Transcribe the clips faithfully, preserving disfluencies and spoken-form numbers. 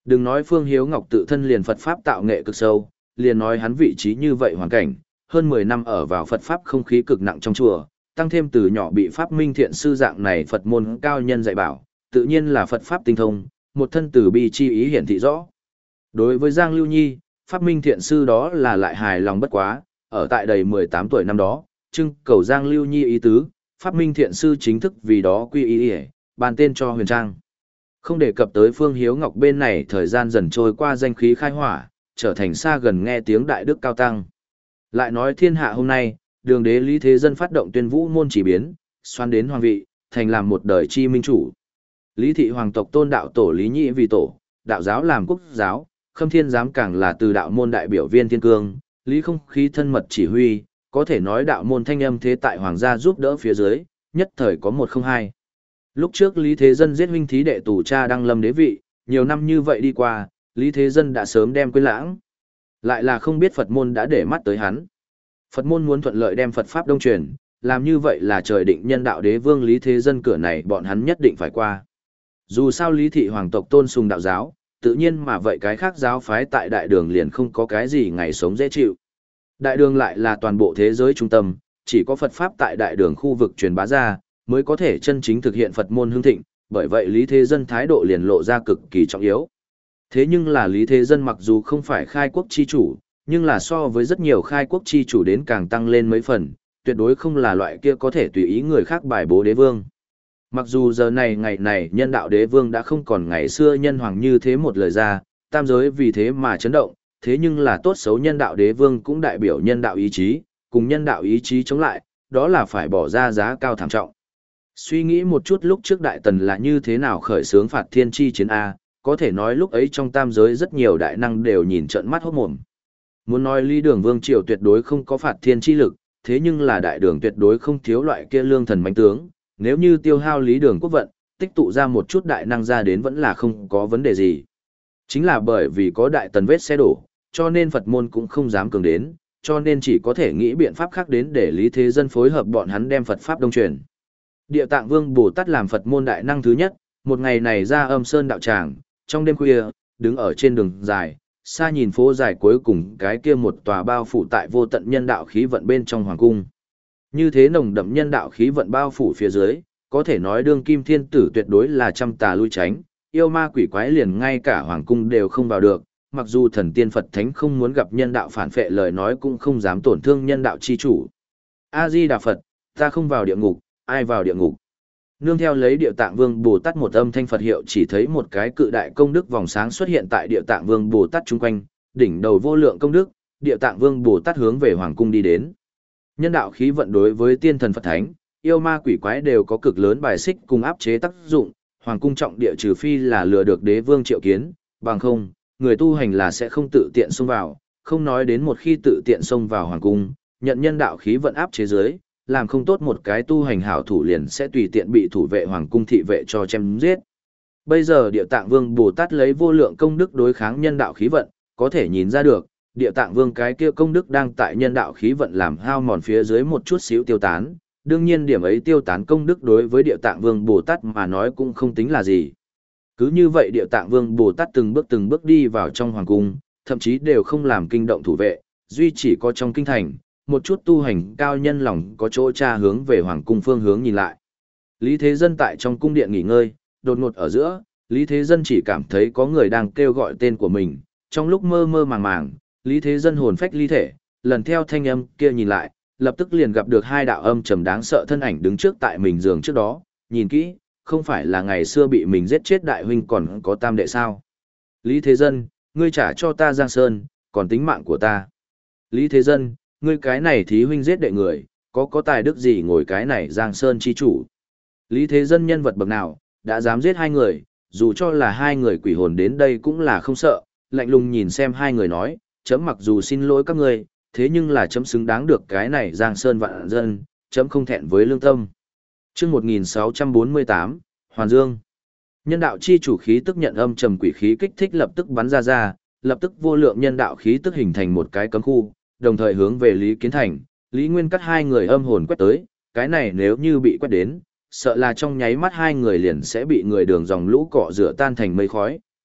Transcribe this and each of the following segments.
Đừng nói Phương Hiếu Ngọc tự thân liền Phật Pháp tạo nghệ cực sâu, liền nói hắn vị trí như vậy hoàn cảnh, hơn mười năm ở vào Phật Pháp không khí cực nặng trong chùa, tăng thêm từ nhỏ bị Pháp Minh Thiện Sư dạng này Phật môn cao nhân dạy bảo, tự nhiên là Phật Pháp tinh thông, một thân từ bi chi ý hiển thị rõ. Đối với Giang Lưu Nhi, Pháp Minh Thiện Sư đó là lại hài lòng bất quá, ở tại đầy mười tám tuổi năm đó, trưng cầu Giang Lưu Nhi ý tứ, Pháp Minh Thiện Sư chính thức vì đó quy y ỉa, ban tên cho Huyền Trang. Không đề cập tới Phương Hiếu Ngọc bên này thời gian dần trôi qua danh khí khai hỏa, trở thành xa gần nghe tiếng đại đức cao tăng. Lại nói thiên hạ hôm nay, đường đế Lý Thế Dân phát động tuyên vũ môn chỉ biến, xoan đến hoàng vị, thành làm một đời chi minh chủ. Lý thị hoàng tộc tôn đạo tổ Lý Nhĩ vì tổ, đạo giáo làm quốc giáo, Khâm Thiên giám càng là từ đạo môn đại biểu viên thiên cương, Lý không khí thân mật chỉ huy, có thể nói đạo môn thanh âm thế tại hoàng gia giúp đỡ phía dưới, nhất thời có một không hai. Lúc trước Lý Thế Dân giết huynh thí đệ tù cha đăng lâm đế vị, nhiều năm như vậy đi qua, Lý Thế Dân đã sớm đem quên lãng. Lại là không biết Phật môn đã để mắt tới hắn. Phật môn muốn thuận lợi đem Phật Pháp đông truyền, làm như vậy là trời định nhân đạo đế vương Lý Thế Dân cửa này bọn hắn nhất định phải qua. Dù sao Lý thị hoàng tộc tôn sùng đạo giáo, tự nhiên mà vậy cái khác giáo phái tại đại đường liền không có cái gì ngày sống dễ chịu. Đại đường lại là toàn bộ thế giới trung tâm, chỉ có Phật Pháp tại đại đường khu vực truyền bá ra, mới có thể chân chính thực hiện Phật môn hưng thịnh, bởi vậy Lý Thế Dân thái độ liền lộ ra cực kỳ trọng yếu. Thế nhưng là Lý Thế Dân mặc dù không phải khai quốc chi chủ, nhưng là so với rất nhiều khai quốc chi chủ đến càng tăng lên mấy phần, tuyệt đối không là loại kia có thể tùy ý người khác bài bố đế vương. Mặc dù giờ này ngày này nhân đạo đế vương đã không còn ngày xưa nhân hoàng như thế một lời ra, tam giới vì thế mà chấn động, thế nhưng là tốt xấu nhân đạo đế vương cũng đại biểu nhân đạo ý chí, cùng nhân đạo ý chí chống lại, đó là phải bỏ ra giá cao thảm trọng. Suy nghĩ một chút lúc trước Đại Tần là như thế nào khởi xướng phạt thiên chi chiến A, có thể nói lúc ấy trong tam giới rất nhiều đại năng đều nhìn trợn mắt hốt mồm. Muốn nói Lý Đường Vương Triều tuyệt đối không có phạt thiên chi lực, thế nhưng là đại đường tuyệt đối không thiếu loại kia lương thần mãnh tướng, nếu như tiêu hao Lý Đường quốc vận, tích tụ ra một chút đại năng ra đến vẫn là không có vấn đề gì. Chính là bởi vì có Đại Tần vết xe đổ, cho nên Phật môn cũng không dám cường đến, cho nên chỉ có thể nghĩ biện pháp khác đến để Lý Thế Dân phối hợp bọn hắn đem Phật Pháp đông truyền. Địa Tạng Vương Bồ Tát làm Phật môn đại năng thứ nhất, một ngày này ra Âm Sơn đạo tràng, trong đêm khuya, đứng ở trên đường dài, xa nhìn phố dài cuối cùng cái kia một tòa bao phủ tại vô tận nhân đạo khí vận bên trong hoàng cung. Như thế nồng đậm nhân đạo khí vận bao phủ phía dưới, có thể nói đương kim thiên tử tuyệt đối là trăm tà lui tránh, yêu ma quỷ quái liền ngay cả hoàng cung đều không vào được, mặc dù thần tiên Phật thánh không muốn gặp nhân đạo phản phệ lời nói cũng không dám tổn thương nhân đạo chi chủ. A Di Đà Phật, ta không vào địa ngục, ai vào địa ngục. Nương theo lấy Địa Tạng Vương Bồ Tát một âm thanh Phật hiệu, chỉ thấy một cái cự đại công đức vòng sáng xuất hiện tại Địa Tạng Vương Bồ Tát chung quanh, đỉnh đầu vô lượng công đức, Địa Tạng Vương Bồ Tát hướng về hoàng cung đi đến. Nhân đạo khí vận đối với tiên thần Phật thánh, yêu ma quỷ quái đều có cực lớn bài xích cùng áp chế tác dụng, hoàng cung trọng địa trừ phi là lừa được đế vương triệu kiến, bằng không, người tu hành là sẽ không tự tiện xông vào, không nói đến một khi tự tiện xông vào hoàng cung, nhận nhân đạo khí vận áp chế dưới, làm không tốt một cái tu hành hảo thủ liền sẽ tùy tiện bị thủ vệ hoàng cung thị vệ cho chém giết. Bây giờ Địa Tạng Vương Bồ Tát lấy vô lượng công đức đối kháng nhân đạo khí vận, có thể nhìn ra được, Địa Tạng Vương cái kia công đức đang tại nhân đạo khí vận làm hao mòn phía dưới một chút xíu tiêu tán, đương nhiên điểm ấy tiêu tán công đức đối với Địa Tạng Vương Bồ Tát mà nói cũng không tính là gì. Cứ như vậy Địa Tạng Vương Bồ Tát từng bước từng bước đi vào trong hoàng cung, thậm chí đều không làm kinh động thủ vệ, duy chỉ có trong kinh thành, một chút tu hành cao nhân lòng có chỗ tra hướng về hoàng cung phương hướng nhìn lại. Lý Thế Dân tại trong cung điện nghỉ ngơi, đột ngột ở giữa, Lý Thế Dân chỉ cảm thấy có người đang kêu gọi tên của mình, trong lúc mơ mơ màng màng, Lý Thế Dân hồn phách ly thể, lần theo thanh âm kia nhìn lại, lập tức liền gặp được hai đạo âm trầm đáng sợ thân ảnh đứng trước tại mình giường trước đó, nhìn kỹ, không phải là ngày xưa bị mình giết chết đại huynh còn có tam đệ sao. Lý Thế Dân, ngươi trả cho ta Giang Sơn, còn tính mạng của ta. Lý Thế Dân, ngươi cái này thí huynh giết đệ người, có có tài đức gì ngồi cái này Giang Sơn chi chủ. Lý Thế Dân nhân vật bậc nào, đã dám giết hai người, dù cho là hai người quỷ hồn đến đây cũng là không sợ, lạnh lùng nhìn xem hai người nói, chấm mặc dù xin lỗi các ngươi, thế nhưng là chấm xứng đáng được cái này Giang Sơn vạn dân, chấm không thẹn với lương tâm. Chương một nghìn sáu trăm bốn mươi tám, Hoàn Dương. Nhân đạo chi chủ khí tức nhận âm trầm quỷ khí kích thích lập tức bắn ra ra, lập tức vô lượng nhân đạo khí tức hình thành một cái cấm khu, đồng thời hướng về Lý Kiến Thành, Lý Nguyên cắt hai người âm hồn quét tới, cái này nếu như bị quét đến, sợ là trong nháy mắt hai người liền sẽ bị người đường dòng lũ cọ rửa tan thành mây khói,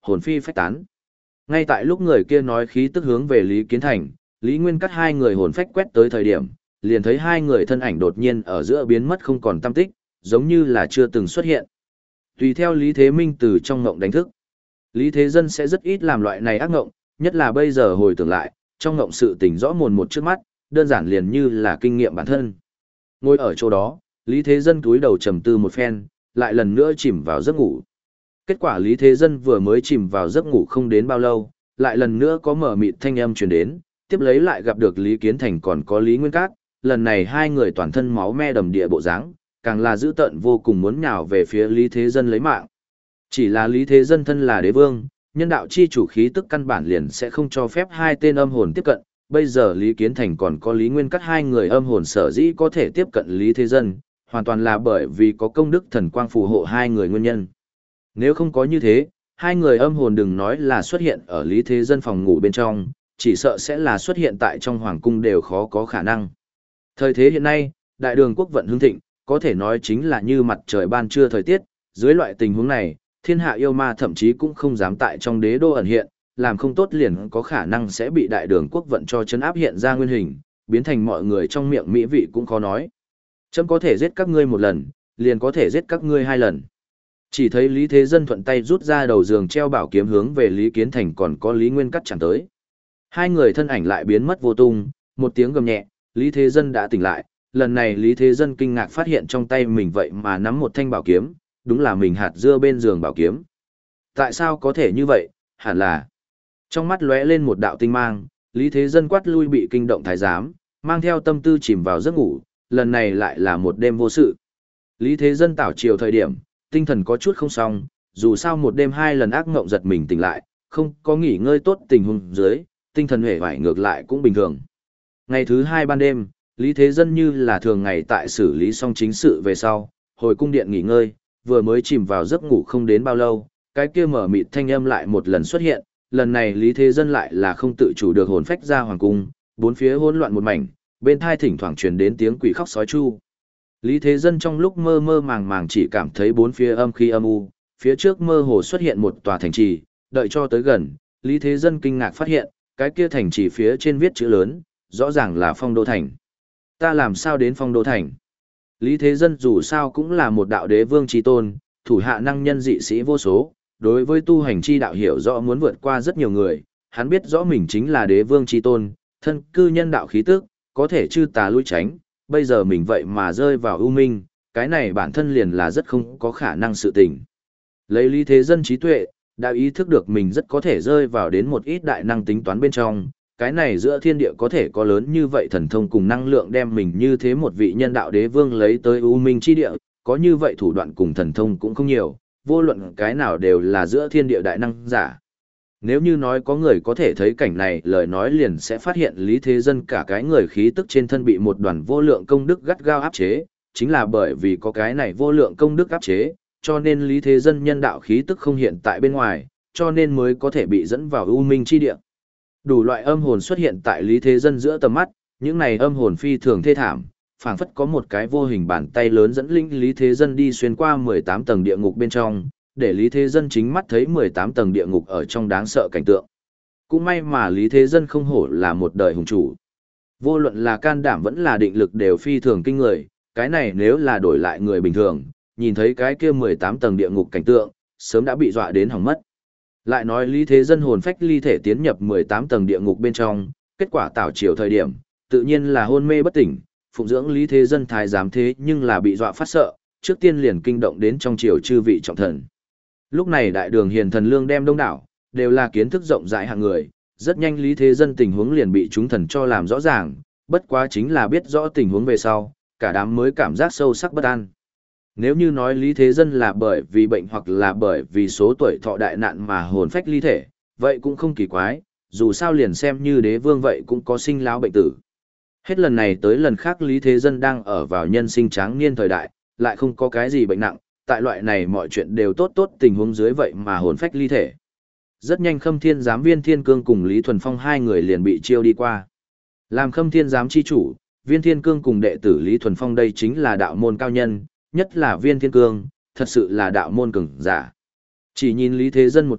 hồn phi phách tán. Ngay tại lúc người kia nói khí tức hướng về Lý Kiến Thành, Lý Nguyên Cắt hai người hồn phách quét tới thời điểm, liền thấy hai người thân ảnh đột nhiên ở giữa biến mất không còn tăm tích, giống như là chưa từng xuất hiện. Tùy theo Lý Thế Minh từ trong ngộng đánh thức. Lý Thế Dân sẽ rất ít làm loại này ác ngộng, nhất là bây giờ hồi tưởng lại, trong ngộng sự tình rõ mồn một trước mắt, đơn giản liền như là kinh nghiệm bản thân. Ngồi ở chỗ đó, Lý Thế Dân cúi đầu trầm tư một phen, lại lần nữa chìm vào giấc ngủ. Kết quả Lý Thế Dân vừa mới chìm vào giấc ngủ không đến bao lâu, lại lần nữa có mở mịt thanh âm truyền đến, tiếp lấy lại gặp được Lý Kiến Thành còn có Lý Nguyên Cát, lần này hai người toàn thân máu me đầm địa bộ dáng, càng là dữ tợn vô cùng muốn nhào về phía Lý Thế Dân lấy mạng. Chỉ là Lý Thế Dân thân là đế vương, nhân đạo chi chủ khí tức căn bản liền sẽ không cho phép hai tên âm hồn tiếp cận, bây giờ Lý Kiến Thành còn có Lý Nguyên Cát hai người âm hồn sở dĩ có thể tiếp cận Lý Thế Dân, hoàn toàn là bởi vì có công đức thần quang phù hộ hai người nguyên nhân. Nếu không có như thế, hai người âm hồn đừng nói là xuất hiện ở Lý Thế Dân phòng ngủ bên trong, chỉ sợ sẽ là xuất hiện tại trong hoàng cung đều khó có khả năng. Thời thế hiện nay, đại đường quốc vận hưng thịnh, có thể nói chính là như mặt trời ban trưa thời tiết, dưới loại tình huống này, thiên hạ yêu ma thậm chí cũng không dám tại trong đế đô ẩn hiện, làm không tốt liền có khả năng sẽ bị đại đường quốc vận cho chấn áp hiện ra nguyên hình, biến thành mọi người trong miệng mỹ vị cũng khó nói. Chấm có thể giết các ngươi một lần, liền có thể giết các ngươi hai lần. Chỉ thấy Lý Thế Dân thuận tay rút ra đầu giường treo bảo kiếm hướng về Lý Kiến Thành còn có Lý Nguyên Cắt chẳng tới. Hai người thân ảnh lại biến mất vô tung, một tiếng gầm nhẹ, Lý Thế Dân đã tỉnh lại, lần này Lý Thế Dân kinh ngạc phát hiện trong tay mình vậy mà nắm một thanh bảo kiếm, đúng là mình hạt dưa bên giường bảo kiếm. Tại sao có thể như vậy, hẳn là... Trong mắt lóe lên một đạo tinh mang, Lý Thế Dân quát lui bị kinh động thái giám, mang theo tâm tư chìm vào giấc ngủ, lần này lại là một đêm vô sự. Lý Thế Dân tảo chiều thời điểm, tinh thần có chút không xong, dù sao một đêm hai lần ác ngộng giật mình tỉnh lại, không có nghỉ ngơi tốt tình huống dưới, tinh thần hề vải ngược lại cũng bình thường. Ngày thứ hai ban đêm, Lý Thế Dân như là thường ngày tại xử lý xong chính sự về sau, hồi cung điện nghỉ ngơi, vừa mới chìm vào giấc ngủ không đến bao lâu, cái kia mở mịt thanh âm lại một lần xuất hiện, lần này Lý Thế Dân lại là không tự chủ được hồn phách ra hoàng cung, bốn phía hỗn loạn một mảnh, bên thai thỉnh thoảng truyền đến tiếng quỷ khóc sói chu. Lý Thế Dân trong lúc mơ mơ màng màng chỉ cảm thấy bốn phía âm khí âm u, phía trước mơ hồ xuất hiện một tòa thành trì, đợi cho tới gần, Lý Thế Dân kinh ngạc phát hiện, cái kia thành trì phía trên viết chữ lớn, rõ ràng là Phong Đô Thành. Ta làm sao đến Phong Đô Thành? Lý Thế Dân dù sao cũng là một đạo đế vương chi tôn, thủ hạ năng nhân dị sĩ vô số, đối với tu hành chi đạo hiểu rõ muốn vượt qua rất nhiều người, hắn biết rõ mình chính là đế vương chi tôn, thân cư nhân đạo khí tức, có thể chư tà lui tránh, bây giờ mình vậy mà rơi vào ưu minh, cái này bản thân liền là rất không có khả năng sự tình. Lấy Lý Thế Dân trí tuệ, đã ý thức được mình rất có thể rơi vào đến một ít đại năng tính toán bên trong, cái này giữa thiên địa có thể có lớn như vậy thần thông cùng năng lượng đem mình như thế một vị nhân đạo đế vương lấy tới ưu minh chi địa, có như vậy thủ đoạn cùng thần thông cũng không nhiều, vô luận cái nào đều là giữa thiên địa đại năng giả. Nếu như nói có người có thể thấy cảnh này, lời nói liền sẽ phát hiện Lý Thế Dân cả cái người khí tức trên thân bị một đoàn vô lượng công đức gắt gao áp chế, chính là bởi vì có cái này vô lượng công đức áp chế, cho nên Lý Thế Dân nhân đạo khí tức không hiện tại bên ngoài, cho nên mới có thể bị dẫn vào u minh chi địa. Đủ loại âm hồn xuất hiện tại Lý Thế Dân giữa tầm mắt, những này âm hồn phi thường thê thảm, phảng phất có một cái vô hình bàn tay lớn dẫn linh Lý Thế Dân đi xuyên qua mười tám tầng địa ngục bên trong, để Lý Thế Dân chính mắt thấy mười tám tầng địa ngục ở trong đáng sợ cảnh tượng. Cũng may mà Lý Thế Dân không hổ là một đời hùng chủ. Vô luận là can đảm vẫn là định lực đều phi thường kinh người, cái này nếu là đổi lại người bình thường, nhìn thấy cái kia mười tám tầng địa ngục cảnh tượng, sớm đã bị dọa đến hỏng mất. Lại nói Lý Thế Dân hồn phách ly thể tiến nhập mười tám tầng địa ngục bên trong, kết quả tảo chiều thời điểm, tự nhiên là hôn mê bất tỉnh, phụng dưỡng Lý Thế Dân thái giám thế nhưng là bị dọa phát sợ, trước tiên liền kinh động đến trong triều chư vị trọng thần. Lúc này đại đường hiền thần lương đem đông đảo, đều là kiến thức rộng rãi hạng người, rất nhanh Lý Thế Dân tình huống liền bị chúng thần cho làm rõ ràng, bất quá chính là biết rõ tình huống về sau, cả đám mới cảm giác sâu sắc bất an. Nếu như nói Lý Thế Dân là bởi vì bệnh hoặc là bởi vì số tuổi thọ đại nạn mà hồn phách ly thể, vậy cũng không kỳ quái, dù sao liền xem như đế vương vậy cũng có sinh lão bệnh tử. Hết lần này tới lần khác Lý Thế Dân đang ở vào nhân sinh tráng niên thời đại, lại không có cái gì bệnh nặng, tại loại này mọi chuyện đều tốt tốt tình huống dưới vậy mà hồn phách ly thể. Rất nhanh Khâm Thiên Giám Viên Thiên Cương cùng Lý Thuần Phong hai người liền bị chiêu đi qua. Làm Khâm Thiên Giám chi chủ, Viên Thiên Cương cùng đệ tử Lý Thuần Phong đây chính là đạo môn cao nhân, nhất là Viên Thiên Cương, thật sự là đạo môn cường giả. Chỉ nhìn Lý Thế Dân một chút,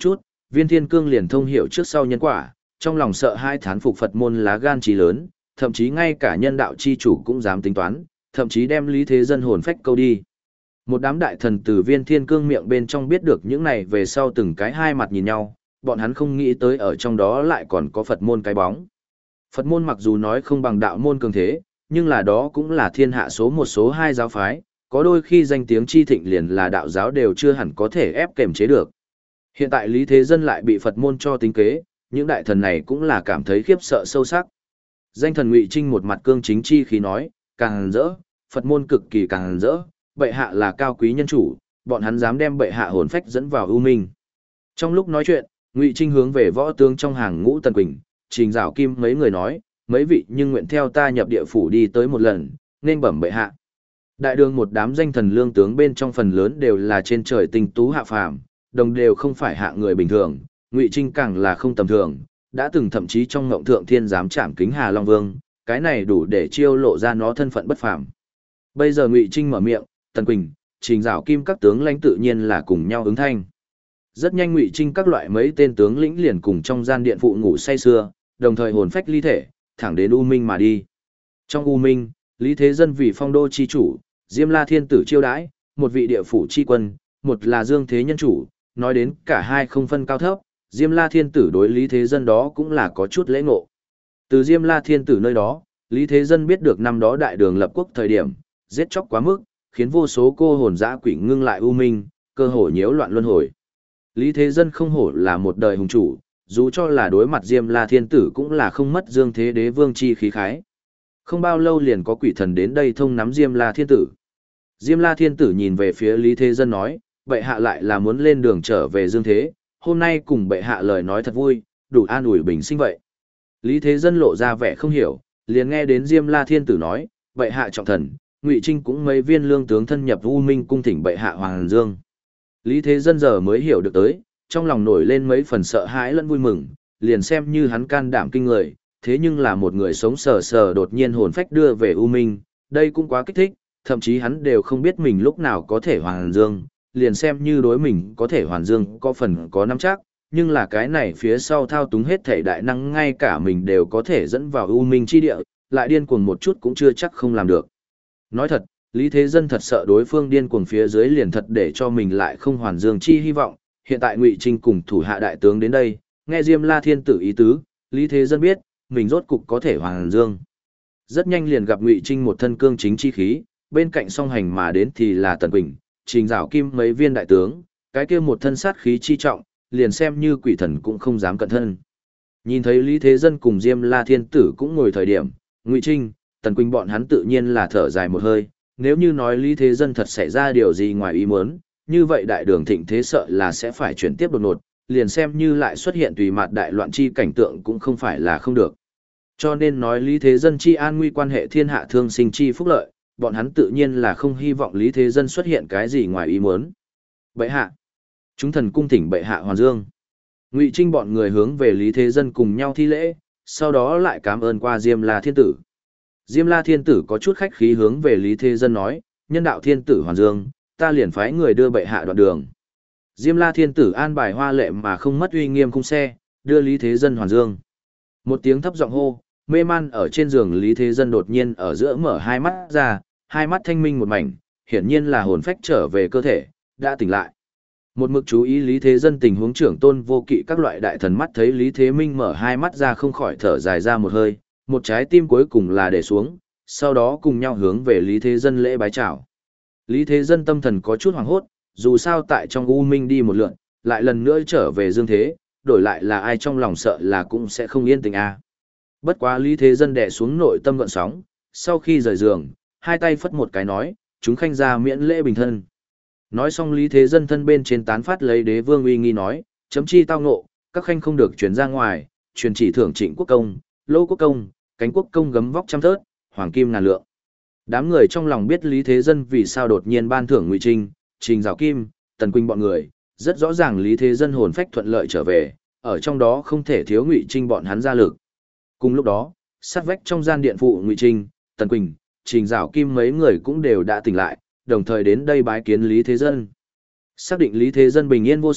Viên Thiên Cương liền thông hiểu trước sau nhân quả, trong lòng sợ hai thán phục Phật môn lá gan trí lớn, thậm chí ngay cả nhân đạo chi chủ cũng dám tính toán, thậm chí đem Lý Thế Dân hồn phách câu đi. Một đám đại thần từ Viên Thiên Cương miệng bên trong biết được những này về sau từng cái hai mặt nhìn nhau, bọn hắn không nghĩ tới ở trong đó lại còn có Phật môn cái bóng. Phật môn mặc dù nói không bằng đạo môn cường thế, nhưng là đó cũng là thiên hạ số một số hai giáo phái, có đôi khi danh tiếng chi thịnh liền là đạo giáo đều chưa hẳn có thể ép kềm chế được. Hiện tại Lý Thế Dân lại bị Phật môn cho tính kế, những đại thần này cũng là cảm thấy khiếp sợ sâu sắc. Danh thần Ngụy Trinh một mặt cương chính chi khí nói, càng rỡ, Phật môn cực kỳ càng rỡ, bệ hạ là cao quý nhân chủ, bọn hắn dám đem bệ hạ hồn phách dẫn vào ưu minh. Trong lúc nói chuyện, Ngụy Trinh hướng về võ tướng trong hàng ngũ Tần Quỳnh, Trình Giảo Kim mấy người nói, mấy vị nhưng nguyện theo ta nhập địa phủ đi tới một lần, nên bẩm bệ hạ. Đại đường một đám danh thần lương tướng bên trong phần lớn đều là trên trời tinh tú hạ phàm, đồng đều không phải hạ người bình thường, Ngụy Trinh càng là không tầm thường, đã từng thậm chí trong ngộng thượng thiên dám chạm kính Hà Long Vương, cái này đủ để chiêu lộ ra nó thân phận bất phàm. Bây giờ Ngụy Trinh mở miệng, Tần Quỳnh, Trình Giảo Kim các tướng lãnh tự nhiên là cùng nhau ứng thanh. Rất nhanh Ngụy Trinh các loại mấy tên tướng lĩnh liền cùng trong gian điện phụ ngủ say sưa, đồng thời hồn phách ly thể, thẳng đến U Minh mà đi. Trong U Minh, Lý Thế Dân vì phong đô chi chủ, Diêm La Thiên Tử chiêu đãi, một vị địa phủ chi quân, một là Dương Thế Nhân chủ, nói đến cả hai không phân cao thấp, Diêm La Thiên Tử đối Lý Thế Dân đó cũng là có chút lễ ngộ. Từ Diêm La Thiên Tử nơi đó, Lý Thế Dân biết được năm đó đại đường lập quốc thời điểm, giết chóc quá mức, khiến vô số cô hồn dã quỷ ngưng lại U Minh, cơ hội nhiễu loạn luân hồi. Lý Thế Dân không hổ là một đời hùng chủ, dù cho là đối mặt Diêm La Thiên Tử cũng là không mất Dương Thế Đế Vương chi khí khái. Không bao lâu liền có quỷ thần đến đây thông nắm Diêm La Thiên Tử. Diêm La Thiên Tử nhìn về phía Lý Thế Dân nói, bệ hạ lại là muốn lên đường trở về Dương Thế, hôm nay cùng bệ hạ lời nói thật vui, đủ an ủi bình sinh vậy. Lý Thế Dân lộ ra vẻ không hiểu, liền nghe đến Diêm La Thiên Tử nói, bệ hạ trọng thần, Ngụy Trinh cũng mấy viên lương tướng thân nhập U Minh cung thỉnh bệ hạ Hoàng Dương. Lý Thế Dân giờ mới hiểu được tới, trong lòng nổi lên mấy phần sợ hãi lẫn vui mừng, liền xem như hắn can đảm kinh người, thế nhưng là một người sống sờ sờ đột nhiên hồn phách đưa về U Minh, đây cũng quá kích thích, thậm chí hắn đều không biết mình lúc nào có thể Hoàng Dương, liền xem như đối mình có thể Hoàn Dương có phần có nắm chắc, nhưng là cái này phía sau thao túng hết thể đại năng ngay cả mình đều có thể dẫn vào U Minh chi địa, lại điên cuồng một chút cũng chưa chắc không làm được. Nói thật, Lý Thế Dân thật sợ đối phương điên cuồng phía dưới liền thật để cho mình lại không Hoàn Dương chi hy vọng, hiện tại Ngụy Trinh cùng thủ hạ đại tướng đến đây, nghe Diêm La Thiên Tử ý tứ, Lý Thế Dân biết, mình rốt cục có thể Hoàn Dương. Rất nhanh liền gặp Ngụy Trinh một thân cương chính chi khí, bên cạnh song hành mà đến thì là Tần Quỳnh, Trình Giảo Kim mấy viên đại tướng, cái kia một thân sát khí chi trọng, liền xem như quỷ thần cũng không dám cận thân. Nhìn thấy Lý Thế Dân cùng Diêm La Thiên Tử cũng ngồi thời điểm, Ngụy Trinh, Tần Quỳnh bọn hắn tự nhiên là thở dài một hơi, nếu như nói Lý Thế Dân thật xảy ra điều gì ngoài ý muốn, như vậy đại đường thịnh thế sợ là sẽ phải chuyển tiếp đột ngột, liền xem như lại xuất hiện tùy mặt đại loạn chi cảnh tượng cũng không phải là không được. Cho nên nói Lý Thế Dân chi an nguy quan hệ thiên hạ thương sinh chi phúc lợi, bọn hắn tự nhiên là không hy vọng Lý Thế Dân xuất hiện cái gì ngoài ý muốn. Bệ hạ, chúng thần cung thỉnh bệ hạ Hoàn Dương. Ngụy Trinh bọn người hướng về Lý Thế Dân cùng nhau thi lễ, sau đó lại cảm ơn qua Diêm La Thiên Tử. Diêm La Thiên Tử có chút khách khí hướng về Lý Thế Dân nói, nhân đạo Thiên Tử Hoàn Dương, ta liền phái người đưa bệ hạ đoạn đường. Diêm La Thiên Tử an bài hoa lệ mà không mất uy nghiêm khung xe, đưa Lý Thế Dân Hoàn Dương. Một tiếng thấp giọng hô, mê man ở trên giường Lý Thế Dân đột nhiên ở giữa mở hai mắt ra, hai mắt thanh minh một mảnh, hiển nhiên là hồn phách trở về cơ thể, đã tỉnh lại. Một mực chú ý Lý Thế Dân tình huống trưởng tôn vô kỵ các loại đại thần mắt thấy Lý Thế Minh mở hai mắt ra không khỏi thở dài ra một hơi, một trái tim cuối cùng là để xuống, sau đó cùng nhau hướng về Lý Thế Dân lễ bái chào. Lý Thế Dân tâm thần có chút hoảng hốt, dù sao tại trong U Minh đi một lượn, lại lần nữa trở về Dương Thế, đổi lại là ai trong lòng sợ là cũng sẽ không yên tình a. À. Bất quá Lý Thế Dân đè xuống nội tâm gợn sóng, sau khi rời giường, hai tay phất một cái nói, chúng khanh ra miễn lễ bình thân. Nói xong Lý Thế Dân thân bên trên tán phát lấy đế vương uy nghi nói, chấm chi tao ngộ, các khanh không được truyền ra ngoài, truyền chỉ thưởng Trịnh quốc công, Lô quốc công, Cánh quốc công gấm vóc trăm thớt, hoàng kim ngàn lượng. Đám người trong lòng biết Lý Thế Dân vì sao đột nhiên ban thưởng Ngụy Trinh, Trình Giảo Kim, Tần Quỳnh bọn người, rất rõ ràng Lý Thế Dân hồn phách thuận lợi trở về, ở trong đó không thể thiếu Ngụy Trinh bọn hắn ra lực. Cùng lúc đó, sát vách trong gian điện phụ Ngụy Trinh, Tần Quỳnh, Trình Giảo Kim mấy người cũng đều đã tỉnh lại, đồng thời đến đây bái kiến Lý Thế Dân. Xác định Lý Thế Dân bình yên vô sự,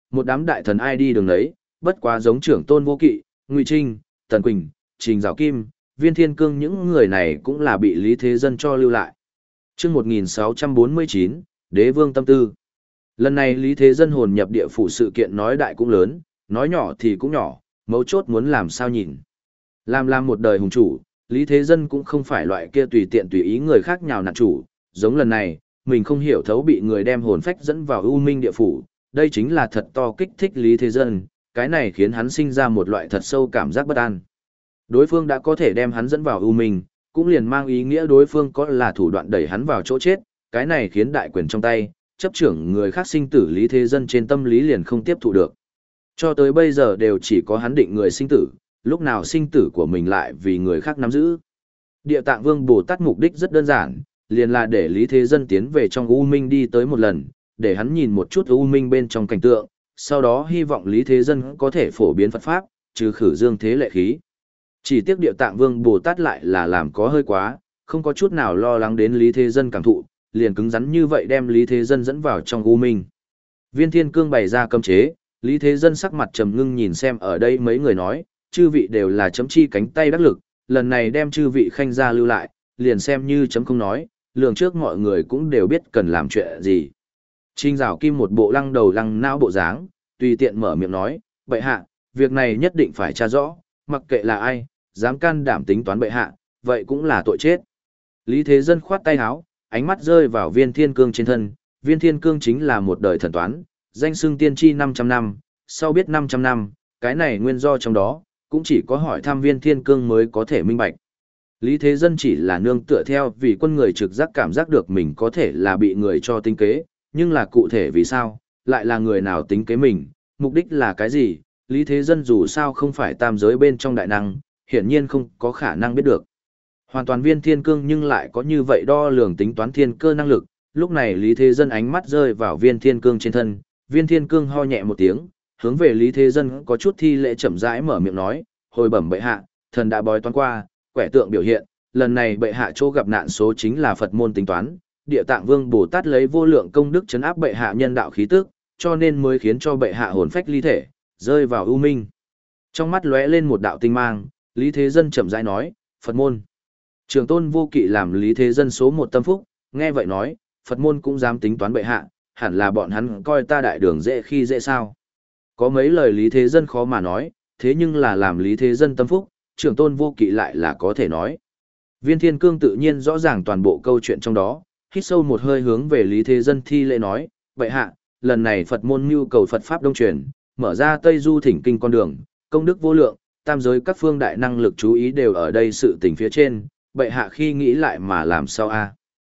một đám đại thần ai đi đường đấy, bất quá giống trưởng tôn vô kỵ, Ngụy Trinh, Tần Quỳnh, Trình Giảo Kim, Viên Thiên Cương những người này cũng là bị Lý Thế Dân cho lưu lại. Chương một nghìn sáu trăm bốn mươi chín, Đế Vương Tâm Tư. Lần này Lý Thế Dân hồn nhập địa phủ sự kiện nói đại cũng lớn, nói nhỏ thì cũng nhỏ, mấu chốt muốn làm sao nhìn. Làm làm một đời hùng chủ, Lý Thế Dân cũng không phải loại kia tùy tiện tùy ý người khác nhào nặn chủ, giống lần này, mình không hiểu thấu bị người đem hồn phách dẫn vào U Minh địa phủ, đây chính là thật to kích thích Lý Thế Dân, cái này khiến hắn sinh ra một loại thật sâu cảm giác bất an. Đối phương đã có thể đem hắn dẫn vào U Minh, cũng liền mang ý nghĩa đối phương có là thủ đoạn đẩy hắn vào chỗ chết, cái này khiến đại quyền trong tay, chấp trưởng người khác sinh tử Lý Thế Dân trên tâm lý liền không tiếp thụ được. Cho tới bây giờ đều chỉ có hắn định người sinh tử, lúc nào sinh tử của mình lại vì người khác nắm giữ. Địa Tạng Vương Bồ Tát mục đích rất đơn giản, liền là để Lý Thế Dân tiến về trong U Minh đi tới một lần, để hắn nhìn một chút U Minh bên trong cảnh tượng, sau đó hy vọng Lý Thế Dân có thể phổ biến Phật Pháp, trừ khử dương thế lệ khí. Chỉ tiếc Địa Tạng Vương Bồ Tát lại là làm có hơi quá, không có chút nào lo lắng đến Lý Thế Dân cảm thụ, liền cứng rắn như vậy đem Lý Thế Dân dẫn vào trong U Minh. Viên Thiên Cương bày ra cấm chế, Lý Thế Dân sắc mặt trầm ngưng nhìn xem ở đây mấy người nói, chư vị đều là chấm chi cánh tay đắc lực, lần này đem chư vị khanh gia lưu lại, liền xem như chấm không nói, lường trước mọi người cũng đều biết cần làm chuyện gì. Trình Giảo Kim một bộ lăng đầu lăng não bộ dáng, tùy tiện mở miệng nói, bệ hạ, việc này nhất định phải tra rõ, mặc kệ là ai, dám can đảm tính toán bệ hạ, vậy cũng là tội chết. Lý Thế Dân khoát tay áo, ánh mắt rơi vào Viên Thiên Cương trên thân, Viên Thiên Cương chính là một đời thần toán, danh xưng tiên tri năm trăm năm, sau biết năm trăm năm, cái này nguyên do trong đó, cũng chỉ có hỏi thăm Viên Thiên Cương mới có thể minh bạch. Lý Thế Dân chỉ là nương tựa theo vì quân người trực giác cảm giác được mình có thể là bị người cho tính kế, nhưng là cụ thể vì sao, lại là người nào tính kế mình, mục đích là cái gì, Lý Thế Dân dù sao không phải tam giới bên trong đại năng, hiển nhiên không có khả năng biết được. Hoàn toàn Viên Thiên Cương nhưng lại có như vậy đo lường tính toán thiên cơ năng lực, lúc này Lý Thế Dân ánh mắt rơi vào Viên Thiên Cương trên thân, Viên Thiên Cương ho nhẹ một tiếng, hướng về Lý Thế Dân có chút thi lễ chậm rãi mở miệng nói, hồi bẩm bệ hạ, thần đã bói toán qua, quẻ tượng biểu hiện, lần này bệ hạ chỗ gặp nạn số chính là Phật môn tính toán, Địa Tạng Vương Bồ Tát lấy vô lượng công đức trấn áp bệ hạ nhân đạo khí tức, cho nên mới khiến cho bệ hạ hồn phách ly thể, rơi vào u minh. Trong mắt lóe lên một đạo tinh mang, Lý Thế Dân chậm rãi nói, Phật môn. Trường tôn vô kỵ làm Lý Thế Dân số một tâm phúc, nghe vậy nói, Phật môn cũng dám tính toán bệ hạ, hẳn là bọn hắn coi ta đại đường dễ khi dễ sao. Có mấy lời Lý Thế Dân khó mà nói, thế nhưng là làm Lý Thế Dân tâm phúc, trưởng tôn vô kỵ lại là có thể nói. Viên Thiên Cương tự nhiên rõ ràng toàn bộ câu chuyện trong đó, hít sâu một hơi hướng về Lý Thế Dân thi lễ nói, vậy hạ, lần này Phật môn mưu cầu Phật Pháp đông truyền, mở ra Tây Du thỉnh kinh con đường, công đức vô lượng, tam giới các phương đại năng lực chú ý đều ở đây sự tình phía trên, bệ hạ khi nghĩ lại mà làm sao a?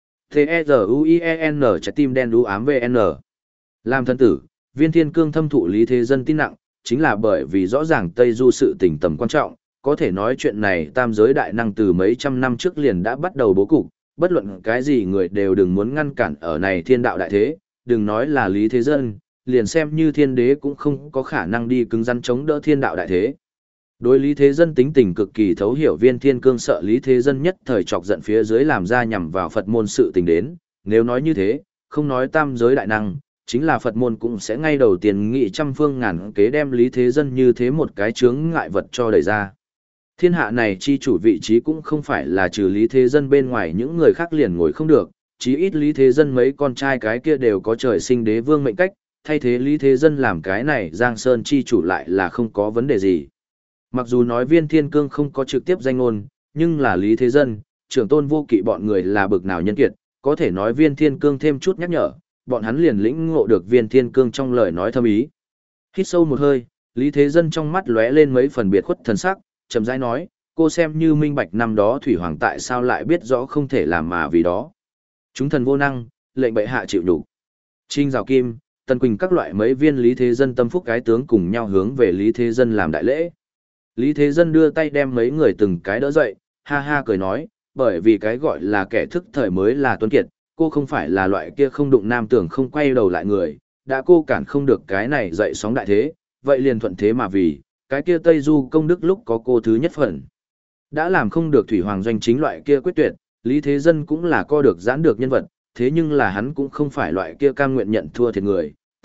T-E-Z-U-I-E-N trái tim đen đú ám vê en. Làm thân tử, Viên Thiên Cương thâm thụ Lý Thế Dân tin nặng, chính là bởi vì rõ ràng Tây Du sự tình tầm quan trọng, có thể nói chuyện này tam giới đại năng từ mấy trăm năm trước liền đã bắt đầu bố cục, bất luận cái gì người đều đừng muốn ngăn cản ở này thiên đạo đại thế, đừng nói là Lý Thế Dân, liền xem như thiên đế cũng không có khả năng đi cứng rắn chống đỡ thiên đạo đại thế. Đối Lý Thế Dân tính tình cực kỳ thấu hiểu, Viên Thiên Cương sợ Lý Thế Dân nhất thời chọc giận phía dưới làm ra nhằm vào Phật môn sự tình đến, nếu nói như thế, không nói tam giới đại năng, chính là Phật môn cũng sẽ ngay đầu tiên nghị trăm phương ngàn kế đem Lý Thế Dân như thế một cái chướng ngại vật cho đẩy ra. Thiên hạ này chi chủ vị trí cũng không phải là trừ Lý Thế Dân bên ngoài những người khác liền ngồi không được, chí ít Lý Thế Dân mấy con trai cái kia đều có trời sinh đế vương mệnh cách, thay thế Lý Thế Dân làm cái này Giang Sơn chi chủ lại là không có vấn đề gì. Mặc dù nói Viên Thiên Cương không có trực tiếp danh ngôn, nhưng là Lý Thế Dân, trưởng tôn vô kỵ bọn người là bực nào nhân kiệt, có thể nói Viên Thiên Cương thêm chút nhắc nhở, bọn hắn liền lĩnh ngộ được Viên Thiên Cương trong lời nói thâm ý. Hít sâu một hơi, Lý Thế Dân trong mắt lóe lên mấy phần biệt khuất thần sắc, chậm rãi nói, cô xem như minh bạch năm đó Thủy Hoàng tại sao lại biết rõ không thể làm mà vì đó. Chúng thần vô năng, lệnh bệ hạ chịu đủ. Trinh Giảo Kim, Tần Quỳnh các loại mấy viên Lý Thế Dân tâm phúc cái tướng cùng nhau hướng về Lý Thế Dân làm đại lễ. Lý Thế Dân đưa tay đem mấy người từng cái đỡ dậy, ha ha cười nói, bởi vì cái gọi là kẻ thức thời mới là tuấn kiệt, cô không phải là loại kia không đụng nam tưởng không quay đầu lại người, đã cô cản không được cái này dậy sóng đại thế, vậy liền thuận thế mà vì, cái kia Tây Du công đức lúc có cô thứ nhất phần. Đã làm không được Thủy Hoàng doanh chính loại kia quyết tuyệt, Lý Thế Dân cũng là co được giãn được nhân vật, thế nhưng là hắn cũng không phải loại kia cam nguyện nhận thua thiệt người,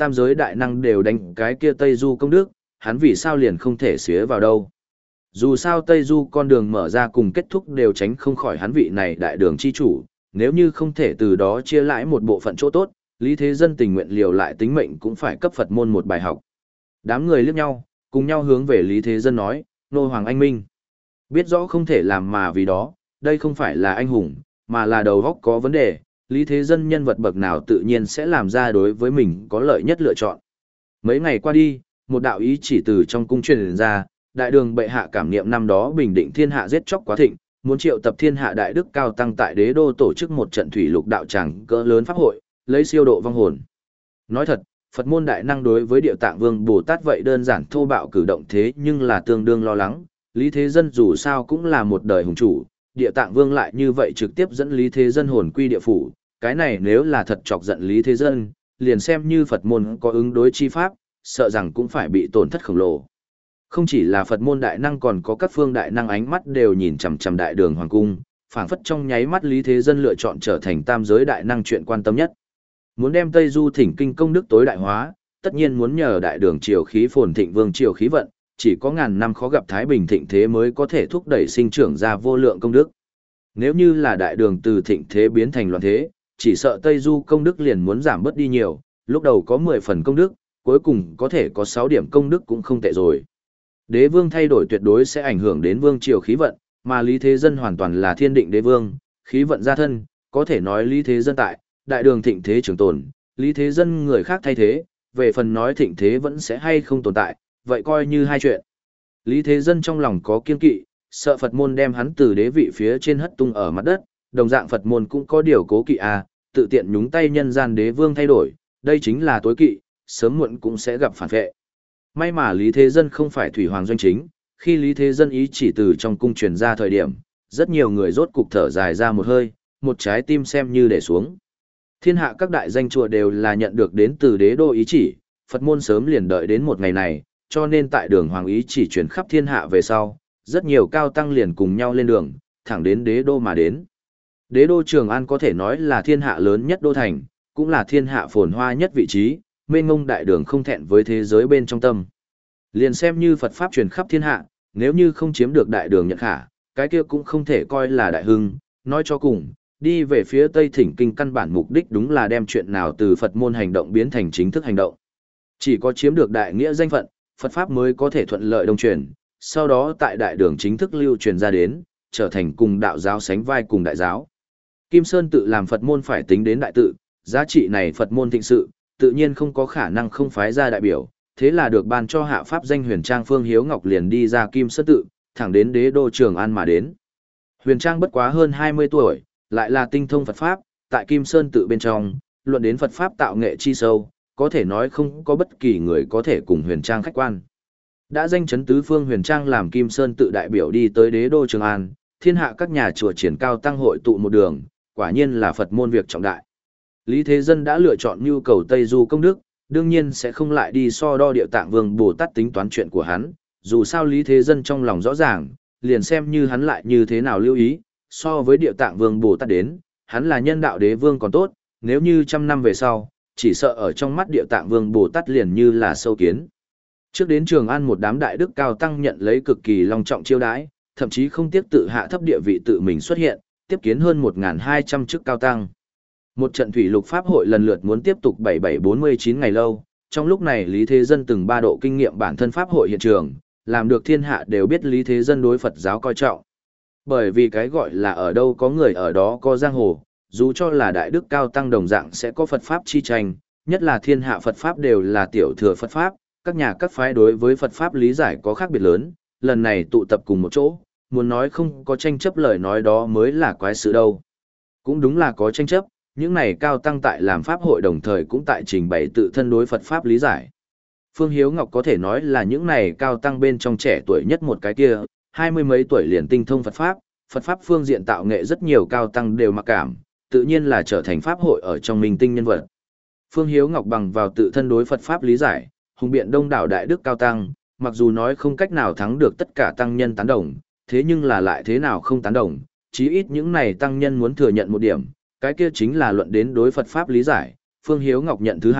tam giới đại năng đều đánh cái kia Tây Du công đức, hắn vì sao liền không thể xía vào đâu. Dù sao Tây Du con đường mở ra cùng kết thúc đều tránh không khỏi hắn vị này đại đường chi chủ, nếu như không thể từ đó chia lãi một bộ phận chỗ tốt, Lý Thế Dân tình nguyện liều lại tính mệnh cũng phải cấp Phật môn một bài học. Đám người liếc nhau, cùng nhau hướng về Lý Thế Dân nói, nô hoàng anh minh. Biết rõ không thể làm mà vì đó, đây không phải là anh hùng, mà là đầu góc có vấn đề, Lý Thế Dân nhân vật bậc nào tự nhiên sẽ làm ra đối với mình có lợi nhất lựa chọn. Mấy ngày qua đi, một đạo ý chỉ từ trong cung truyền ra, đại đường bệ hạ cảm niệm năm đó bình định thiên hạ giết chóc quá thịnh, muốn triệu tập thiên hạ đại đức cao tăng tại đế đô tổ chức một trận thủy lục đạo tràng cỡ lớn pháp hội, lấy siêu độ vong hồn. Nói thật, Phật môn đại năng đối với Địa Tạng Vương Bồ Tát vậy đơn giản thô bạo cử động thế nhưng là tương đương lo lắng, Lý Thế Dân dù sao cũng là một đời hùng chủ, Địa Tạng Vương lại như vậy trực tiếp dẫn Lý Thế Dân hồn quy địa phủ, cái này nếu là thật chọc giận Lý Thế Dân, liền xem như Phật môn có ứng đối chi pháp, sợ rằng cũng phải bị tổn thất khổng lồ. Không chỉ là Phật môn đại năng còn có các phương đại năng ánh mắt đều nhìn chằm chằm đại đường hoàng cung, phảng phất trong nháy mắt Lý Thế Dân lựa chọn trở thành tam giới đại năng chuyện quan tâm nhất. Muốn đem Tây Du thỉnh kinh công đức tối đại hóa, tất nhiên muốn nhờ đại đường triều khí phồn thịnh vương triều khí vận, chỉ có ngàn năm khó gặp thái bình thịnh thế mới có thể thúc đẩy sinh trưởng ra vô lượng công đức. Nếu như là đại đường từ thịnh thế biến thành loạn thế, chỉ sợ Tây Du công đức liền muốn giảm bớt đi nhiều, lúc đầu có mười phần công đức, cuối cùng có thể có sáu điểm công đức cũng không tệ rồi. Đế vương thay đổi tuyệt đối sẽ ảnh hưởng đến vương triều khí vận, mà Lý Thế Dân hoàn toàn là thiên định đế vương, khí vận gia thân, có thể nói Lý Thế Dân tại, đại đường thịnh thế trường tồn, Lý Thế Dân người khác thay thế, về phần nói thịnh thế vẫn sẽ hay không tồn tại, vậy coi như hai chuyện. Lý Thế Dân trong lòng có kiên kỵ, sợ Phật môn đem hắn từ đế vị phía trên hất tung ở mặt đất, đồng dạng Phật môn cũng có điều cố kỵ à, tự tiện nhúng tay nhân gian đế vương thay đổi, đây chính là tối kỵ, sớm muộn cũng sẽ gặp phản vệ. May mà Lý Thế Dân không phải thủy hoàng doanh chính, khi Lý Thế Dân ý chỉ từ trong cung truyền ra thời điểm, rất nhiều người rốt cục thở dài ra một hơi, một trái tim xem như để xuống. Thiên hạ các đại danh chùa đều là nhận được đến từ đế đô ý chỉ, Phật môn sớm liền đợi đến một ngày này, cho nên tại đường hoàng ý chỉ truyền khắp thiên hạ về sau, rất nhiều cao tăng liền cùng nhau lên đường, thẳng đến đế đô mà đến. Đế đô Trường An có thể nói là thiên hạ lớn nhất đô thành, cũng là thiên hạ phồn hoa nhất vị trí, mênh ngông đại đường không thẹn với thế giới bên trong tâm. Liền xem như Phật Pháp truyền khắp thiên hạ, nếu như không chiếm được đại đường nhận khả, cái kia cũng không thể coi là đại hưng, nói cho cùng, đi về phía Tây Thỉnh Kinh căn bản mục đích đúng là đem chuyện nào từ Phật môn hành động biến thành chính thức hành động. Chỉ có chiếm được đại nghĩa danh phận, Phật Pháp mới có thể thuận lợi đồng truyền, sau đó tại đại đường chính thức lưu truyền ra đến, trở thành cùng đạo giáo sánh vai cùng đại giáo. Kim Sơn tự làm Phật môn phải tính đến đại tự, giá trị này Phật môn thịnh sự, tự nhiên không có khả năng không phái ra đại biểu, thế là được ban cho hạ pháp danh Huyền Trang Phương Hiếu Ngọc liền đi ra Kim Sơn tự, thẳng đến đế đô Trường An mà đến. Huyền Trang bất quá hơn hai mươi tuổi, lại là tinh thông Phật Pháp, tại Kim Sơn tự bên trong, luận đến Phật Pháp tạo nghệ chi sâu, có thể nói không có bất kỳ người có thể cùng Huyền Trang khách quan. Đã danh chấn tứ phương Huyền Trang làm Kim Sơn tự đại biểu đi tới đế đô Trường An, thiên hạ các nhà chùa triển cao tăng hội tụ một đường, quả nhiên là Phật môn việc trọng đại. Lý Thế Dân đã lựa chọn nhu cầu Tây Du công đức, đương nhiên sẽ không lại đi so đo Địa Tạng Vương Bồ Tát tính toán chuyện của hắn, dù sao Lý Thế Dân trong lòng rõ ràng, liền xem như hắn lại như thế nào lưu ý, so với Địa Tạng Vương Bồ Tát đến, hắn là nhân đạo đế vương còn tốt, nếu như trăm năm về sau, chỉ sợ ở trong mắt Địa Tạng Vương Bồ Tát liền như là sâu kiến. Trước đến Trường An một đám đại đức cao tăng nhận lấy cực kỳ long trọng chiêu đãi, thậm chí không tiếc tự hạ thấp địa vị tự mình xuất hiện, tiếp kiến hơn một nghìn hai trăm chức cao tăng. Một trận thủy lục pháp hội lần lượt muốn tiếp tục bảy bảy bốn mươi chín ngày lâu, trong lúc này Lý Thế Dân từng ba độ kinh nghiệm bản thân pháp hội hiện trường, làm được thiên hạ đều biết Lý Thế Dân đối Phật giáo coi trọng. Bởi vì cái gọi là ở đâu có người ở đó có giang hồ, dù cho là đại đức cao tăng đồng dạng sẽ có Phật Pháp chi tranh, nhất là thiên hạ Phật Pháp đều là tiểu thừa Phật Pháp, các nhà các phái đối với Phật Pháp lý giải có khác biệt lớn, lần này tụ tập cùng một chỗ, muốn nói không có tranh chấp lời nói đó mới là quái sự đâu. Cũng đúng là có tranh chấp, những này cao tăng tại làm Pháp hội đồng thời cũng tại trình bày tự thân đối Phật Pháp lý giải. Phương Hiếu Ngọc có thể nói là những này cao tăng bên trong trẻ tuổi nhất một cái kia, hai mươi mấy tuổi liền tinh thông Phật Pháp, Phật Pháp phương diện tạo nghệ rất nhiều cao tăng đều mặc cảm, tự nhiên là trở thành Pháp hội ở trong minh tinh nhân vật. Phương Hiếu Ngọc bằng vào tự thân đối Phật Pháp lý giải, hùng biện đông đảo đại đức cao tăng, mặc dù nói không cách nào thắng được tất cả tăng nhân tán đồng, thế nhưng là lại thế nào không tán đồng, chí ít những này tăng nhân muốn thừa nhận một điểm, cái kia chính là luận đến đối Phật Pháp lý giải, Phương Hiếu Ngọc nhận thứ hai,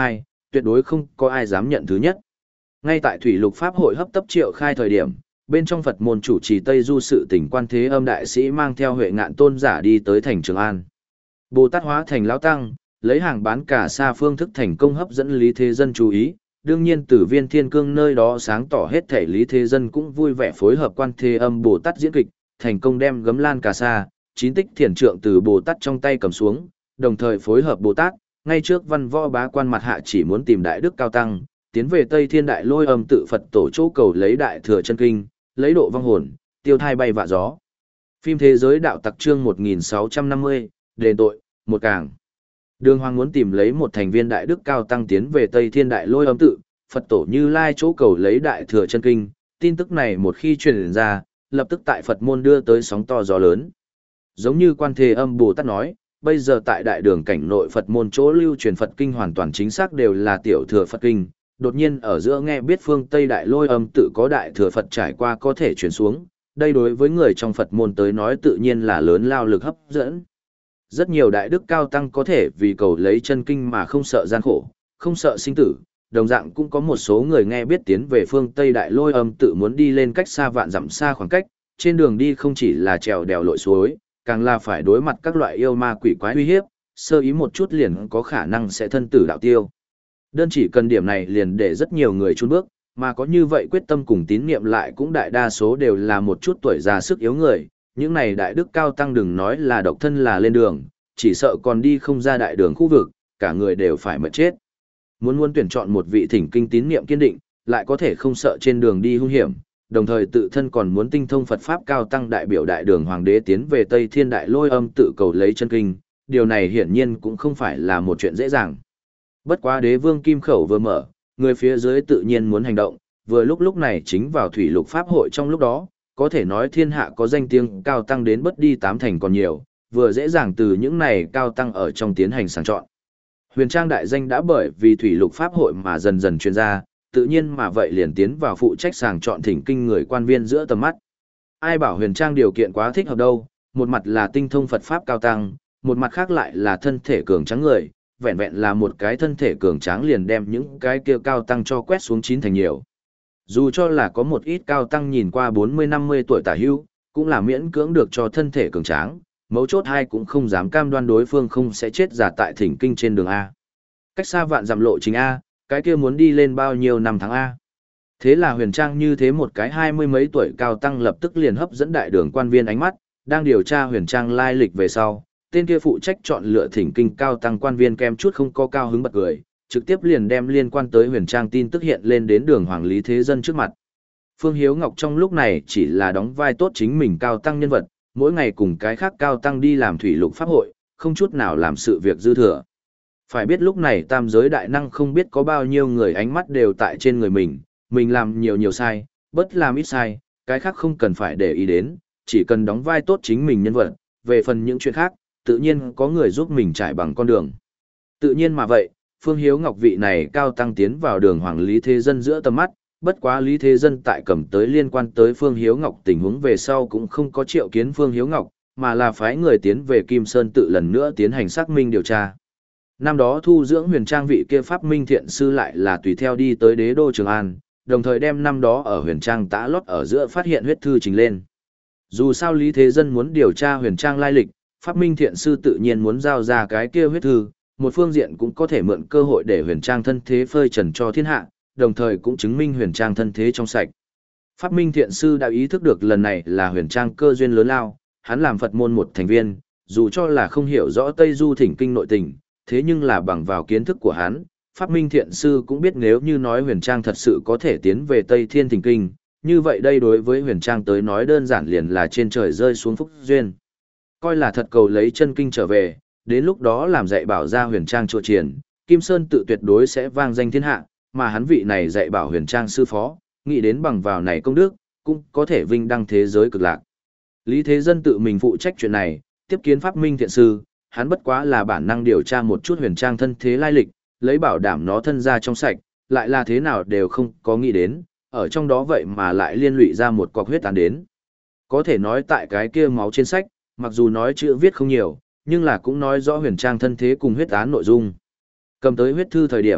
tuyệt đối không có ai dám nhận thứ nhất. Ngay tại Thủy Lục Pháp hội hấp tấp triệu khai thời điểm, bên trong Phật môn chủ trì Tây Du sự tỉnh Quan Thế Âm đại sĩ mang theo Huệ Ngạn tôn giả đi tới thành Trường An. Bồ Tát hóa thành lão tăng, lấy hàng bán cả xa phương thức thành công hấp dẫn Lý Thế Dân chú ý, đương nhiên từ Viên Thiên Cương nơi đó sáng tỏ hết thể Lý Thế Dân cũng vui vẻ phối hợp Quan Thế Âm Bồ Tát diễn kịch, thành công đem gấm lan cà sa, chín tích thiền trượng từ Bồ Tát trong tay cầm xuống, đồng thời phối hợp Bồ Tát, ngay trước văn võ bá quan mặt hạ chỉ muốn tìm đại đức cao tăng, tiến về Tây Thiên Đại Lôi Âm tự Phật tổ chỗ cầu lấy đại thừa chân kinh, lấy độ vong hồn, tiêu thai bay vạ gió. Phim thế giới đạo tặc chương một nghìn sáu trăm năm mươi, đền tội, một càng. Đường Hoàng muốn tìm lấy một thành viên đại đức cao tăng tiến về Tây Thiên Đại Lôi Âm tự, Phật tổ Như Lai chỗ cầu lấy đại thừa chân kinh, tin tức này một khi truyền ra, lập tức tại Phật môn đưa tới sóng to gió lớn. Giống như Quan Thế Âm Bồ Tát nói, bây giờ tại đại đường cảnh nội Phật môn chỗ lưu truyền Phật kinh hoàn toàn chính xác đều là tiểu thừa Phật kinh, đột nhiên ở giữa nghe biết phương Tây Đại Lôi Âm tự có đại thừa Phật trải qua có thể truyền xuống, đây đối với người trong Phật môn tới nói tự nhiên là lớn lao lực hấp dẫn. Rất nhiều đại đức cao tăng có thể vì cầu lấy chân kinh mà không sợ gian khổ, không sợ sinh tử, đồng dạng cũng có một số người nghe biết tiến về phương Tây Đại Lôi Âm tự muốn đi lên cách xa vạn dặm xa khoảng cách, trên đường đi không chỉ là trèo đèo lội suối, càng là phải đối mặt các loại yêu ma quỷ quái uy hiếp, sơ ý một chút liền có khả năng sẽ thân tử đạo tiêu. Đơn chỉ cần điểm này liền để rất nhiều người chùn bước, mà có như vậy quyết tâm cùng tín niệm lại cũng đại đa số đều là một chút tuổi già sức yếu người, những này đại đức cao tăng đừng nói là độc thân là lên đường, chỉ sợ còn đi không ra đại đường khu vực, cả người đều phải mất chết. Muốn muốn tuyển chọn một vị thỉnh kinh tín niệm kiên định, lại có thể không sợ trên đường đi hung hiểm, đồng thời tự thân còn muốn tinh thông Phật Pháp cao tăng đại biểu đại đường hoàng đế tiến về Tây Thiên Đại Lôi Âm tự cầu lấy chân kinh, điều này hiển nhiên cũng không phải là một chuyện dễ dàng. Bất quá đế vương kim khẩu vừa mở, người phía dưới tự nhiên muốn hành động, vừa lúc lúc này chính vào Thủy Lục Pháp hội trong lúc đó, có thể nói thiên hạ có danh tiếng cao tăng đến bất đi tám thành còn nhiều, vừa dễ dàng từ những này cao tăng ở trong tiến hành sàng chọn. Huyền Trang đại danh đã bởi vì Thủy Lục Pháp hội mà dần dần truyền ra, tự nhiên mà vậy liền tiến vào phụ trách sàng chọn thỉnh kinh người quan viên giữa tầm mắt. Ai bảo Huyền Trang điều kiện quá thích hợp đâu, một mặt là tinh thông Phật Pháp cao tăng, một mặt khác lại là thân thể cường tráng người, vẹn vẹn là một cái thân thể cường tráng liền đem những cái kia cao tăng cho quét xuống chín thành nhiều. Dù cho là có một ít cao tăng nhìn qua bốn mươi năm mươi tuổi tả hưu, cũng là miễn cưỡng được cho thân thể cường tráng, mấu chốt hai cũng không dám cam đoan đối phương không sẽ chết giả tại thỉnh kinh trên đường A. Cách xa vạn dặm lộ trình A, cái kia muốn đi lên bao nhiêu năm tháng A. Thế là Huyền Trang như thế một cái hai mươi mấy tuổi cao tăng lập tức liền hấp dẫn đại đường quan viên ánh mắt, đang điều tra Huyền Trang lai lịch về sau, tên kia phụ trách chọn lựa thỉnh kinh cao tăng quan viên kem chút không có cao hứng bật cười, trực tiếp liền đem liên quan tới Huyền Trang tin tức hiện lên đến đường Hoàng Lý Thế Dân trước mặt. Phương Hiếu Ngọc trong lúc này chỉ là đóng vai tốt chính mình cao tăng nhân vật, mỗi ngày cùng cái khác cao tăng đi làm thủy lục pháp hội, không chút nào làm sự việc dư thừa. Phải biết lúc này tam giới đại năng không biết có bao nhiêu người ánh mắt đều tại trên người mình, mình làm nhiều nhiều sai, bất làm ít sai, cái khác không cần phải để ý đến, chỉ cần đóng vai tốt chính mình nhân vật, về phần những chuyện khác, tự nhiên có người giúp mình trải bằng con đường. Tự nhiên mà vậy, Phương Hiếu Ngọc vị này cao tăng tiến vào đường Hoàng Lý Thế Dân giữa tầm mắt, bất quá Lý Thế Dân tại cầm tới liên quan tới Phương Hiếu Ngọc tình huống về sau cũng không có triệu kiến Phương Hiếu Ngọc, mà là phái người tiến về Kim Sơn tự lần nữa tiến hành xác minh điều tra. Năm đó thu dưỡng Huyền Trang vị kia pháp minh thiện sư lại là tùy theo đi tới đế đô Trường An, đồng thời đem năm đó ở Huyền Trang tã lót ở giữa phát hiện huyết thư trình lên. Dù sao Lý Thế Dân muốn điều tra Huyền Trang lai lịch, pháp minh thiện sư tự nhiên muốn giao ra cái kia huyết thư, một phương diện cũng có thể mượn cơ hội để Huyền Trang thân thế phơi trần cho thiên hạ, đồng thời cũng chứng minh Huyền Trang thân thế trong sạch. Pháp minh thiện sư đã ý thức được lần này là Huyền Trang cơ duyên lớn lao, hắn làm Phật môn một thành viên, dù cho là không hiểu rõ Tây Du thỉnh kinh nội tình, thế nhưng là bằng vào kiến thức của hắn, Pháp minh thiện sư cũng biết nếu như nói Huyền Trang thật sự có thể tiến về Tây Thiên thỉnh kinh, như vậy đây đối với Huyền Trang tới nói đơn giản liền là trên trời rơi xuống phúc duyên. Coi là thật cầu lấy chân kinh trở về, đến lúc đó làm dạy bảo ra Huyền Trang chùa triển, Kim Sơn tự tuyệt đối sẽ vang danh thiên hạ, mà hắn vị này dạy bảo Huyền Trang sư phó, nghĩ đến bằng vào này công đức, cũng có thể vinh đăng thế giới cực lạc. Lý Thế Dân tự mình phụ trách chuyện này, tiếp kiến Pháp minh thiện sư, hắn bất quá là bản năng điều tra một chút Huyền Trang thân thế lai lịch, lấy bảo đảm nó thân ra trong sạch, lại là thế nào đều không có nghĩ đến, ở trong đó vậy mà lại liên lụy ra một cọc huyết án đến. Có thể nói tại cái kia máu trên sách, mặc dù nói chữ viết không nhiều, nhưng là cũng nói rõ Huyền Trang thân thế cùng huyết án nội dung. Cầm tới huyết thư thời điểm,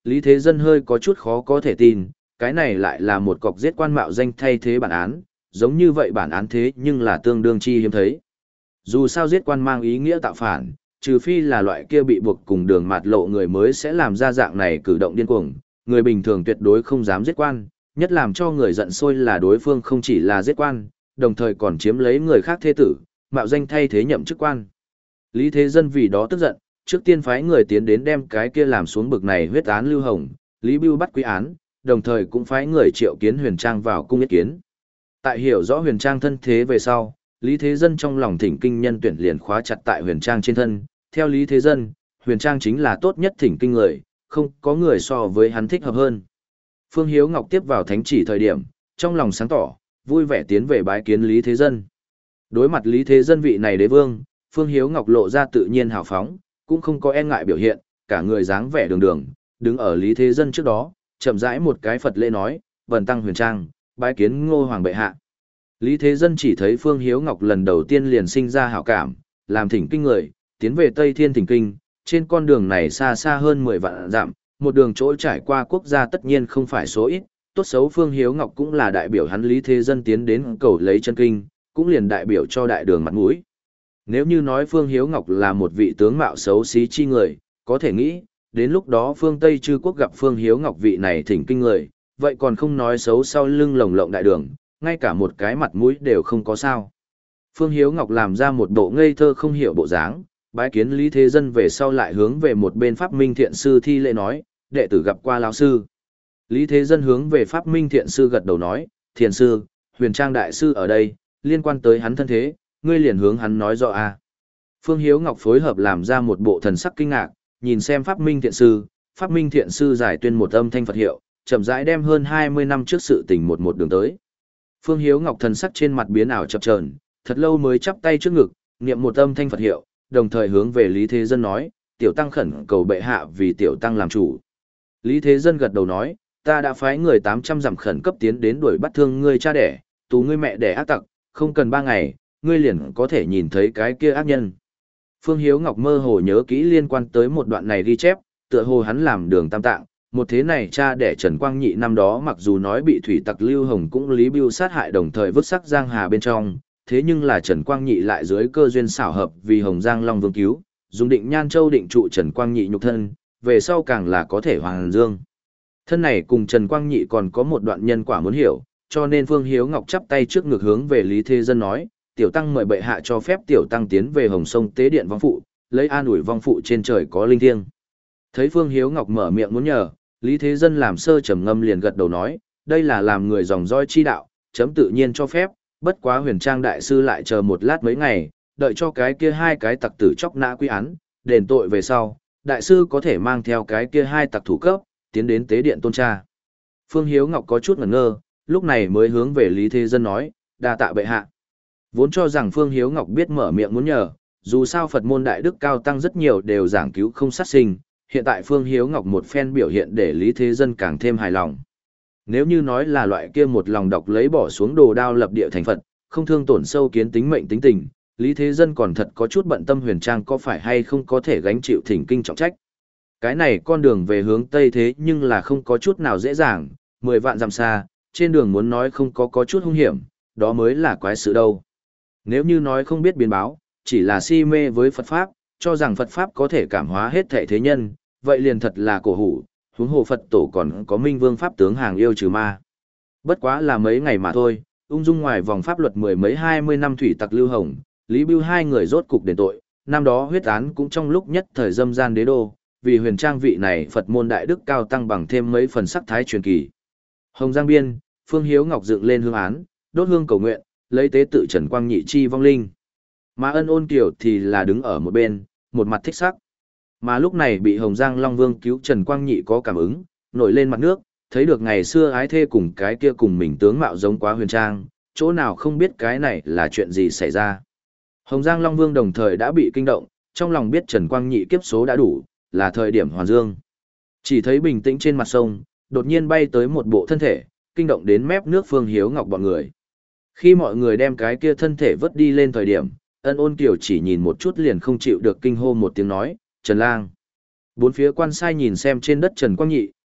Lý Thế Dân hơi có chút khó có thể tin, cái này lại là một cọc giết quan mạo danh thay thế bản án, giống như vậy bản án thế nhưng là tương đương chi hiếm thấy. Dù sao giết quan mang ý nghĩa tạo phản, trừ phi là loại kia bị buộc cùng đường mạt lộ người mới sẽ làm ra dạng này cử động điên cuồng, người bình thường tuyệt đối không dám giết quan, nhất làm cho người giận sôi là đối phương không chỉ là giết quan, đồng thời còn chiếm lấy người khác thế tử, mạo danh thay thế nhậm chức quan. Lý Thế Dân vì đó tức giận, trước tiên phái người tiến đến đem cái kia làm xuống bực này huyết án Lưu Hồng, Lý Bưu bắt quý án, đồng thời cũng phái người triệu kiến Huyền Trang vào cung ý kiến. Tại hiểu rõ Huyền Trang thân thế về sau, Lý Thế Dân trong lòng thỉnh kinh nhân tuyển liền khóa chặt tại Huyền Trang trên thân, theo Lý Thế Dân, Huyền Trang chính là tốt nhất thỉnh kinh người, không có người so với hắn thích hợp hơn. Phương Hiếu Ngọc tiếp vào thánh chỉ thời điểm, trong lòng sáng tỏ, vui vẻ tiến về bái kiến Lý Thế Dân. Đối mặt Lý Thế Dân vị này đế vương, Phương Hiếu Ngọc lộ ra tự nhiên hào phóng, cũng không có e ngại biểu hiện, cả người dáng vẻ đường đường, đứng ở Lý Thế Dân trước đó, chậm rãi một cái Phật lễ nói, "Vần tăng Huyền Trang, bái kiến Ngô hoàng bệ hạ." Lý Thế Dân chỉ thấy Phương Hiếu Ngọc lần đầu tiên liền sinh ra hảo cảm, làm thỉnh kinh người, tiến về Tây Thiên thỉnh kinh, trên con đường này xa xa hơn mười vạn dặm, một đường chỗ trải qua quốc gia tất nhiên không phải số ít, tốt xấu Phương Hiếu Ngọc cũng là đại biểu hắn Lý Thế Dân tiến đến cầu lấy chân kinh, cũng liền đại biểu cho đại đường mặt mũi. Nếu như nói Phương Hiếu Ngọc là một vị tướng mạo xấu xí chi người, có thể nghĩ, đến lúc đó phương Tây chư quốc gặp Phương Hiếu Ngọc vị này thỉnh kinh người, vậy còn không nói xấu sau lưng lồng lộng đại đường, ngay cả một cái mặt mũi đều không có sao. Phương Hiếu Ngọc làm ra một bộ ngây thơ không hiểu bộ dáng, bái kiến Lý Thế Dân về sau lại hướng về một bên Pháp Minh Thiện Sư thi lễ nói, đệ tử gặp qua lão sư. Lý Thế Dân hướng về Pháp Minh Thiện Sư gật đầu nói, Thiện Sư, Huyền Trang Đại Sư ở đây, liên quan tới hắn thân thế, ngươi liền hướng hắn nói rõ a. Phương Hiếu Ngọc phối hợp làm ra một bộ thần sắc kinh ngạc, nhìn xem Pháp Minh Thiện Sư, Pháp Minh Thiện Sư giải tuyên một âm thanh Phật hiệu, chậm rãi đem hơn hai mươi năm trước sự tình một một đường tới. Phương Hiếu Ngọc thần sắc trên mặt biến ảo chập chờn, thật lâu mới chắp tay trước ngực, niệm một âm thanh Phật hiệu, đồng thời hướng về Lý Thế Dân nói, tiểu tăng khẩn cầu bệ hạ vì tiểu tăng làm chủ. Lý Thế Dân gật đầu nói, ta đã phái người tám trăm dặm khẩn cấp tiến đến đuổi bắt thương ngươi cha đẻ, tù ngươi mẹ đẻ ác tặc, không cần ba ngày, ngươi liền có thể nhìn thấy cái kia ác nhân. Phương Hiếu Ngọc mơ hồ nhớ kỹ liên quan tới một đoạn này ghi chép, tựa hồ hắn làm đường tam tạng, một thế này cha đẻ Trần Quang Nhị năm đó mặc dù nói bị thủy tặc Lưu Hồng cũng Lý Bưu sát hại đồng thời vứt xác Giang Hà bên trong, thế nhưng là Trần Quang Nhị lại dưới cơ duyên xảo hợp vì Hồng Giang Long Vương cứu, dùng định Nhan Châu định trụ Trần Quang Nhị nhục thân, về sau càng là có thể hoàng dương. Thân này cùng Trần Quang Nhị còn có một đoạn nhân quả muốn hiểu, cho nên Phương Hiếu Ngọc chắp tay trước ngực hướng về Lý Thế Dân nói, tiểu tăng mời bệ hạ cho phép tiểu tăng tiến về Hồng Sông tế điện vong phụ, lấy an ủi vong phụ trên trời có linh thiêng. Thấy Phương Hiếu Ngọc mở miệng muốn nhờ, Lý Thế Dân làm sơ trầm ngâm liền gật đầu nói, đây là làm người dòng dõi chi đạo, chấm tự nhiên cho phép, bất quá Huyền Trang Đại Sư lại chờ một lát mấy ngày, đợi cho cái kia hai cái tặc tử chóc nã quy án, đền tội về sau, Đại Sư có thể mang theo cái kia hai tặc thủ cấp, tiến đến tế điện tôn cha. Phương Hiếu Ngọc có chút ngẩn ngơ, lúc này mới hướng về Lý Thế Dân nói, đa tạ bệ hạ. Vốn cho rằng Phương Hiếu Ngọc biết mở miệng muốn nhờ, dù sao Phật môn đại đức cao tăng rất nhiều đều giảng cứu không sát sinh, hiện tại Phương Hiếu Ngọc một phen biểu hiện để Lý Thế Dân càng thêm hài lòng. Nếu như nói là loại kia một lòng đọc lấy bỏ xuống đồ đao lập địa thành Phật, không thương tổn sâu kiến tính mệnh tính tình, Lý Thế Dân còn thật có chút bận tâm Huyền Trang có phải hay không có thể gánh chịu thỉnh kinh trọng trách. Cái này con đường về hướng Tây thế nhưng là không có chút nào dễ dàng, mười vạn dặm xa, trên đường muốn nói không có có chút hung hiểm, đó mới là quái sự đâu. Nếu như nói không biết biến báo, chỉ là si mê với Phật Pháp, cho rằng Phật Pháp có thể cảm hóa hết thảy thế nhân, vậy liền thật là cổ hủ, huống hồ Phật tổ còn có Minh Vương Pháp tướng hàng yêu trừ ma. Bất quá là mấy ngày mà thôi, ung dung ngoài vòng pháp luật mười mấy hai mươi năm thủy tặc Lưu Hồng, Lý Bưu hai người rốt cục đền tội, năm đó huyết án cũng trong lúc nhất thời dâm gian đế đô, vì Huyền Trang vị này Phật môn đại đức cao tăng bằng thêm mấy phần sắc thái truyền kỳ. Hồng Giang biên, Phương Hiếu Ngọc dựng lên hương án, đốt hương cầu nguyện, lấy tế tự Trần Quang Nhị chi vong linh. Mà Ân Ôn Kiều thì là đứng ở một bên, một mặt thích sắc. Mà lúc này bị Hồng Giang Long Vương cứu Trần Quang Nhị có cảm ứng, nổi lên mặt nước, thấy được ngày xưa ái thê cùng cái kia cùng mình tướng mạo giống quá Huyền Trang, chỗ nào không biết cái này là chuyện gì xảy ra. Hồng Giang Long Vương đồng thời đã bị kinh động, trong lòng biết Trần Quang Nhị kiếp số đã đủ, là thời điểm hoàn dương. Chỉ thấy bình tĩnh trên mặt sông, đột nhiên bay tới một bộ thân thể, kinh động đến mép nước Phương Hiếu Ngọc bọn người. Khi mọi người đem cái kia thân thể vớt đi lên thời điểm, Ân Ôn Kiều chỉ nhìn một chút liền không chịu được kinh hô một tiếng nói, Trần Lang. Bốn phía quan sai nhìn xem trên đất Trần Quang Nhị,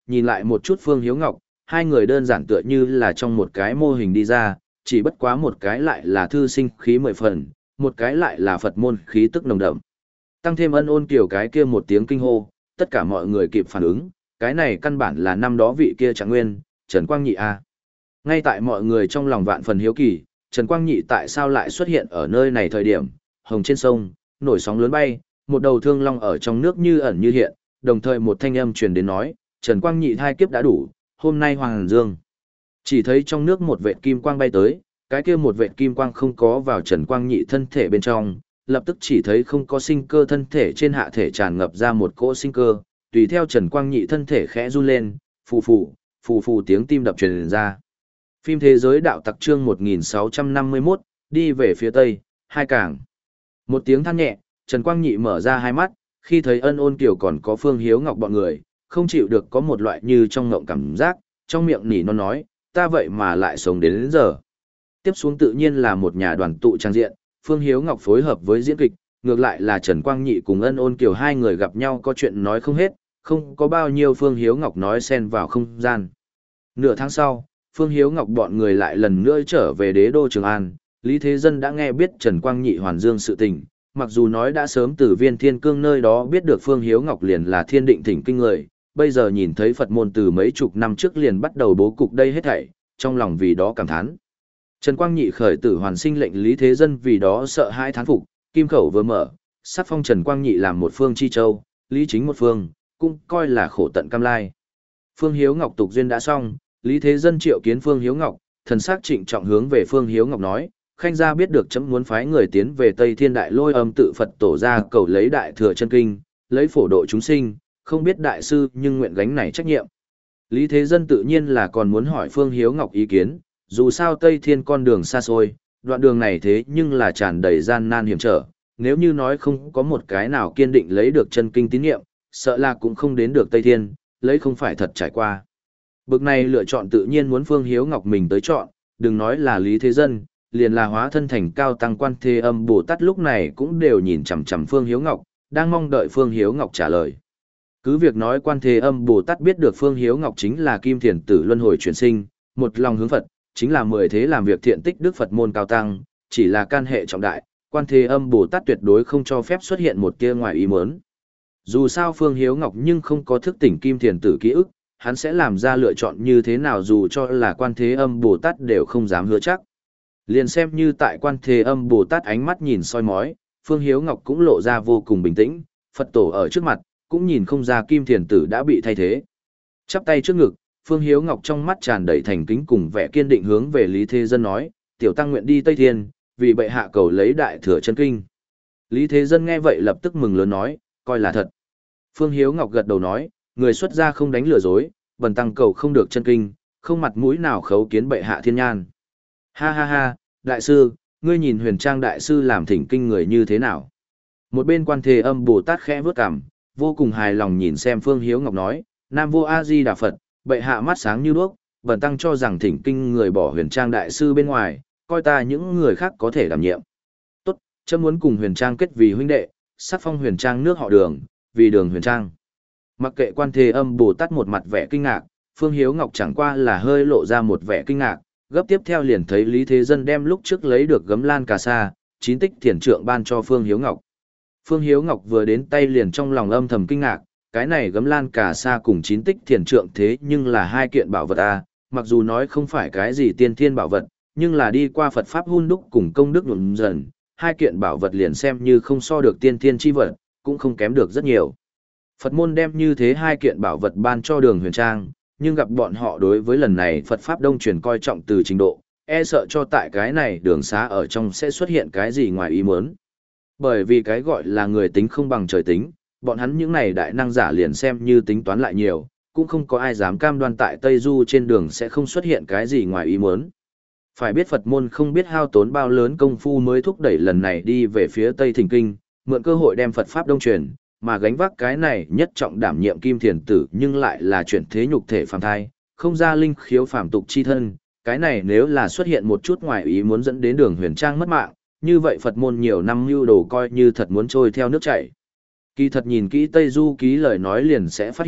nhìn lại một chút Phương Hiếu Ngọc, hai người đơn giản tựa như là trong một cái mô hình đi ra, chỉ bất quá một cái lại là thư sinh khí mười phần, một cái lại là Phật môn khí tức nồng đậm. Tăng thêm Ân Ôn Kiều cái kia một tiếng kinh hô, tất cả mọi người kịp phản ứng, cái này căn bản là năm đó vị kia Trạng Nguyên, Trần Quang Nhị a. Ngay tại mọi người trong lòng vạn phần hiếu kỳ, Trần Quang Nhị tại sao lại xuất hiện ở nơi này thời điểm, hồng trên sông, nổi sóng lớn bay, một đầu thương long ở trong nước như ẩn như hiện, đồng thời một thanh âm truyền đến nói, Trần Quang Nhị thai kiếp đã đủ, hôm nay Hoàng Dương. Chỉ thấy trong nước một vệt kim quang bay tới, cái kia một vệt kim quang không có vào Trần Quang Nhị thân thể bên trong, lập tức chỉ thấy không có sinh cơ thân thể trên hạ thể tràn ngập ra một cỗ sinh cơ, tùy theo Trần Quang Nhị thân thể khẽ run lên, phù phù, phù phù tiếng tim đập truyền ra. Phim thế giới đạo tặc chương một nghìn sáu trăm năm mươi mốt, đi về phía tây, hai cảng. Một tiếng than nhẹ, Trần Quang Nhị mở ra hai mắt, khi thấy Ân Ôn Kiều còn có Phương Hiếu Ngọc bọn người, không chịu được có một loại như trong ngộng cảm giác, trong miệng nỉ non nói, ta vậy mà lại sống đến, đến giờ. Tiếp xuống tự nhiên là một nhà đoàn tụ trang diện, Phương Hiếu Ngọc phối hợp với diễn kịch, ngược lại là Trần Quang Nhị cùng Ân Ôn Kiều hai người gặp nhau có chuyện nói không hết, không có bao nhiêu Phương Hiếu Ngọc nói xen vào không gian. Nửa tháng sau, Phương Hiếu Ngọc bọn người lại lần nữa trở về đế đô Trường An, Lý Thế Dân đã nghe biết Trần Quang Nhị hoàn dương sự tình, mặc dù nói đã sớm từ Viên Thiên Cương nơi đó biết được Phương Hiếu Ngọc liền là thiên định thỉnh kinh người, bây giờ nhìn thấy Phật môn từ mấy chục năm trước liền bắt đầu bố cục đây hết thảy, trong lòng vì đó cảm thán. Trần Quang Nhị khởi tử hoàn sinh lệnh Lý Thế Dân vì đó sợ hai thán phục, kim khẩu vừa mở, sắc phong Trần Quang Nhị làm một phương chi châu, Lý Chính một phương, cũng coi là khổ tận cam lai. Phương Hiếu Ngọc tục duyên đã xong, Lý Thế Dân triệu kiến Phương Hiếu Ngọc, thần sắc trịnh trọng hướng về Phương Hiếu Ngọc nói, khanh gia biết được chấm muốn phái người tiến về Tây Thiên Đại Lôi Âm tự Phật tổ ra cầu lấy đại thừa chân kinh, lấy phổ độ chúng sinh, không biết đại sư nhưng nguyện gánh này trách nhiệm. Lý Thế Dân tự nhiên là còn muốn hỏi Phương Hiếu Ngọc ý kiến, dù sao Tây Thiên con đường xa xôi, đoạn đường này thế nhưng là tràn đầy gian nan hiểm trở, nếu như nói không có một cái nào kiên định lấy được chân kinh tín nhiệm, sợ là cũng không đến được Tây Thiên, lấy không phải thật trải qua. Bực này lựa chọn tự nhiên muốn Phương Hiếu Ngọc mình tới chọn, đừng nói là Lý Thế Dân, liền là hóa thân thành cao tăng Quan Thế Âm Bồ Tát lúc này cũng đều nhìn chằm chằm Phương Hiếu Ngọc, đang mong đợi Phương Hiếu Ngọc trả lời. Cứ việc nói Quan Thế Âm Bồ Tát biết được Phương Hiếu Ngọc chính là Kim Thiền Tử luân hồi chuyển sinh, một lòng hướng Phật, chính là mười thế làm việc thiện tích đức Phật môn cao tăng, chỉ là can hệ trọng đại, Quan Thế Âm Bồ Tát tuyệt đối không cho phép xuất hiện một tia ngoài ý muốn. Dù sao Phương Hiếu Ngọc nhưng không có thức tỉnh Kim Thiền Tử ký ức, hắn sẽ làm ra lựa chọn như thế nào dù cho là Quan Thế Âm Bồ Tát đều không dám hứa chắc. Liền xem như tại Quan Thế Âm Bồ Tát ánh mắt nhìn soi mói, Phương Hiếu Ngọc cũng lộ ra vô cùng bình tĩnh, Phật tổ ở trước mặt, cũng nhìn không ra Kim Thiền Tử đã bị thay thế. Chắp tay trước ngực, Phương Hiếu Ngọc trong mắt tràn đầy thành kính cùng vẻ kiên định hướng về Lý Thế Dân nói, tiểu tăng nguyện đi Tây Thiên, vì bệ hạ cầu lấy đại thừa chân kinh. Lý Thế Dân nghe vậy lập tức mừng lớn nói, coi là thật. Phương Hiếu Ngọc gật đầu nói, người xuất gia không đánh lừa dối, bần tăng cầu không được chân kinh, không mặt mũi nào khấu kiến bệ hạ thiên nhan. Ha ha ha, đại sư, ngươi nhìn Huyền Trang đại sư làm thỉnh kinh người như thế nào? Một bên Quan Thế Âm Bồ Tát khẽ vướt cằm, vô cùng hài lòng nhìn xem Phương Hiếu Ngọc nói, Nam Vô A Di Đà Phật, bệ hạ mắt sáng như đuốc, bần tăng cho rằng thỉnh kinh người bỏ Huyền Trang đại sư bên ngoài, coi ta những người khác có thể đảm nhiệm. Tốt, chấm muốn cùng Huyền Trang kết vì huynh đệ, sắc phong Huyền Trang nước họ Đường, vì Đường Huyền Trang. Mặc kệ Quan Thế Âm Bồ Tát một mặt vẻ kinh ngạc, Phương Hiếu Ngọc chẳng qua là hơi lộ ra một vẻ kinh ngạc, gấp tiếp theo liền thấy Lý Thế Dân đem lúc trước lấy được gấm lan cà sa, chín tích thiền trượng ban cho Phương Hiếu Ngọc. Phương Hiếu Ngọc vừa đến tay liền trong lòng âm thầm kinh ngạc, cái này gấm lan cà sa cùng chín tích thiền trượng thế nhưng là hai kiện bảo vật a, mặc dù nói không phải cái gì tiên thiên bảo vật, nhưng là đi qua Phật pháp hun đúc cùng công đức nhuộm dần, hai kiện bảo vật liền xem như không so được tiên thiên chi vật, cũng không kém được rất nhiều. Phật môn đem như thế hai kiện bảo vật ban cho Đường Huyền Trang, nhưng gặp bọn họ đối với lần này Phật pháp đông truyền coi trọng từ trình độ, e sợ cho tại cái này đường xá ở trong sẽ xuất hiện cái gì ngoài ý muốn. Bởi vì cái gọi là người tính không bằng trời tính, bọn hắn những này đại năng giả liền xem như tính toán lại nhiều, cũng không có ai dám cam đoan tại Tây Du trên đường sẽ không xuất hiện cái gì ngoài ý muốn. Phải biết Phật môn không biết hao tốn bao lớn công phu mới thúc đẩy lần này đi về phía Tây Thỉnh Kinh, mượn cơ hội đem Phật pháp đông truyền, mà gánh vác cái này nhất trọng đảm nhiệm Kim Thiền Tử nhưng lại là chuyển thế nhục thể phàm thai, không ra linh khiếu phàm tục chi thân, cái này nếu là xuất hiện một chút ngoài ý muốn dẫn đến Đường Huyền Trang mất mạng, như vậy Phật môn nhiều năm mưu đồ coi như thật muốn trôi theo nước chảy. Kỳ thật nhìn kỹ Tây Du ký lời nói liền sẽ phát hiện,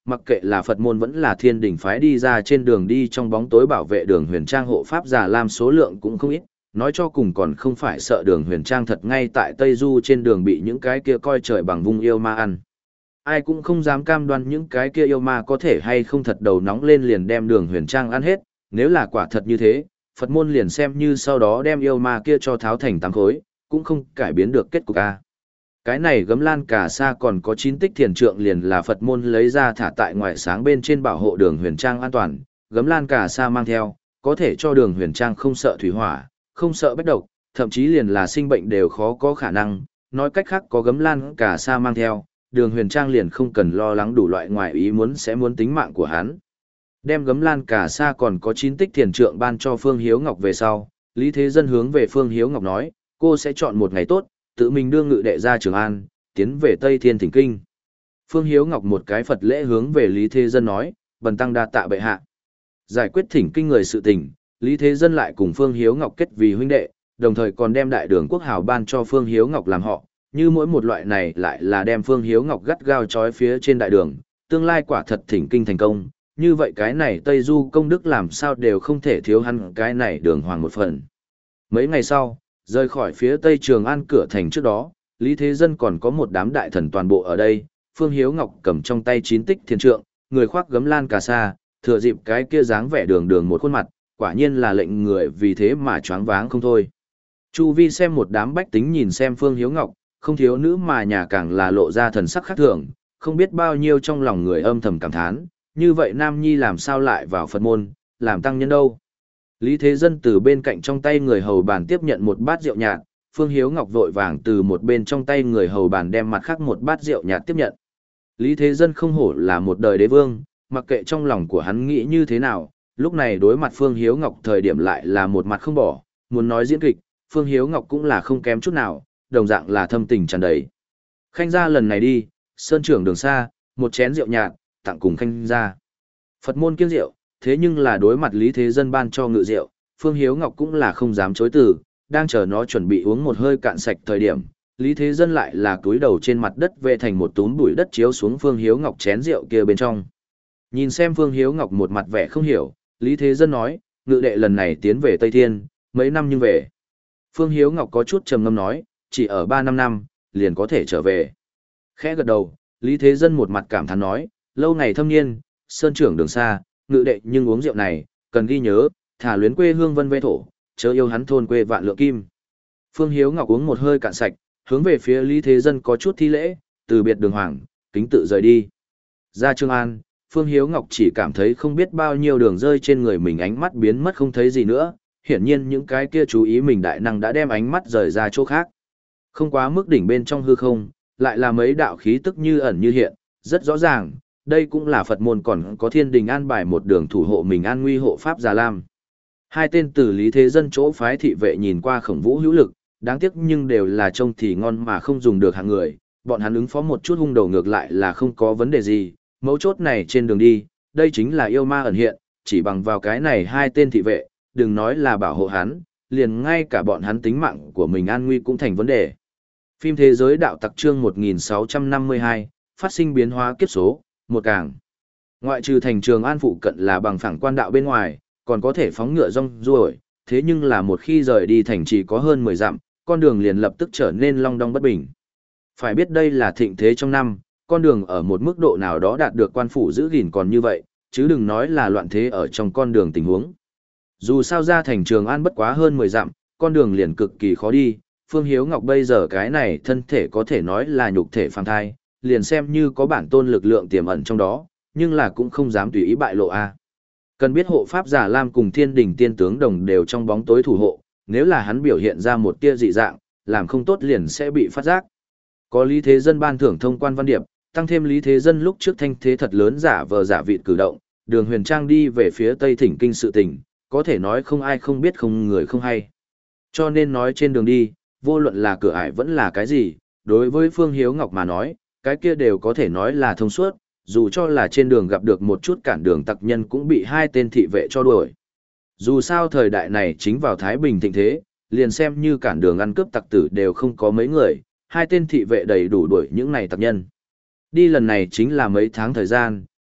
mặc kệ là Phật môn vẫn là thiên đình phái đi ra trên đường đi trong bóng tối bảo vệ đường huyền trang hộ pháp già lam số lượng cũng không ít, nói cho cùng còn không phải sợ đường huyền trang thật ngay tại Tây Du trên đường bị những cái kia coi trời bằng vung yêu ma ăn. Ai cũng không dám cam đoan những cái kia yêu ma có thể hay không thật đầu nóng lên liền đem đường huyền trang ăn hết, nếu là quả thật như thế, Phật môn liền xem như sau đó đem yêu ma kia cho tháo thành tám khối, cũng không cải biến được kết cục a. Cái này gấm lan cà sa còn có chín tích thiền trượng liền là Phật môn lấy ra thả tại ngoại sáng bên trên bảo hộ đường huyền trang an toàn, gấm lan cà sa mang theo, có thể cho đường huyền trang không sợ thủy hỏa, không sợ bách độc, thậm chí liền là sinh bệnh đều khó có khả năng, nói cách khác có gấm lan cà sa mang theo, đường huyền trang liền không cần lo lắng đủ loại ngoài ý muốn sẽ muốn tính mạng của hắn. Đem gấm lan cà sa còn có chín tích thiền trượng ban cho Phương Hiếu Ngọc về sau, Lý Thế Dân hướng về Phương Hiếu Ngọc nói, cô sẽ chọn một ngày tốt, tự mình đưa ngự đệ ra Trường An, tiến về Tây Thiên Thỉnh Kinh. Phương Hiếu Ngọc một cái Phật lễ hướng về Lý Thế Dân nói, bần tăng đa tạ bệ hạ. Giải quyết thỉnh kinh người sự tình, Lý Thế Dân lại cùng Phương Hiếu Ngọc kết vì huynh đệ, đồng thời còn đem đại đường quốc hào ban cho Phương Hiếu Ngọc làm họ, như mỗi một loại này lại là đem Phương Hiếu Ngọc gắt gao trói phía trên đại đường, tương lai quả thật thỉnh kinh thành công, như vậy cái này Tây Du công đức làm sao đều không thể thiếu hắn cái này đường hoàng một phần. Mấy ngày sau, rời khỏi phía Tây Trường An cửa thành trước đó, Lý Thế Dân còn có một đám đại thần toàn bộ ở đây, Phương Hiếu Ngọc cầm trong tay chín tích thiền trượng, người khoác gấm lan cà sa, thừa dịp cái kia dáng vẻ đường đường một khuôn mặt, quả nhiên là lệnh người vì thế mà choáng váng không thôi. Chu vi xem một đám bách tính nhìn xem Phương Hiếu Ngọc, không thiếu nữ mà nhà càng là lộ ra thần sắc khác thường, không biết bao nhiêu trong lòng người âm thầm cảm thán, như vậy Nam Nhi làm sao lại vào Phật môn, làm tăng nhân đâu. Lý Thế Dân từ bên cạnh trong tay người hầu bàn tiếp nhận một bát rượu nhạt, Phương Hiếu Ngọc vội vàng từ một bên trong tay người hầu bàn đem mặt khác một bát rượu nhạt tiếp nhận. Lý Thế Dân không hổ là một đời đế vương, mặc kệ trong lòng của hắn nghĩ như thế nào, lúc này đối mặt Phương Hiếu Ngọc thời điểm lại là một mặt không bỏ, muốn nói diễn kịch, Phương Hiếu Ngọc cũng là không kém chút nào, đồng dạng là thâm tình tràn đầy. Khanh gia lần này đi, sơn trưởng đường xa, một chén rượu nhạt, tặng cùng khanh gia. Phật môn kiêng rượu, thế nhưng là đối mặt Lý Thế Dân ban cho ngự rượu, Phương Hiếu Ngọc cũng là không dám chối từ, đang chờ nó chuẩn bị uống một hơi cạn sạch thời điểm, Lý Thế Dân lại là túi đầu trên mặt đất về thành một túm bụi đất chiếu xuống Phương Hiếu Ngọc chén rượu kia bên trong. Nhìn xem Phương Hiếu Ngọc một mặt vẻ không hiểu, Lý Thế Dân nói, ngự đệ lần này tiến về Tây Thiên, mấy năm nhưng về. Phương Hiếu Ngọc có chút trầm ngâm nói, chỉ ở ba năm năm, liền có thể trở về. Khẽ gật đầu, Lý Thế Dân một mặt cảm thán nói, lâu ngày thâm niên, sơn trưởng đường xa, ngự đệ nhưng uống rượu này, cần ghi nhớ, thả luyến quê hương vân vê thổ, chớ yêu hắn thôn quê vạn lượng kim. Phương Hiếu Ngọc uống một hơi cạn sạch, hướng về phía Lý Thế Dân có chút thi lễ, từ biệt đường hoàng, kính tự rời đi. Ra Trường An, Phương Hiếu Ngọc chỉ cảm thấy không biết bao nhiêu đường rơi trên người mình, ánh mắt biến mất không thấy gì nữa, hiển nhiên những cái kia chú ý mình đại năng đã đem ánh mắt rời ra chỗ khác. Không quá mức đỉnh bên trong hư không, lại là mấy đạo khí tức như ẩn như hiện, rất rõ ràng, đây cũng là Phật môn còn có thiên đình an bài một đường thủ hộ mình an nguy hộ pháp Già Lam. Hai tên từ Lý Thế Dân chỗ phái thị vệ nhìn qua khổng vũ hữu lực, đáng tiếc nhưng đều là trông thì ngon mà không dùng được hạng người, bọn hắn ứng phó một chút hung đầu ngược lại là không có vấn đề gì, mấu chốt này trên đường đi, đây chính là yêu ma ẩn hiện, chỉ bằng vào cái này hai tên thị vệ, đừng nói là bảo hộ hắn, liền ngay cả bọn hắn tính mạng của mình an nguy cũng thành vấn đề. Phim Thế giới đạo tặc chương một nghìn sáu trăm năm mươi hai, phát sinh biến hóa kiếp số, một càng. Ngoại trừ thành Trường An phụ cận là bằng phẳng quan đạo bên ngoài, còn có thể phóng ngựa rong ruổi, thế nhưng là một khi rời đi thành chỉ có hơn mười dặm, con đường liền lập tức trở nên long đong bất bình. Phải biết đây là thịnh thế trong năm, con đường ở một mức độ nào đó đạt được quan phủ giữ gìn còn như vậy, chứ đừng nói là loạn thế ở trong con đường tình huống. Dù sao ra thành Trường An bất quá hơn mười dặm, con đường liền cực kỳ khó đi, Phương Hiếu Ngọc bây giờ cái này thân thể có thể nói là nhục thể phàm thai, liền xem như có bản tôn lực lượng tiềm ẩn trong đó, nhưng là cũng không dám tùy ý bại lộ a. Cần biết hộ pháp Già Lam cùng Thiên Đình Tiên tướng đồng đều trong bóng tối thủ hộ, nếu là hắn biểu hiện ra một tia dị dạng, làm không tốt liền sẽ bị phát giác. Có Lý Thế Dân ban thưởng thông quan văn điệp, tăng thêm Lý Thế Dân lúc trước thanh thế thật lớn giả vờ giả vịt cử động, Đường Huyền Trang đi về phía Tây Thỉnh Kinh sự tình, có thể nói không ai không biết không người không hay. Cho nên nói trên đường đi, vô luận là cửa ải vẫn là cái gì, đối với Phương Hiếu Ngọc mà nói, cái kia đều có thể nói là thông suốt, dù cho là trên đường gặp được một chút cản đường tặc nhân cũng bị hai tên thị vệ cho đuổi. Dù sao thời đại này chính vào Thái Bình thịnh thế, liền xem như cản đường ăn cướp tặc tử đều không có mấy người, hai tên thị vệ đầy đủ đuổi những này tặc nhân. Đi lần này chính là mấy tháng thời gian,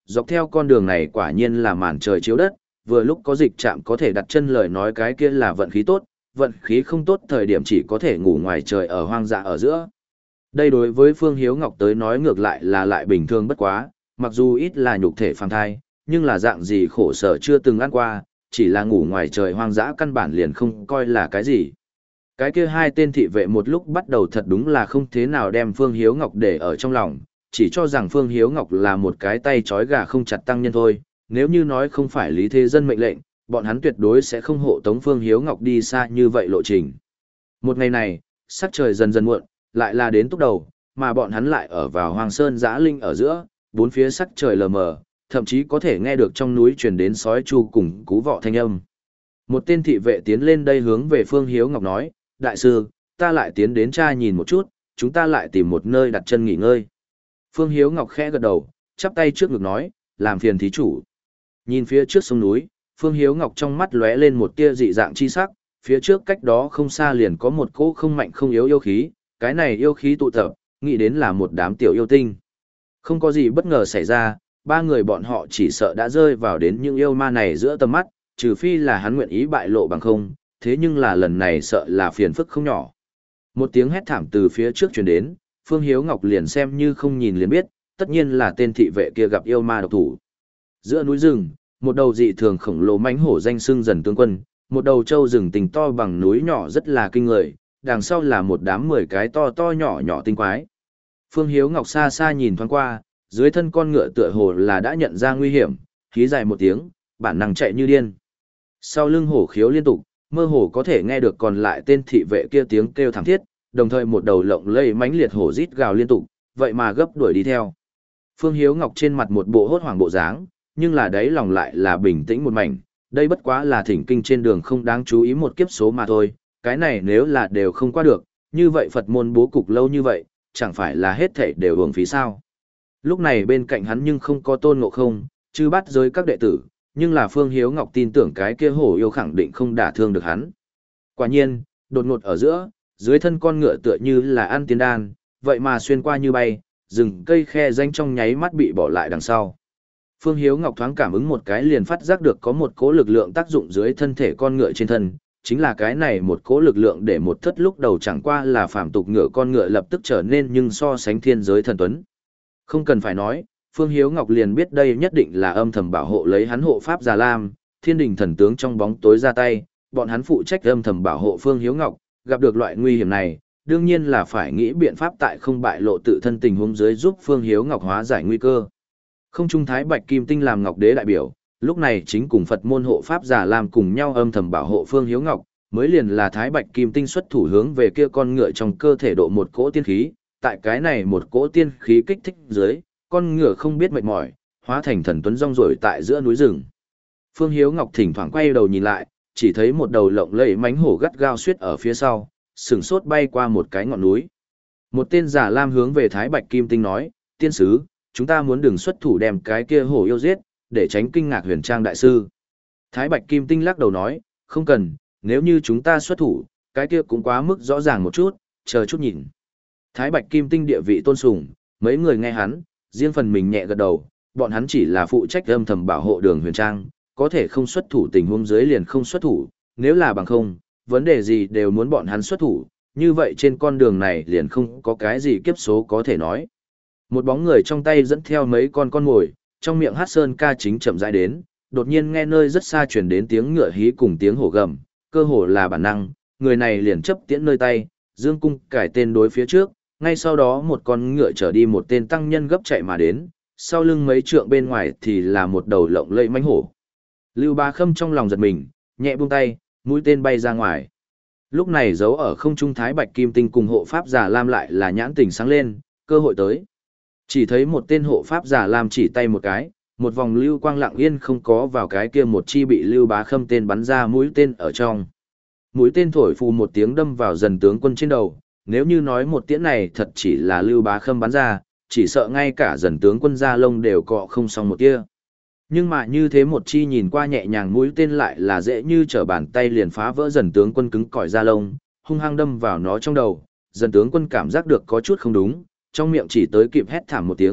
dọc theo con đường này quả nhiên là màn trời chiếu đất, vừa lúc có dịch trạm có thể đặt chân lời nói cái kia là vận khí tốt, vận khí không tốt thời điểm chỉ có thể ngủ ngoài trời ở hoang dã ở giữa. Đây đối với Phương Hiếu Ngọc tới nói ngược lại là lại bình thường bất quá, mặc dù ít là nhục thể phàm thai, nhưng là dạng gì khổ sở chưa từng ăn qua, chỉ là ngủ ngoài trời hoang dã căn bản liền không coi là cái gì. Cái kia hai tên thị vệ một lúc bắt đầu thật đúng là không thế nào đem Phương Hiếu Ngọc để ở trong lòng, chỉ cho rằng Phương Hiếu Ngọc là một cái tay trói gà không chặt tăng nhân thôi, nếu như nói không phải Lý Thế Dân mệnh lệnh, bọn hắn tuyệt đối sẽ không hộ tống Phương Hiếu Ngọc đi xa như vậy lộ trình. Một ngày này, sắc trời dần dần muộn, lại là đến túc đầu, mà bọn hắn lại ở vào Hoàng Sơn Giã Linh ở giữa, bốn phía sắc trời lờ mờ, thậm chí có thể nghe được trong núi truyền đến sói chu cùng cú vọ thanh âm. Một tên thị vệ tiến lên đây hướng về Phương Hiếu Ngọc nói, đại sư, ta lại tiến đến tra nhìn một chút, chúng ta lại tìm một nơi đặt chân nghỉ ngơi. Phương Hiếu Ngọc khẽ gật đầu, chắp tay trước ngực nói, làm phiền thí chủ. Nhìn phía trước sông núi, Phương Hiếu Ngọc trong mắt lóe lên một tia dị dạng chi sắc, phía trước cách đó không xa liền có một cỗ không mạnh không yếu yêu khí, cái này yêu khí tụ tập, nghĩ đến là một đám tiểu yêu tinh. Không có gì bất ngờ xảy ra, ba người bọn họ chỉ sợ đã rơi vào đến những yêu ma này giữa tầm mắt, trừ phi là hắn nguyện ý bại lộ bằng không, thế nhưng là lần này sợ là phiền phức không nhỏ. Một tiếng hét thảm từ phía trước truyền đến, Phương Hiếu Ngọc liền xem như không nhìn liền biết, tất nhiên là tên thị vệ kia gặp yêu ma độc thủ. Giữa núi rừng, một đầu dị thường khổng lồ mãnh hổ danh xưng Dần Tướng Quân, một đầu trâu rừng tình to bằng núi nhỏ rất là kinh người, đằng sau là một đám mười cái to to nhỏ nhỏ tinh quái. Phương Hiếu Ngọc xa xa nhìn thoáng qua, dưới thân con ngựa tựa hồ là đã nhận ra nguy hiểm, khí dài một tiếng, bản năng chạy như điên. Sau lưng hổ khiếu liên tục, mơ hồ có thể nghe được còn lại tên thị vệ kia tiếng kêu thảm thiết, đồng thời một đầu lộng lây mãnh liệt hổ rít gào liên tục, vậy mà gấp đuổi đi theo. Phương Hiếu Ngọc trên mặt một bộ hốt hoảng bộ dáng, nhưng là đáy lòng lại là bình tĩnh một mảnh, đây bất quá là thỉnh kinh trên đường không đáng chú ý một kiếp số mà thôi, cái này nếu là đều không qua được, như vậy Phật môn bố cục lâu như vậy, chẳng phải là hết thảy đều uổng phí sao. Lúc này bên cạnh hắn nhưng không có Tôn Ngộ Không, chứ bắt giới các đệ tử, nhưng là Phương Hiếu Ngọc tin tưởng cái kia hổ yêu khẳng định không đả thương được hắn. Quả nhiên, đột ngột ở giữa, dưới thân con ngựa tựa như là ăn tiên đan, vậy mà xuyên qua như bay, rừng cây khe danh trong nháy mắt bị bỏ lại đằng sau. Phương Hiếu Ngọc thoáng cảm ứng một cái liền phát giác được có một cỗ lực lượng tác dụng dưới thân thể con ngựa trên thân, chính là cái này một cỗ lực lượng để một thất lúc đầu chẳng qua là phàm tục ngựa con ngựa lập tức trở nên nhưng so sánh thiên giới thần tuấn. Không cần phải nói, Phương Hiếu Ngọc liền biết đây nhất định là âm thầm bảo hộ lấy hắn hộ pháp Già Lam, thiên đình thần tướng trong bóng tối ra tay, bọn hắn phụ trách âm thầm bảo hộ Phương Hiếu Ngọc, gặp được loại nguy hiểm này, đương nhiên là phải nghĩ biện pháp tại không bại lộ tự thân tình huống dưới giúp Phương Hiếu Ngọc hóa giải nguy cơ. Không trung Thái Bạch Kim Tinh làm Ngọc Đế đại biểu, lúc này chính cùng Phật môn hộ pháp Già Lam cùng nhau âm thầm bảo hộ Phương Hiếu Ngọc, mới liền là Thái Bạch Kim Tinh xuất thủ hướng về kia con ngựa trong cơ thể độ một cỗ tiên khí, tại cái này một cỗ tiên khí kích thích dưới, con ngựa không biết mệt mỏi, hóa thành thần tuấn rong ruổi tại giữa núi rừng. Phương Hiếu Ngọc thỉnh thoảng quay đầu nhìn lại, chỉ thấy một đầu lộng lẫy mánh hổ gắt gao suýt ở phía sau, sừng sốt bay qua một cái ngọn núi. Một tên Già Lam hướng về Thái Bạch Kim Tinh nói, tiên sứ, chúng ta muốn đừng xuất thủ đem cái kia hổ yêu giết, để tránh kinh ngạc Huyền Trang đại sư. Thái Bạch Kim Tinh lắc đầu nói, không cần, nếu như chúng ta xuất thủ, cái kia cũng quá mức rõ ràng một chút, chờ chút nhìn. Thái Bạch Kim Tinh địa vị tôn sùng, mấy người nghe hắn, riêng phần mình nhẹ gật đầu, bọn hắn chỉ là phụ trách âm thầm bảo hộ Đường Huyền Trang, có thể không xuất thủ tình huống dưới liền không xuất thủ, nếu là bằng không, vấn đề gì đều muốn bọn hắn xuất thủ, như vậy trên con đường này liền không có cái gì kiếp số có thể nói. Một bóng người trong tay dẫn theo mấy con con ngồi, trong miệng hát sơn ca chính chậm rãi đến, đột nhiên nghe nơi rất xa truyền đến tiếng ngựa hí cùng tiếng hổ gầm, cơ hồ là bản năng, người này liền chấp tiễn nơi tay, dương cung cải tên đối phía trước, ngay sau đó một con ngựa trở đi một tên tăng nhân gấp chạy mà đến, sau lưng mấy trượng bên ngoài thì là một đầu lộng lẫy mãnh hổ. Lưu Bá Khâm trong lòng giật mình, nhẹ buông tay, mũi tên bay ra ngoài. Lúc này giấu ở không trung Thái Bạch Kim Tinh cùng hộ pháp Già Lam lại là nhãn tình sáng lên, cơ hội tới. Chỉ thấy một tên hộ pháp Già Lam chỉ tay một cái, một vòng lưu quang lặng yên không có vào cái kia một chi bị Lưu Bá Khâm tên bắn ra mũi tên ở trong. Mũi tên thổi phù một tiếng đâm vào Dần tướng quân trên đầu, nếu như nói một tiễn này thật chỉ là Lưu Bá Khâm bắn ra, chỉ sợ ngay cả Dần tướng quân da lông đều cọ không xong một tia. Nhưng mà như thế một chi nhìn qua nhẹ nhàng mũi tên lại là dễ như trở bàn tay liền phá vỡ Dần tướng quân cứng cỏi da lông, hung hăng đâm vào nó trong đầu. Dần tướng quân cảm giác được có chút không đúng, trong miệng chỉ tới kịp hét thảm một tiếng,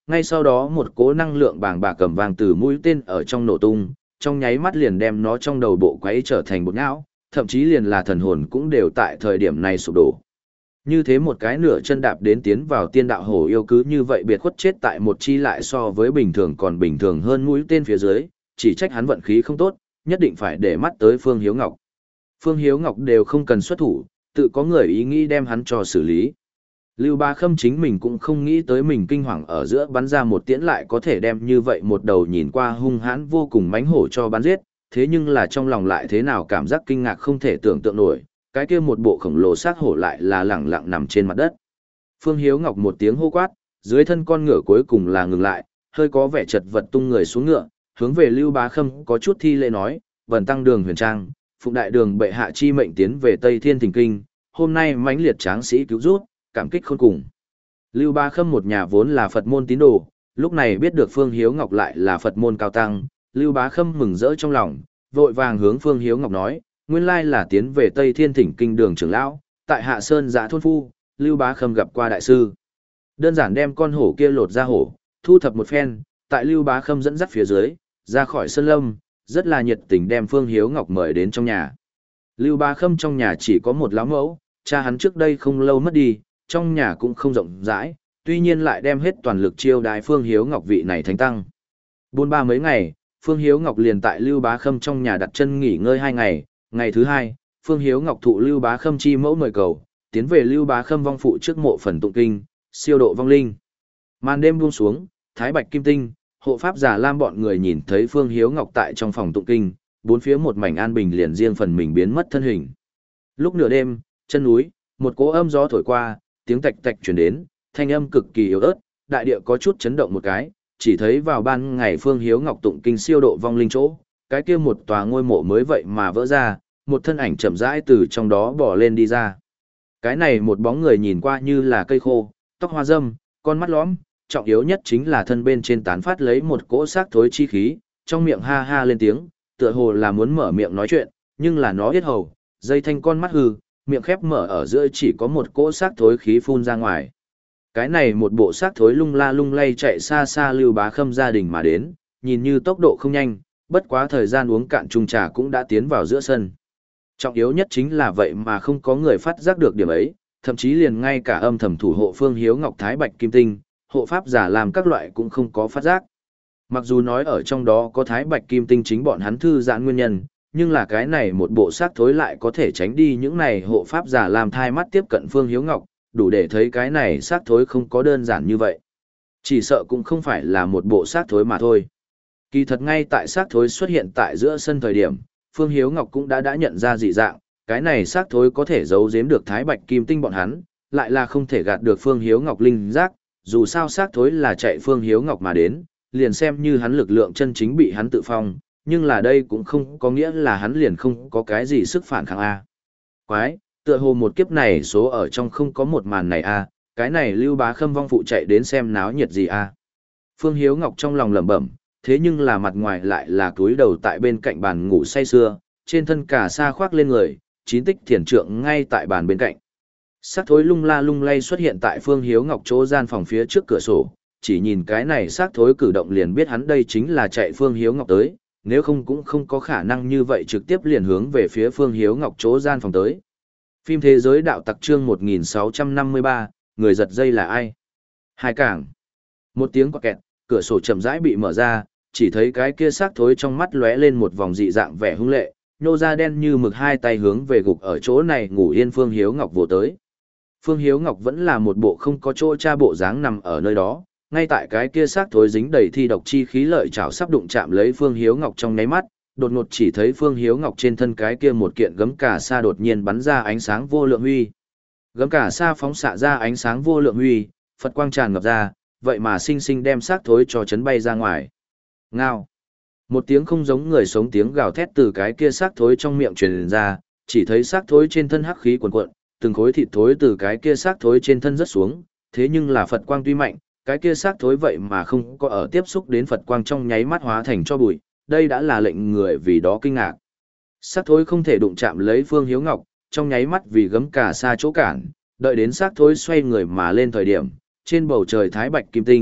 Ngay sau đó một cỗ năng lượng bàng bạc cầm vang từ mũi tên ở trong nổ tung, trong nháy mắt liền đem nó trong đầu bộ quấy trở thành bột não, thậm chí liền là thần hồn cũng đều tại thời điểm này sụp đổ. Như thế một cái nửa chân đạp đến tiến vào tiên đạo hổ yêu cứ như vậy biệt khuất chết tại một chi lại so với bình thường còn bình thường hơn mũi tên phía dưới, chỉ trách hắn vận khí không tốt, nhất định phải để mắt tới Phương Hiếu Ngọc. Phương Hiếu Ngọc đều không cần xuất thủ, tự có người ý nghĩ đem hắn cho xử lý. Lưu Bá Khâm chính mình cũng không nghĩ tới mình kinh hoàng ở giữa bắn ra một tiễn lại có thể đem như vậy một đầu nhìn qua hung hãn vô cùng mãnh hổ cho bắn giết, thế nhưng là trong lòng lại thế nào cảm giác kinh ngạc không thể tưởng tượng nổi, cái kia một bộ khổng lồ xác hổ lại là lẳng lặng nằm trên mặt đất. Phương Hiếu Ngọc một tiếng hô quát, dưới thân con ngựa cuối cùng là ngừng lại, hơi có vẻ chật vật tung người xuống ngựa, hướng về Lưu Bá Khâm có chút thi lễ nói, "Vần tăng đường huyền trang, phụng đại đường bệ hạ chi mệnh tiến về Tây Thiên Thỉnh Kinh, hôm nay mãnh liệt tráng sĩ cứu rút, cảm kích khôn cùng." Lưu Bá Khâm một nhà vốn là Phật môn tín đồ, lúc này biết được Phương Hiếu Ngọc lại là Phật môn cao tăng, Lưu Bá Khâm mừng rỡ trong lòng, vội vàng hướng Phương Hiếu Ngọc nói, nguyên lai là tiến về Tây Thiên Thỉnh Kinh đường trưởng lão, tại Hạ Sơn Giã thôn phu, Lưu Bá Khâm gặp qua đại sư. Đơn giản đem con hổ kia lột ra hổ, thu thập một phen, tại Lưu Bá Khâm dẫn dắt phía dưới, ra khỏi sơn lâm, rất là nhiệt tình đem Phương Hiếu Ngọc mời đến trong nhà. Lưu Bá Khâm trong nhà chỉ có một lão mẫu, cha hắn trước đây không lâu mất đi, trong nhà cũng không rộng rãi, tuy nhiên lại đem hết toàn lực chiêu đái Phương Hiếu Ngọc vị này thánh tăng. Buôn ba mấy ngày, Phương Hiếu Ngọc liền tại Lưu Bá Khâm trong nhà đặt chân nghỉ ngơi hai ngày, ngày thứ hai, Phương Hiếu Ngọc thụ Lưu Bá Khâm chi mẫu mời cầu, tiến về Lưu Bá Khâm vong phụ trước mộ phần tụng kinh, siêu độ vong linh. Màn đêm buông xuống, Thái Bạch Kim Tinh, hộ pháp giả Lam bọn người nhìn thấy Phương Hiếu Ngọc tại trong phòng tụng kinh, bốn phía một mảnh an bình liền riêng phần mình biến mất thân hình. Lúc nửa đêm, chân núi, một cỗ âm gió thổi qua, tiếng tạch tạch truyền đến, thanh âm cực kỳ yếu ớt, đại địa có chút chấn động một cái, chỉ thấy vào ban ngày Phương Hiếu Ngọc tụng kinh siêu độ vong linh chỗ, cái kia một tòa ngôi mộ mới vậy mà vỡ ra, một thân ảnh chậm rãi từ trong đó bò lên đi ra. Cái này một bóng người nhìn qua như là cây khô, tóc hoa râm, con mắt lõm, trọng yếu nhất chính là thân bên trên tán phát lấy một cỗ xác thối chi khí, trong miệng ha ha lên tiếng, tựa hồ là muốn mở miệng nói chuyện, nhưng là nó hết hầu, dây thanh con mắt hư, miệng khép mở ở giữa chỉ có một cỗ xác thối khí phun ra ngoài. Cái này một bộ xác thối lung la lung lay chạy xa xa Lưu Bá Khâm gia đình mà đến, nhìn như tốc độ không nhanh, bất quá thời gian uống cạn chung trà cũng đã tiến vào giữa sân. Trọng yếu nhất chính là vậy mà không có người phát giác được điểm ấy, thậm chí liền ngay cả âm thầm thủ hộ Phương Hiếu Ngọc Thái Bạch Kim Tinh, hộ pháp giả làm các loại cũng không có phát giác. Mặc dù nói ở trong đó có Thái Bạch Kim Tinh chính bọn hắn thư giãn nguyên nhân, nhưng là cái này một bộ xác thối lại có thể tránh đi những này hộ pháp giả làm thai mắt tiếp cận Phương Hiếu Ngọc, đủ để thấy cái này xác thối không có đơn giản như vậy. Chỉ sợ cũng không phải là một bộ xác thối mà thôi. Kỳ thật ngay tại xác thối xuất hiện tại giữa sân thời điểm, Phương Hiếu Ngọc cũng đã đã nhận ra dị dạng, cái này xác thối có thể giấu giếm được Thái Bạch Kim Tinh bọn hắn, lại là không thể gạt được Phương Hiếu Ngọc linh giác, dù sao xác thối là chạy Phương Hiếu Ngọc mà đến, liền xem như hắn lực lượng chân chính bị hắn tự phong, nhưng là đây cũng không có nghĩa là hắn liền không có cái gì sức phản kháng a. Quái, tựa hồ một kiếp này số ở trong không có một màn này a, cái này Lưu Bá Khâm vong phụ chạy đến xem náo nhiệt gì a. Phương Hiếu Ngọc trong lòng lẩm bẩm, thế nhưng là mặt ngoài lại là túi đầu tại bên cạnh bàn ngủ say sưa, trên thân cả sa khoác lên người, chín tích thiền trượng ngay tại bàn bên cạnh. Sắc thối lung la lung lay xuất hiện tại Phương Hiếu Ngọc chỗ gian phòng phía trước cửa sổ, chỉ nhìn cái này sắc thối cử động liền biết hắn đây chính là chạy Phương Hiếu Ngọc tới, nếu không cũng không có khả năng như vậy trực tiếp liền hướng về phía Phương Hiếu Ngọc chỗ gian phòng tới. Phim Thế giới đạo tặc chương một nghìn sáu trăm năm mươi ba, người giật dây là ai? Hai cảng. Một tiếng quạt kẹt, cửa sổ chậm rãi bị mở ra, chỉ thấy cái kia xác thối trong mắt lóe lên một vòng dị dạng vẻ hung lệ, nhô ra đen như mực hai tay hướng về gục ở chỗ này ngủ yên Phương Hiếu Ngọc vồ tới. Phương Hiếu Ngọc vẫn là một bộ không có chỗ cha bộ dáng nằm ở nơi đó, ngay tại cái kia xác thối dính đầy thi độc chi khí lợi chảo sắp đụng chạm lấy Phương Hiếu Ngọc trong nháy mắt, đột ngột chỉ thấy Phương Hiếu Ngọc trên thân cái kia một kiện gấm cà sa đột nhiên bắn ra ánh sáng vô lượng huy. Gấm cà sa phóng xạ ra ánh sáng vô lượng huy, Phật quang tràn ngập ra, vậy mà sinh sinh đem xác thối cho chấn bay ra ngoài. Ngao. Một tiếng không giống người sống tiếng gào thét từ cái kia xác thối trong miệng truyền ra, chỉ thấy xác thối trên thân hắc khí cuồn cuộn, từng khối thịt thối từ cái kia xác thối trên thân rớt xuống, thế nhưng là Phật quang tuy mạnh, cái kia xác thối vậy mà không có ở tiếp xúc đến Phật quang trong nháy mắt hóa thành cho bụi, đây đã là lệnh người vì đó kinh ngạc. Xác thối không thể đụng chạm lấy Phương Hiếu Ngọc, trong nháy mắt vì gấm cà sa chỗ cản, đợi đến xác thối xoay người mà lên thời điểm, trên bầu trời Thái Bạch Kim Tinh,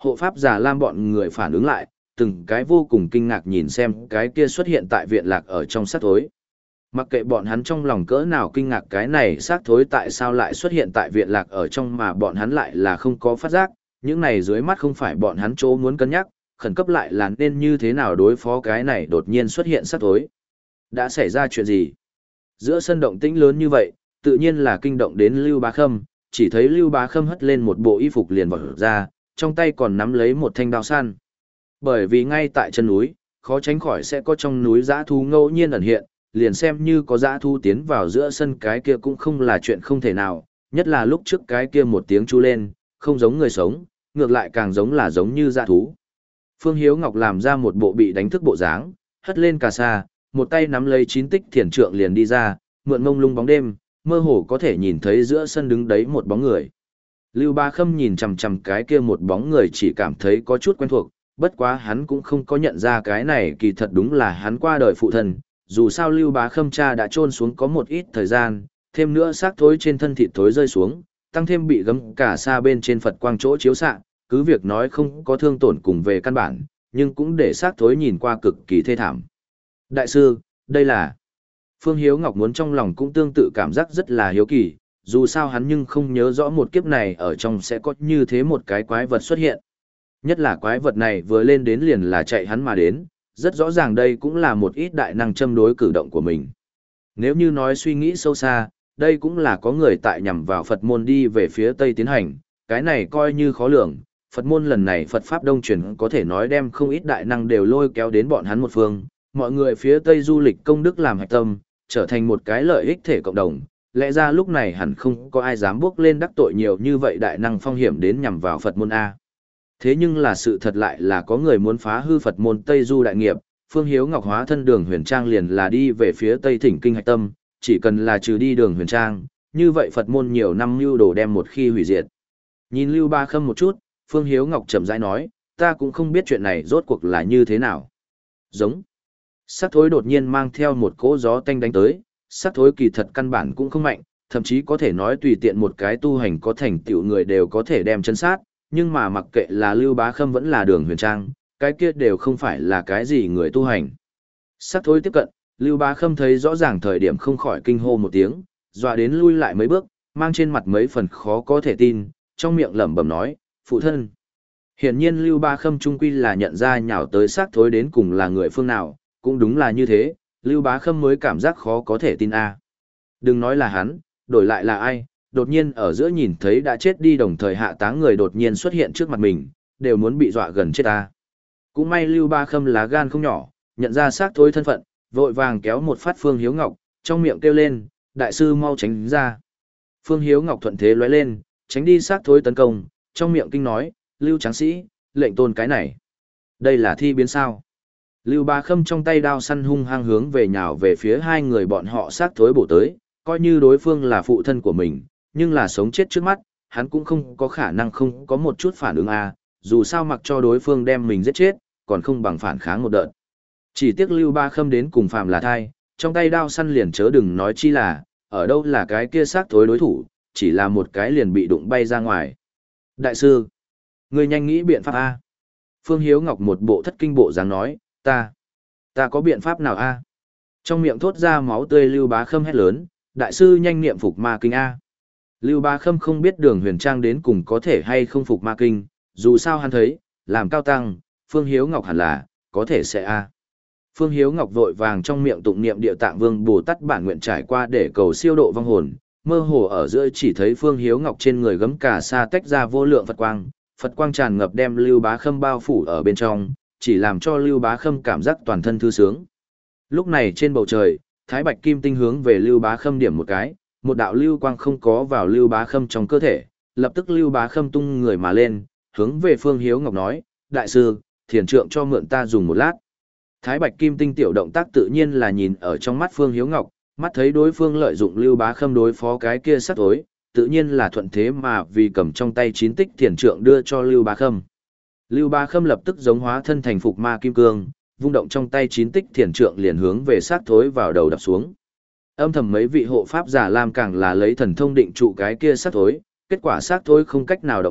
hộ pháp già lam bọn người phản ứng lại, từng cái vô cùng kinh ngạc nhìn xem cái kia xuất hiện tại viện lạc ở trong xác thối. Mặc kệ bọn hắn trong lòng cỡ nào kinh ngạc cái này xác thối tại sao lại xuất hiện tại viện lạc ở trong mà bọn hắn lại là không có phát giác, những này dưới mắt không phải bọn hắn chỗ muốn cân nhắc, khẩn cấp lại là nên như thế nào đối phó cái này đột nhiên xuất hiện xác thối. Đã xảy ra chuyện gì? Giữa sân động tĩnh lớn như vậy, tự nhiên là kinh động đến Lưu Bá Khâm, chỉ thấy Lưu Bá Khâm hất lên một bộ y phục liền vọt ra, trong tay còn nắm lấy một thanh đao săn. Bởi vì ngay tại chân núi, khó tránh khỏi sẽ có trong núi dã thú ngẫu nhiên ẩn hiện, liền xem như có dã thú tiến vào giữa sân cái kia cũng không là chuyện không thể nào, nhất là lúc trước cái kia một tiếng chu lên, không giống người sống, ngược lại càng giống là giống như dã thú. Phương Hiếu Ngọc làm ra một bộ bị đánh thức bộ dáng, hất lên cà sa, một tay nắm lấy chín tích thiền trượng liền đi ra, mượn mông lung bóng đêm, mơ hồ có thể nhìn thấy giữa sân đứng đấy một bóng người. Lưu Bá Khâm nhìn chằm chằm cái kia một bóng người chỉ cảm thấy có chút quen thuộc, bất quá hắn cũng không có nhận ra cái này kỳ thật đúng là hắn qua đời phụ thân, dù sao Lưu Bá Khâm cha đã chôn xuống có một ít thời gian, thêm nữa xác thối trên thân thịt thối rơi xuống, tăng thêm bị gấm cả xa bên trên Phật quang chỗ chiếu xạ, cứ việc nói không có thương tổn cùng về căn bản, nhưng cũng để xác thối nhìn qua cực kỳ thê thảm. Đại sư, đây là... Phương Hiếu Ngọc muốn trong lòng cũng tương tự cảm giác rất là hiếu kỳ, dù sao hắn nhưng không nhớ rõ một kiếp này ở trong sẽ có như thế một cái quái vật xuất hiện. Nhất là quái vật này vừa lên đến liền là chạy hắn mà đến, rất rõ ràng đây cũng là một ít đại năng châm đối cử động của mình. Nếu như nói suy nghĩ sâu xa, đây cũng là có người tại nhằm vào Phật môn đi về phía Tây tiến hành, cái này coi như khó lường. Phật môn lần này Phật Pháp Đông truyền có thể nói đem không ít đại năng đều lôi kéo đến bọn hắn một phương, mọi người phía Tây du lịch công đức làm hạch tâm, trở thành một cái lợi ích thể cộng đồng. Lẽ ra lúc này hẳn không có ai dám bước lên đắc tội nhiều như vậy đại năng phong hiểm đến nhằm vào Phật môn A. Thế nhưng là sự thật lại là có người muốn phá hư Phật môn Tây Du đại nghiệp, Phương Hiếu Ngọc hóa thân Đường Huyền Trang liền là đi về phía Tây Thỉnh Kinh hạch tâm, chỉ cần là trừ đi Đường Huyền Trang, như vậy Phật môn nhiều năm mưu đồ đem một khi hủy diệt. Nhìn Lưu Ba Khâm một chút, Phương Hiếu Ngọc chậm rãi nói, ta cũng không biết chuyện này rốt cuộc là như thế nào. Giống. Sắc thối đột nhiên mang theo một cỗ gió tanh đánh tới, sắc thối kỳ thật căn bản cũng không mạnh, thậm chí có thể nói tùy tiện một cái tu hành có thành tựu người đều có thể đem chân sát, nhưng mà mặc kệ là Lưu Bá Khâm vẫn là Đường Huyền Trang, cái kia đều không phải là cái gì người tu hành. Sắc thối tiếp cận, Lưu Bá Khâm thấy rõ ràng thời điểm không khỏi kinh hô một tiếng, dọa đến lui lại mấy bước, mang trên mặt mấy phần khó có thể tin, trong miệng lẩm bẩm nói, phụ thân. Hiển nhiên Lưu Bá Khâm trung quy là nhận ra nhào tới sắc thối đến cùng là người phương nào, cũng đúng là như thế, Lưu Bá Khâm mới cảm giác khó có thể tin a. Đừng nói là hắn, đổi lại là ai, đột nhiên ở giữa nhìn thấy đã chết đi đồng thời hạ táng người đột nhiên xuất hiện trước mặt mình, đều muốn bị dọa gần chết ta. Cũng may Lưu Bá Khâm lá gan không nhỏ, nhận ra xác thối thân phận, vội vàng kéo một phát Phương Hiếu Ngọc, trong miệng kêu lên, đại sư mau tránh ra. Phương Hiếu Ngọc thuận thế lóe lên, tránh đi xác thối tấn công, trong miệng kinh nói, Lưu Tráng Sĩ, lệnh tôn cái này. Đây là thi biến sao. Lưu Bá Khâm trong tay đao săn hung hăng hướng về nhào về phía hai người bọn họ xác thối bổ tới, coi như đối phương là phụ thân của mình, nhưng là sống chết trước mắt, hắn cũng không có khả năng không có một chút phản ứng a, dù sao mặc cho đối phương đem mình giết chết, còn không bằng phản kháng một đợt. Chỉ tiếc Lưu Ba Khâm đến cùng phàm là thai, trong tay đao săn liền chớ đừng nói chi là, ở đâu là cái kia xác thối đối thủ, chỉ là một cái liền bị đụng bay ra ngoài. Đại sư, người nhanh nghĩ biện pháp a. Phương Hiếu Ngọc một bộ thất kinh bộ dáng nói, ta, ta có biện pháp nào a? Trong miệng thốt ra máu tươi Lưu Bá Khâm hét lớn, đại sư nhanh niệm phục ma kinh a. Lưu Bá Khâm không biết Đường Huyền Trang đến cùng có thể hay không phục ma kinh, dù sao hắn thấy, làm cao tăng, Phương Hiếu Ngọc hẳn là, có thể sẽ a. Phương Hiếu Ngọc vội vàng trong miệng tụng niệm Địa Tạng Vương Bồ Tát bản nguyện trải qua để cầu siêu độ vong hồn, mơ hồ ở giữa chỉ thấy Phương Hiếu Ngọc trên người gấm cà sa tách ra vô lượng Phật quang, Phật quang tràn ngập đem Lưu Bá Khâm bao phủ ở bên trong, chỉ làm cho Lưu Bá Khâm cảm giác toàn thân thư sướng. Lúc này trên bầu trời, Thái Bạch Kim Tinh hướng về Lưu Bá Khâm điểm một cái, một đạo lưu quang không có vào Lưu Bá Khâm trong cơ thể, lập tức Lưu Bá Khâm tung người mà lên, hướng về Phương Hiếu Ngọc nói, đại sư, thiền trượng cho mượn ta dùng một lát. Thái Bạch Kim Tinh tiểu động tác tự nhiên là nhìn ở trong mắt Phương Hiếu Ngọc, mắt thấy đối phương lợi dụng Lưu Bá Khâm đối phó cái kia sắt tối, tự nhiên là thuận thế mà vì cầm trong tay chín tích thiền trượng đưa cho Lưu Bá Khâm. Lưu Bá Khâm lập tức giống hóa thân thành phục ma kim cương, vung động trong tay chín tích thiền trượng liền hướng về sát thối vào đầu đập xuống. Âm thầm mấy vị hộ pháp giả lam càng là lấy thần thông định trụ cái kia sát thối, kết quả sát thối không cách nào động đậy,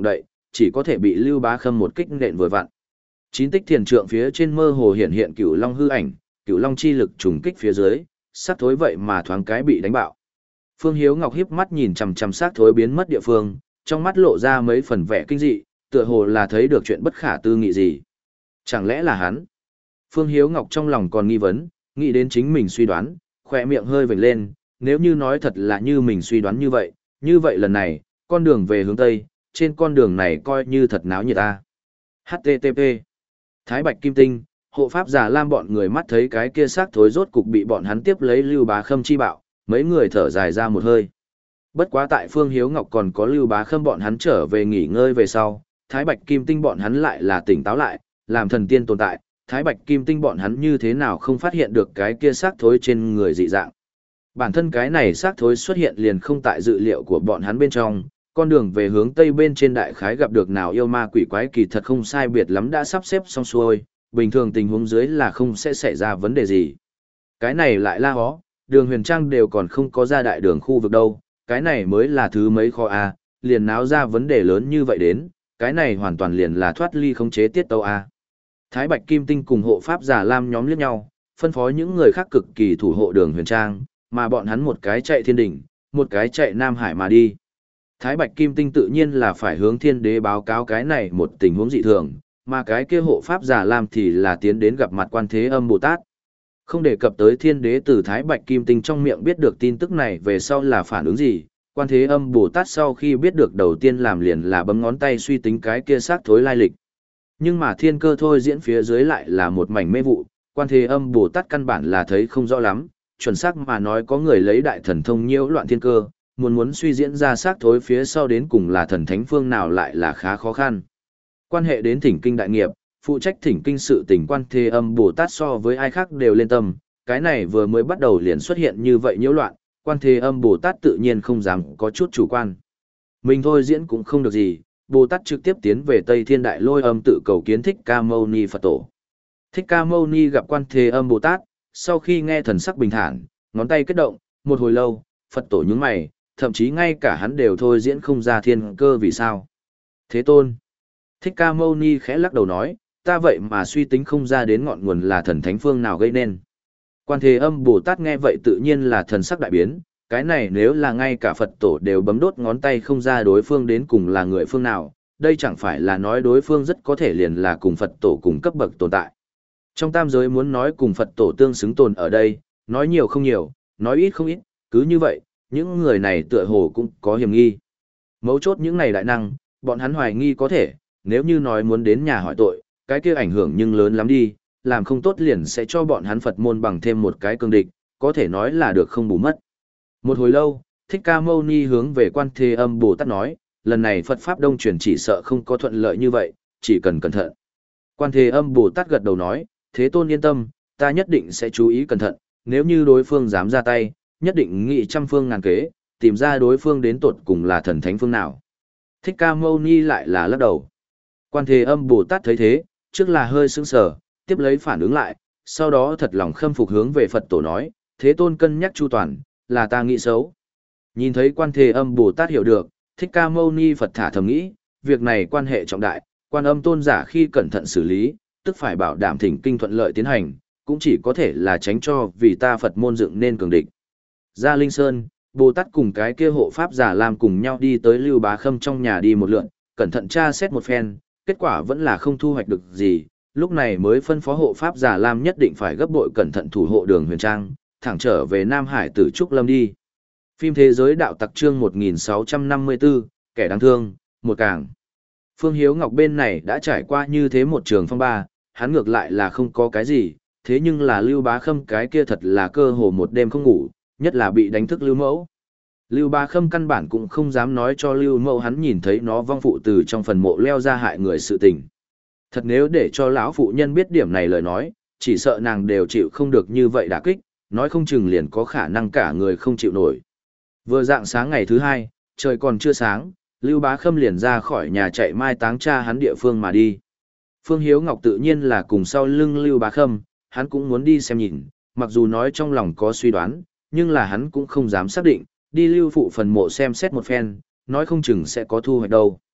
chỉ có thể bị Lưu Bá Khâm một kích nện vừa vặn. Chín tích thiền trượng phía trên mơ hồ hiện hiện cửu long hư ảnh, cửu long chi lực trùng kích phía dưới, sát thối vậy mà thoáng cái bị đánh bạo. Phương Hiếu Ngọc híp mắt nhìn chằm chằm sát thối biến mất địa phương, trong mắt lộ ra mấy phần vẻ kinh dị, tựa hồ là thấy được chuyện bất khả tư nghị gì. Chẳng lẽ là hắn? Phương Hiếu Ngọc trong lòng còn nghi vấn, nghĩ đến chính mình suy đoán, khỏe miệng hơi vểnh lên, nếu như nói thật là như mình suy đoán như vậy, như vậy lần này, con đường về hướng Tây, trên con đường này coi như thật náo nhiệt ta. hát tê tê pê Thái Bạch Kim Tinh, hộ pháp giả lam bọn người mắt thấy cái kia xác thối rốt cục bị bọn hắn tiếp lấy Lưu Bá Khâm chi bạo, mấy người thở dài ra một hơi. Bất quá tại Phương Hiếu Ngọc còn có Lưu Bá Khâm bọn hắn trở về nghỉ ngơi về sau, Thái Bạch Kim Tinh bọn hắn lại là tỉnh táo lại, làm thần tiên tồn tại, Thái Bạch Kim Tinh bọn hắn như thế nào không phát hiện được cái kia xác thối trên người dị dạng. Bản thân cái này xác thối xuất hiện liền không tại dự liệu của bọn hắn bên trong, con đường về hướng Tây bên trên đại khái gặp được nào yêu ma quỷ quái kỳ thật không sai biệt lắm đã sắp xếp xong xuôi, bình thường tình huống dưới là không sẽ xảy ra vấn đề gì. Cái này lại la hó, đường huyền trang đều còn không có ra đại đường khu vực đâu, cái này mới là thứ mấy kho A, liền náo ra vấn đề lớn như vậy đến, cái này hoàn toàn liền là thoát ly khống chế tiết tâu A. Thái Bạch Kim Tinh cùng hộ pháp giả lam nhóm liếc nhau, phân phó những người khác cực kỳ thủ hộ đường huyền trang, mà bọn hắn một cái chạy thiên đỉnh, một cái chạy Nam Hải mà đi. Thái Bạch Kim Tinh tự nhiên là phải hướng thiên đế báo cáo cái này một tình huống dị thường, mà cái kia hộ pháp giả lam thì là tiến đến gặp mặt Quan Thế Âm Bồ Tát. Không đề cập tới thiên đế từ Thái Bạch Kim Tinh trong miệng biết được tin tức này về sau là phản ứng gì, Quan Thế Âm Bồ Tát sau khi biết được đầu tiên làm liền là bấm ngón tay suy tính cái kia xác thối lai lịch. Nhưng mà thiên cơ thôi diễn phía dưới lại là một mảnh mê vụ, Quan Thế Âm Bồ Tát căn bản là thấy không rõ lắm, chuẩn xác mà nói có người lấy đại thần thông nhiễu loạn thiên cơ, muốn muốn suy diễn ra xác thối phía sau đến cùng là thần thánh phương nào lại là khá khó khăn. Quan hệ đến thỉnh kinh đại nghiệp, phụ trách thỉnh kinh sự tình Quan Thế Âm Bồ Tát so với ai khác đều lên tâm, cái này vừa mới bắt đầu liền xuất hiện như vậy nhiễu loạn, Quan Thế Âm Bồ Tát tự nhiên không dám có chút chủ quan. Mình thôi diễn cũng không được gì, Bồ Tát trực tiếp tiến về Tây Thiên Đại Lôi Âm tự cầu kiến Thích Ca Mâu Ni Phật Tổ. Thích Ca Mâu Ni gặp Quan Thế Âm Bồ Tát, sau khi nghe thần sắc bình thản, ngón tay kết động, một hồi lâu, Phật Tổ nhướng mày, thậm chí ngay cả hắn đều thôi diễn không ra thiên cơ vì sao. Thế Tôn. Thích Ca Mâu Ni khẽ lắc đầu nói, ta vậy mà suy tính không ra đến ngọn nguồn là thần thánh phương nào gây nên. Quan Thế Âm Bồ Tát nghe vậy tự nhiên là thần sắc đại biến, cái này nếu là ngay cả Phật Tổ đều bấm đốt ngón tay không ra đối phương đến cùng là người phương nào, đây chẳng phải là nói đối phương rất có thể liền là cùng Phật Tổ cùng cấp bậc tồn tại. Trong tam giới muốn nói cùng Phật Tổ tương xứng tồn ở đây, nói nhiều không nhiều, nói ít không ít, cứ như vậy, những người này tựa hồ cũng có hiểm nghi. Mấu chốt những này đại năng, bọn hắn hoài nghi có thể, nếu như nói muốn đến nhà hỏi tội, cái kia ảnh hưởng nhưng lớn lắm đi, làm không tốt liền sẽ cho bọn hắn Phật môn bằng thêm một cái cương địch, có thể nói là được không bù mất. Một hồi lâu, Thích Ca Mâu Ni hướng về Quan Thế Âm Bồ Tát nói, lần này Phật Pháp Đông truyền chỉ sợ không có thuận lợi như vậy, chỉ cần cẩn thận. Quan Thế Âm Bồ Tát gật đầu nói, Thế Tôn yên tâm, ta nhất định sẽ chú ý cẩn thận, nếu như đối phương dám ra tay, nhất định nghị trăm phương ngàn kế, tìm ra đối phương đến tột cùng là thần thánh phương nào. Thích Ca Mâu Ni lại là lắc đầu. Quan Thế Âm Bồ Tát thấy thế, trước là hơi sững sờ, tiếp lấy phản ứng lại, sau đó thật lòng khâm phục hướng về Phật Tổ nói, Thế Tôn cân nhắc chu toàn, là ta nghĩ xấu. Nhìn thấy Quan Thế Âm Bồ Tát hiểu được, Thích Ca Mâu Ni Phật thả thầm nghĩ, việc này quan hệ trọng đại, Quan Âm tôn giả khi cẩn thận xử lý, tức phải bảo đảm thỉnh kinh thuận lợi tiến hành, cũng chỉ có thể là tránh cho vì ta Phật môn dựng nên cường địch. Ra Linh Sơn, Bồ Tát cùng cái kia hộ pháp giả làm cùng nhau đi tới Lưu Bá Khâm trong nhà đi một lượn, cẩn thận tra xét một phen, kết quả vẫn là không thu hoạch được gì, lúc này mới phân phó hộ pháp giả Lam nhất định phải gấp bội cẩn thận thủ hộ đường huyền trang, thẳng trở về Nam Hải tử Trúc Lâm đi. Phim thế giới đạo tặc chương một nghìn sáu trăm năm mươi tư, kẻ đáng thương, một càng. Phương Hiếu Ngọc bên này đã trải qua như thế một trường phong ba, hắn ngược lại là không có cái gì, thế nhưng là Lưu Bá Khâm cái kia thật là cơ hồ một đêm không ngủ, nhất là bị đánh thức Lưu Mẫu. Lưu Bá Khâm căn bản cũng không dám nói cho Lưu Mẫu hắn nhìn thấy nó vong phụ từ trong phần mộ leo ra hại người sự tình. Thật nếu để cho lão phụ nhân biết điểm này lời nói, chỉ sợ nàng đều chịu không được như vậy đả kích, nói không chừng liền có khả năng cả người không chịu nổi. Vừa dạng sáng ngày thứ hai, trời còn chưa sáng, Lưu Bá Khâm liền ra khỏi nhà chạy mai táng cha hắn địa phương mà đi. Phương Hiếu Ngọc tự nhiên là cùng sau lưng Lưu Bá Khâm, hắn cũng muốn đi xem nhìn, mặc dù nói trong lòng có suy đoán, nhưng là hắn cũng không dám xác định, đi Lưu phụ phần mộ xem xét một phen, nói không chừng sẽ có thu hoạch đâu.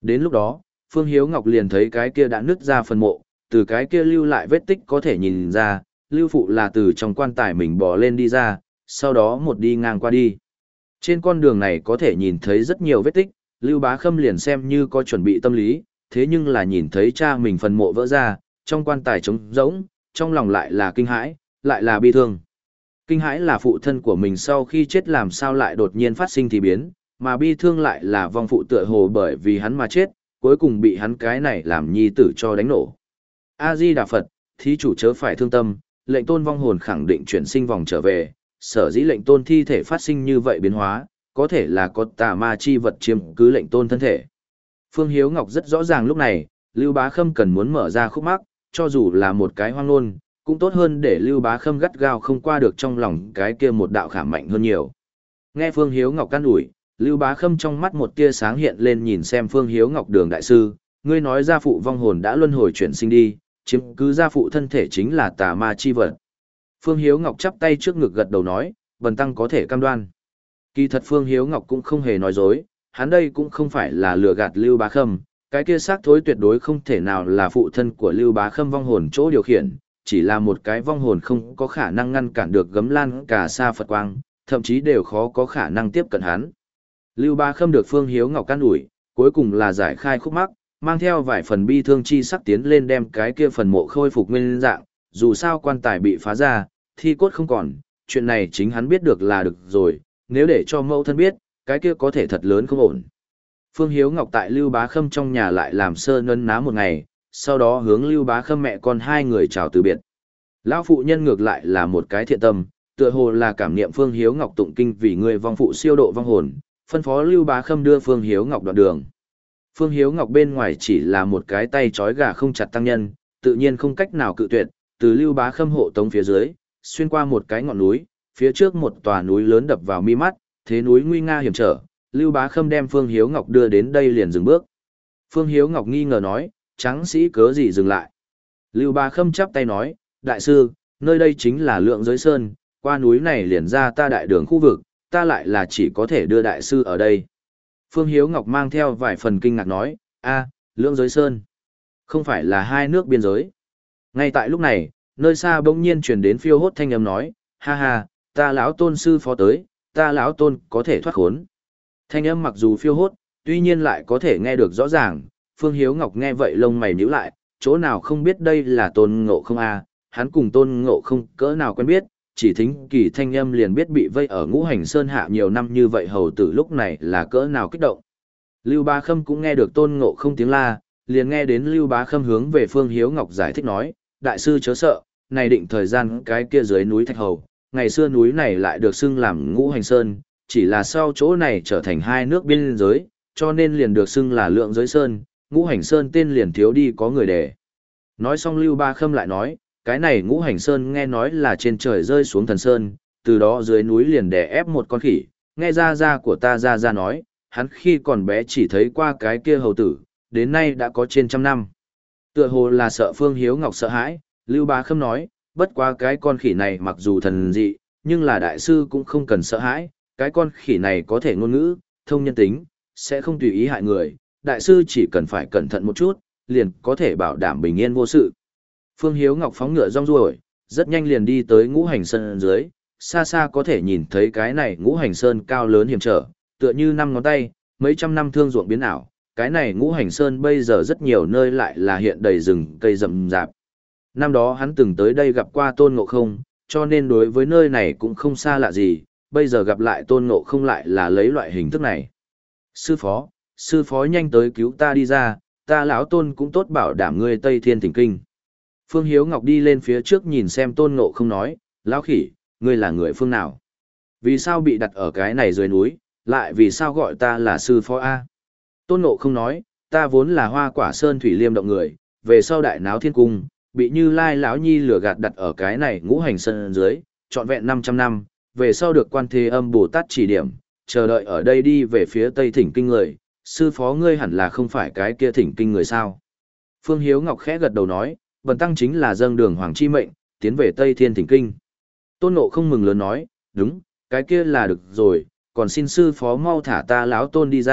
Đến lúc đó, Phương Hiếu Ngọc liền thấy cái kia đã nứt ra phần mộ, từ cái kia lưu lại vết tích có thể nhìn ra, lưu phụ là từ trong quan tài mình bò lên đi ra, sau đó một đi ngang qua đi. Trên con đường này có thể nhìn thấy rất nhiều vết tích, Lưu Bá Khâm liền xem như có chuẩn bị tâm lý, thế nhưng là nhìn thấy cha mình phần mộ vỡ ra, trong quan tài trống rỗng, trong lòng lại là kinh hãi, lại là bi thương. Kinh hãi là phụ thân của mình sau khi chết làm sao lại đột nhiên phát sinh thì biến, mà bi thương lại là vong phụ tựa hồ bởi vì hắn mà chết, cuối cùng bị hắn cái này làm nhi tử cho đánh nổ. A-di-đà Phật, thí chủ chớ phải thương tâm, lệnh tôn vong hồn khẳng định chuyển sinh vòng trở về, sở dĩ lệnh tôn thi thể phát sinh như vậy biến hóa, có thể là có tà ma chi vật chiếm cứ lệnh tôn thân thể. Phương Hiếu Ngọc rất rõ ràng lúc này, Lưu Bá Khâm cần muốn mở ra khúc mắc, cho dù là một cái hoang nôn, cũng tốt hơn để Lưu Bá Khâm gắt gao không qua được trong lòng cái kia một đạo khảm mạnh hơn nhiều. Nghe Phương Hiếu Ngọc can ủi, Lưu Bá Khâm trong mắt một tia sáng hiện lên nhìn xem Phương Hiếu Ngọc Đường đại sư, ngươi nói gia phụ vong hồn đã luân hồi chuyển sinh đi, chiếm cứ gia phụ thân thể chính là tà ma chi vật. Phương Hiếu Ngọc chắp tay trước ngực gật đầu nói, bần tăng có thể cam đoan. Kỳ thật Phương Hiếu Ngọc cũng không hề nói dối, hắn đây cũng không phải là lừa gạt Lưu Bá Khâm, cái kia xác thối tuyệt đối không thể nào là phụ thân của Lưu Bá Khâm vong hồn chỗ điều khiển, chỉ là một cái vong hồn không có khả năng ngăn cản được gấm lan cả sa Phật quang, thậm chí đều khó có khả năng tiếp cận hắn. Lưu Bá Khâm được Phương Hiếu Ngọc can ủi, cuối cùng là giải khai khúc mắc, mang theo vài phần bi thương chi sắc tiến lên đem cái kia phần mộ khôi phục nguyên dạng, dù sao quan tài bị phá ra, thi cốt không còn, chuyện này chính hắn biết được là được rồi, nếu để cho mẫu thân biết, cái kia có thể thật lớn không ổn. Phương Hiếu Ngọc tại Lưu Bá Khâm trong nhà lại làm sơ nấn ná một ngày, sau đó hướng Lưu Bá Khâm mẹ con hai người chào từ biệt. Lão phụ nhân ngược lại là một cái thiện tâm, tựa hồ là cảm niệm Phương Hiếu Ngọc tụng kinh vì người vong phụ siêu độ vong hồn, phân phó Lưu Bá Khâm đưa Phương Hiếu Ngọc đoạn đường. Phương Hiếu Ngọc bên ngoài chỉ là một cái tay trói gà không chặt tăng nhân, tự nhiên không cách nào cự tuyệt, từ Lưu Bá Khâm hộ tống phía dưới, xuyên qua một cái ngọn núi, phía trước một tòa núi lớn đập vào mi mắt, thế núi nguy nga hiểm trở, Lưu Bá Khâm đem Phương Hiếu Ngọc đưa đến đây liền dừng bước. Phương Hiếu Ngọc nghi ngờ nói, tráng sĩ cớ gì dừng lại. Lưu Bá Khâm chắp tay nói, đại sư, nơi đây chính là Lượng Giới Sơn, qua núi này liền ra ta đại đường khu vực, ta lại là chỉ có thể đưa đại sư ở đây. Phương Hiếu Ngọc mang theo vài phần kinh ngạc nói, a, Lượng Giới Sơn, không phải là hai nước biên giới. Ngay tại lúc này, nơi xa bỗng nhiên truyền đến phiêu hốt thanh âm nói, ha ha, ta lão tôn sư phó tới, ta lão tôn có thể thoát khốn. Thanh âm mặc dù phiêu hốt, tuy nhiên lại có thể nghe được rõ ràng, Phương Hiếu Ngọc nghe vậy lông mày nhíu lại, chỗ nào không biết đây là tôn ngộ không a, hắn cùng tôn ngộ không cỡ nào quen biết, chỉ thính kỳ thanh âm liền biết bị vây ở Ngũ Hành Sơn hạ nhiều năm như vậy hầu tử lúc này là cỡ nào kích động. Lưu Bá Khâm cũng nghe được tôn ngộ không tiếng la, liền nghe đến Lưu Bá Khâm hướng về Phương Hiếu Ngọc giải thích nói, đại sư chớ sợ, này định thời gian cái kia dưới núi Thạch Hầu, ngày xưa núi này lại được xưng làm Ngũ Hành Sơn, chỉ là sau chỗ này trở thành hai nước biên giới, cho nên liền được xưng là Lượng Giới Sơn, Ngũ Hành Sơn tên liền thiếu đi có người để. Nói xong Lưu Bá Khâm lại nói, cái này Ngũ Hành Sơn nghe nói là trên trời rơi xuống thần sơn, từ đó dưới núi liền đè ép một con khỉ, nghe ra ra của ta ra ra nói, hắn khi còn bé chỉ thấy qua cái kia hầu tử, đến nay đã có trên trăm năm. Tựa hồ là sợ Phương Hiếu Ngọc sợ hãi, Lưu Bá Khâm nói, bất quá cái con khỉ này mặc dù thần dị, nhưng là đại sư cũng không cần sợ hãi, cái con khỉ này có thể ngôn ngữ, thông nhân tính, sẽ không tùy ý hại người, đại sư chỉ cần phải cẩn thận một chút, liền có thể bảo đảm bình yên vô sự. Phương Hiếu Ngọc phóng ngựa rong ruổi, rất nhanh liền đi tới Ngũ Hành Sơn dưới, xa xa có thể nhìn thấy cái này Ngũ Hành Sơn cao lớn hiểm trở, tựa như năm ngón tay, mấy trăm năm thương ruộng biến ảo, cái này Ngũ Hành Sơn bây giờ rất nhiều nơi lại là hiện đầy rừng cây rậm rạp. Năm đó hắn từng tới đây gặp qua Tôn Ngộ Không, cho nên đối với nơi này cũng không xa lạ gì, bây giờ gặp lại Tôn Ngộ Không lại là lấy loại hình thức này. Sư phó, sư phó nhanh tới cứu ta đi ra, ta lão Tôn cũng tốt bảo đảm ngươi Tây Thiên Thỉnh Kinh. Phương Hiếu Ngọc đi lên phía trước nhìn xem Tôn Ngộ Không nói, lão khỉ, ngươi là người phương nào? Vì sao bị đặt ở cái này dưới núi, lại vì sao gọi ta là sư phó A? Tôn Ngộ Không nói, ta vốn là Hoa Quả Sơn Thủy Liêm động người, về sau đại náo thiên cung, bị Như Lai lão nhi lừa gạt đặt ở cái này Ngũ Hành Sơn dưới, trọn vẹn năm trăm năm, về sau được Quan Thế Âm Bồ Tát chỉ điểm, chờ đợi ở đây đi về phía Tây Thỉnh Kinh người, sư phó ngươi hẳn là không phải cái kia Thỉnh Kinh người sao? Phương Hiếu Ngọc khẽ gật đầu nói, bần tăng chính là dâng đường hoàng chi mệnh, tiến về Tây Thiên Thỉnh Kinh. Tôn Ngộ Không mừng lớn nói, đúng, cái kia là được rồi, còn xin sư phó mau thả ta lão Tôn đi ra,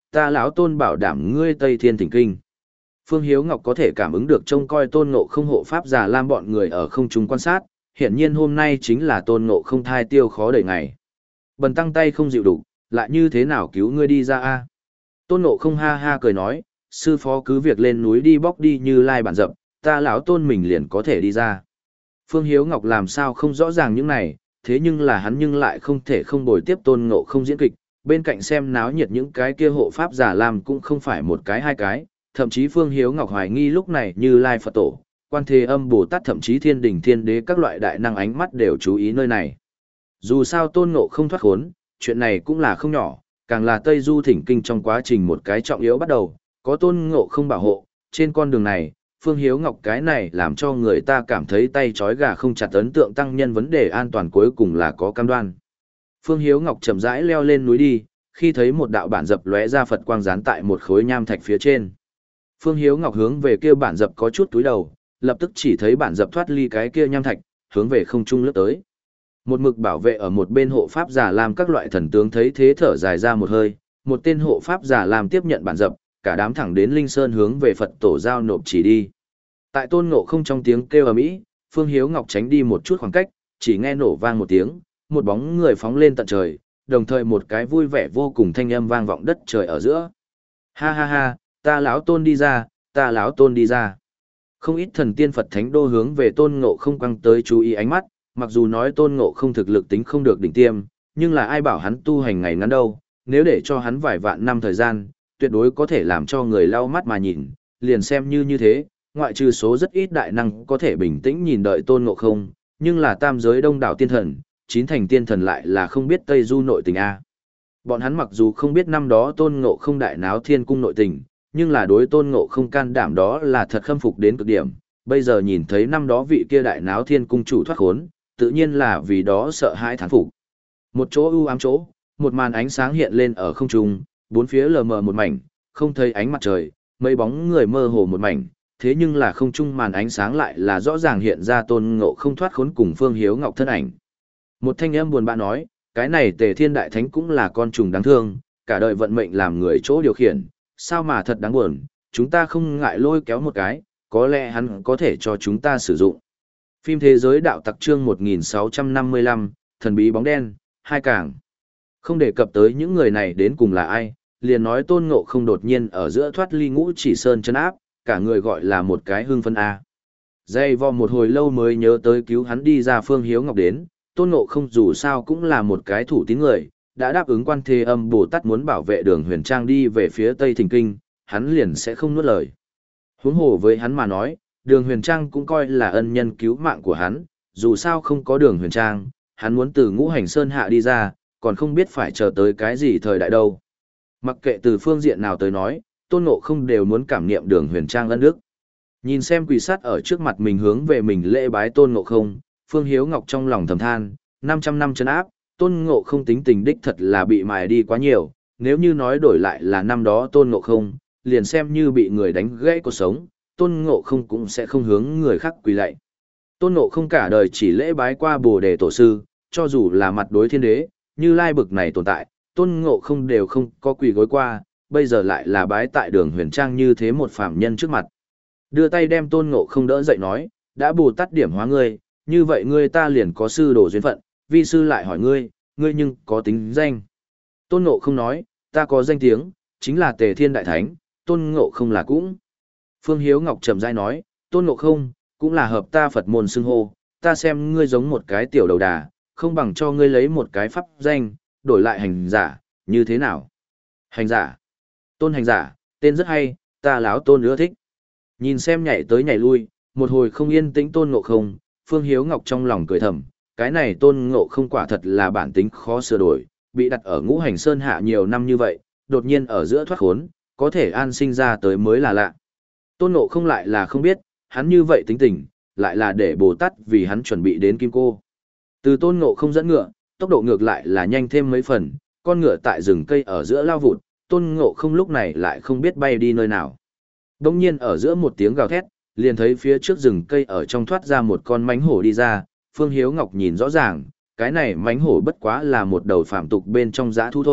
ta lão tôn bảo đảm ngươi Tây Thiên Thỉnh Kinh. Phương Hiếu Ngọc có thể cảm ứng được trông coi Tôn Ngộ Không hộ pháp Già Lam bọn người ở không trung quan sát, hiển nhiên hôm nay chính là Tôn Ngộ Không thai tiêu khó đợi ngày. Bần tăng tay không dịu đủ, lại như thế nào cứu ngươi đi ra a? Tôn Ngộ Không ha ha cười nói, sư phó cứ việc lên núi đi bóc đi Như Lai bản dập, ta lão tôn mình liền có thể đi ra. Phương Hiếu Ngọc làm sao không rõ ràng những này, thế nhưng là hắn nhưng lại không thể không bồi tiếp Tôn Ngộ Không diễn kịch, bên cạnh xem náo nhiệt những cái kia hộ pháp Già Lam cũng không phải một cái hai cái, thậm chí Phương Hiếu Ngọc hoài nghi lúc này Như Lai Phật Tổ, Quan Thế Âm Bồ Tát thậm chí Thiên Đình Thiên Đế các loại đại năng ánh mắt đều chú ý nơi này. Dù sao Tôn Ngộ Không thoát khốn, chuyện này cũng là không nhỏ, càng là Tây Du Thỉnh Kinh trong quá trình một cái trọng yếu bắt đầu, có Tôn Ngộ Không bảo hộ, trên con đường này, Phương Hiếu Ngọc cái này làm cho người ta cảm thấy tay trói gà không chặt ấn tượng tăng nhân vấn đề an toàn cuối cùng là có cam đoan. Phương Hiếu Ngọc chậm rãi leo lên núi đi, khi thấy một đạo bản dập lóe ra Phật quang dán tại một khối nham thạch phía trên. Phương Hiếu Ngọc hướng về kia bản dập có chút túi đầu, lập tức chỉ thấy bản dập thoát ly cái kia nham thạch, hướng về không trung lướt tới. Một mực bảo vệ ở một bên hộ pháp Già Lam các loại thần tướng thấy thế thở dài ra một hơi, một tên hộ pháp Già Lam tiếp nhận bản dập, cả đám thẳng đến Linh Sơn hướng về Phật tổ giao nộp chỉ đi. Tại Tôn Ngộ Không trong tiếng kêu ầm ĩ, Phương Hiếu Ngọc tránh đi một chút khoảng cách, chỉ nghe nổ vang một tiếng, một bóng người phóng lên tận trời, đồng thời một cái vui vẻ vô cùng thanh âm vang vọng đất trời ở giữa. Ha ha ha, ta lão Tôn đi ra, ta lão Tôn đi ra. Không ít thần tiên Phật thánh đô hướng về Tôn Ngộ Không quăng tới chú ý ánh mắt, mặc dù nói Tôn Ngộ Không thực lực tính không được đỉnh tiêm, nhưng là ai bảo hắn tu hành ngày ngắn đâu, nếu để cho hắn vài vạn năm thời gian, tuyệt đối có thể làm cho người lau mắt mà nhìn, liền xem như như thế, ngoại trừ số rất ít đại năng có thể bình tĩnh nhìn đợi Tôn Ngộ Không, nhưng là tam giới đông đảo tiên thần, chín thành tiên thần lại là không biết Tây Du nội tình a. Bọn hắn mặc dù không biết năm đó Tôn Ngộ Không đại náo thiên cung nội tình, nhưng là đối Tôn Ngộ Không can đảm đó là thật khâm phục đến cực điểm, bây giờ nhìn thấy năm đó vị kia đại náo thiên cung chủ thoát khốn, tự nhiên là vì đó sợ hãi thán phục. Một chỗ ưu ám chỗ, một màn ánh sáng hiện lên ở không trung, bốn phía lờ mờ một mảnh, không thấy ánh mặt trời, mấy bóng người mơ hồ một mảnh, thế nhưng là không trung màn ánh sáng lại là rõ ràng hiện ra Tôn Ngộ Không thoát khốn cùng Phương Hiếu Ngọc thân ảnh. Một thanh âm buồn bã nói, cái này Tề Thiên Đại Thánh cũng là con trùng đáng thương, cả đời vận mệnh làm người chỗ điều khiển, sao mà thật đáng buồn, chúng ta không ngại lôi kéo một cái, có lẽ hắn có thể cho chúng ta sử dụng. Phim Thế giới đạo tặc chương một nghìn sáu trăm năm mươi lăm, thần bí bóng đen, hai càng. Không đề cập tới những người này đến cùng là ai, liền nói Tôn Ngộ Không đột nhiên ở giữa thoát ly Ngũ Chỉ Sơn chân áp, cả người gọi là một cái hưng phân A. Dây vò một hồi lâu mới nhớ tới cứu hắn đi ra Phương Hiếu Ngọc đến, Tôn Ngộ Không dù sao cũng là một cái thủ tín người, đã đáp ứng Quan Thế Âm Bồ Tát muốn bảo vệ Đường Huyền Trang đi về phía Tây Thỉnh Kinh, hắn liền sẽ không nuốt lời. Huống hồ với hắn mà nói, Đường Huyền Trang cũng coi là ân nhân cứu mạng của hắn, dù sao không có Đường Huyền Trang, hắn muốn từ Ngũ Hành Sơn hạ đi ra, còn không biết phải chờ tới cái gì thời đại đâu. Mặc kệ từ phương diện nào tới nói, Tôn Ngộ Không đều muốn cảm niệm Đường Huyền Trang ân đức. Nhìn xem quỳ sát ở trước mặt mình hướng về mình lễ bái Tôn Ngộ Không, Phương Hiếu Ngọc trong lòng thầm than, năm trăm năm trấn áp, Tôn Ngộ Không tính tình đích thật là bị mài đi quá nhiều, nếu như nói đổi lại là năm đó Tôn Ngộ Không, liền xem như bị người đánh gãy cuộc sống, Tôn Ngộ Không cũng sẽ không hướng người khác quỳ lạy. Tôn Ngộ Không cả đời chỉ lễ bái qua Bồ Đề Tổ Sư, cho dù là mặt đối thiên đế, Như Lai bực này tồn tại, Tôn Ngộ Không đều không có quỳ gối qua, bây giờ lại là bái tại Đường Huyền Trang như thế một phàm nhân trước mặt. Đưa tay đem Tôn Ngộ Không đỡ dậy nói, đã Bồ Tát điểm hóa ngươi, như vậy ngươi ta liền có sư đồ duyên phận, vi sư lại hỏi ngươi, ngươi nhưng có tính danh. Tôn Ngộ Không nói, ta có danh tiếng, chính là Tề Thiên Đại Thánh, Tôn Ngộ Không là cũng. Phương Hiếu Ngọc trầm rãi nói, Tôn Ngộ Không, cũng là hợp ta Phật môn xưng hô, ta xem ngươi giống một cái tiểu đầu đà, không bằng cho ngươi lấy một cái pháp danh, đổi lại hành giả, như thế nào? Hành giả. Tôn hành giả, tên rất hay, ta láo Tôn ưa thích. Nhìn xem nhảy tới nhảy lui, một hồi không yên tĩnh Tôn Ngộ Không, Phương Hiếu Ngọc trong lòng cười thầm, cái này Tôn Ngộ Không quả thật là bản tính khó sửa đổi, bị đặt ở Ngũ Hành Sơn hạ nhiều năm như vậy, đột nhiên ở giữa thoát khốn, có thể an sinh ra tới mới là lạ. Tôn Ngộ Không lại là không biết, hắn như vậy tính tình, lại là để Bồ Tát vì hắn chuẩn bị đến Kim Cô. Từ Tôn Ngộ Không dẫn ngựa, tốc độ ngược lại là nhanh thêm mấy phần, con ngựa tại rừng cây ở giữa lao vụt, Tôn Ngộ Không lúc này lại không biết bay đi nơi nào. Đông nhiên ở giữa một tiếng gào thét, liền thấy phía trước rừng cây ở trong thoát ra một con mánh hổ đi ra, Phương Hiếu Ngọc nhìn rõ ràng, cái này mánh hổ bất quá là một đầu phạm tục bên trong dã thú thôi,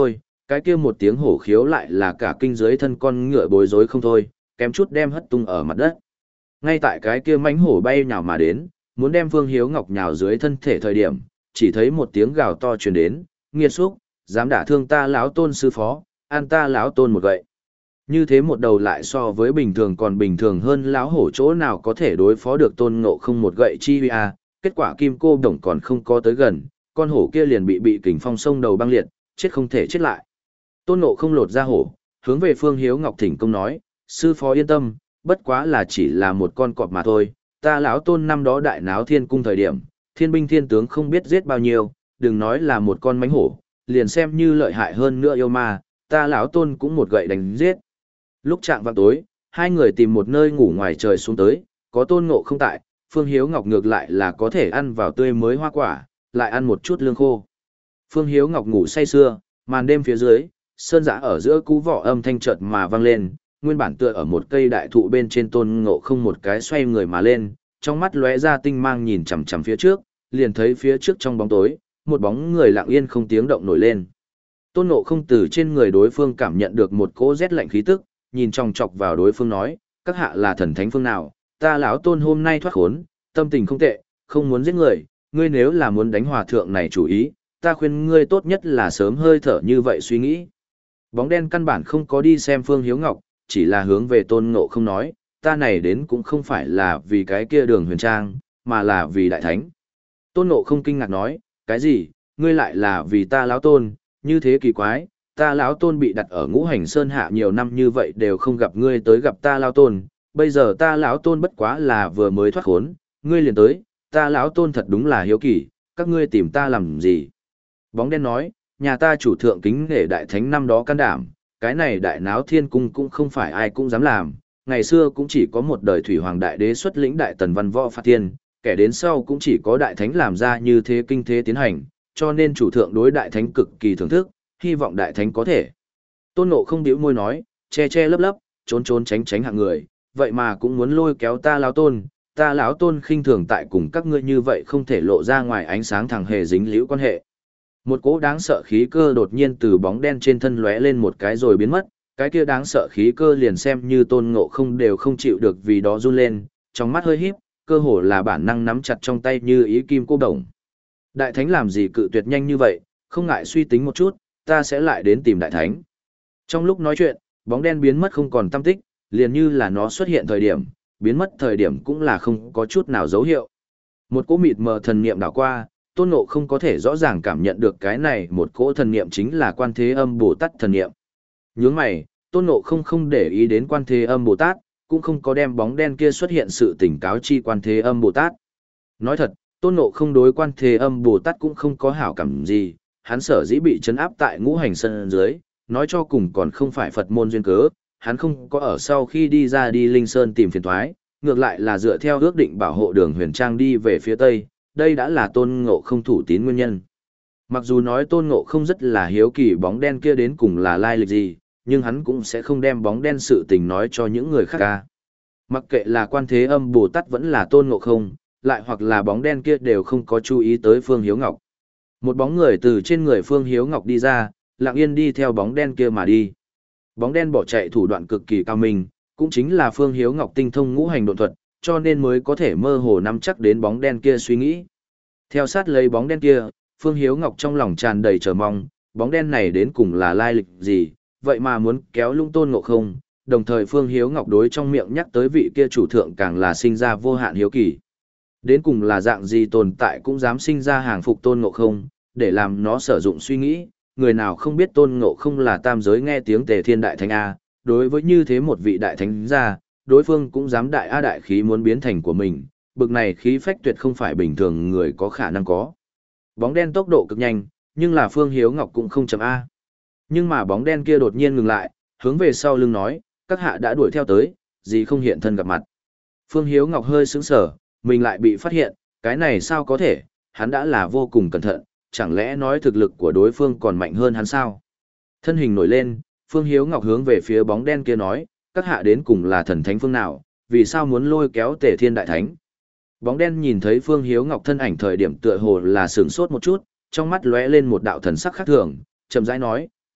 Cái kia một tiếng hổ khiếu lại là cả kinh dưới thân con ngựa bối rối không thôi, kém chút đem hất tung ở mặt đất. Ngay tại cái kia mãnh hổ bay nhào mà đến, muốn đem Phương Hiếu Ngọc nhào dưới thân thể thời điểm, chỉ thấy một tiếng gào to truyền đến, nghiệt xúc, dám đả thương ta lão tôn sư phó, an ta lão tôn một gậy. Như thế một đầu lại so với bình thường còn bình thường hơn lão hổ chỗ nào có thể đối phó được tôn ngộ không một gậy chi huy à, kết quả kim cô đồng còn không có tới gần, con hổ kia liền bị bị kình phong sông đầu băng liệt, chết không thể chết lại. Tôn ngộ không lột ra hổ, hướng về Phương Hiếu Ngọc thỉnh công nói, sư phó yên tâm, bất quá là chỉ là một con cọp mà thôi, ta lão tôn năm đó đại náo thiên cung thời điểm, thiên binh thiên tướng không biết giết bao nhiêu, đừng nói là một con mánh hổ, liền xem như lợi hại hơn nữa yêu ma, ta lão tôn cũng một gậy đánh giết. Lúc chạng vạng tối, hai người tìm một nơi ngủ ngoài trời xuống tới, có tôn ngộ không tại, Phương Hiếu Ngọc ngược lại là có thể ăn vào tươi mới hoa quả, lại ăn một chút lương khô. Phương Hiếu Ngọc ngủ say sưa, màn đêm phía dưới, sơn giã ở giữa cú vỏ âm thanh chợt mà vang lên, nguyên bản tựa ở một cây đại thụ bên trên tôn ngộ không một cái xoay người mà lên, trong mắt lóe ra tinh mang nhìn chằm chằm phía trước, liền thấy phía trước trong bóng tối, một bóng người lặng yên không tiếng động nổi lên. Tôn ngộ không từ trên người đối phương cảm nhận được một cỗ rét lạnh khí tức, nhìn chòng chọc vào đối phương nói, các hạ là thần thánh phương nào, ta lão tôn hôm nay thoát khốn, tâm tình không tệ, không muốn giết người, ngươi nếu là muốn đánh hòa thượng này chủ ý, ta khuyên ngươi tốt nhất là sớm hơi thở như vậy suy nghĩ. Bóng đen căn bản không có đi xem Phương Hiếu Ngọc, chỉ là hướng về tôn ngộ không nói, ta này đến cũng không phải là vì cái kia đường huyền trang, mà là vì đại thánh. Tôn ngộ không kinh ngạc nói, cái gì, ngươi lại là vì ta lão tôn, như thế kỳ quái, ta lão tôn bị đặt ở ngũ hành sơn hạ nhiều năm như vậy đều không gặp ngươi tới gặp ta lão tôn, bây giờ ta lão tôn bất quá là vừa mới thoát khốn, ngươi liền tới, ta lão tôn thật đúng là hiếu kỳ, các ngươi tìm ta làm gì? Bóng đen nói, nhà ta chủ thượng kính nể đại thánh năm đó can đảm, cái này đại náo thiên cung cũng không phải ai cũng dám làm, ngày xưa cũng chỉ có một đời thủy hoàng đại đế xuất lĩnh đại tần văn võ phạt thiên, kẻ đến sau cũng chỉ có đại thánh làm ra như thế kinh thế tiến hành, cho nên chủ thượng đối đại thánh cực kỳ thưởng thức, hy vọng đại thánh có thể. Tôn Ngộ không bĩu môi nói, che che lấp lấp, trốn trốn tránh tránh hạng người, vậy mà cũng muốn lôi kéo ta lão tôn, ta lão tôn khinh thường tại cùng các ngươi như vậy không thể lộ ra ngoài ánh sáng thẳng hề dính liễu quan hệ. Một cỗ đáng sợ khí cơ đột nhiên từ bóng đen trên thân lóe lên một cái rồi biến mất, cái kia đáng sợ khí cơ liền xem như Tôn Ngộ không đều không chịu được vì đó run lên, trong mắt hơi híp, cơ hồ là bản năng nắm chặt trong tay như ý kim cô đồng. Đại thánh làm gì cự tuyệt nhanh như vậy, không ngại suy tính một chút, ta sẽ lại đến tìm đại thánh. Trong lúc nói chuyện, bóng đen biến mất không còn tăm tích, liền như là nó xuất hiện thời điểm, biến mất thời điểm cũng là không có chút nào dấu hiệu. Một cỗ mịt mờ thần niệm đảo qua, Tôn Ngộ không có thể rõ ràng cảm nhận được cái này một cỗ thần niệm chính là Quan Thế Âm Bồ Tát thần niệm. Nhướng mày, Tôn Ngộ không không để ý đến Quan Thế Âm Bồ Tát, cũng không có đem bóng đen kia xuất hiện sự tỉnh cáo chi Quan Thế Âm Bồ Tát. Nói thật, Tôn Ngộ không đối Quan Thế Âm Bồ Tát cũng không có hảo cảm gì, hắn sở dĩ bị trấn áp tại ngũ hành sơn dưới, nói cho cùng còn không phải Phật môn duyên cớ, hắn không có ở sau khi đi ra đi Linh Sơn tìm phiền toái, ngược lại là dựa theo ước định bảo hộ đường huyền trang đi về phía Tây, đây đã là Tôn Ngộ không thủ tín nguyên nhân. Mặc dù nói Tôn Ngộ không rất là hiếu kỳ bóng đen kia đến cùng là lai lịch gì, nhưng hắn cũng sẽ không đem bóng đen sự tình nói cho những người khác ca. Mặc kệ là Quan Thế Âm Bồ Tát vẫn là Tôn Ngộ không, lại hoặc là bóng đen kia đều không có chú ý tới Phương Hiếu Ngọc. Một bóng người từ trên người Phương Hiếu Ngọc đi ra, lặng yên đi theo bóng đen kia mà đi. Bóng đen bỏ chạy thủ đoạn cực kỳ cao minh, cũng chính là Phương Hiếu Ngọc tinh thông ngũ hành độn thuật, cho nên mới có thể mơ hồ nắm chắc đến bóng đen kia suy nghĩ. Theo sát lấy bóng đen kia, Phương Hiếu Ngọc trong lòng tràn đầy chờ mong, bóng đen này đến cùng là lai lịch gì, vậy mà muốn kéo lung Tôn Ngộ không, đồng thời Phương Hiếu Ngọc đối trong miệng nhắc tới vị kia chủ thượng càng là sinh ra vô hạn hiếu kỳ. Đến cùng là dạng gì tồn tại cũng dám sinh ra hàng phục Tôn Ngộ không, để làm nó sử dụng suy nghĩ, người nào không biết Tôn Ngộ không là tam giới nghe tiếng Tề Thiên Đại Thánh A, đối với như thế một vị đại thánh gia, đối phương cũng dám đại a đại khí muốn biến thành của mình, bực này khí phách tuyệt không phải bình thường người có khả năng có. Bóng đen tốc độ cực nhanh, nhưng là Phương Hiếu Ngọc cũng không chậm A. Nhưng mà bóng đen kia đột nhiên ngừng lại, hướng về sau lưng nói, các hạ đã đuổi theo tới, gì không hiện thân gặp mặt. Phương Hiếu Ngọc hơi sững sờ, mình lại bị phát hiện, cái này sao có thể, hắn đã là vô cùng cẩn thận, chẳng lẽ nói thực lực của đối phương còn mạnh hơn hắn sao? Thân hình nổi lên, Phương Hiếu Ngọc hướng về phía bóng đen kia nói, các hạ đến cùng là thần thánh phương nào, vì sao muốn lôi kéo Tề Thiên Đại Thánh? Bóng đen nhìn thấy Phương Hiếu Ngọc thân ảnh thời điểm tựa hồ là sửng sốt một chút, trong mắt lóe lên một đạo thần sắc khác thường, chậm rãi nói,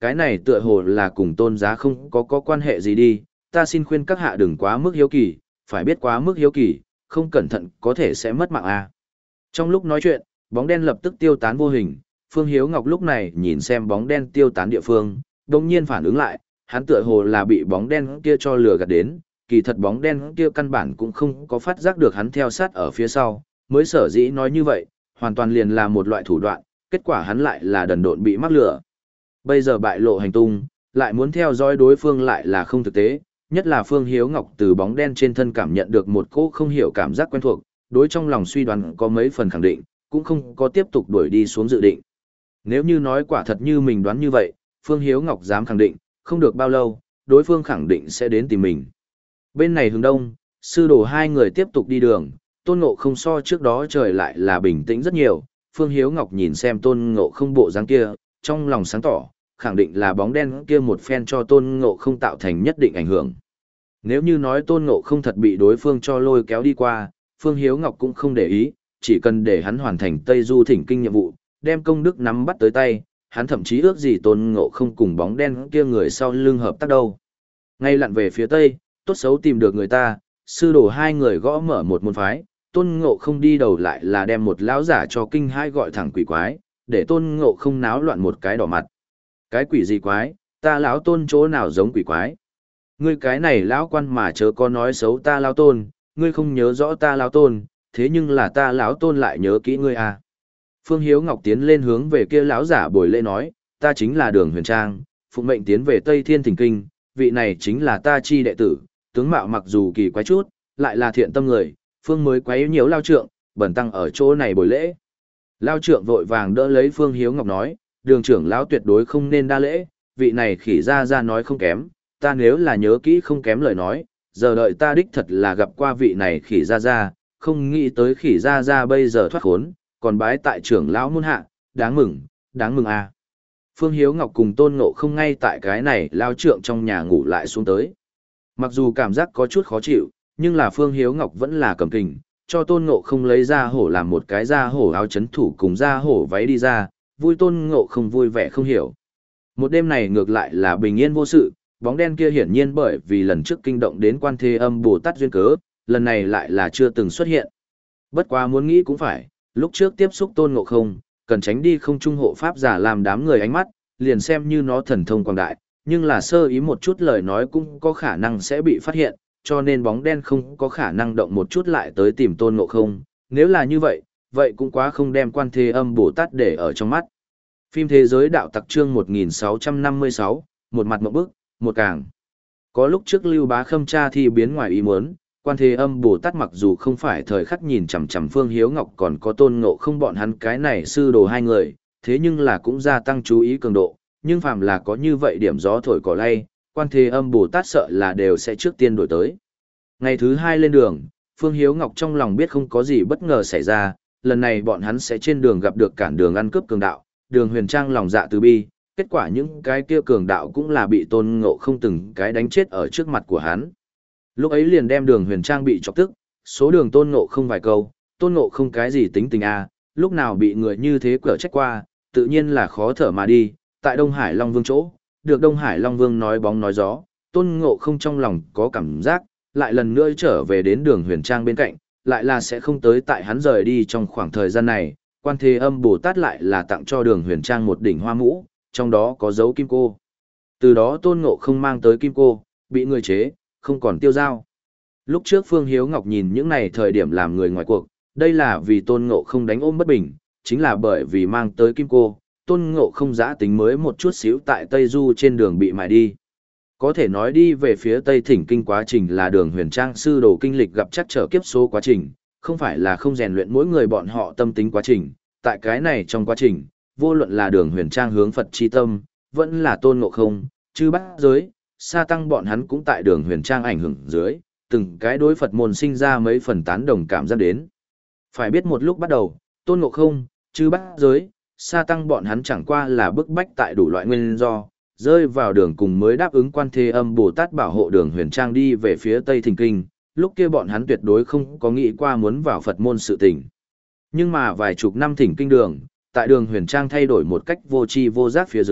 cái này tựa hồ là cùng tôn giá không có có quan hệ gì đi, ta xin khuyên các hạ đừng quá mức hiếu kỳ, phải biết quá mức hiếu kỳ, không cẩn thận có thể sẽ mất mạng a. Trong lúc nói chuyện, bóng đen lập tức tiêu tán vô hình, Phương Hiếu Ngọc lúc này nhìn xem bóng đen tiêu tán địa phương, đồng nhiên phản ứng lại, hắn tựa hồ là bị bóng đen kia cho lừa gạt đến, kỳ thật bóng đen kia căn bản cũng không có phát giác được hắn theo sát ở phía sau, mới sở dĩ nói như vậy, hoàn toàn liền là một loại thủ đoạn, kết quả hắn lại là đần độn bị mắc lừa. Bây giờ bại lộ hành tung, lại muốn theo dõi đối phương lại là không thực tế, nhất là Phương Hiếu Ngọc từ bóng đen trên thân cảm nhận được một cỗ không hiểu cảm giác quen thuộc, đối trong lòng suy đoán có mấy phần khẳng định, cũng không có tiếp tục đuổi đi xuống dự định. Nếu như nói quả thật như mình đoán như vậy, Phương Hiếu Ngọc dám khẳng định, không được bao lâu, đối phương khẳng định sẽ đến tìm mình. Bên này hướng đông, sư đồ hai người tiếp tục đi đường, Tôn Ngộ Không so trước đó trời lại là bình tĩnh rất nhiều, Phương Hiếu Ngọc nhìn xem Tôn Ngộ Không bộ dáng kia, trong lòng sáng tỏ, khẳng định là bóng đen kia một phen cho Tôn Ngộ Không tạo thành nhất định ảnh hưởng. Nếu như nói Tôn Ngộ Không thật bị đối phương cho lôi kéo đi qua, Phương Hiếu Ngọc cũng không để ý, chỉ cần để hắn hoàn thành Tây Du Thỉnh Kinh nhiệm vụ, đem công đức nắm bắt tới tay, hắn thậm chí ước gì Tôn Ngộ Không cùng bóng đen kia người sau lưng hợp tác đâu. Ngay lặn về phía Tây, tốt xấu tìm được người ta, sư đồ hai người gõ mở một môn phái, Tôn Ngộ Không đi đầu lại là đem một lão giả cho kinh hai gọi thẳng quỷ quái, để Tôn Ngộ Không náo loạn một cái đỏ mặt. Cái quỷ gì quái, ta lão Tôn chỗ nào giống quỷ quái? Ngươi cái này lão quan mà chớ có nói xấu ta lão Tôn, ngươi không nhớ rõ ta lão Tôn, thế nhưng là ta lão Tôn lại nhớ kỹ ngươi à. Phương Hiếu Ngọc tiến lên hướng về kia lão giả bồi lễ nói, ta chính là Đường Huyền Trang, phụng mệnh tiến về Tây Thiên Thỉnh Kinh, vị này chính là ta chi đệ tử, tướng mạo mặc dù kỳ quái chút, lại là thiện tâm người, Phương mới quấy nhiễu lao trượng, bẩn tăng ở chỗ này bồi lễ. Lao trượng vội vàng đỡ lấy Phương Hiếu Ngọc nói, đường trưởng lão tuyệt đối không nên đa lễ, vị này khỉ ra ra nói không kém, ta nếu là nhớ kỹ không kém lời nói, giờ đợi ta đích thật là gặp qua vị này khỉ ra ra, không nghĩ tới khỉ ra ra bây giờ thoát khốn, còn bái tại trưởng lão môn hạ, đáng mừng, đáng mừng à. Phương Hiếu Ngọc cùng Tôn Ngộ Không ngay tại cái này lao trượng trong nhà ngủ lại xuống tới. Mặc dù cảm giác có chút khó chịu, nhưng là Phương Hiếu Ngọc vẫn là cầm kình, cho Tôn Ngộ Không lấy ra hổ làm một cái da hổ áo chấn thủ cùng da hổ váy đi ra, vui Tôn Ngộ Không vui vẻ không hiểu. Một đêm này ngược lại là bình yên vô sự, bóng đen kia hiển nhiên bởi vì lần trước kinh động đến Quan Thế Âm Bồ Tát duyên cớ, lần này lại là chưa từng xuất hiện. Bất quá muốn nghĩ cũng phải, lúc trước tiếp xúc Tôn Ngộ Không, cần tránh đi không trung hộ pháp giả làm đám người ánh mắt, liền xem như nó thần thông quảng đại, nhưng là sơ ý một chút lời nói cũng có khả năng sẽ bị phát hiện, cho nên bóng đen không có khả năng động một chút lại tới tìm Tôn Ngộ Không. Nếu là như vậy, vậy cũng quá không đem Quan Thế Âm Bồ Tát để ở trong mắt. Phim Thế giới đạo tặc chương một nghìn sáu trăm năm mươi sáu, một mặt mộng bức, một càng. Có lúc trước Lưu Bá Khâm tra thi biến ngoài ý muốn, Quan Thế Âm Bồ Tát mặc dù không phải thời khắc nhìn chằm chằm Phương Hiếu Ngọc còn có Tôn Ngộ Không bọn hắn cái này sư đồ hai người, thế nhưng là cũng gia tăng chú ý cường độ, nhưng phàm là có như vậy điểm gió thổi cỏ lay, Quan Thế Âm Bồ Tát sợ là đều sẽ trước tiên đổi tới. Ngày thứ hai lên đường, Phương Hiếu Ngọc trong lòng biết không có gì bất ngờ xảy ra, lần này bọn hắn sẽ trên đường gặp được cản đường ăn cướp cường đạo, Đường Huyền Trang lòng dạ từ bi, kết quả những cái kia cường đạo cũng là bị Tôn Ngộ Không từng cái đánh chết ở trước mặt của hắn. Lúc ấy liền đem Đường Huyền Trang bị chọc tức, số đường Tôn Ngộ Không vài câu, Tôn Ngộ Không cái gì tính tình a, lúc nào bị người như thế quở trách qua, tự nhiên là khó thở mà đi, tại Đông Hải Long Vương chỗ, được Đông Hải Long Vương nói bóng nói gió, Tôn Ngộ Không trong lòng có cảm giác, lại lần nữa trở về đến Đường Huyền Trang bên cạnh, lại là sẽ không tới tại hắn rời đi trong khoảng thời gian này, Quan Thế Âm Bồ Tát lại là tặng cho Đường Huyền Trang một đỉnh hoa mũ, trong đó có dấu kim cô. Từ đó Tôn Ngộ Không mang tới kim cô, bị người chế, không còn tiêu dao. Lúc trước Phương Hiếu Ngọc nhìn những này thời điểm làm người ngoài cuộc, đây là vì Tôn Ngộ Không đánh ôm bất bình, chính là bởi vì mang tới kim cô, Tôn Ngộ Không giã tính mới một chút xíu tại Tây Du trên đường bị mài đi. Có thể nói đi về phía Tây Thỉnh Kinh quá trình là Đường Huyền Trang sư đồ kinh lịch gặp chắc trở kiếp số quá trình, không phải là không rèn luyện mỗi người bọn họ tâm tính quá trình. Tại cái này trong quá trình, vô luận là Đường Huyền Trang hướng Phật chi tâm, vẫn là Tôn Ngộ Không, chư bát giới, sa tăng bọn hắn cũng tại Đường Huyền Trang ảnh hưởng dưới, từng cái đối Phật môn sinh ra mấy phần tán đồng cảm giác đến. Phải biết một lúc bắt đầu, Tôn Ngộ Không, chư bát giới, sa tăng bọn hắn chẳng qua là bức bách tại đủ loại nguyên do, rơi vào đường cùng mới đáp ứng Quan Thế Âm Bồ Tát bảo hộ Đường Huyền Trang đi về phía Tây Thỉnh Kinh, lúc kia bọn hắn tuyệt đối không có nghĩ qua muốn vào Phật môn sự tình. Nhưng mà vài chục năm Thỉnh Kinh đường, tại Đường Huyền Trang thay đổi một cách vô tri vô giác phía dưới,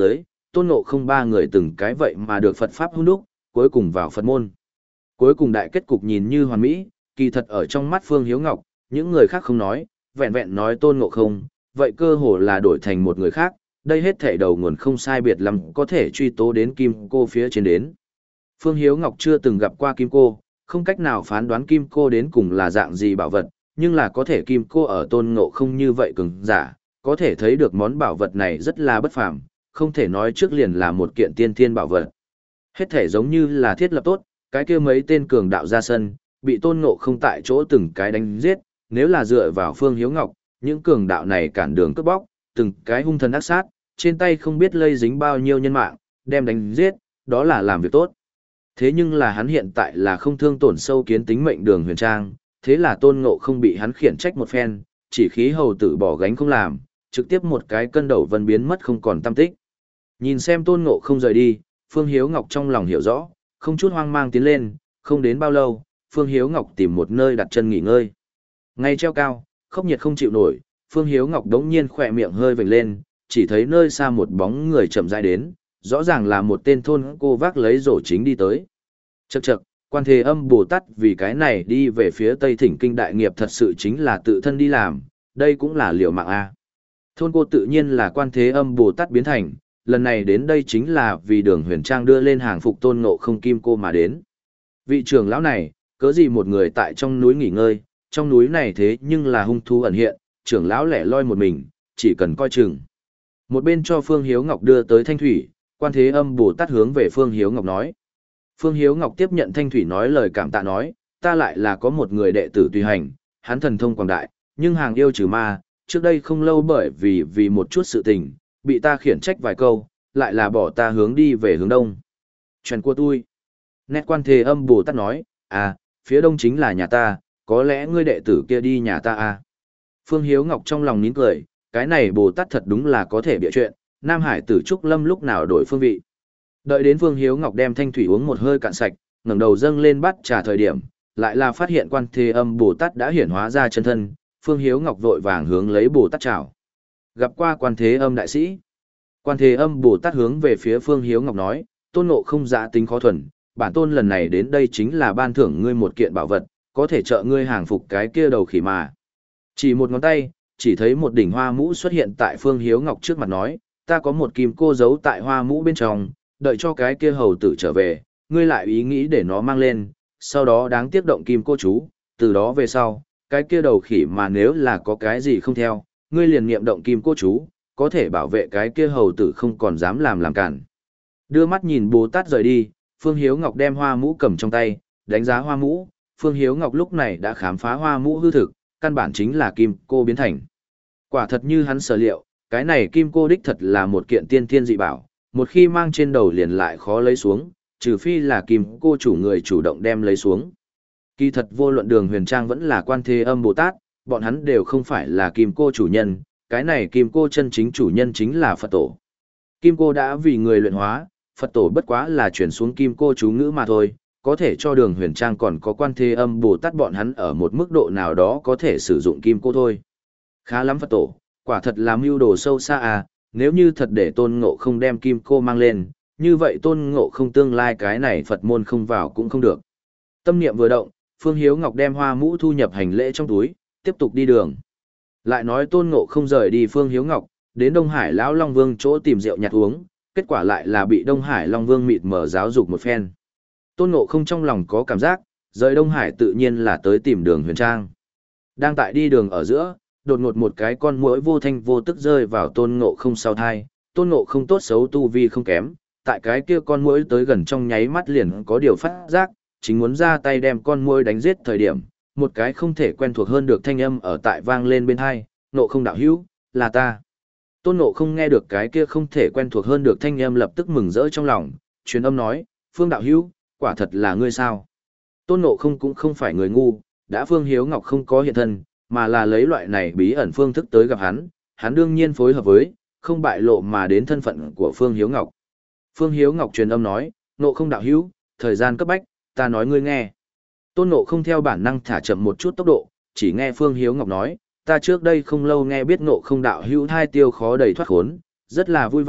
Tôn Ngộ Không ba người từng cái vậy mà được Phật Pháp hun đúc, cuối cùng vào Phật môn. Cuối cùng đại kết cục nhìn như hoàn mỹ, kỳ thật ở trong mắt Phương Hiếu Ngọc, những người khác không nói, vẹn vẹn nói Tôn Ngộ Không, vậy cơ hồ là đổi thành một người khác, đây hết thể đầu nguồn không sai biệt lắm có thể truy tố đến Kim Cô phía trên đến. Phương Hiếu Ngọc chưa từng gặp qua Kim Cô, không cách nào phán đoán Kim Cô đến cùng là dạng gì bảo vật, nhưng là có thể Kim Cô ở Tôn Ngộ Không như vậy cường giả, có thể thấy được món bảo vật này rất là bất phàm, không thể nói trước liền là một kiện tiên thiên bảo vật. Hết thể giống như là thiết lập tốt, cái kia mấy tên cường đạo ra sân, bị Tôn Ngộ Không tại chỗ từng cái đánh giết, nếu là dựa vào Phương Hiếu Ngọc, những cường đạo này cản đường cướp bóc, từng cái hung thần ác sát, trên tay không biết lây dính bao nhiêu nhân mạng, đem đánh giết, đó là làm việc tốt. Thế nhưng là hắn hiện tại là không thương tổn sâu kiến tính mệnh Đường Huyền Trang, thế là Tôn Ngộ Không bị hắn khiển trách một phen, chỉ khí hầu tử bỏ gánh không làm, trực tiếp một cái cân đầu vân biến mất không còn tăm tích. Nhìn xem Tôn Ngộ Không rời đi, Phương Hiếu Ngọc trong lòng hiểu rõ, không chút hoang mang tiến lên, không đến bao lâu, Phương Hiếu Ngọc tìm một nơi đặt chân nghỉ ngơi. Ngay treo cao, khốc nhiệt không chịu nổi, Phương Hiếu Ngọc đống nhiên khỏe miệng hơi vểnh lên, chỉ thấy nơi xa một bóng người chậm rãi đến, rõ ràng là một tên thôn cô vác lấy rổ chính đi tới. Chậc chậc, Quan Thế Âm Bồ Tát vì cái này đi về phía Tây Thỉnh Kinh đại nghiệp thật sự chính là tự thân đi làm, đây cũng là liều mạng a. Thôn cô tự nhiên là Quan Thế Âm Bồ Tát biến thành, lần này đến đây chính là vì Đường Huyền Trang đưa lên hàng phục Tôn Ngộ Không Kim Cô mà đến. Vị trưởng lão này, cớ gì một người tại trong núi nghỉ ngơi, trong núi này thế nhưng là hung thú ẩn hiện, trưởng lão lẻ loi một mình, chỉ cần coi chừng. Một bên cho Phương Hiếu Ngọc đưa tới thanh thủy, Quan Thế Âm Bồ Tát hướng về Phương Hiếu Ngọc nói. Phương Hiếu Ngọc tiếp nhận thanh thủy nói lời cảm tạ nói, ta lại là có một người đệ tử tùy hành, hắn thần thông quảng đại, nhưng hàng yêu trừ ma, trước đây không lâu bởi vì vì một chút sự tình, bị ta khiển trách vài câu, lại là bỏ ta hướng đi về hướng đông. Chuyện của tôi. Nét Quan Thế Âm Bồ Tát nói, à, phía đông chính là nhà ta, có lẽ ngươi đệ tử kia đi nhà ta à. Phương Hiếu Ngọc trong lòng nín cười, cái này Bồ Tát thật đúng là có thể bịa chuyện, Nam Hải tử Trúc Lâm lúc nào đổi phương vị. Đợi đến Phương Hiếu Ngọc đem thanh thủy uống một hơi cạn sạch, ngẩng đầu dâng lên bát trà thời điểm, lại là phát hiện Quan Thế Âm Bồ Tát đã hiển hóa ra chân thân, Phương Hiếu Ngọc vội vàng hướng lấy Bồ Tát chào. Gặp qua Quan Thế Âm đại sĩ. Quan Thế Âm Bồ Tát hướng về phía Phương Hiếu Ngọc nói, Tôn Ngộ Không dạ tính khó thuần, bản tôn lần này đến đây chính là ban thưởng ngươi một kiện bảo vật, có thể trợ ngươi hàng phục cái kia đầu khỉ mà. Chỉ một ngón tay, chỉ thấy một đỉnh hoa mũ xuất hiện tại Phương Hiếu Ngọc trước mặt nói, ta có một kim cô giấu tại hoa mũ bên trong, đợi cho cái kia hầu tử trở về, ngươi lại ý nghĩ để nó mang lên, sau đó đáng tiếc động kim cô chú, từ đó về sau, cái kia đầu khỉ mà nếu là có cái gì không theo, ngươi liền niệm động kim cô chú, có thể bảo vệ cái kia hầu tử không còn dám làm làm cản. Đưa mắt nhìn Bồ Tát rời đi, Phương Hiếu Ngọc đem hoa mũ cầm trong tay, đánh giá hoa mũ, Phương Hiếu Ngọc lúc này đã khám phá hoa mũ hư thực, căn bản chính là kim cô biến thành. Quả thật như hắn sở liệu, cái này kim cô đích thật là một kiện tiên thiên dị bảo, một khi mang trên đầu liền lại khó lấy xuống, trừ phi là kim cô chủ người chủ động đem lấy xuống. Kỳ thật vô luận Đường Huyền Trang vẫn là Quan Thế Âm Bồ Tát, bọn hắn đều không phải là kim cô chủ nhân, cái này kim cô chân chính chủ nhân chính là Phật tổ. Kim cô đã vì người luyện hóa, Phật tổ bất quá là chuyển xuống kim cô chú ngữ mà thôi, có thể cho Đường Huyền Trang còn có Quan Thế Âm Bồ Tát bọn hắn ở một mức độ nào đó có thể sử dụng kim cô thôi. Khá lắm Phật tổ, quả thật là mưu đồ sâu xa à, nếu như thật để Tôn Ngộ Không đem kim cô mang lên, như vậy Tôn Ngộ Không tương lai cái này Phật môn không vào cũng không được. Tâm niệm vừa động, Phương Hiếu Ngọc đem hoa mũ thu nhập hành lễ trong túi, tiếp tục đi đường. Lại nói Tôn Ngộ Không rời đi Phương Hiếu Ngọc, đến Đông Hải Lão Long Vương chỗ tìm rượu nhạt uống, kết quả lại là bị Đông Hải Long Vương mịt mở giáo dục một phen. Tôn Ngộ Không trong lòng có cảm giác, rời Đông Hải tự nhiên là tới tìm Đường Huyền Trang. Đang tại đi đường ở giữa, đột ngột một cái con muỗi vô thanh vô tức rơi vào Tôn Ngộ Không sau thai, Tôn Ngộ Không tốt xấu tu vi không kém, tại cái kia con muỗi tới gần trong nháy mắt liền có điều phát giác, chính muốn ra tay đem con muỗi đánh giết thời điểm, một cái không thể quen thuộc hơn được thanh âm ở tại vang lên bên tai, Ngộ Không đạo hữu, là ta. Tôn Ngộ Không nghe được cái kia không thể quen thuộc hơn được thanh âm lập tức mừng rỡ trong lòng, truyền âm nói, Phương đạo hữu, quả thật là ngươi sao? Tôn Ngộ Không cũng không phải người ngu, đã Phương Hiếu Ngọc không có hiện thân, mà là lấy loại này bí ẩn phương thức tới gặp hắn, hắn đương nhiên phối hợp với, không bại lộ mà đến thân phận của Phương Hiếu Ngọc. Phương Hiếu Ngọc truyền âm nói, Ngộ Không đạo hữu, thời gian cấp bách, ta nói ngươi nghe. Tôn Ngộ Không theo bản năng thả chậm một chút tốc độ, chỉ nghe Phương Hiếu Ngọc nói, ta trước đây không lâu nghe biết Ngộ Không đạo hữu thai tiêu khó đầy thoát khốn, rất là vui vẻ,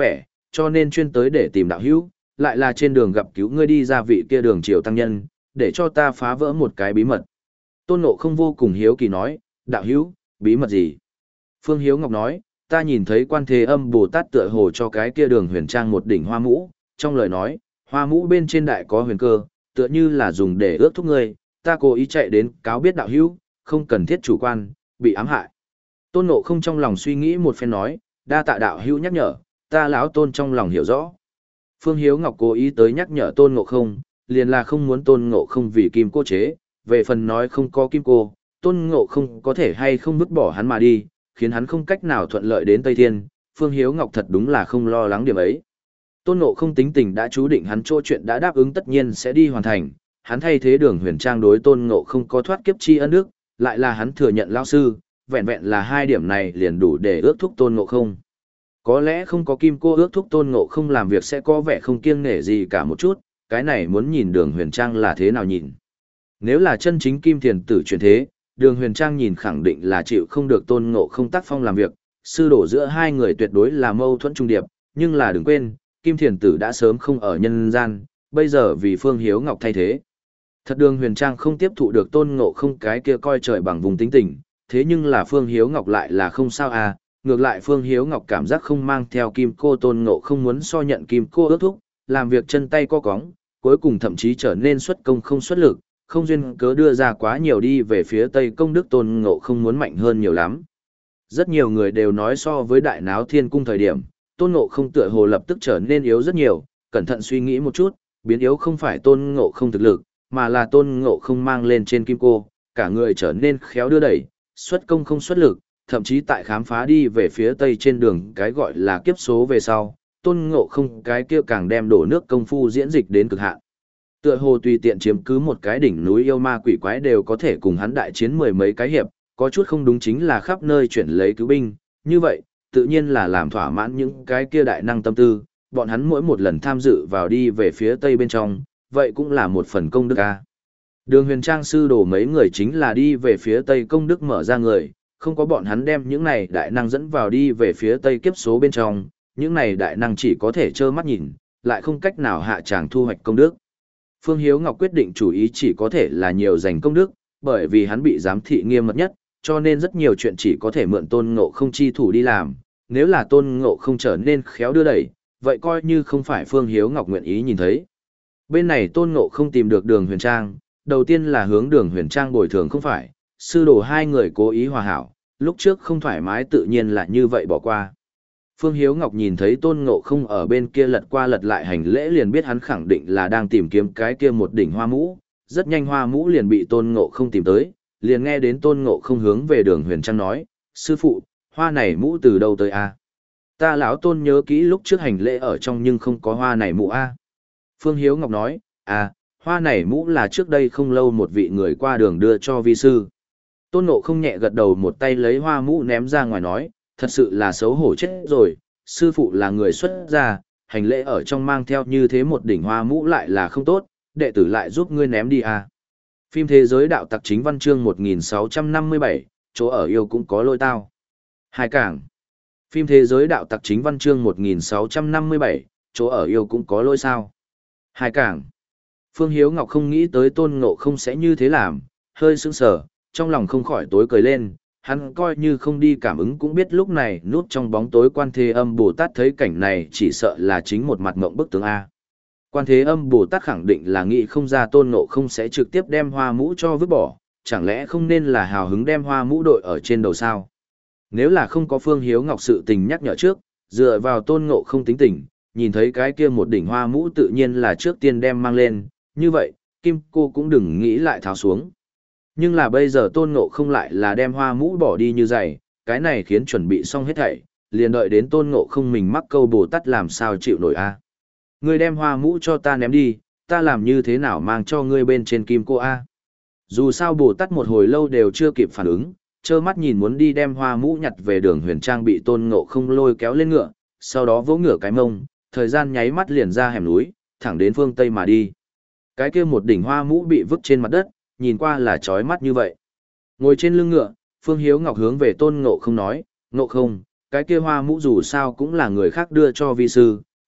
cho nên chuyên tới để tìm đạo hữu, lại là trên đường gặp cứu ngươi đi ra vị kia đường triều tăng nhân, để cho ta phá vỡ một cái bí mật. Tôn Ngộ không vô cùng hiếu kỳ nói, đạo hữu, bí mật gì? Phương Hiếu Ngọc nói, ta nhìn thấy Quan Thế Âm Bồ Tát tựa hồ cho cái kia đường huyền trang một đỉnh hoa mũ, trong lời nói, hoa mũ bên trên đại có huyền cơ, tựa như là dùng để ước thúc ngươi, ta cố ý chạy đến cáo biết đạo hữu, không cần thiết chủ quan, bị ám hại. Tôn Ngộ không trong lòng suy nghĩ một phen nói, đa tạ đạo hữu nhắc nhở, ta lão Tôn trong lòng hiểu rõ. Phương Hiếu Ngọc cố ý tới nhắc nhở Tôn Ngộ không, liền là không muốn Tôn Ngộ không vì kim cô chế, về phần nói không có kim cô, Tôn Ngộ không có thể hay không vứt bỏ hắn mà đi, khiến hắn không cách nào thuận lợi đến Tây Thiên, Phương Hiếu Ngọc thật đúng là không lo lắng điểm ấy. Tôn Ngộ không tính tình đã chú định hắn chỗ chuyện đã đáp ứng tất nhiên sẽ đi hoàn thành, hắn thay thế đường huyền trang đối Tôn Ngộ không có thoát kiếp chi ân đức, lại là hắn thừa nhận lao sư, vẹn vẹn là hai điểm này liền đủ để ước thúc Tôn Ngộ không. Có lẽ không có kim cô ước thúc Tôn Ngộ không làm việc sẽ có vẻ không kiêng nể gì cả một chút, cái này muốn nhìn đường huyền trang là thế nào nhìn. Nếu là chân chính kim thiền tử chuyển thế, đường huyền trang nhìn khẳng định là chịu không được Tôn Ngộ không tác phong làm việc, sư đổ giữa hai người tuyệt đối là mâu thuẫn trung điệp, nhưng là đừng quên, kim thiền tử đã sớm không ở nhân gian, bây giờ vì Phương Hiếu Ngọc thay thế. Thật đường huyền trang không tiếp thụ được Tôn Ngộ không cái kia coi trời bằng vùng tính tình, thế nhưng là Phương Hiếu Ngọc lại là không sao à, ngược lại Phương Hiếu Ngọc cảm giác không mang theo kim cô Tôn Ngộ không muốn so nhận kim cô ước thúc, làm việc chân tay co cóng, cuối cùng thậm chí trở nên xuất công không xuất lực, không duyên cớ đưa ra quá nhiều đi về phía Tây công đức Tôn Ngộ không muốn mạnh hơn nhiều lắm. Rất nhiều người đều nói so với đại náo thiên cung thời điểm, Tôn Ngộ không tựa hồ lập tức trở nên yếu rất nhiều, cẩn thận suy nghĩ một chút, biến yếu không phải Tôn Ngộ không thực lực, mà là Tôn Ngộ không mang lên trên kim cô, cả người trở nên khéo đưa đẩy, xuất công không xuất lực, thậm chí tại khám phá đi về phía Tây trên đường cái gọi là kiếp số về sau, Tôn Ngộ không cái kia càng đem đổ nước công phu diễn dịch đến cực hạn. Tựa hồ tùy tiện chiếm cứ một cái đỉnh núi yêu ma quỷ quái đều có thể cùng hắn đại chiến mười mấy cái hiệp, có chút không đúng chính là khắp nơi chuyển lấy cứu binh, như vậy, tự nhiên là làm thỏa mãn những cái kia đại năng tâm tư, bọn hắn mỗi một lần tham dự vào đi về phía Tây bên trong, vậy cũng là một phần công đức a. Đường huyền trang sư đổ mấy người chính là đi về phía Tây công đức mở ra người, không có bọn hắn đem những này đại năng dẫn vào đi về phía Tây kiếp số bên trong, những này đại năng chỉ có thể trơ mắt nhìn, lại không cách nào hạ tràng thu hoạch công đức. Phương Hiếu Ngọc quyết định chủ ý chỉ có thể là nhiều giành công đức, bởi vì hắn bị giám thị nghiêm mật nhất, cho nên rất nhiều chuyện chỉ có thể mượn Tôn Ngộ không chi thủ đi làm, nếu là Tôn Ngộ không trở nên khéo đưa đẩy, vậy coi như không phải Phương Hiếu Ngọc nguyện ý nhìn thấy. Bên này Tôn Ngộ không tìm được đường huyền trang, đầu tiên là hướng đường huyền trang bồi thường không phải, sư đồ hai người cố ý hòa hảo, lúc trước không thoải mái tự nhiên là như vậy bỏ qua. Phương Hiếu Ngọc nhìn thấy Tôn Ngộ không ở bên kia lật qua lật lại hành lễ liền biết hắn khẳng định là đang tìm kiếm cái kia một đỉnh hoa mũ, rất nhanh hoa mũ liền bị Tôn Ngộ không tìm tới, liền nghe đến Tôn Ngộ không hướng về đường huyền trang nói, sư phụ, hoa này mũ từ đâu tới a? Ta lão Tôn nhớ kỹ lúc trước hành lễ ở trong nhưng không có hoa này mũ a. Phương Hiếu Ngọc nói, à, hoa này mũ là trước đây không lâu một vị người qua đường đưa cho vi sư. Tôn Ngộ không nhẹ gật đầu một tay lấy hoa mũ ném ra ngoài nói, thật sự là xấu hổ chết rồi, sư phụ là người xuất gia, hành lễ ở trong mang theo như thế một đỉnh hoa mũ lại là không tốt, đệ tử lại giúp ngươi ném đi à. Phim Thế giới đạo tặc chính văn chương một nghìn sáu trăm năm mươi bảy, chỗ ở yêu cũng có lôi tao. Hai cảng. Phim Thế giới đạo tặc chính văn chương một nghìn sáu trăm năm mươi bảy, chỗ ở yêu cũng có lôi sao. Hai cảng. Phương Hiếu Ngọc không nghĩ tới Tôn Ngộ không sẽ như thế làm, hơi sững sờ, trong lòng không khỏi tối cười lên, hắn coi như không đi cảm ứng cũng biết lúc này núp trong bóng tối Quan Thế Âm Bồ Tát thấy cảnh này chỉ sợ là chính một mặt ngộng bức tướng A. Quan Thế Âm Bồ Tát khẳng định là nghĩ không ra Tôn Ngộ không sẽ trực tiếp đem hoa mũ cho vứt bỏ, chẳng lẽ không nên là hào hứng đem hoa mũ đội ở trên đầu sao? Nếu là không có Phương Hiếu Ngọc sự tình nhắc nhở trước, dựa vào Tôn Ngộ không tính tình, nhìn thấy cái kia một đỉnh hoa mũ tự nhiên là trước tiên đem mang lên, như vậy, Kim cô cũng đừng nghĩ lại tháo xuống. Nhưng là bây giờ Tôn Ngộ không lại là đem hoa mũ bỏ đi như giày, cái này khiến chuẩn bị xong hết thảy, liền đợi đến Tôn Ngộ không mình mắc câu Bồ Tát làm sao chịu nổi a. Ngươi đem hoa mũ cho ta ném đi, ta làm như thế nào mang cho ngươi bên trên kim cô a. Dù sao Bồ Tát một hồi lâu đều chưa kịp phản ứng, trơ mắt nhìn muốn đi đem hoa mũ nhặt về đường huyền trang bị Tôn Ngộ không lôi kéo lên ngựa, sau đó vỗ ngựa cái mông, thời gian nháy mắt liền ra hẻm núi, thẳng đến phương Tây mà đi. Cái kia một đỉnh hoa mũ bị vứt trên mặt đất, nhìn qua là chói mắt như vậy. Ngồi trên lưng ngựa, Phương Hiếu Ngọc hướng về Tôn Ngộ không nói, Ngộ không, cái kia hoa mũ dù sao cũng là người khác đưa cho vi sư,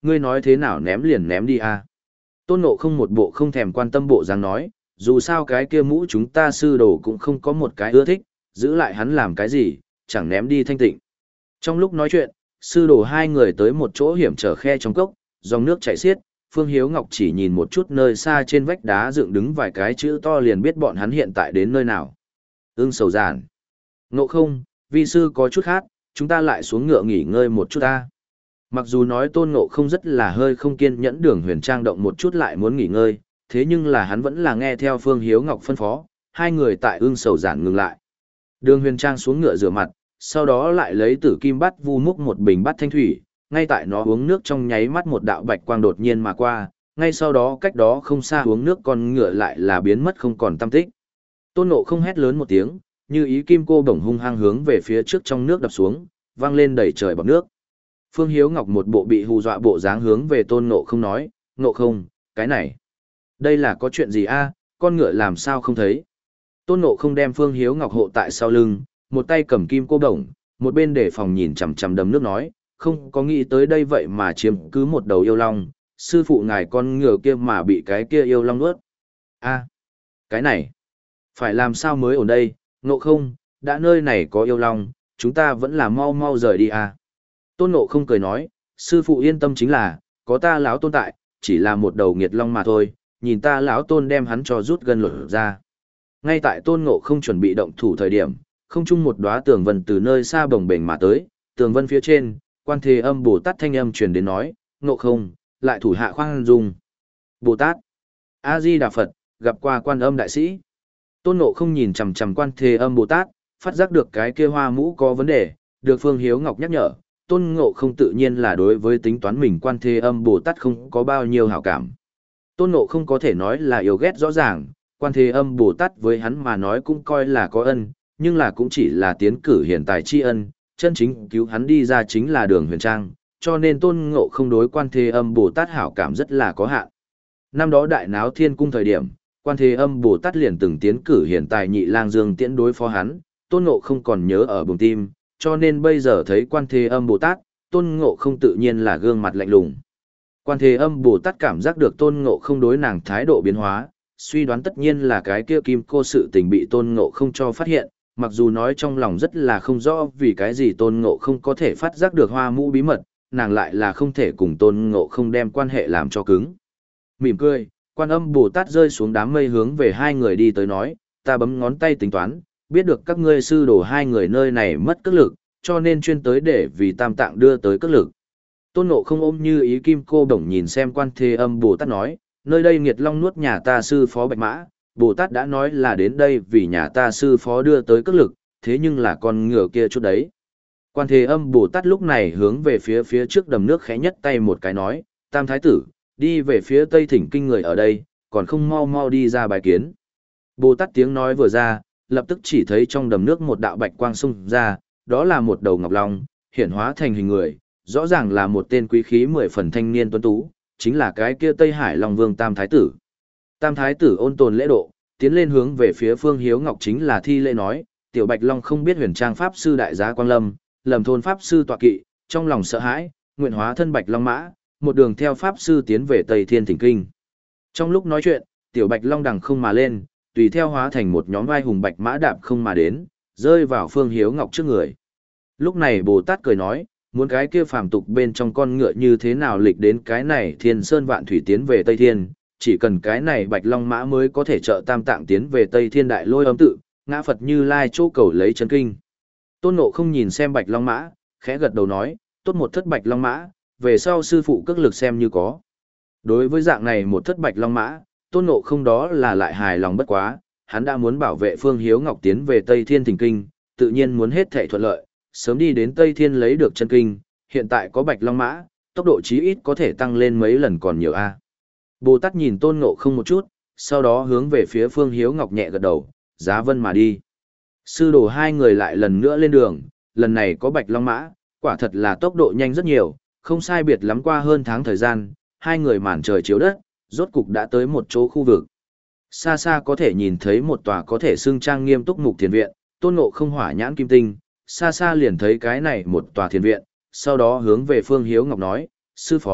ngươi nói thế nào ném liền ném đi a. Tôn Ngộ không một bộ không thèm quan tâm bộ dáng nói, dù sao cái kia mũ chúng ta sư đồ cũng không có một cái ưa thích, giữ lại hắn làm cái gì, chẳng ném đi thanh tịnh. Trong lúc nói chuyện, sư đồ hai người tới một chỗ hiểm trở khe trong cốc, dòng nước chảy xiết, Phương Hiếu Ngọc chỉ nhìn một chút nơi xa trên vách đá dựng đứng vài cái chữ to liền biết bọn hắn hiện tại đến nơi nào. Ưng Sầu Giản. Ngộ không, vi sư có chút khát, chúng ta lại xuống ngựa nghỉ ngơi một chút ta. Mặc dù nói Tôn Ngộ không rất là hơi không kiên nhẫn, Đường Huyền Trang động một chút lại muốn nghỉ ngơi, thế nhưng là hắn vẫn là nghe theo Phương Hiếu Ngọc phân phó, hai người tại Ưng Sầu Giản ngừng lại. Đường Huyền Trang xuống ngựa rửa mặt, sau đó lại lấy tử kim bát vu múc một bình bát thanh thủy, ngay tại nó uống nước trong nháy mắt một đạo bạch quang đột nhiên mà qua, ngay sau đó cách đó không xa uống nước con ngựa lại là biến mất không còn tăm tích. Tôn Ngộ không hét lớn một tiếng, như ý kim cô bổng hung hăng hướng về phía trước trong nước đập xuống, vang lên đầy trời bọt nước. Phương Hiếu Ngọc một bộ bị hù dọa bộ dáng hướng về Tôn Ngộ không nói, Ngộ không, cái này, đây là có chuyện gì a? Con ngựa làm sao không thấy? Tôn Ngộ không đem Phương Hiếu Ngọc hộ tại sau lưng, một tay cầm kim cô bổng, một bên để phòng nhìn chằm chằm đầm nước nói, không có nghĩ tới đây vậy mà chiếm cứ một đầu yêu long, sư phụ ngài con ngựa kia mà bị cái kia yêu long nuốt. A, cái này, phải làm sao mới ổn đây, Ngộ không, đã nơi này có yêu long, chúng ta vẫn là mau mau rời đi a. Tôn Ngộ không cười nói, sư phụ yên tâm chính là, có ta lão tôn tại, chỉ là một đầu nghiệt long mà thôi, nhìn ta lão tôn đem hắn cho rút gân lột ra. Ngay tại Tôn Ngộ không chuẩn bị động thủ thời điểm, không chung một đóa tường vân từ nơi xa bồng bềnh mà tới, tường vân phía trên, Quan Thế Âm Bồ Tát thanh âm truyền đến nói, Ngộ không, lại thủ hạ khoan dung. Bồ Tát, A Di Đà Phật, gặp qua Quan Âm đại sĩ. Tôn Ngộ không nhìn chằm chằm Quan Thế Âm Bồ Tát, phát giác được cái kia hoa mũ có vấn đề, được Phương Hiếu Ngọc nhắc nhở, Tôn Ngộ không tự nhiên là đối với tính toán mình Quan Thế Âm Bồ Tát không có bao nhiêu hảo cảm. Tôn Ngộ không có thể nói là yêu ghét rõ ràng, Quan Thế Âm Bồ Tát với hắn mà nói cũng coi là có ân, nhưng là cũng chỉ là tiến cử hiện tại tri ân, chân chính cứu hắn đi ra chính là Đường Huyền Trang, cho nên Tôn Ngộ không đối Quan Thế Âm Bồ Tát hảo cảm rất là có hạn. Năm đó đại náo thiên cung thời điểm, Quan Thế Âm Bồ Tát liền từng tiến cử hiện tại Nhị Lang Dương Tiễn đối phó hắn, Tôn Ngộ không còn nhớ ở bụng tim, cho nên bây giờ thấy Quan Thế Âm Bồ Tát, Tôn Ngộ không tự nhiên là gương mặt lạnh lùng. Quan Thế Âm Bồ Tát cảm giác được Tôn Ngộ không đối nàng thái độ biến hóa, suy đoán tất nhiên là cái kia kim cô sự tình bị Tôn Ngộ không cho phát hiện, mặc dù nói trong lòng rất là không rõ vì cái gì Tôn Ngộ không có thể phát giác được hoa mũ bí mật, nàng lại là không thể cùng Tôn Ngộ không đem quan hệ làm cho cứng. Mỉm cười, Quan Âm Bồ Tát rơi xuống đám mây hướng về hai người đi tới nói, ta bấm ngón tay tính toán, biết được các ngươi sư đồ hai người nơi này mất cước lực, cho nên chuyên tới để vì tam tạng đưa tới cước lực. Tôn Ngộ không ôm như ý kim cô đồng nhìn xem Quan Thế Âm Bồ Tát nói, nơi đây nghiệt long nuốt nhà ta sư phó Bạch Mã, Bồ Tát đã nói là đến đây vì nhà ta sư phó đưa tới cước lực, thế nhưng là con ngựa kia chút đấy. Quan Thế Âm Bồ Tát lúc này hướng về phía phía trước đầm nước khẽ nhất tay một cái nói, Tam Thái Tử, đi về phía tây thỉnh kinh người ở đây, còn không mau mau đi ra bài kiến. Bồ Tát tiếng nói vừa ra, lập tức chỉ thấy trong đầm nước một đạo bạch quang xung ra, đó là một đầu ngọc long, hiển hóa thành hình người, rõ ràng là một tên quý khí mười phần thanh niên tuấn tú, chính là cái kia Tây Hải Long Vương Tam Thái Tử. Tam Thái Tử ôn tồn lễ độ, tiến lên hướng về phía Phương Hiếu Ngọc chính là thi lễ nói, Tiểu Bạch Long không biết huyền trang Pháp Sư Đại Giá Quang Lâm, lầm thôn Pháp Sư tọa kỵ, trong lòng sợ hãi, nguyện hóa thân Bạch Long Mã, một đường theo Pháp Sư tiến về Tây Thiên Thỉnh Kinh. Trong lúc nói chuyện, Tiểu Bạch Long đằng không mà lên, tùy theo hóa thành một nhóm vai hùng Bạch Mã đạp không mà đến, rơi vào Phương Hiếu Ngọc trước người. Lúc này Bồ Tát cười nói, muốn cái kia phàm tục bên trong con ngựa như thế nào lịch đến cái này Thiên Sơn Vạn Thủy tiến về Tây Thiên, chỉ cần cái này Bạch Long Mã mới có thể trợ Tam Tạng tiến về Tây Thiên Đại Lôi Âm Tự, ngã Phật Như Lai chỗ cầu lấy chân kinh. Tôn Ngộ không nhìn xem Bạch Long Mã, khẽ gật đầu nói, tốt một thất Bạch Long Mã, về sau sư phụ cước lực xem như có. Đối với dạng này một thất Bạch Long Mã, Tôn Ngộ không đó là lại hài lòng bất quá, hắn đã muốn bảo vệ Phương Hiếu Ngọc tiến về Tây Thiên Thỉnh Kinh, tự nhiên muốn hết thảy thuận lợi, sớm đi đến Tây Thiên lấy được chân kinh, hiện tại có Bạch Long Mã, tốc độ chí ít có thể tăng lên mấy lần còn nhiều a. Bồ Tát nhìn Tôn Ngộ không một chút, sau đó hướng về phía Phương Hiếu Ngọc nhẹ gật đầu, giá vân mà đi. Sư đồ hai người lại lần nữa lên đường, lần này có Bạch Long Mã, quả thật là tốc độ nhanh rất nhiều, không sai biệt lắm qua hơn tháng thời gian, hai người màn trời chiếu đất, rốt cục đã tới một chỗ khu vực. Xa xa có thể nhìn thấy một tòa có thể xưng trang nghiêm túc mục thiền viện, Tôn Ngộ không hỏa nhãn kim tinh, xa xa liền thấy cái này một tòa thiền viện, sau đó hướng về Phương Hiếu Ngọc nói, sư phó,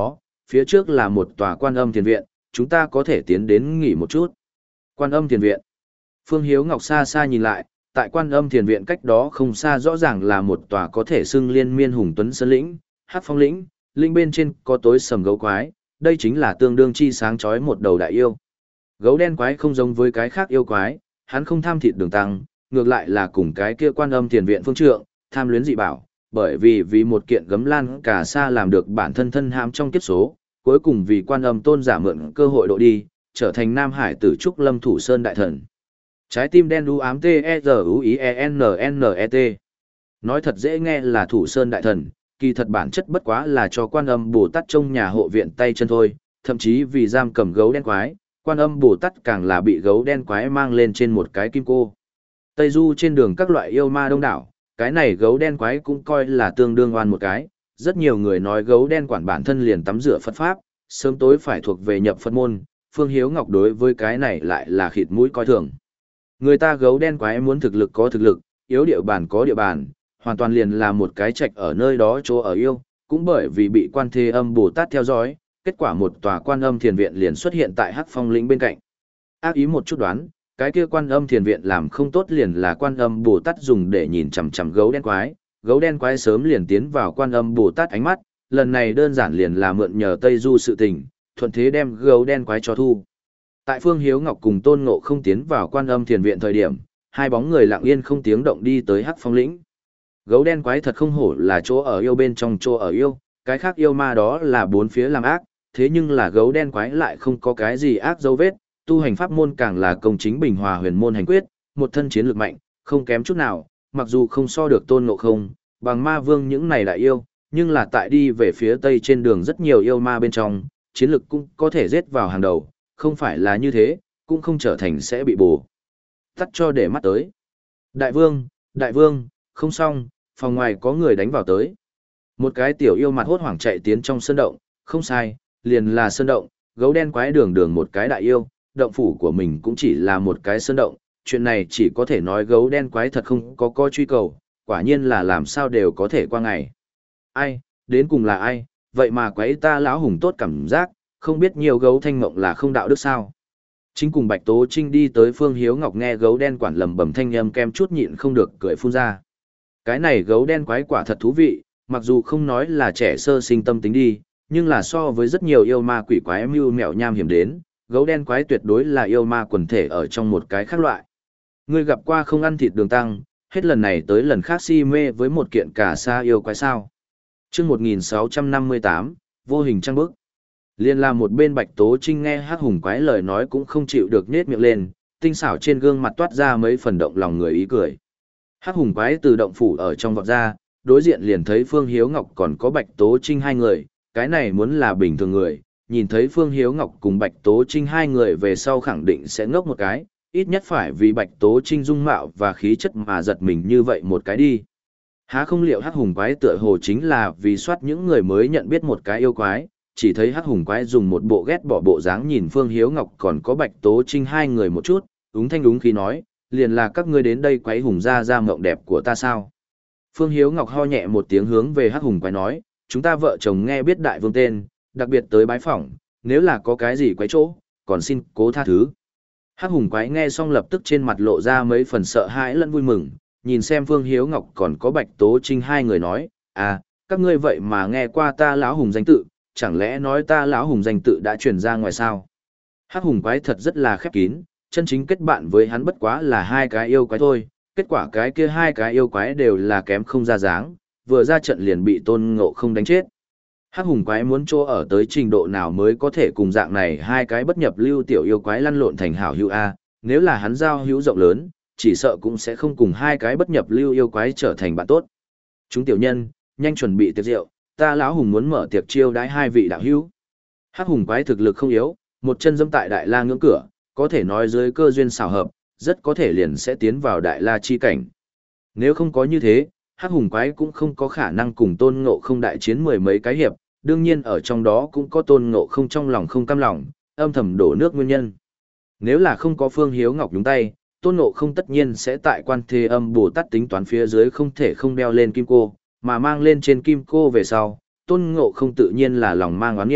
phía trước là một tòa Quan Âm Thiền viện, chúng ta có thể tiến đến nghỉ một chút. Quan Âm Thiền viện. Phương Hiếu Ngọc xa xa nhìn lại, tại Quan Âm Thiền viện cách đó không xa rõ ràng là một tòa có thể xưng liên miên hùng tuấn sơn lĩnh, Hắc Phong lĩnh, linh bên trên có tối sầm gấu quái, đây chính là tương đương chi sáng chói một đầu đại yêu. Gấu đen quái không giống với cái khác yêu quái, hắn không tham thịt đường tăng, ngược lại là cùng cái kia Quan Âm Thiền viện phương trượng, tham luyến dị bảo, bởi vì vì một kiện gấm lan cà sa làm được bản thân thân hãm trong kiếp số, cuối cùng vì Quan Âm tôn giả mượn cơ hội độ đi, trở thành Nam Hải tử trúc lâm thủ sơn đại thần. Trái tim đen đu ám T E R U I E N N E T. Nói thật dễ nghe là thủ sơn đại thần, kỳ thật bản chất bất quá là cho Quan Âm Bồ Tát trong nhà hộ viện tay chân thôi, thậm chí vì giam cầm gấu đen quái, Quan Âm Bồ Tát càng là bị gấu đen quái mang lên trên một cái kim cô. Tây Du trên đường các loại yêu ma đông đảo, cái này gấu đen quái cũng coi là tương đương oan một cái, rất nhiều người nói gấu đen quản bản thân liền tắm rửa Phật Pháp, sớm tối phải thuộc về nhập Phật môn, Phương Hiếu Ngọc đối với cái này lại là khịt mũi coi thường. Người ta gấu đen quái muốn thực lực có thực lực, yếu địa bàn có địa bàn, hoàn toàn liền là một cái trạch ở nơi đó chỗ ở yêu, cũng bởi vì bị Quan Thế Âm Bồ Tát theo dõi, kết quả một tòa Quan Âm Thiền viện liền xuất hiện tại Hắc Phong lĩnh bên cạnh. Ác ý một chút đoán, cái kia Quan Âm Thiền viện làm không tốt liền là Quan Âm Bồ Tát dùng để nhìn chằm chằm gấu đen quái, gấu đen quái sớm liền tiến vào Quan Âm Bồ Tát ánh mắt, lần này đơn giản liền là mượn nhờ Tây Du sự tình, thuận thế đem gấu đen quái cho thu. Tại Phương Hiếu Ngọc cùng Tôn Ngộ không tiến vào Quan Âm Thiền viện thời điểm, hai bóng người lặng yên không tiếng động đi tới Hắc Phong lĩnh. Gấu đen quái thật không hổ là chỗ ở yêu bên trong chỗ ở yêu, cái khác yêu ma đó là bốn phía làm ác, thế nhưng là gấu đen quái lại không có cái gì ác dấu vết, tu hành pháp môn càng là công chính bình hòa huyền môn hành quyết, một thân chiến lược mạnh, không kém chút nào, mặc dù không so được Tôn Ngộ không, bằng ma vương những này đại yêu, nhưng là tại đi về phía tây trên đường rất nhiều yêu ma bên trong, chiến lược cũng có thể giết vào hàng đầu, không phải là như thế, cũng không trở thành sẽ bị bổ tắt cho để mắt tới. Đại vương, đại vương, không xong, phòng ngoài có người đánh vào tới. Một cái tiểu yêu mặt hốt hoảng chạy tiến trong sơn động, không sai, liền là sơn động, gấu đen quái đường đường một cái đại yêu, động phủ của mình cũng chỉ là một cái sơn động, chuyện này chỉ có thể nói gấu đen quái thật không có coi truy cầu, quả nhiên là làm sao đều có thể qua ngày. Ai, đến cùng là ai, vậy mà quái ta lão hùng tốt cảm giác, không biết nhiều gấu thanh mộng là không đạo đức sao. Chính cùng Bạch Tố Trinh đi tới Phương Hiếu Ngọc nghe gấu đen quản lầm bầm thanh âm kem chút nhịn không được cười phun ra. Cái này gấu đen quái quả thật thú vị, mặc dù không nói là trẻ sơ sinh tâm tính đi, nhưng là so với rất nhiều yêu ma quỷ quái mưu mẹo nham hiểm đến, gấu đen quái tuyệt đối là yêu ma quần thể ở trong một cái khác loại. Ngươi gặp qua không ăn thịt đường tăng, hết lần này tới lần khác si mê với một kiện cà sa yêu quái sao. Chương một nghìn sáu trăm năm mươi tám, vô hình trăng bức. Liên là một bên Bạch Tố Trinh nghe Hắc Hùng quái lời nói cũng không chịu được nhếch miệng lên, tinh xảo trên gương mặt toát ra mấy phần động lòng người ý cười. Hắc Hùng quái từ động phủ ở trong vọt ra, đối diện liền thấy Phương Hiếu Ngọc còn có Bạch Tố Trinh hai người, cái này muốn là bình thường người, nhìn thấy Phương Hiếu Ngọc cùng Bạch Tố Trinh hai người về sau khẳng định sẽ ngốc một cái, ít nhất phải vì Bạch Tố Trinh dung mạo và khí chất mà giật mình như vậy một cái đi. Há không liệu Hắc Hùng quái tựa hồ chính là vì soát những người mới nhận biết một cái yêu quái, chỉ thấy Hắc Hùng quái dùng một bộ ghét bỏ bộ dáng nhìn Phương Hiếu Ngọc còn có Bạch Tố Trinh hai người một chút, úng thanh úng khí nói, liền là các ngươi đến đây quái hùng ra ra mộng đẹp của ta sao. Phương Hiếu Ngọc ho nhẹ một tiếng hướng về Hắc Hùng quái nói, chúng ta vợ chồng nghe biết đại vương tên, đặc biệt tới bái phỏng, nếu là có cái gì quái chỗ, còn xin cố tha thứ. Hắc Hùng quái nghe xong lập tức trên mặt lộ ra mấy phần sợ hãi lẫn vui mừng, nhìn xem Phương Hiếu Ngọc còn có Bạch Tố Trinh hai người nói, à, các ngươi vậy mà nghe qua ta lão hùng danh tự, chẳng lẽ nói ta lão hùng danh tự đã truyền ra ngoài sao? Hắc Hùng quái thật rất là khép kín, chân chính kết bạn với hắn bất quá là hai cái yêu quái thôi, kết quả cái kia hai cái yêu quái đều là kém không ra dáng, vừa ra trận liền bị Tôn Ngộ không đánh chết. Hắc Hùng quái muốn chỗ ở tới trình độ nào mới có thể cùng dạng này hai cái bất nhập lưu tiểu yêu quái lăn lộn thành hảo hữu a, nếu là hắn giao hữu rộng lớn, chỉ sợ cũng sẽ không cùng hai cái bất nhập lưu yêu quái trở thành bạn tốt. Chúng tiểu nhân, nhanh chuẩn bị tiệc rượu, ta lão hùng muốn mở tiệc chiêu đãi hai vị đạo hữu. Hắc Hùng quái thực lực không yếu, một chân dẫm tại Đại La ngưỡng cửa, có thể nói dưới cơ duyên xảo hợp, rất có thể liền sẽ tiến vào Đại La chi cảnh. Nếu không có như thế, Hắc Hùng quái cũng không có khả năng cùng Tôn Ngộ không đại chiến mười mấy cái hiệp, đương nhiên ở trong đó cũng có Tôn Ngộ không trong lòng không cam lòng, âm thầm đổ nước nguyên nhân. Nếu là không có Phương Hiếu Ngọc nhúng tay, Tôn Ngộ không tất nhiên sẽ tại Quan Thế Âm Bồ Tát tính toán phía dưới không thể không đeo lên kim cô, mà mang lên trên kim cô về sau, Tôn Ngộ không tự nhiên là lòng mang oán nghiệm,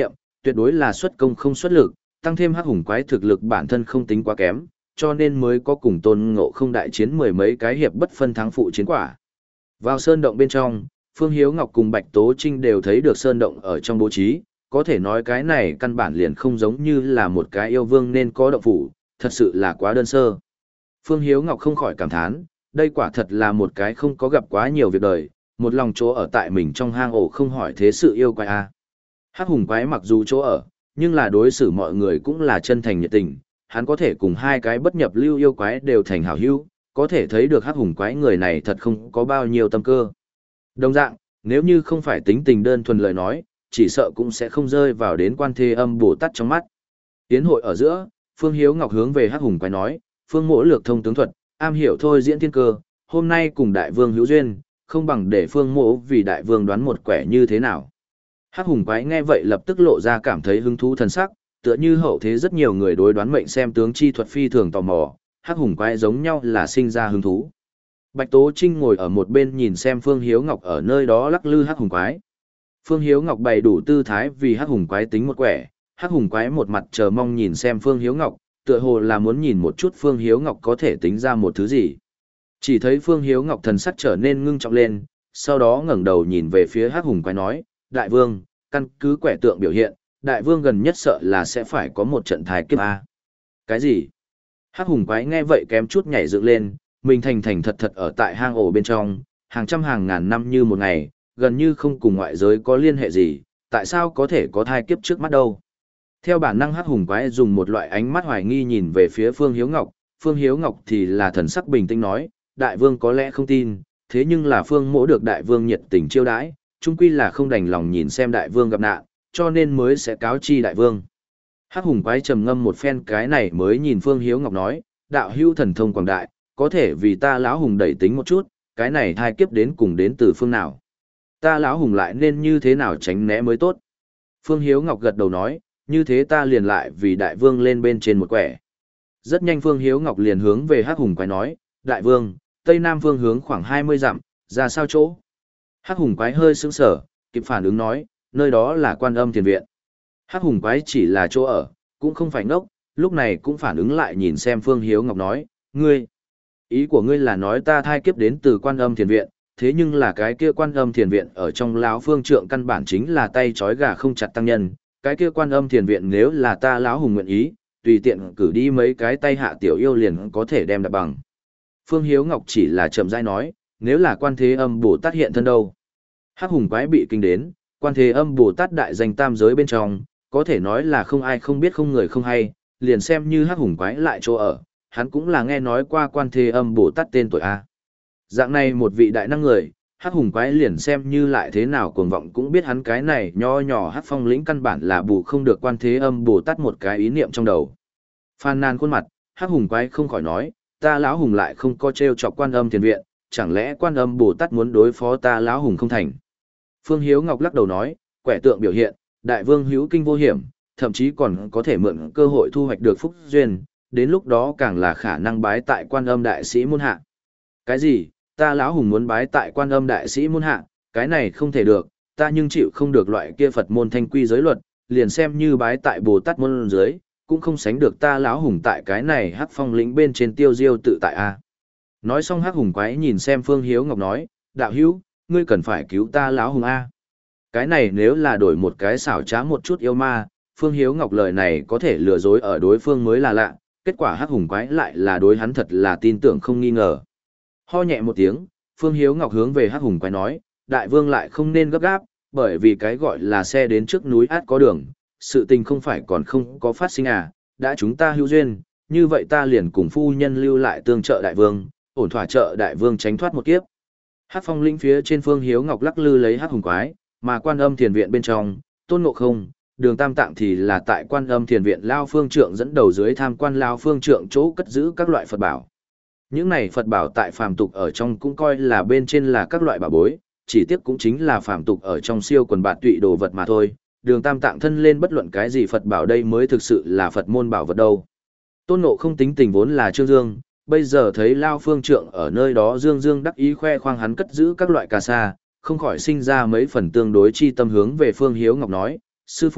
tuyệt đối là xuất công không xuất lực, tăng thêm hắc hùng quái thực lực bản thân không tính quá kém, cho nên mới có cùng Tôn Ngộ Không đại chiến mười mấy cái hiệp bất phân thắng phụ chiến quả. Vào sơn động bên trong, Phương Hiếu Ngọc cùng Bạch Tố Trinh đều thấy được sơn động ở trong bố trí, có thể nói cái này căn bản liền không giống như là một cái yêu vương nên có động phủ, thật sự là quá đơn sơ. Phương Hiếu Ngọc không khỏi cảm thán, đây quả thật là một cái không có gặp quá nhiều việc đời, một lòng chỗ ở tại mình trong hang ổ không hỏi thế sự yêu quái a. Hắc hùng quái mặc dù chỗ ở, nhưng là đối xử mọi người cũng là chân thành nhiệt tình, hắn có thể cùng hai cái bất nhập lưu yêu quái đều thành hảo hữu, có thể thấy được hắc hùng quái người này thật không có bao nhiêu tâm cơ. Đồng dạng, nếu như không phải tính tình đơn thuần lời nói, chỉ sợ cũng sẽ không rơi vào đến Quan Thế Âm Bồ Tát trong mắt. Tiến hội ở giữa, Phương Hiếu Ngọc hướng về hắc hùng quái nói, Phương Mỗ lược thông tướng thuật, am hiểu thôi diễn thiên cơ, hôm nay cùng đại vương hữu duyên, không bằng để Phương Mỗ vì đại vương đoán một quẻ như thế nào. Hắc hùng quái nghe vậy lập tức lộ ra cảm thấy hứng thú thần sắc, tựa như hậu thế rất nhiều người đối đoán mệnh xem tướng chi thuật phi thường tò mò, hắc hùng quái giống nhau là sinh ra hứng thú. Bạch Tố Trinh ngồi ở một bên nhìn xem Phương Hiếu Ngọc ở nơi đó lắc lư hắc hùng quái. Phương Hiếu Ngọc bày đủ tư thái vì hắc hùng quái tính một quẻ, hắc hùng quái một mặt chờ mong nhìn xem Phương Hiếu Ngọc, tựa hồ là muốn nhìn một chút Phương Hiếu Ngọc có thể tính ra một thứ gì. Chỉ thấy Phương Hiếu Ngọc thần sắc trở nên ngưng trọng lên, sau đó ngẩng đầu nhìn về phía hắc hùng quái nói, đại vương, căn cứ quẻ tượng biểu hiện, đại vương gần nhất sợ là sẽ phải có một trận thái kiếp a. Cái gì? Hắc hùng quái nghe vậy kém chút nhảy dựng lên, mình thành thành thật thật ở tại hang ổ bên trong, hàng trăm hàng ngàn năm như một ngày, gần như không cùng ngoại giới có liên hệ gì, tại sao có thể có thai kiếp trước mắt đâu? Theo bản năng hắc hùng quái dùng một loại ánh mắt hoài nghi nhìn về phía Phương Hiếu Ngọc, Phương Hiếu Ngọc thì là thần sắc bình tĩnh nói, đại vương có lẽ không tin, thế nhưng là Phương Mỗ được đại vương nhiệt tình chiêu đãi, chung quy là không đành lòng nhìn xem đại vương gặp nạn, cho nên mới sẽ cáo chi đại vương. Hắc hùng quái trầm ngâm một phen cái này mới nhìn Phương Hiếu Ngọc nói, đạo hữu thần thông quảng đại, có thể vì ta lão hùng đẩy tính một chút, cái này thai kiếp đến cùng đến từ phương nào. Ta lão hùng lại nên như thế nào tránh né mới tốt. Phương Hiếu Ngọc gật đầu nói, như thế ta liền lại vì đại vương lên bên trên một quẻ. Rất nhanh Phương Hiếu Ngọc liền hướng về Hắc hùng quái nói, đại vương, tây nam phương hướng khoảng hai mươi dặm, ra sao chỗ. Hắc hùng quái hơi sững sờ, kịp phản ứng nói, nơi đó là Quan Âm Thiền Viện. Hắc hùng quái chỉ là chỗ ở, cũng không phải ngốc, lúc này cũng phản ứng lại nhìn xem Phương Hiếu Ngọc nói, ngươi, ý của ngươi là nói ta thai kiếp đến từ Quan Âm Thiền Viện, thế nhưng là cái kia Quan Âm Thiền Viện ở trong lão phương trượng căn bản chính là tay trói gà không chặt tăng nhân, cái kia Quan Âm Thiền Viện nếu là ta lão hùng nguyện ý, tùy tiện cử đi mấy cái tay hạ tiểu yêu liền có thể đem đạp bằng. Phương Hiếu Ngọc chỉ là chậm rãi nói, nếu là Quan Thế Âm Bồ Tát hiện thân đâu. Hắc hùng quái bị kinh đến, Quan Thế Âm Bồ Tát đại danh tam giới bên trong, có thể nói là không ai không biết không người không hay, liền xem như hắc hùng quái lại chỗ ở, hắn cũng là nghe nói qua Quan Thế Âm Bồ Tát tên tuổi A. Dạng này một vị đại năng người, hắc hùng quái liền xem như lại thế nào cuồng vọng cũng biết hắn cái này nho nhỏ hắc phong lĩnh căn bản là bù không được Quan Thế Âm Bồ Tát một cái ý niệm trong đầu. Phàn nàn khuôn mặt, hắc hùng quái không khỏi nói, ta lão hùng lại không có trêu chọc Quan Âm Thiền Viện, chẳng lẽ Quan Âm Bồ Tát muốn đối phó ta lão hùng không thành. Phương Hiếu Ngọc lắc đầu nói, quẻ tượng biểu hiện, đại vương hữu kinh vô hiểm, thậm chí còn có thể mượn cơ hội thu hoạch được phúc duyên, đến lúc đó càng là khả năng bái tại Quan Âm đại sĩ môn hạ. Cái gì? Ta lão hùng muốn bái tại Quan Âm đại sĩ môn hạ, cái này không thể được, ta nhưng chịu không được loại kia Phật môn thanh quy giới luật, liền xem như bái tại Bồ Tát môn dưới, cũng không sánh được ta lão hùng tại cái này hắc phong lĩnh bên trên tiêu diêu tự tại a. Nói xong hắc hùng quái nhìn xem Phương Hiếu Ngọc nói, đạo hữu, ngươi cần phải cứu ta lão hùng a. Cái này nếu là đổi một cái xảo trá một chút yêu ma, Phương Hiếu Ngọc lời này có thể lừa dối ở đối phương mới là lạ, kết quả hắc hùng quái lại là đối hắn thật là tin tưởng không nghi ngờ. Ho nhẹ một tiếng, Phương Hiếu Ngọc hướng về hắc hùng quái nói, đại vương lại không nên gấp gáp, bởi vì cái gọi là xe đến trước núi át có đường, sự tình không phải còn không có phát sinh à, đã chúng ta hữu duyên, như vậy ta liền cùng phu nhân lưu lại tương trợ đại vương, ổn thỏa trợ đại vương tránh thoát một kiếp. Hắc phong linh phía trên Phương Hiếu Ngọc lắc lư lấy hắc hùng quái, mà Quan Âm Thiền Viện bên trong, Tôn Ngộ Không, Đường Tam Tạng thì là tại Quan Âm Thiền Viện lao phương trượng dẫn đầu dưới tham quan lao phương trượng chỗ cất giữ các loại Phật bảo. Những này Phật bảo tại phàm tục ở trong cũng coi là bên trên là các loại bảo bối, chỉ tiếc cũng chính là phàm tục ở trong siêu quần bạt tụy đồ vật mà thôi. Đường Tam Tạng thân lên bất luận cái gì Phật bảo đây mới thực sự là Phật môn bảo vật đâu. Tôn Ngộ Không tính tình vốn là trương dương, bây giờ thấy lao phương trượng ở nơi đó dương dương đắc ý khoe khoang hắn cất giữ các loại cà sa, không khỏi sinh ra mấy phần tương đối chi tâm hướng về Phương Hiếu Ngọc nói, sư phụ,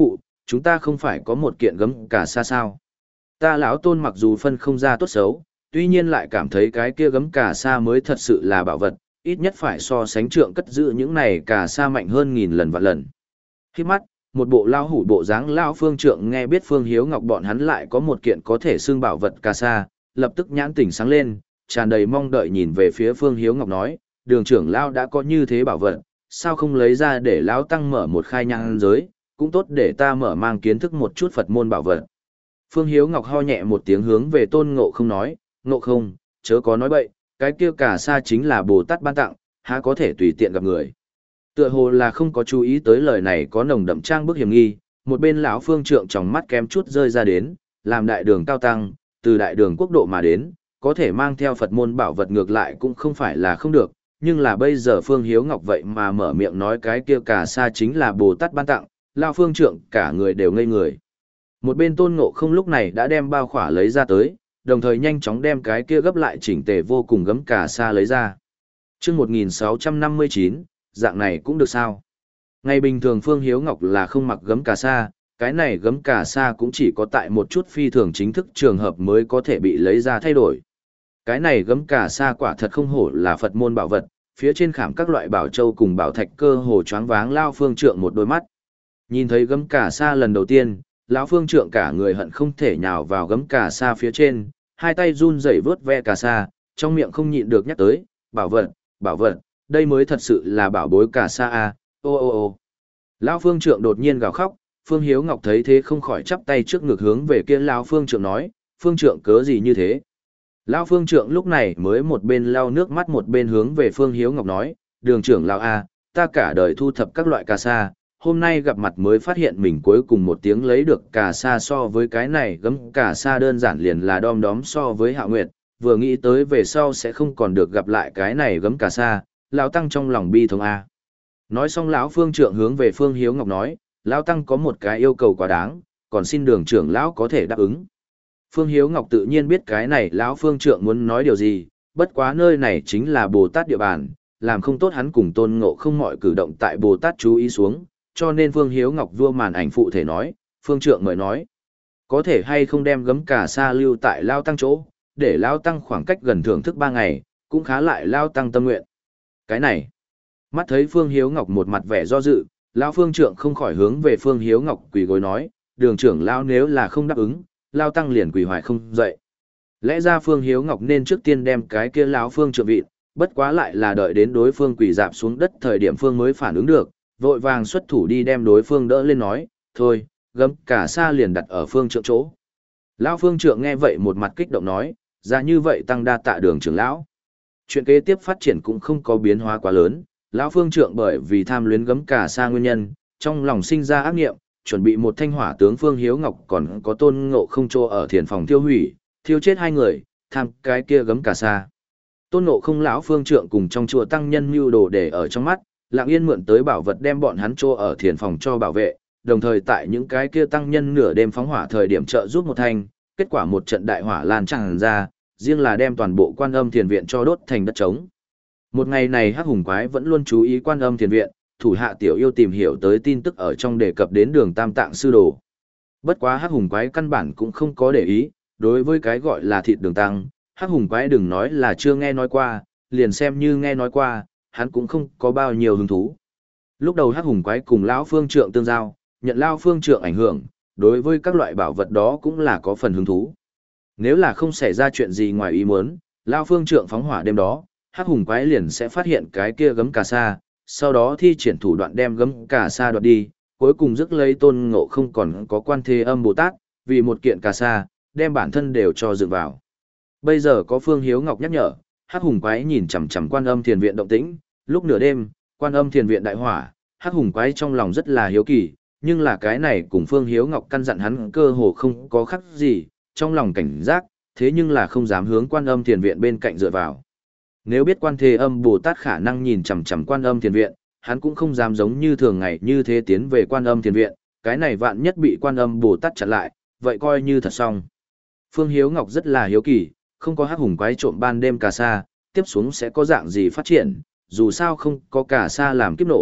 chúng ta không phải có một kiện gấm cà sa sao? Ta lão Tôn mặc dù phân không ra tốt xấu, tuy nhiên lại cảm thấy cái kia gấm cà sa mới thật sự là bảo vật, ít nhất phải so sánh trượng cất giữ những này cà sa mạnh hơn nghìn lần vạn lần. Khi mắt, một bộ lao hủ bộ dáng lao phương trượng nghe biết Phương Hiếu Ngọc bọn hắn lại có một kiện có thể xưng bảo vật cà sa, lập tức nhãn tỉnh sáng lên, tràn đầy mong đợi nhìn về phía Phương Hiếu Ngọc nói, đường trưởng lao đã có như thế bảo vật, sao không lấy ra để lão tăng mở một khai nhang giới, cũng tốt để ta mở mang kiến thức một chút Phật môn bảo vật. Phương Hiếu Ngọc ho nhẹ một tiếng hướng về Tôn Ngộ Không nói, Ngộ Không, chớ có nói bậy, cái kia cà sa chính là Bồ Tát ban tặng, há có thể tùy tiện gặp người. Tựa hồ là không có chú ý tới lời này có nồng đậm trang bức hiểm nghi, một bên lão phương trượng trong mắt kém chút rơi ra đến, làm đại đường cao tăng, từ đại đường quốc độ mà đến, có thể mang theo Phật môn bảo vật ngược lại cũng không phải là không được, nhưng là bây giờ Phương Hiếu Ngọc vậy mà mở miệng nói cái kia cà sa chính là Bồ Tát ban tặng, lão phương trượng cả người đều ngây người. Một bên Tôn Ngộ Không lúc này đã đem bao khỏa lấy ra tới, đồng thời nhanh chóng đem cái kia gấp lại chỉnh tề vô cùng gấm cà sa lấy ra. Chương một nghìn sáu trăm năm mươi chín, dạng này cũng được sao? Ngày bình thường Phương Hiếu Ngọc là không mặc gấm cà sa, cái này gấm cà sa cũng chỉ có tại một chút phi thường chính thức trường hợp mới có thể bị lấy ra thay đổi. Cái này gấm cà sa quả thật không hổ là Phật môn bảo vật, phía trên khảm các loại bảo châu cùng bảo thạch cơ hồ choáng váng lao phương trượng một đôi mắt. Nhìn thấy gấm cà sa lần đầu tiên, lão phương trượng cả người hận không thể nhào vào gấm cà sa phía trên, hai tay run rẩy vớt ve cà sa, trong miệng không nhịn được nhắc tới, bảo vật, bảo vật, đây mới thật sự là bảo bối cà sa a, ô ô ô. Lão phương trượng đột nhiên gào khóc, Phương Hiếu Ngọc thấy thế không khỏi chắp tay trước ngực hướng về kia lão phương trượng nói, phương trượng cớ gì như thế. Lão phương trượng lúc này mới một bên lau nước mắt một bên hướng về Phương Hiếu Ngọc nói, đường trưởng lão a, ta cả đời thu thập các loại cà sa, hôm nay gặp mặt mới phát hiện mình cuối cùng một tiếng lấy được cà sa so với cái này gấm cà sa đơn giản liền là đom đóm so với Hạ Nguyệt, vừa nghĩ tới về sau sẽ không còn được gặp lại cái này gấm cà sa, lão tăng trong lòng bi thống a. Nói xong lão phương trượng hướng về Phương Hiếu Ngọc nói, lão tăng có một cái yêu cầu quá đáng, còn xin đường trưởng lão có thể đáp ứng. Phương Hiếu Ngọc tự nhiên biết cái này lão phương trượng muốn nói điều gì, bất quá nơi này chính là Bồ Tát địa bàn, làm không tốt hắn cùng Tôn Ngộ Không mọi cử động tại Bồ Tát chú ý xuống, cho nên Phương Hiếu Ngọc vua màn ảnh phụ thể nói, phương trượng mời nói, có thể hay không đem gấm cà sa lưu tại lao tăng chỗ, để lao tăng khoảng cách gần thưởng thức ba ngày, cũng khá lại lao tăng tâm nguyện. Cái này, mắt thấy Phương Hiếu Ngọc một mặt vẻ do dự, lao phương trượng không khỏi hướng về Phương Hiếu Ngọc quỳ gối nói, đường trưởng lao nếu là không đáp ứng, lao tăng liền quỳ hoài không dậy. Lẽ ra Phương Hiếu Ngọc nên trước tiên đem cái kia lão phương trượng vịn, bất quá lại là đợi đến đối phương quỳ dạp xuống đất thời điểm phương mới phản ứng được, vội vàng xuất thủ đi đem đối phương đỡ lên nói, thôi, gấm cả sa liền đặt ở phương trượng chỗ. Lão phương trượng nghe vậy một mặt kích động nói, ra như vậy tăng đa tạ đường trưởng lão. Chuyện kế tiếp phát triển cũng không có biến hóa quá lớn, lão phương trượng bởi vì tham luyến gấm cả sa nguyên nhân, trong lòng sinh ra ác nghiệm, chuẩn bị một thanh hỏa tướng Phương Hiếu Ngọc còn có Tôn Ngộ Không chỗ ở thiền phòng tiêu hủy, thiêu chết hai người, tham cái kia gấm cả sa. Tôn Ngộ Không lão phương trượng cùng trong chùa tăng nhân mưu đồ để ở trong mắt, lặng yên mượn tới bảo vật đem bọn hắn chỗ ở thiền phòng cho bảo vệ, đồng thời tại những cái kia tăng nhân nửa đêm phóng hỏa thời điểm trợ giúp một thanh, kết quả một trận đại hỏa lan tràn ra, riêng là đem toàn bộ Quan Âm Thiền viện cho đốt thành đất trống. Một ngày này Hắc Hùng Quái vẫn luôn chú ý Quan Âm Thiền viện, thủ hạ tiểu yêu tìm hiểu tới tin tức ở trong đề cập đến Đường Tam Tạng sư đồ. Bất quá Hắc Hùng Quái căn bản cũng không có để ý, đối với cái gọi là thịt đường tăng, Hắc Hùng Quái đừng nói là chưa nghe nói qua, liền xem như nghe nói qua, hắn cũng không có bao nhiêu hứng thú. Lúc đầu Hắc Hùng Quái cùng lão phương trượng tương giao, nhận lão phương trượng ảnh hưởng, đối với các loại bảo vật đó cũng là có phần hứng thú. Nếu là không xảy ra chuyện gì ngoài ý muốn, lão phương trượng phóng hỏa đêm đó, Hắc Hùng Quái liền sẽ phát hiện cái kia gấm cà sa, sau đó thi triển thủ đoạn đem gấm cà sa đoạt đi, cuối cùng rước lấy Tôn Ngộ Không còn có Quan Thế Âm Bồ Tát, vì một kiện cà sa, đem bản thân đều cho dựng vào. Bây giờ có Phương Hiếu Ngọc nhắc nhở, Hắc Hùng Quái nhìn chằm chằm Quan Âm Thiền viện động tĩnh, lúc nửa đêm, Quan Âm Thiền viện đại hỏa, Hắc Hùng Quái trong lòng rất là hiếu kỳ, nhưng là cái này cùng Phương Hiếu Ngọc căn dặn hắn cơ hồ không có khác gì, trong lòng cảnh giác, thế nhưng là không dám hướng Quan Âm Thiền viện bên cạnh dựa vào. Nếu biết Quan Thế Âm Bồ Tát khả năng nhìn chằm chằm Quan Âm Thiền viện, hắn cũng không dám giống như thường ngày như thế tiến về Quan Âm Thiền viện, cái này vạn nhất bị Quan Âm Bồ Tát chặn lại, vậy coi như thật xong. Phương Hiếu Ngọc rất là hiếu kỳ, không có Hắc Hùng Quái trộm ban đêm cà sa, tiếp xuống sẽ có dạng gì phát triển, dù sao không có cà sa làm kiếp nổ,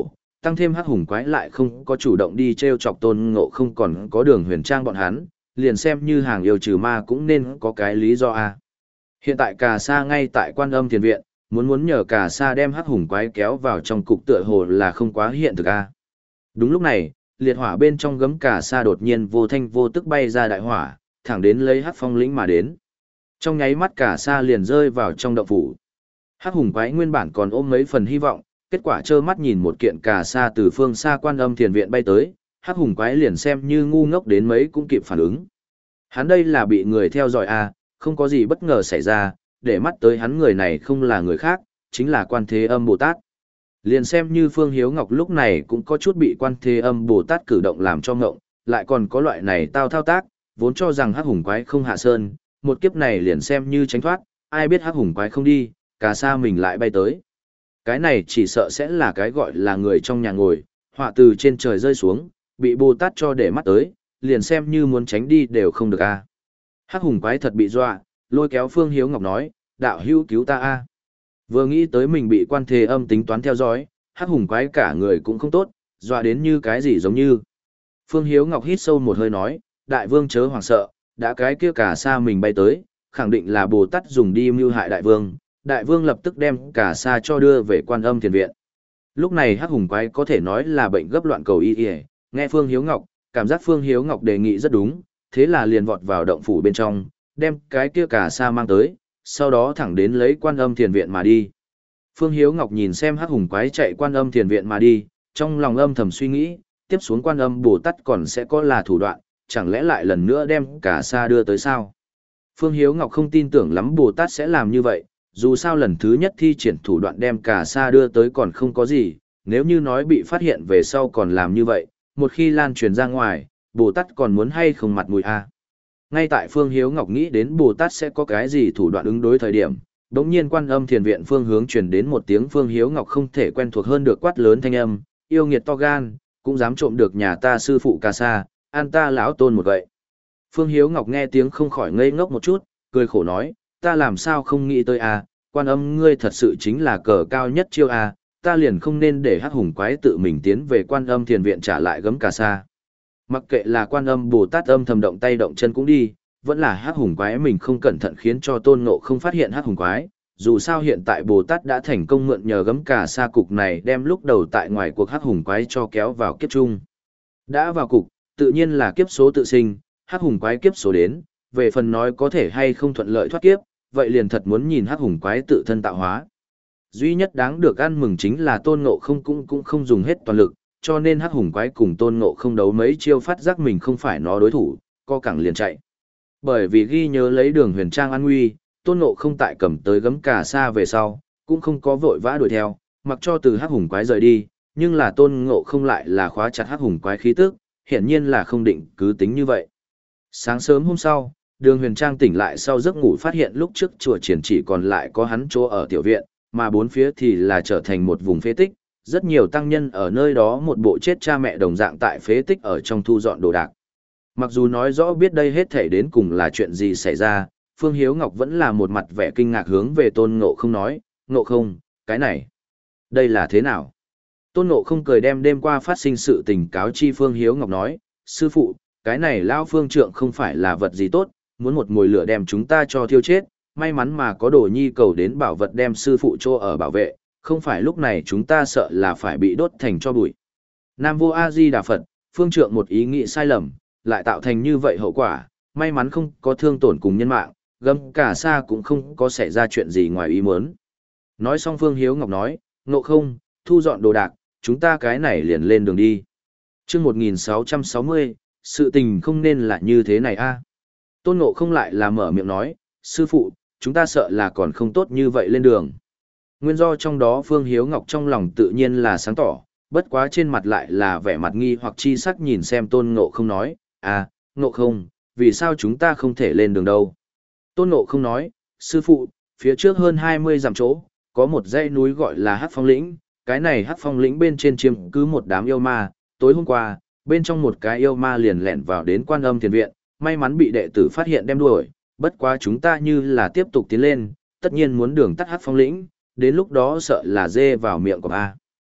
tăng thêm hắc hùng quái lại không có chủ động đi treo chọc Tôn Ngộ Không còn có Đường Huyền Trang bọn hắn, liền xem như hàng yêu trừ ma cũng nên có cái lý do a. Hiện tại Cà Sa ngay tại Quan Âm Thiền viện, muốn muốn nhờ Cà Sa đem hắc hùng quái kéo vào trong cục tựa hồ là không quá hiện thực a. Đúng lúc này, liệt hỏa bên trong gấm Cà Sa đột nhiên vô thanh vô tức bay ra đại hỏa, thẳng đến lấy hắc phong lĩnh mà đến. Trong nháy mắt Cà Sa liền rơi vào trong động phủ. Hắc hùng quái nguyên bản còn ôm mấy phần hy vọng, kết quả trơ mắt nhìn một kiện Cà Sa từ phương xa Quan Âm Thiền viện bay tới, hắc hùng quái liền xem như ngu ngốc đến mấy cũng kịp phản ứng. Hắn đây là bị người theo dõi à, không có gì bất ngờ xảy ra, để mắt tới hắn người này không là người khác, chính là Quan Thế Âm Bồ Tát. Liền xem như Phương Hiếu Ngọc lúc này cũng có chút bị Quan Thế Âm Bồ Tát cử động làm cho ngộng, lại còn có loại này tao thao tác, vốn cho rằng hắc hùng quái không hạ sơn, một kiếp này liền xem như tránh thoát, ai biết hắc hùng quái không đi, Cà Sa mình lại bay tới. Cái này chỉ sợ sẽ là cái gọi là người trong nhà ngồi, họa từ trên trời rơi xuống, bị Bồ Tát cho để mắt tới, liền xem như muốn tránh đi đều không được a. Hắc hùng quái thật bị dọa, lôi kéo Phương Hiếu Ngọc nói, đạo hữu cứu ta a. Vừa nghĩ tới mình bị Quan Thế Âm tính toán theo dõi, hắc hùng quái cả người cũng không tốt, dọa đến như cái gì giống như. Phương Hiếu Ngọc hít sâu một hơi nói, đại vương chớ hoảng sợ, đã cái kia Cà Sa mình bay tới, khẳng định là Bồ Tát dùng đi mưu hại đại vương, đại vương lập tức đem Cà Sa cho đưa về Quan Âm Thiền viện. Lúc này hắc hùng quái có thể nói là bệnh gấp loạn cầu y y, nghe Phương Hiếu Ngọc, cảm giác Phương Hiếu Ngọc đề nghị rất đúng, thế là liền vọt vào động phủ bên trong, đem cái kia Cà Sa mang tới, sau đó thẳng đến lấy Quan Âm Thiền viện mà đi. Phương Hiếu Ngọc nhìn xem hắc hùng quái chạy Quan Âm Thiền viện mà đi, trong lòng âm thầm suy nghĩ, tiếp xuống Quan Âm Bồ Tát còn sẽ có là thủ đoạn, chẳng lẽ lại lần nữa đem Cà Sa đưa tới sao? Phương Hiếu Ngọc không tin tưởng lắm Bồ Tát sẽ làm như vậy, dù sao lần thứ nhất thi triển thủ đoạn đem Cà Sa đưa tới còn không có gì, nếu như nói bị phát hiện về sau còn làm như vậy, một khi lan truyền ra ngoài, Bồ Tát còn muốn hay không mặt mũi a. Ngay tại Phương Hiếu Ngọc nghĩ đến Bồ Tát sẽ có cái gì thủ đoạn ứng đối thời điểm, đống nhiên Quan Âm Thiền viện phương hướng truyền đến một tiếng Phương Hiếu Ngọc không thể quen thuộc hơn được quát lớn thanh âm, yêu nghiệt to gan, cũng dám trộm được nhà ta sư phụ Cà Sa, an ta lão tôn một vậy. Phương Hiếu Ngọc nghe tiếng không khỏi ngây ngốc một chút, cười khổ nói, ta làm sao không nghĩ tới a, Quan Âm ngươi thật sự chính là cờ cao nhất chiêu a, ta liền không nên để hắc hùng quái tự mình tiến về Quan Âm Thiền viện trả lại gấm Cà Sa. Mặc kệ là Quan Âm Bồ Tát âm thầm động tay động chân cũng đi, vẫn là hắc hùng quái mình không cẩn thận khiến cho Tôn Ngộ không phát hiện hắc hùng quái, dù sao hiện tại Bồ Tát đã thành công mượn nhờ gấm Cà Sa cục này đem lúc đầu tại ngoài cuộc hắc hùng quái cho kéo vào kiếp chung. Đã vào cục, tự nhiên là kiếp số tự sinh, hắc hùng quái kiếp số đến, về phần nói có thể hay không thuận lợi thoát kiếp, vậy liền thật muốn nhìn hắc hùng quái tự thân tạo hóa. Duy nhất đáng được ăn mừng chính là Tôn Ngộ không cũng cũng không dùng hết toàn lực, cho nên hắc hùng quái cùng Tôn Ngộ không đấu mấy chiêu phát giác mình không phải nó đối thủ, co cẳng liền chạy. Bởi vì ghi nhớ lấy Đường Huyền Trang an nguy, Tôn Ngộ không tại cầm tới gấm Cà Sa về sau, cũng không có vội vã đuổi theo, mặc cho từ hắc hùng quái rời đi, nhưng là Tôn Ngộ không lại là khóa chặt hắc hùng quái khí tức, hiển nhiên là không định cứ tính như vậy. Sáng sớm hôm sau, Đường Huyền Trang tỉnh lại sau giấc ngủ phát hiện lúc trước chùa triển chỉ còn lại có hắn chỗ ở tiểu viện, mà bốn phía thì là trở thành một vùng phế tích, rất nhiều tăng nhân ở nơi đó một bộ chết cha mẹ đồng dạng tại phế tích ở trong thu dọn đồ đạc. Mặc dù nói rõ biết đây hết thể đến cùng là chuyện gì xảy ra, Phương Hiếu Ngọc vẫn là một mặt vẻ kinh ngạc hướng về Tôn Ngộ không nói, Ngộ không, cái này, đây là thế nào? Tôn Ngộ không cười đem đêm qua phát sinh sự tình cáo chi Phương Hiếu Ngọc nói, sư phụ, cái này lao phương trượng không phải là vật gì tốt, muốn một mồi lửa đem chúng ta cho thiêu chết, may mắn mà có đồ nhi cầu đến bảo vật đem sư phụ cho ở bảo vệ, không phải lúc này chúng ta sợ là phải bị đốt thành cho bụi. Nam Vô A Di Đà Phật, phương trượng một ý nghĩ sai lầm, lại tạo thành như vậy hậu quả, may mắn không có thương tổn cùng nhân mạng, gấm Cà Sa cũng không có xảy ra chuyện gì ngoài ý muốn. Nói xong Phương Hiếu Ngọc nói, Ngộ không, thu dọn đồ đạc, chúng ta cái này liền lên đường đi. Chương một nghìn sáu trăm sáu mươi, sự tình không nên là như thế này a. Tôn Ngộ không lại là mở miệng nói, sư phụ, chúng ta sợ là còn không tốt như vậy lên đường. Nguyên do trong đó Phương Hiếu Ngọc trong lòng tự nhiên là sáng tỏ, bất quá trên mặt lại là vẻ mặt nghi hoặc chi sắc nhìn xem Tôn Ngộ không nói, à, Ngộ không, vì sao chúng ta không thể lên đường đâu? Tôn Ngộ không nói, sư phụ, phía trước hơn hai mươi dặm chỗ, có một dãy núi gọi là Hắc Phong Lĩnh, cái này Hắc Phong Lĩnh bên trên chiếm cứ một đám yêu ma, tối hôm qua, bên trong một cái yêu ma liền lẻn vào đến Quan Âm Thiền viện, may mắn bị đệ tử phát hiện đem đuổi, bất quá chúng ta như là tiếp tục tiến lên, tất nhiên muốn đường tắt Hắc Phong Lĩnh, đến lúc đó sợ là dê vào miệng của A.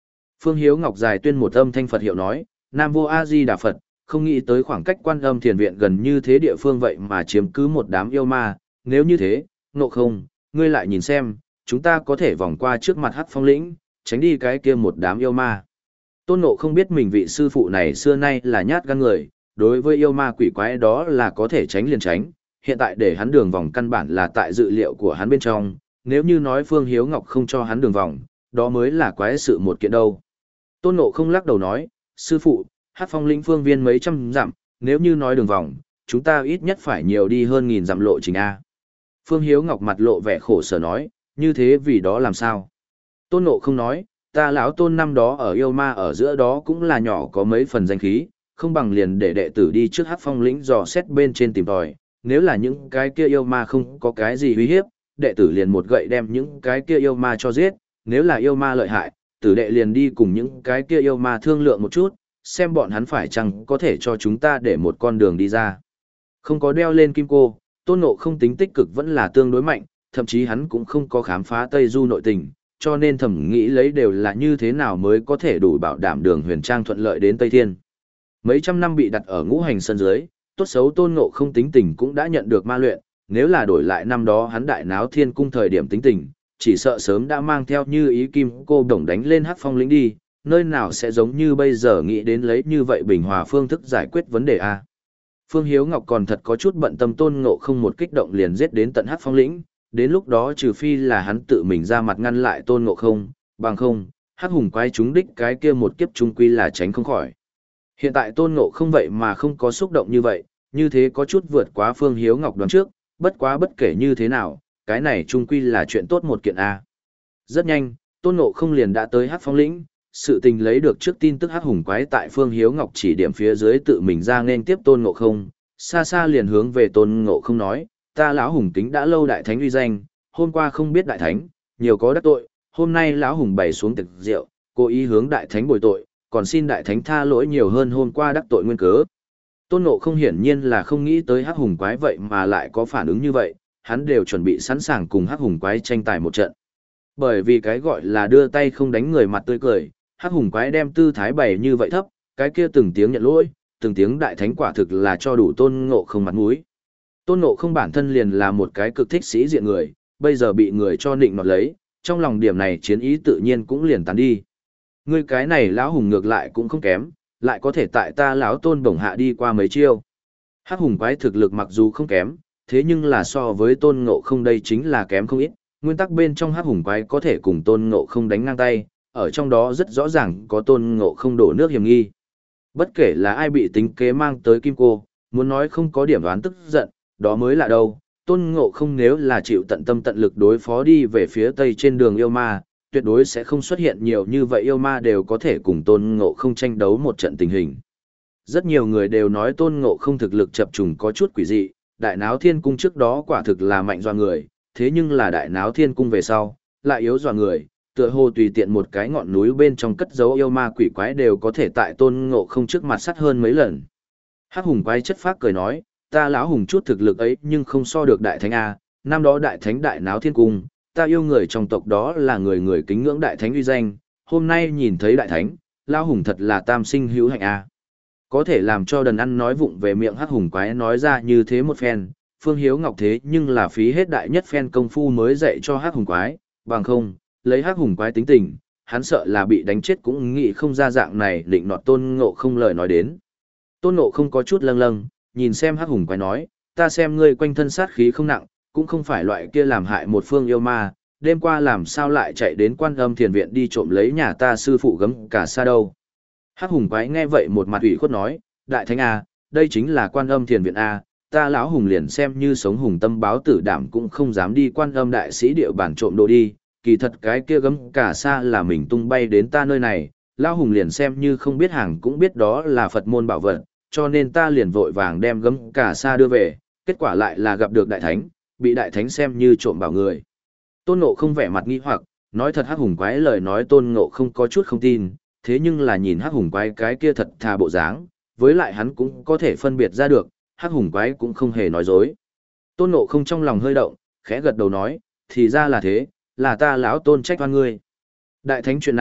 Phương Hiếu Ngọc dài tuyên một âm thanh Phật hiệu nói, Nam Vô A Di Đà Phật, không nghĩ tới khoảng cách Quan Âm Thiền viện gần như thế địa phương vậy mà chiếm cứ một đám yêu ma, nếu như thế, Ngộ Không, ngươi lại nhìn xem, chúng ta có thể vòng qua trước mặt Hắc Phong lĩnh, tránh đi cái kia một đám yêu ma. Tôn Ngộ không biết mình vị sư phụ này xưa nay là nhát gan người, đối với yêu ma quỷ quái đó là có thể tránh liền tránh, hiện tại để hắn đường vòng căn bản là tại dự liệu của hắn bên trong, nếu như nói Phương Hiếu Ngọc không cho hắn đường vòng, đó mới là quái sự một kiện đâu. Tôn Ngộ không lắc đầu nói, sư phụ, Hắc Phong lĩnh phương viên mấy trăm dặm, nếu như nói đường vòng, chúng ta ít nhất phải nhiều đi hơn nghìn dặm lộ trình A. Phương Hiếu Ngọc mặt lộ vẻ khổ sở nói, như thế vì đó làm sao? Tôn Ngộ không nói, ta lão Tôn năm đó ở yêu ma ở giữa đó cũng là nhỏ có mấy phần danh khí, không bằng liền để đệ tử đi trước Hắc Phong lĩnh dò xét bên trên tìm tòi, nếu là những cái kia yêu ma không có cái gì uy hiếp, đệ tử liền một gậy đem những cái kia yêu ma cho giết, nếu là yêu ma lợi hại, tử đệ liền đi cùng những cái kia yêu ma thương lượng một chút, xem bọn hắn phải chăng có thể cho chúng ta để một con đường đi ra. Không có đeo lên kim cô, Tôn Ngộ không tính tích cực vẫn là tương đối mạnh, thậm chí hắn cũng không có khám phá Tây Du nội tình, cho nên thầm nghĩ lấy đều là như thế nào mới có thể đủ bảo đảm đường huyền trang thuận lợi đến Tây Thiên. Mấy trăm năm bị đặt ở ngũ hành sân dưới, tốt xấu Tôn Ngộ không tính tình cũng đã nhận được ma luyện, nếu là đổi lại năm đó hắn đại náo thiên cung thời điểm tính tình, chỉ sợ sớm đã mang theo như ý kim cô đồng đánh lên Hắc Phong lĩnh đi, nơi nào sẽ giống như bây giờ nghĩ đến lấy như vậy bình hòa phương thức giải quyết vấn đề a. Phương Hiếu Ngọc còn thật có chút bận tâm Tôn Ngộ không một kích động liền giết đến tận Hắc Phong lĩnh, đến lúc đó trừ phi là hắn tự mình ra mặt ngăn lại Tôn Ngộ không, bằng không, Hắc Hùng quái chúng đích cái kia một kiếp trung quy là tránh không khỏi. Hiện tại Tôn Ngộ không vậy mà không có xúc động như vậy, như thế có chút vượt quá Phương Hiếu Ngọc đoán trước, bất quá bất kể như thế nào, cái này trung quy là chuyện tốt một kiện a. Rất nhanh, Tôn Ngộ không liền đã tới Hắc Phong lĩnh, sự tình lấy được trước tin tức Hắc Hùng quái tại Phương Hiếu Ngọc chỉ điểm phía dưới tự mình ra nên tiếp Tôn Ngộ không, xa xa liền hướng về Tôn Ngộ không nói, ta lão hùng kính đã lâu đại thánh uy danh, hôm qua không biết đại thánh, nhiều có đắc tội, hôm nay lão hùng bày xuống tiệc rượu, cố ý hướng đại thánh bồi tội, còn xin đại thánh tha lỗi nhiều hơn hôm qua đắc tội nguyên cớ. Tôn Ngộ không hiển nhiên là không nghĩ tới Hắc Hùng quái vậy mà lại có phản ứng như vậy, hắn đều chuẩn bị sẵn sàng cùng Hắc Hùng quái tranh tài một trận. Bởi vì cái gọi là đưa tay không đánh người mặt tươi cười, Hắc Hùng quái đem tư thái bày như vậy thấp, cái kia từng tiếng nhận lỗi, từng tiếng đại thánh quả thực là cho đủ Tôn Ngộ không mặt mũi. Tôn Ngộ không bản thân liền là một cái cực thích sĩ diện người, bây giờ bị người cho nịnh nọt lấy, trong lòng điểm này chiến ý tự nhiên cũng liền tán đi. Ngươi cái này lão hùng ngược lại cũng không kém, lại có thể tại ta lão Tôn bổng hạ đi qua mấy chiêu. Hắc Hùng quái thực lực mặc dù không kém, thế nhưng là so với Tôn Ngộ không đây chính là kém không ít, nguyên tắc bên trong Hắc Hùng quái có thể cùng Tôn Ngộ không đánh ngang tay, ở trong đó rất rõ ràng có Tôn Ngộ không đổ nước hiểm nghi. Bất kể là ai bị tính kế mang tới kim cô, muốn nói không có điểm đoán tức giận, đó mới là đâu. Tôn Ngộ không nếu là chịu tận tâm tận lực đối phó đi về phía tây trên đường yêu ma, tuyệt đối sẽ không xuất hiện nhiều như vậy yêu ma đều có thể cùng Tôn Ngộ không tranh đấu một trận tình hình. Rất nhiều người đều nói Tôn Ngộ không thực lực chập trùng có chút quỷ dị, đại náo thiên cung trước đó quả thực là mạnh dọa người, thế nhưng là đại náo thiên cung về sau, lại yếu dọa người, tựa hồ tùy tiện một cái ngọn núi bên trong cất giấu yêu ma quỷ quái đều có thể tại Tôn Ngộ không trước mặt sắt hơn mấy lần. Hắc Hùng quái chất phác cười nói, ta lão hùng chút thực lực ấy nhưng không so được đại thánh a, năm đó đại thánh đại náo thiên cung, ta yêu người trong tộc đó là người người kính ngưỡng đại thánh uy danh, hôm nay nhìn thấy đại thánh, lão hùng thật là tam sinh hữu hạnh a. Có thể làm cho đần ăn nói vụng về miệng Hắc Hùng quái nói ra như thế một phen, Phương Hiếu Ngọc thế nhưng là phí hết đại nhất phen công phu mới dạy cho Hắc Hùng quái, bằng không, lấy Hắc Hùng quái tính tình, hắn sợ là bị đánh chết cũng nghĩ không ra dạng này định nọt Tôn Ngộ không lời nói đến. Tôn Ngộ không có chút lâng lâng, nhìn xem Hắc Hùng quái nói, ta xem ngươi quanh thân sát khí không nặng, cũng không phải loại kia làm hại một phương yêu ma, đêm qua làm sao lại chạy đến Quan Âm Thiền viện đi trộm lấy nhà ta sư phụ gấm cả xa đâu. Hắc Hùng quái nghe vậy một mặt ủy khuất nói, đại thánh a, đây chính là Quan Âm Thiền viện a, ta lão hùng liền xem như sống hùng tâm báo tử đảm cũng không dám đi Quan Âm đại sĩ địa bản trộm đồ đi, kỳ thật cái kia gấm cả xa là mình tung bay đến ta nơi này, lão hùng liền xem như không biết hàng cũng biết đó là Phật môn bảo vật, cho nên ta liền vội vàng đem gấm cả xa đưa về, kết quả lại là gặp được đại thánh, bị đại thánh xem như trộm bảo người. Tôn Ngộ không vẻ mặt nghi hoặc, nói thật Hắc Hùng quái lời nói Tôn Ngộ không có chút không tin, thế nhưng là nhìn Hắc Hùng quái cái kia thật thà bộ dáng, với lại hắn cũng có thể phân biệt ra được, Hắc Hùng quái cũng không hề nói dối. Tôn Ngộ không trong lòng hơi động, khẽ gật đầu nói, thì ra là thế, là ta lão Tôn trách oan ngươi. Đại thánh chuyện này,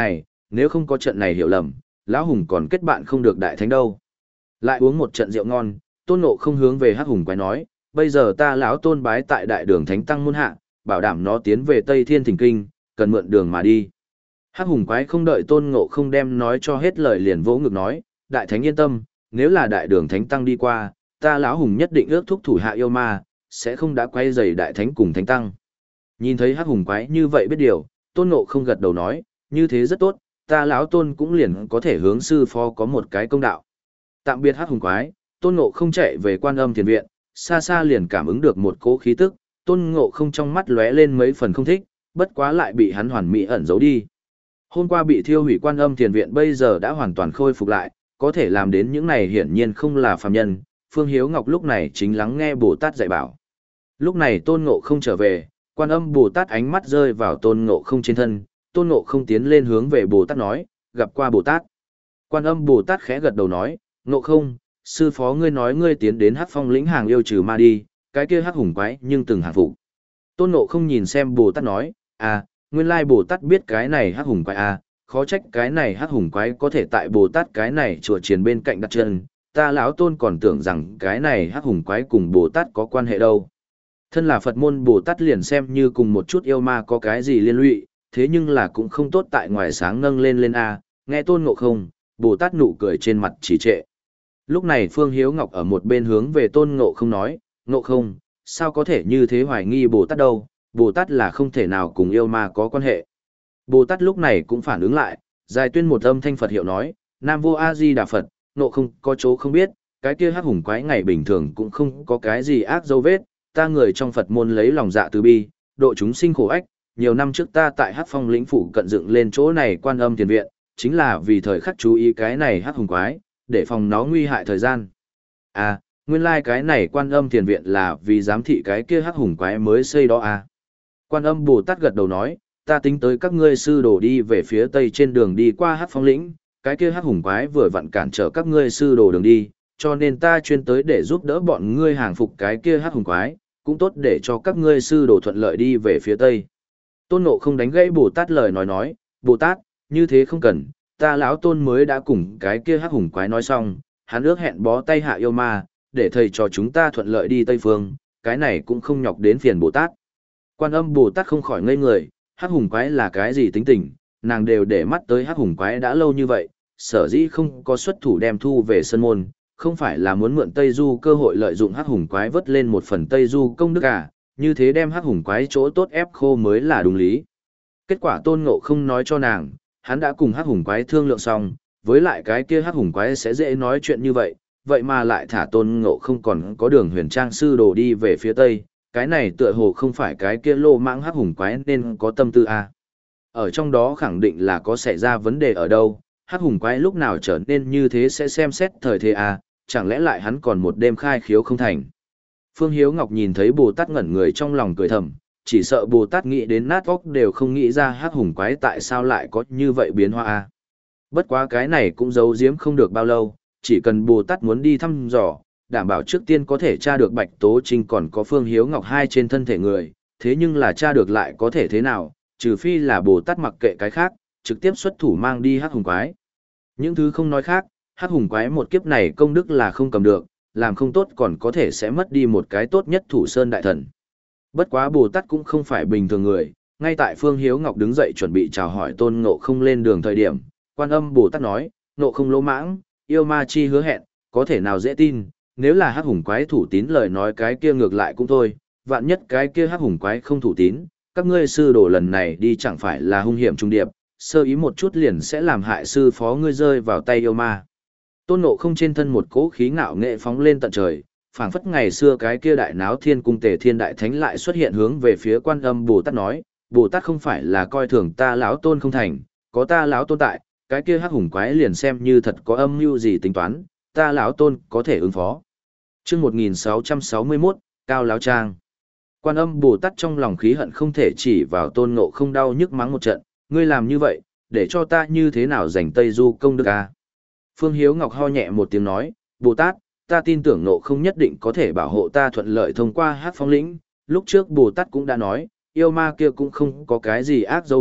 nếu không có trận này hiểu lầm, lão hùng còn kết bạn không được đại thánh đâu. Lại uống một trận rượu ngon, Tôn Ngộ không hướng về Hắc Hùng quái nói, bây giờ ta lão Tôn bái tại đại đường thánh tăng môn hạ, bảo đảm nó tiến về Tây Thiên Thỉnh Kinh, cần mượn đường mà đi. Hắc Hùng quái không đợi Tôn Ngộ không đem nói cho hết lời liền vỗ ngực nói, đại thánh yên tâm, nếu là đại đường thánh tăng đi qua, ta lão hùng nhất định ước thúc thủ hạ yêu ma, sẽ không đã quay rầy đại thánh cùng thánh tăng. Nhìn thấy Hắc Hùng quái như vậy biết điều, Tôn Ngộ không gật đầu nói, như thế rất tốt, ta lão Tôn cũng liền có thể hướng sư phó có một cái công đạo. Tạm biệt Hắc Hùng quái, Tôn Ngộ không chạy về Quan Âm Thiền viện, xa xa liền cảm ứng được một cỗ khí tức, Tôn Ngộ không trong mắt lóe lên mấy phần không thích, bất quá lại bị hắn hoàn mỹ ẩn giấu đi. Hôm qua bị thiêu hủy Quan Âm Thiền viện bây giờ đã hoàn toàn khôi phục lại, có thể làm đến những này hiển nhiên không là phàm nhân. Phương Hiếu Ngọc lúc này chính lắng nghe Bồ Tát dạy bảo. Lúc này Tôn Ngộ không trở về, Quan Âm Bồ Tát ánh mắt rơi vào Tôn Ngộ không trên thân, Tôn Ngộ không tiến lên hướng về Bồ Tát nói, gặp qua Bồ Tát. Quan Âm Bồ Tát khẽ gật đầu nói, Ngộ không, sư phó ngươi nói ngươi tiến đến Hắc Phong lĩnh hàng yêu trừ ma đi, cái kia Hắc Hùng quái nhưng từng hàng phục. Tôn Ngộ không nhìn xem Bồ Tát nói, à, nguyên lai Bồ Tát biết cái này Hắc Hùng quái à, khó trách cái này Hắc Hùng quái có thể tại Bồ Tát cái này chùa chiền bên cạnh đặt chân, ta lão Tôn còn tưởng rằng cái này Hắc Hùng quái cùng Bồ Tát có quan hệ đâu. Thân là Phật môn Bồ Tát liền xem như cùng một chút yêu ma có cái gì liên lụy, thế nhưng là cũng không tốt tại ngoài sáng nâng lên lên a, nghe Tôn Ngộ không, Bồ Tát nụ cười trên mặt chỉ trệ. Lúc này Phương Hiếu Ngọc ở một bên hướng về Tôn Ngộ không nói, Ngộ không, sao có thể như thế hoài nghi Bồ Tát đâu, Bồ Tát là không thể nào cùng yêu ma có quan hệ. Bồ Tát lúc này cũng phản ứng lại, dài tuyên một âm thanh Phật hiệu nói, Nam Vô A Di Đà Phật, Ngộ không có chỗ không biết, cái kia Hắc Hùng quái ngày bình thường cũng không có cái gì ác dấu vết, ta người trong Phật môn lấy lòng dạ từ bi, độ chúng sinh khổ ách, nhiều năm trước ta tại Hắc Phong lĩnh phủ cận dựng lên chỗ này Quan Âm Thiền viện, chính là vì thời khắc chú ý cái này Hắc Hùng quái, để phòng nó nguy hại thời gian. À, nguyên lai like cái này Quan Âm Thiền viện là vì giám thị cái kia Hắc Hùng quái mới xây đó à. Quan Âm Bồ Tát gật đầu nói, ta tính tới các ngươi sư đồ đi về phía tây trên đường đi qua Hắc Phong lĩnh, cái kia Hắc Hùng quái vừa vặn cản trở các ngươi sư đồ đường đi, cho nên ta chuyên tới để giúp đỡ bọn ngươi hàng phục cái kia Hắc Hùng quái, cũng tốt để cho các ngươi sư đồ thuận lợi đi về phía tây. Tôn Ngộ không đánh gãy Bồ Tát lời nói nói, Bồ Tát, như thế không cần, ta lão Tôn mới đã cùng cái kia Hắc Hùng quái nói xong, hắn ước hẹn bó tay hạ yêu ma, để thầy cho chúng ta thuận lợi đi Tây Phương, cái này cũng không nhọc đến phiền Bồ Tát. Quan Âm Bồ Tát không khỏi ngây người, Hắc Hùng quái là cái gì tính tình, nàng đều để mắt tới Hắc Hùng quái đã lâu như vậy, sở dĩ không có xuất thủ đem thu về sân môn, không phải là muốn mượn Tây Du cơ hội lợi dụng Hắc Hùng quái vớt lên một phần Tây Du công đức à, như thế đem Hắc Hùng quái chỗ tốt ép khô mới là đúng lý. Kết quả Tôn Ngộ không nói cho nàng, hắn đã cùng Hắc Hùng quái thương lượng xong, với lại cái kia Hắc Hùng quái sẽ dễ nói chuyện như vậy, vậy mà lại thả Tôn Ngộ không còn có đường huyền trang sư đồ đi về phía Tây, cái này tựa hồ không phải cái kia lô mãng Hắc Hùng quái nên có tâm tư à. Ở trong đó khẳng định là có xảy ra vấn đề ở đâu, Hắc Hùng quái lúc nào trở nên như thế sẽ xem xét thời thế à, chẳng lẽ lại hắn còn một đêm khai khiếu không thành. Phương Hiếu Ngọc nhìn thấy Bồ Tát ngẩn người trong lòng cười thầm, chỉ sợ Bồ Tát nghĩ đến nát óc đều không nghĩ ra Hắc Hùng quái tại sao lại có như vậy biến hóa à. Bất quá cái này cũng giấu giếm không được bao lâu, chỉ cần Bồ Tát muốn đi thăm dò, đảm bảo trước tiên có thể tra được Bạch Tố Trinh còn có Phương Hiếu Ngọc hai trên thân thể người, thế nhưng là tra được lại có thể thế nào, trừ phi là Bồ Tát mặc kệ cái khác, trực tiếp xuất thủ mang đi Hắc Hùng quái. Những thứ không nói khác, Hắc Hùng quái một kiếp này công đức là không cầm được, làm không tốt còn có thể sẽ mất đi một cái tốt nhất thủ sơn đại thần. Bất quá Bồ Tát cũng không phải bình thường người, ngay tại Phương Hiếu Ngọc đứng dậy chuẩn bị chào hỏi Tôn Ngộ không lên đường thời điểm, Quan Âm Bồ Tát nói, Ngộ không lỗ mãng, yêu ma chi hứa hẹn, có thể nào dễ tin, nếu là Hắc Hùng quái thủ tín lời nói cái kia ngược lại cũng thôi, vạn nhất cái kia Hắc Hùng quái không thủ tín, các ngươi sư đồ lần này đi chẳng phải là hung hiểm trung điệp, sơ ý một chút liền sẽ làm hại sư phó ngươi rơi vào tay yêu ma. Tôn Ngộ không trên thân một cỗ khí ngạo nghệ phóng lên tận trời, phảng phất ngày xưa cái kia đại náo thiên cung Tề Thiên Đại Thánh lại xuất hiện hướng về phía Quan Âm Bồ Tát nói, Bồ Tát không phải là coi thường ta lão Tôn không thành, có ta lão Tôn tại, cái kia Hắc Hùng quái liền xem như thật có âm mưu gì tính toán, ta lão Tôn có thể ứng phó. Chương một nghìn sáu trăm sáu mươi mốt, Cao Láo Trang. Quan Âm Bồ Tát trong lòng khí hận không thể chỉ vào Tôn Ngộ không đau nhức mắng một trận, ngươi làm như vậy, để cho ta như thế nào giành Tây Du công đức à? Phương Hiếu Ngọc ho nhẹ một tiếng nói, Bồ Tát, ta tin tưởng Ngộ không nhất định có thể bảo hộ ta thuận lợi thông qua Hắc Phong lĩnh, lúc trước Bồ Tát cũng đã nói, yêu ma kia cũng không có cái gì ác dấu vết,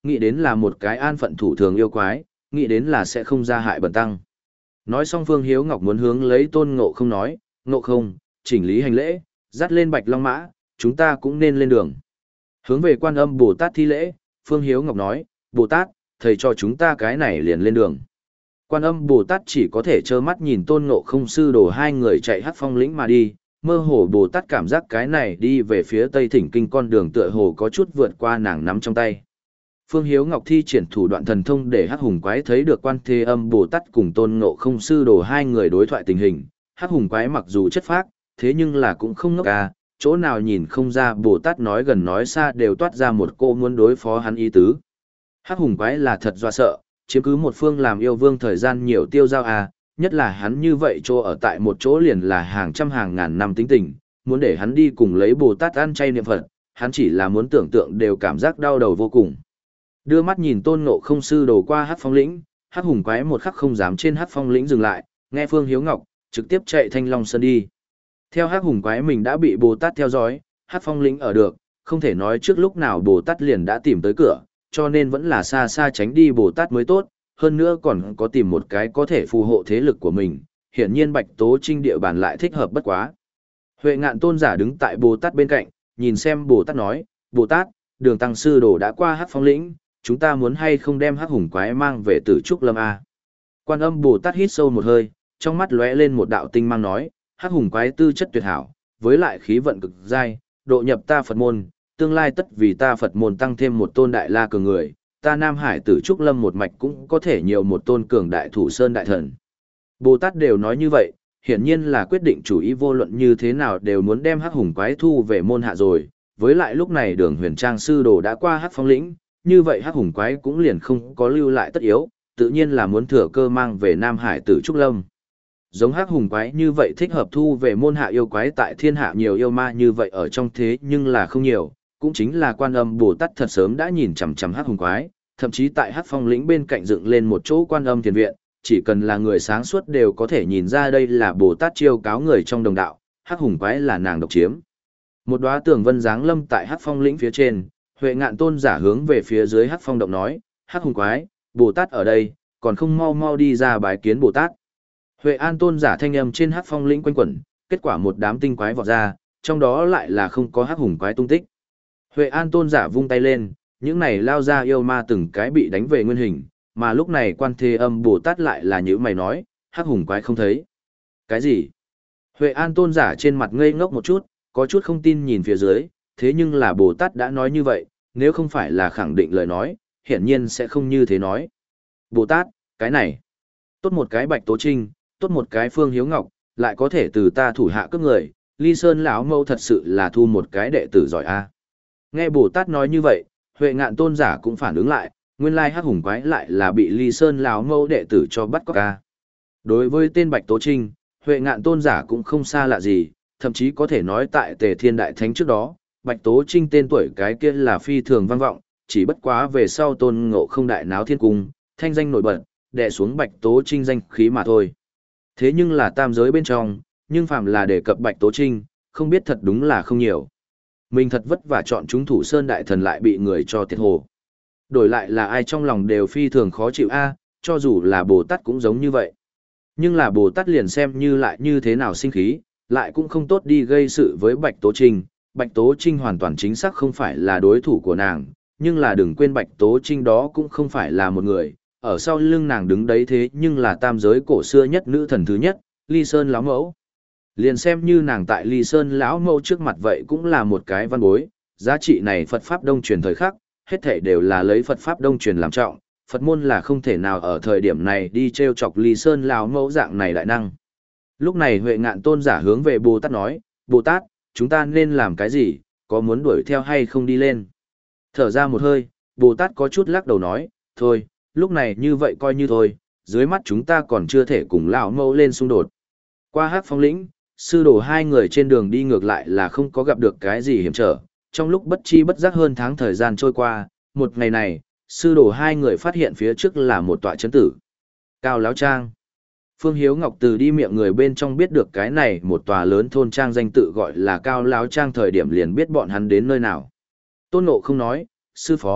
nghĩ đến là một cái an phận thủ thường yêu quái, nghĩ đến là sẽ không ra hại bần tăng. Nói xong Phương Hiếu Ngọc muốn hướng lấy Tôn Ngộ Không nói, Ngộ Không, chỉnh lý hành lễ, dắt lên Bạch Long Mã, chúng ta cũng nên lên đường. Hướng về Quan Âm Bồ Tát thi lễ, Phương Hiếu Ngọc nói, Bồ Tát, thầy cho chúng ta cái này liền lên đường. Quan Âm Bồ Tát chỉ có thể trơ mắt nhìn Tôn Ngộ Không sư đồ hai người chạy Hắc Phong lĩnh mà đi, mơ hồ Bồ Tát cảm giác cái này đi về phía Tây Thỉnh Kinh con đường tựa hồ có chút vượt qua nàng nắm trong tay. Phương Hiếu Ngọc thi triển thủ đoạn thần thông để Hắc Hùng Quái thấy được Quan Thế Âm Bồ Tát cùng Tôn Ngộ Không sư đồ hai người đối thoại tình hình. Hắc Hùng Quái mặc dù chất phác, thế nhưng là cũng không ngốc à, chỗ nào nhìn không ra Bồ Tát nói gần nói xa đều toát ra một cô muốn đối phó hắn ý tứ. Hắc Hùng Quái là thật dọa sợ, chiếm cứ một phương làm yêu vương thời gian nhiều tiêu giao à, nhất là hắn như vậy chỗ ở tại một chỗ liền là hàng trăm hàng ngàn năm tính tình, muốn để hắn đi cùng lấy Bồ Tát ăn chay niệm Phật, hắn chỉ là muốn tưởng tượng đều cảm giác đau đầu vô cùng. Đưa mắt nhìn Tôn Ngộ Không sư đồ qua Hắc Phong lĩnh, Hắc Hùng Quái một khắc không dám trên Hắc Phong lĩnh dừng lại, nghe Phương Hiếu Ngọc, trực tiếp chạy Thanh Long Sơn đi. Theo Hắc Hùng Quái mình đã bị Bồ Tát theo dõi, Hắc Phong lĩnh ở được, không thể nói trước lúc nào Bồ Tát liền đã tìm tới cửa, cho nên vẫn là xa xa tránh đi Bồ Tát mới tốt, hơn nữa còn có tìm một cái có thể phù hộ thế lực của mình, hiển nhiên Bạch Tố Trinh địa bàn lại thích hợp bất quá. Huệ Ngạn Tôn giả đứng tại Bồ Tát bên cạnh, nhìn xem Bồ Tát nói, Bồ Tát, đường tăng sư đồ đã qua Hắc Phong lĩnh, chúng ta muốn hay không đem Hắc Hùng Quái mang về Tử Trúc Lâm A. Quan Âm Bồ Tát hít sâu một hơi, trong mắt lóe lên một đạo tinh mang nói, Hắc Hùng Quái tư chất tuyệt hảo, với lại khí vận cực dai, độ nhập ta Phật môn, tương lai tất vì ta Phật môn tăng thêm một tôn đại la cường người, ta Nam Hải Tử Trúc Lâm một mạch cũng có thể nhiều một tôn cường đại thủ sơn đại thần. Bồ Tát đều nói như vậy, hiển nhiên là quyết định chủ ý vô luận như thế nào đều muốn đem Hắc Hùng Quái thu về môn hạ rồi, với lại lúc này Đường Huyền Trang sư đồ đã qua Hắc Phong lĩnh, như vậy Hắc Hùng Quái cũng liền không có lưu lại tất yếu, tự nhiên là muốn thừa cơ mang về Nam Hải Tử Trúc Lâm. Giống Hắc Hùng Quái như vậy thích hợp thu về môn hạ yêu quái tại thiên hạ nhiều yêu ma như vậy ở trong thế nhưng là không nhiều, cũng chính là Quan Âm Bồ Tát thật sớm đã nhìn chằm chằm Hắc Hùng Quái, thậm chí tại Hắc Phong lĩnh bên cạnh dựng lên một chỗ Quan Âm thiền viện, chỉ cần là người sáng suốt đều có thể nhìn ra đây là Bồ Tát chiêu cáo người trong đồng đạo, Hắc Hùng Quái là nàng độc chiếm. Một đóa tường vân giáng lâm tại Hắc Phong lĩnh phía trên, Huệ Ngạn Tôn giả hướng về phía dưới Hắc Phong động nói, Hắc Hùng Quái, Bồ Tát ở đây, còn không mau mau đi ra bái kiến Bồ Tát. Huệ An Tôn giả thanh âm trên Hắc Phong lĩnh quanh quẩn, kết quả một đám tinh quái vọt ra, trong đó lại là không có Hắc Hùng Quái tung tích. Huệ An Tôn giả vung tay lên, những này lao ra yêu ma từng cái bị đánh về nguyên hình, mà lúc này Quan Thế Âm Bồ Tát lại là như mày nói, Hắc Hùng Quái không thấy. Cái gì? Huệ An Tôn giả trên mặt ngây ngốc một chút, có chút không tin nhìn phía dưới, thế nhưng là Bồ Tát đã nói như vậy, nếu không phải là khẳng định lời nói, hiển nhiên sẽ không như thế nói. Bồ Tát, cái này, tốt một cái Bạch Tố Trinh, tốt một cái Phương Hiếu Ngọc, lại có thể từ ta thủ hạ cướp người, Ly Sơn lão mẫu thật sự là thu một cái đệ tử giỏi a. Nghe Bồ Tát nói như vậy, Huệ Ngạn Tôn giả cũng phản ứng lại, nguyên lai Hắc Hùng Quái lại là bị Ly Sơn lão mẫu đệ tử cho bắt cóc ca. Đối với tên Bạch Tố Trinh, Huệ Ngạn Tôn giả cũng không xa lạ gì, thậm chí có thể nói tại Tề Thiên Đại Thánh trước đó, Bạch Tố Trinh tên tuổi cái kia là phi thường vang vọng, chỉ bất quá về sau Tôn Ngộ Không đại náo thiên cung, thanh danh nổi bật, đè xuống Bạch Tố Trinh danh khí mà thôi. Thế nhưng là tam giới bên trong, nhưng phàm là đề cập Bạch Tố Trinh, không biết thật đúng là không nhiều. Mình thật vất vả chọn chúng thủ sơn đại thần lại bị người cho tiệt hồ. Đổi lại là ai trong lòng đều phi thường khó chịu a, cho dù là Bồ Tát cũng giống như vậy. Nhưng là Bồ Tát liền xem như lại như thế nào sinh khí, lại cũng không tốt đi gây sự với Bạch Tố Trinh. Bạch Tố Trinh hoàn toàn chính xác không phải là đối thủ của nàng, nhưng là đừng quên Bạch Tố Trinh đó cũng không phải là một người, ở sau lưng nàng đứng đấy thế nhưng là tam giới cổ xưa nhất nữ thần thứ nhất, Ly Sơn lão mẫu. Liền xem như nàng tại Ly Sơn lão mẫu trước mặt vậy cũng là một cái văn bối, giá trị này Phật Pháp Đông truyền thời khắc, hết thảy đều là lấy Phật Pháp Đông truyền làm trọng, Phật môn là không thể nào ở thời điểm này đi treo chọc Ly Sơn lão mẫu dạng này đại năng. Lúc này Huệ Ngạn Tôn giả hướng về Bồ Tát nói, Bồ Tát, chúng ta nên làm cái gì, có muốn đuổi theo hay không đi lên? Thở ra một hơi, Bồ Tát có chút lắc đầu nói, thôi, lúc này như vậy coi như thôi, dưới mắt chúng ta còn chưa thể cùng lão mẫu lên xung đột. Qua Hắc Phong lĩnh, sư đồ hai người trên đường đi ngược lại là không có gặp được cái gì hiểm trở, trong lúc bất chi bất giác hơn tháng thời gian trôi qua, một ngày này, sư đồ hai người phát hiện phía trước là một tọa chấn tử. Cao Láo Trang. Phương Hiếu Ngọc từ đi miệng người bên trong biết được cái này một tòa lớn thôn trang danh tự gọi là Cao Láo Trang thời điểm liền biết bọn hắn đến nơi nào. Tôn Ngộ không nói, sư phó,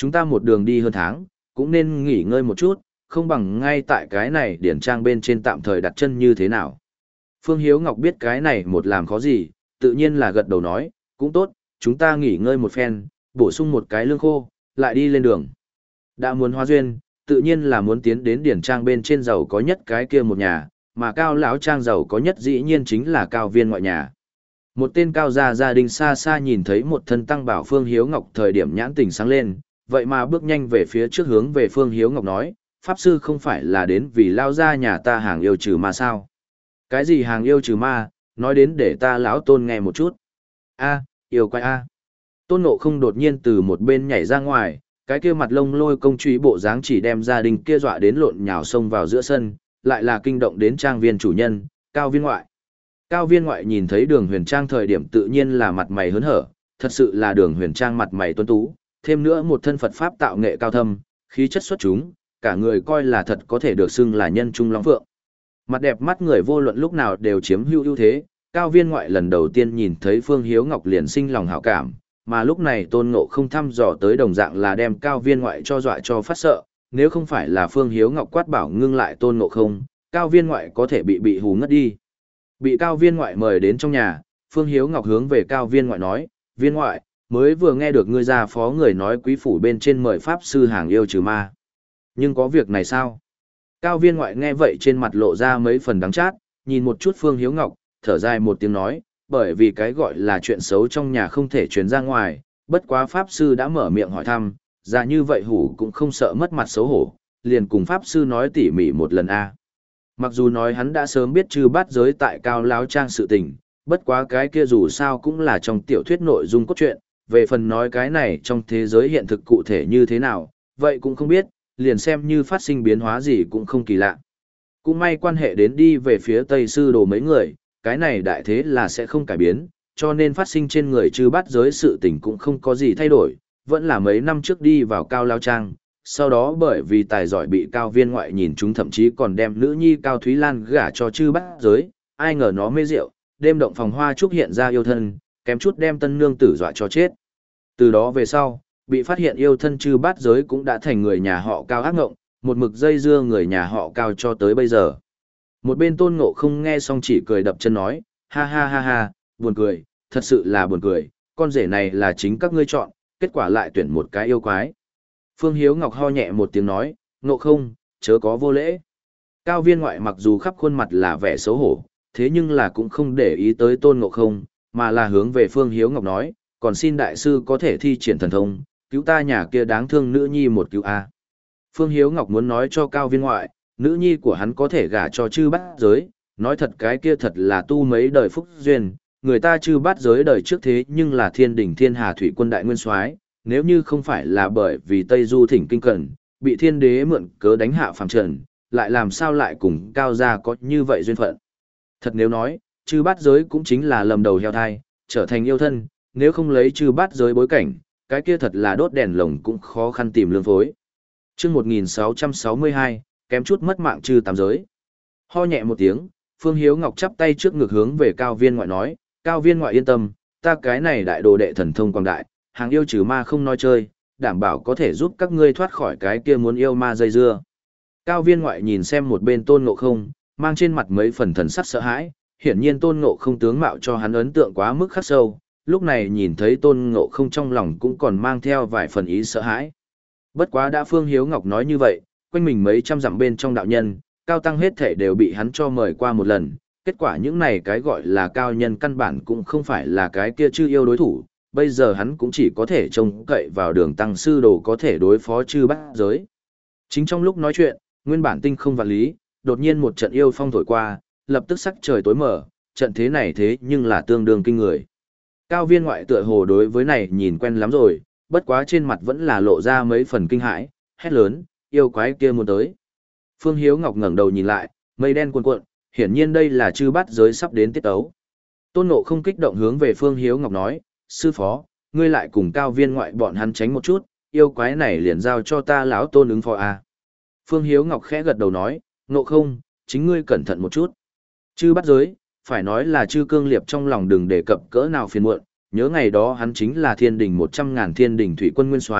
chúng ta một đường đi hơn tháng, cũng nên nghỉ ngơi một chút, không bằng ngay tại cái này điển trang bên trên tạm thời đặt chân như thế nào. Phương Hiếu Ngọc biết cái này một làm khó gì, tự nhiên là gật đầu nói, cũng tốt, chúng ta nghỉ ngơi một phen, bổ sung một cái lương khô, lại đi lên đường. Đã muốn hóa duyên, tự nhiên là muốn tiến đến điển trang bên trên giàu có nhất cái kia một nhà, mà Cao lão trang giàu có nhất dĩ nhiên chính là Cao Viên ngoại nhà. Một tên cao gia gia đình xa xa nhìn thấy một thân tăng bảo Phương Hiếu Ngọc thời điểm nhãn tình sáng lên, vậy mà bước nhanh về phía trước hướng về Phương Hiếu Ngọc nói, Pháp sư không phải là đến vì lao ra nhà ta hàng yêu trừ ma sao? Cái gì hàng yêu trừ ma, nói đến để ta lão tôn nghe một chút. A, yêu quái A. Tôn Ngộ Không đột nhiên từ một bên nhảy ra ngoài, cái kia mặt lông lôi công chúy bộ dáng chỉ đem gia đình kia dọa đến lộn nhào xông vào giữa sân, lại là kinh động đến trang viên chủ nhân, Cao Viên ngoại. Cao Viên ngoại nhìn thấy Đường Huyền Trang thời điểm tự nhiên là mặt mày hớn hở, thật sự là Đường Huyền Trang mặt mày tuấn tú, thêm nữa một thân Phật pháp tạo nghệ cao thâm, khí chất xuất chúng, cả người coi là thật có thể được xưng là nhân trung long phượng. Mặt đẹp mắt người vô luận lúc nào đều chiếm hữu ưu thế, Cao Viên ngoại lần đầu tiên nhìn thấy Phương Hiếu Ngọc liền sinh lòng hảo cảm, mà lúc này Tôn Ngộ Không thăm dò tới đồng dạng là đem Cao Viên ngoại cho dọa cho phát sợ, nếu không phải là Phương Hiếu Ngọc quát bảo ngưng lại Tôn Ngộ Không, Cao Viên ngoại có thể bị bị hù ngất đi. Bị Cao Viên ngoại mời đến trong nhà, Phương Hiếu Ngọc hướng về Cao Viên ngoại nói, Viên ngoại, mới vừa nghe được ngươi gia phó người nói quý phủ bên trên mời Pháp sư hàng yêu trừ ma. Nhưng có việc này sao? Cao Viên ngoại nghe vậy trên mặt lộ ra mấy phần đắng chát, nhìn một chút Phương Hiếu Ngọc, thở dài một tiếng nói, bởi vì cái gọi là chuyện xấu trong nhà không thể truyền ra ngoài, bất quá Pháp sư đã mở miệng hỏi thăm, ra như vậy hủ cũng không sợ mất mặt xấu hổ, liền cùng Pháp sư nói tỉ mỉ một lần a. Mặc dù nói hắn đã sớm biết chư bát giới tại Cao Láo Trang sự tình, bất quá cái kia dù sao cũng là trong tiểu thuyết nội dung cốt truyện, về phần nói cái này trong thế giới hiện thực cụ thể như thế nào, vậy cũng không biết, liền xem như phát sinh biến hóa gì cũng không kỳ lạ. Cũng may quan hệ đến đi về phía Tây Sư Đồ mấy người, cái này đại thế là sẽ không cải biến, cho nên phát sinh trên người chư bát giới sự tình cũng không có gì thay đổi, vẫn là mấy năm trước đi vào Cao Lao Trang, sau đó bởi vì tài giỏi bị Cao Viên ngoại nhìn chúng thậm chí còn đem nữ nhi Cao Thúy Lan gả cho chư bát giới, ai ngờ nó mê rượu, đêm động phòng hoa trúc hiện ra yêu thân, kém chút đem tân nương tử dọa cho chết. Từ đó về sau, bị phát hiện yêu thân chư bát giới cũng đã thành người nhà họ Cao ác ngộng, một mực dây dưa người nhà họ Cao cho tới bây giờ. Một bên Tôn Ngộ Không nghe xong chỉ cười đập chân nói, ha ha ha ha, buồn cười, thật sự là buồn cười, con rể này là chính các ngươi chọn, kết quả lại tuyển một cái yêu quái. Phương Hiếu Ngọc ho nhẹ một tiếng nói, Ngộ Không, chớ có vô lễ. Cao Viên ngoại mặc dù khắp khuôn mặt là vẻ xấu hổ, thế nhưng là cũng không để ý tới Tôn Ngộ Không, mà là hướng về Phương Hiếu Ngọc nói, còn xin đại sư có thể thi triển thần thông, cứu ta nhà kia đáng thương nữ nhi một cứu a. Phương Hiếu Ngọc muốn nói cho Cao Viên ngoại, nữ nhi của hắn có thể gả cho chư bát giới, nói thật cái kia thật là tu mấy đời phúc duyên, người ta chư bát giới đời trước thế nhưng là thiên đỉnh thiên hà thủy quân đại nguyên soái, nếu như không phải là bởi vì Tây Du thỉnh kinh cẩn, bị thiên đế mượn cớ đánh hạ phàm trần, lại làm sao lại cùng Cao gia có như vậy duyên phận. Thật nếu nói, chư bát giới cũng chính là lầm đầu heo thai, trở thành yêu thân, nếu không lấy chư bát giới bối cảnh, cái kia thật là đốt đèn lồng cũng khó khăn tìm lương phối. Chương một nghìn sáu trăm sáu mươi hai, kém chút mất mạng trừ tám giới. Ho nhẹ một tiếng, Phương Hiếu Ngọc chắp tay trước ngực hướng về Cao Viên ngoại nói, Cao Viên ngoại yên tâm, ta cái này đại đồ đệ thần thông quảng đại, hàng yêu trừ ma không nói chơi, đảm bảo có thể giúp các ngươi thoát khỏi cái kia muốn yêu ma dây dưa. Cao Viên ngoại nhìn xem một bên Tôn Ngộ Không, mang trên mặt mấy phần thần sắc sợ hãi, hiển nhiên Tôn Ngộ Không tướng mạo cho hắn ấn tượng quá mức khắc sâu, lúc này nhìn thấy Tôn Ngộ Không trong lòng cũng còn mang theo vài phần ý sợ hãi. Bất quá đã Phương Hiếu Ngọc nói như vậy, quanh mình mấy trăm dặm bên trong đạo nhân, cao tăng hết thể đều bị hắn cho mời qua một lần, kết quả những này cái gọi là cao nhân căn bản cũng không phải là cái kia chư yêu đối thủ, bây giờ hắn cũng chỉ có thể trông cậy vào đường tăng sư đồ có thể đối phó chư bát giới. Chính trong lúc nói chuyện, nguyên bản tinh không vạn lý, đột nhiên một trận yêu phong thổi qua, lập tức sắc trời tối mở, trận thế này thế nhưng là tương đương kinh người. Cao Viên ngoại tựa hồ đối với này nhìn quen lắm rồi, bất quá trên mặt vẫn là lộ ra mấy phần kinh hãi, hét lớn, yêu quái kia muốn tới. Phương Hiếu Ngọc ngẩng đầu nhìn lại, mây đen cuồn cuộn, hiển nhiên đây là chư bát giới sắp đến tiết ấu. Tôn Ngộ Không kích động hướng về Phương Hiếu Ngọc nói, sư phó, ngươi lại cùng Cao Viên ngoại bọn hắn tránh một chút, yêu quái này liền giao cho ta lão Tôn ứng phó a. Phương Hiếu Ngọc khẽ gật đầu nói, Ngộ Không, chính ngươi cẩn thận một chút. Chư bát giới, phải nói là chư cương liệp trong lòng đừng đề cập cỡ nào phiền muộn, nhớ ngày đó hắn chính là thiên đình một trăm ngàn thiên đình thủy quân nguyên soái,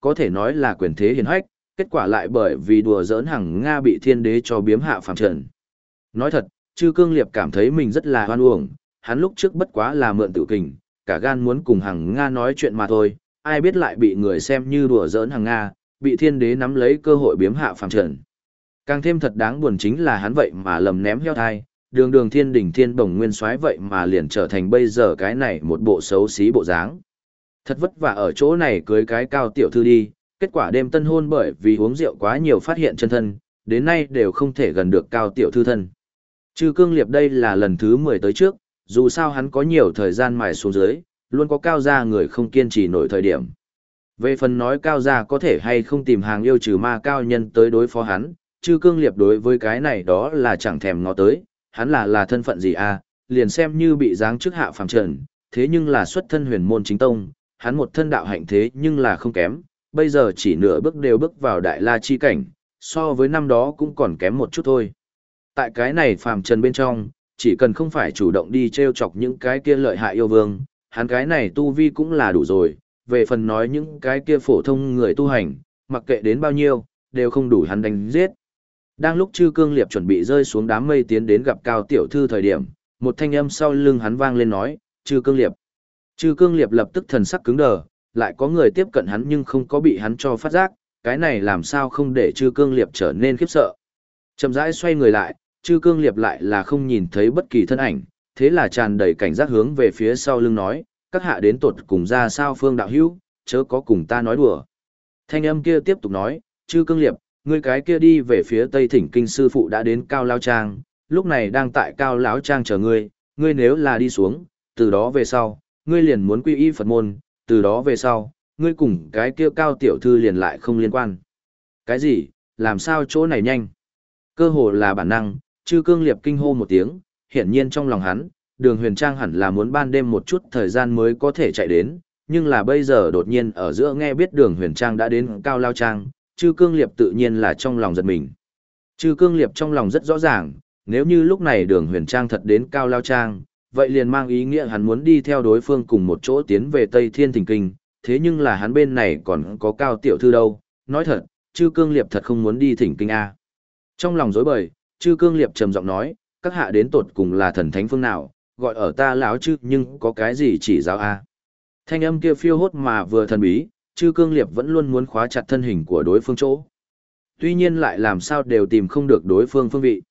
có thể nói là quyền thế hiển hách, kết quả lại bởi vì đùa giỡn Hằng Nga bị thiên đế cho biếm hạ phàm trần. Nói thật, Chư Cương Liệp cảm thấy mình rất là hoan uổng, hắn lúc trước bất quá là mượn tự kình, cả gan muốn cùng Hằng Nga nói chuyện mà thôi, ai biết lại bị người xem như đùa giỡn Hằng Nga, bị thiên đế nắm lấy cơ hội biếm hạ phàm trần. Càng thêm thật đáng buồn chính là hắn vậy mà lầm ném heo thai, đường đường thiên đỉnh thiên bổng nguyên soái vậy mà liền trở thành bây giờ cái này một bộ xấu xí bộ dáng. Thật vất vả ở chỗ này cưới cái Cao tiểu thư đi, kết quả đêm tân hôn bởi vì uống rượu quá nhiều phát hiện chân thân, đến nay đều không thể gần được Cao tiểu thư thân. Chư Cương Liệp đây là lần thứ mười tới trước, dù sao hắn có nhiều thời gian mài xuống dưới, luôn có Cao gia người không kiên trì nổi thời điểm. Về phần nói Cao gia có thể hay không tìm hàng yêu trừ ma cao nhân tới đối phó hắn, Chư Cương Liệp đối với cái này đó là chẳng thèm ngó tới, hắn là là thân phận gì à, liền xem như bị giáng chức hạ phàm trần, thế nhưng là xuất thân huyền môn chính tông, hắn một thân đạo hạnh thế nhưng là không kém, bây giờ chỉ nửa bước đều bước vào đại la chi cảnh, so với năm đó cũng còn kém một chút thôi. Tại cái này phàm trần bên trong, chỉ cần không phải chủ động đi treo chọc những cái kia lợi hại yêu vương, hắn cái này tu vi cũng là đủ rồi, về phần nói những cái kia phổ thông người tu hành, mặc kệ đến bao nhiêu, đều không đủ hắn đánh giết. Đang lúc Chư Cương Liệp chuẩn bị rơi xuống đám mây tiến đến gặp Cao tiểu thư thời điểm, một thanh âm sau lưng hắn vang lên nói, Chư Cương Liệp. Chư Cương Liệp lập tức thần sắc cứng đờ, lại có người tiếp cận hắn nhưng không có bị hắn cho phát giác, cái này làm sao không để Chư Cương Liệp trở nên khiếp sợ. Chậm rãi xoay người lại, Chư Cương Liệp lại là không nhìn thấy bất kỳ thân ảnh, thế là tràn đầy cảnh giác hướng về phía sau lưng nói, các hạ đến tột cùng ra sao Phương đạo hữu, chớ có cùng ta nói đùa. Thanh âm kia tiếp tục nói, Chư Cương Liệp, ngươi cái kia đi về phía Tây Thỉnh Kinh sư phụ đã đến Cao Lao Trang, lúc này đang tại Cao Lão Trang chờ ngươi, ngươi nếu là đi xuống, từ đó về sau, ngươi liền muốn quy y Phật môn, từ đó về sau, ngươi cùng cái kia Cao tiểu thư liền lại không liên quan. Cái gì, làm sao chỗ này nhanh? Cơ hồ là bản năng, Chư Cương Liệp kinh hô một tiếng, hiển nhiên trong lòng hắn, Đường Huyền Trang hẳn là muốn ban đêm một chút thời gian mới có thể chạy đến, nhưng là bây giờ đột nhiên ở giữa nghe biết Đường Huyền Trang đã đến Cao Lao Trang, Chư Cương Liệp tự nhiên là trong lòng giật mình. Chư Cương Liệp trong lòng rất rõ ràng, nếu như lúc này Đường Huyền Trang thật đến Cao Lao Trang, vậy liền mang ý nghĩa hắn muốn đi theo đối phương cùng một chỗ tiến về Tây Thiên Thỉnh Kinh, thế nhưng là hắn bên này còn có Cao tiểu thư đâu, nói thật, Chư Cương Liệp thật không muốn đi Thỉnh Kinh a. Trong lòng rối bời, Chư Cương Liệp trầm giọng nói, các hạ đến tột cùng là thần thánh phương nào, gọi ở ta lão chư nhưng có cái gì chỉ giáo a. Thanh âm kia phiêu hốt mà vừa thần bí, Chư Cương Liệp vẫn luôn muốn khóa chặt thân hình của đối phương chỗ. Tuy nhiên lại làm sao đều tìm không được đối phương phương vị.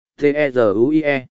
T-E-Z-U-I-E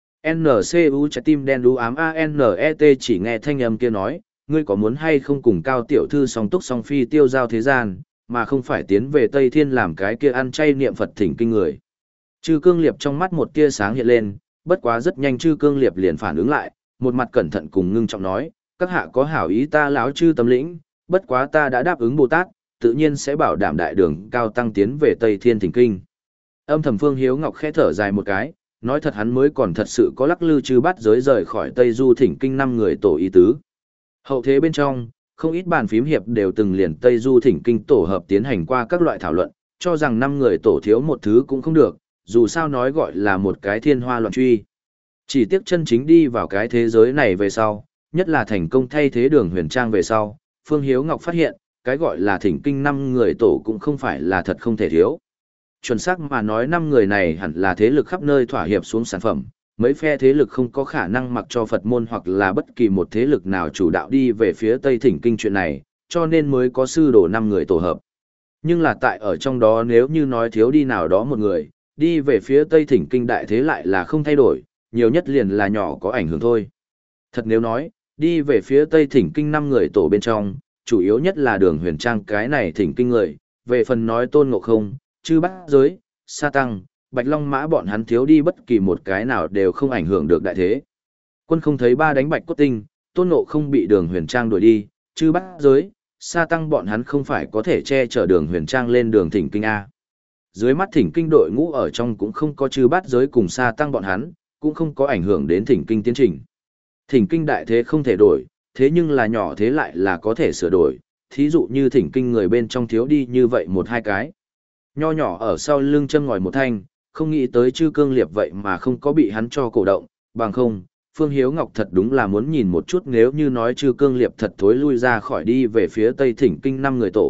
N-C-U trái tim đen đú ám A-N-E-T chỉ nghe thanh âm kia nói, ngươi có muốn hay không cùng Cao tiểu thư song túc song phi tiêu giao thế gian, mà không phải tiến về Tây Thiên làm cái kia ăn chay niệm Phật thỉnh kinh người. Chư Cương Liệp trong mắt một tia sáng hiện lên, bất quá rất nhanh Chư Cương Liệp liền phản ứng lại, một mặt cẩn thận cùng ngưng trọng nói, các hạ có hảo ý ta lão chư tâm lĩnh, bất quá ta đã đáp ứng Bồ Tát, tự nhiên sẽ bảo đảm đại đường cao tăng tiến về Tây Thiên Thỉnh Kinh. Âm thầm Phương Hiếu Ngọc khẽ thở dài một cái, nói thật hắn mới còn thật sự có lắc lư chư bắt giới rời khỏi Tây Du Thỉnh Kinh năm người tổ ý tứ. Hậu thế bên trong, không ít bàn phím hiệp đều từng liền Tây Du Thỉnh Kinh tổ hợp tiến hành qua các loại thảo luận, cho rằng năm người tổ thiếu một thứ cũng không được, dù sao nói gọi là một cái thiên hoa loạn truy. Chỉ tiếc chân chính đi vào cái thế giới này về sau, nhất là thành công thay thế Đường Huyền Trang về sau, Phương Hiếu Ngọc phát hiện, cái gọi là thỉnh kinh năm người tổ cũng không phải là thật không thể thiếu. Chuẩn xác mà nói năm người này hẳn là thế lực khắp nơi thỏa hiệp xuống sản phẩm, mấy phe thế lực không có khả năng mặc cho Phật môn hoặc là bất kỳ một thế lực nào chủ đạo đi về phía Tây thỉnh kinh chuyện này, cho nên mới có sư đồ năm người tổ hợp. Nhưng là tại ở trong đó nếu như nói thiếu đi nào đó một người, đi về phía Tây thỉnh kinh đại thế lại là không thay đổi, nhiều nhất liền là nhỏ có ảnh hưởng thôi. Thật nếu nói, đi về phía Tây thỉnh kinh năm người tổ bên trong, chủ yếu nhất là Đường Huyền Trang cái này thỉnh kinh người, về phần nói Tôn Ngộ Không, Chư Bát Giới, Sa Tăng, Bạch Long Mã bọn hắn thiếu đi bất kỳ một cái nào đều không ảnh hưởng được đại thế. Quân không thấy ba đánh Bạch Cốt Tinh, Tôn Ngộ Không bị Đường Huyền Trang đuổi đi, Chư Bát Giới, Sa Tăng bọn hắn không phải có thể che chở Đường Huyền Trang lên đường thỉnh kinh A. Dưới mắt thỉnh kinh đội ngũ ở trong cũng không có Chư Bát Giới cùng Sa Tăng bọn hắn, cũng không có ảnh hưởng đến thỉnh kinh tiến trình. Thỉnh kinh đại thế không thể đổi, thế nhưng là nhỏ thế lại là có thể sửa đổi, thí dụ như thỉnh kinh người bên trong thiếu đi như vậy một hai cái. Nho nhỏ ở sau lưng châm ngòi một thanh, không nghĩ tới Chư Cương Liệp vậy mà không có bị hắn cho cổ động, bằng không, Phương Hiếu Ngọc thật đúng là muốn nhìn một chút nếu như nói Chư Cương Liệp thật thối lui ra khỏi đi về phía Tây thỉnh kinh năm người tổ,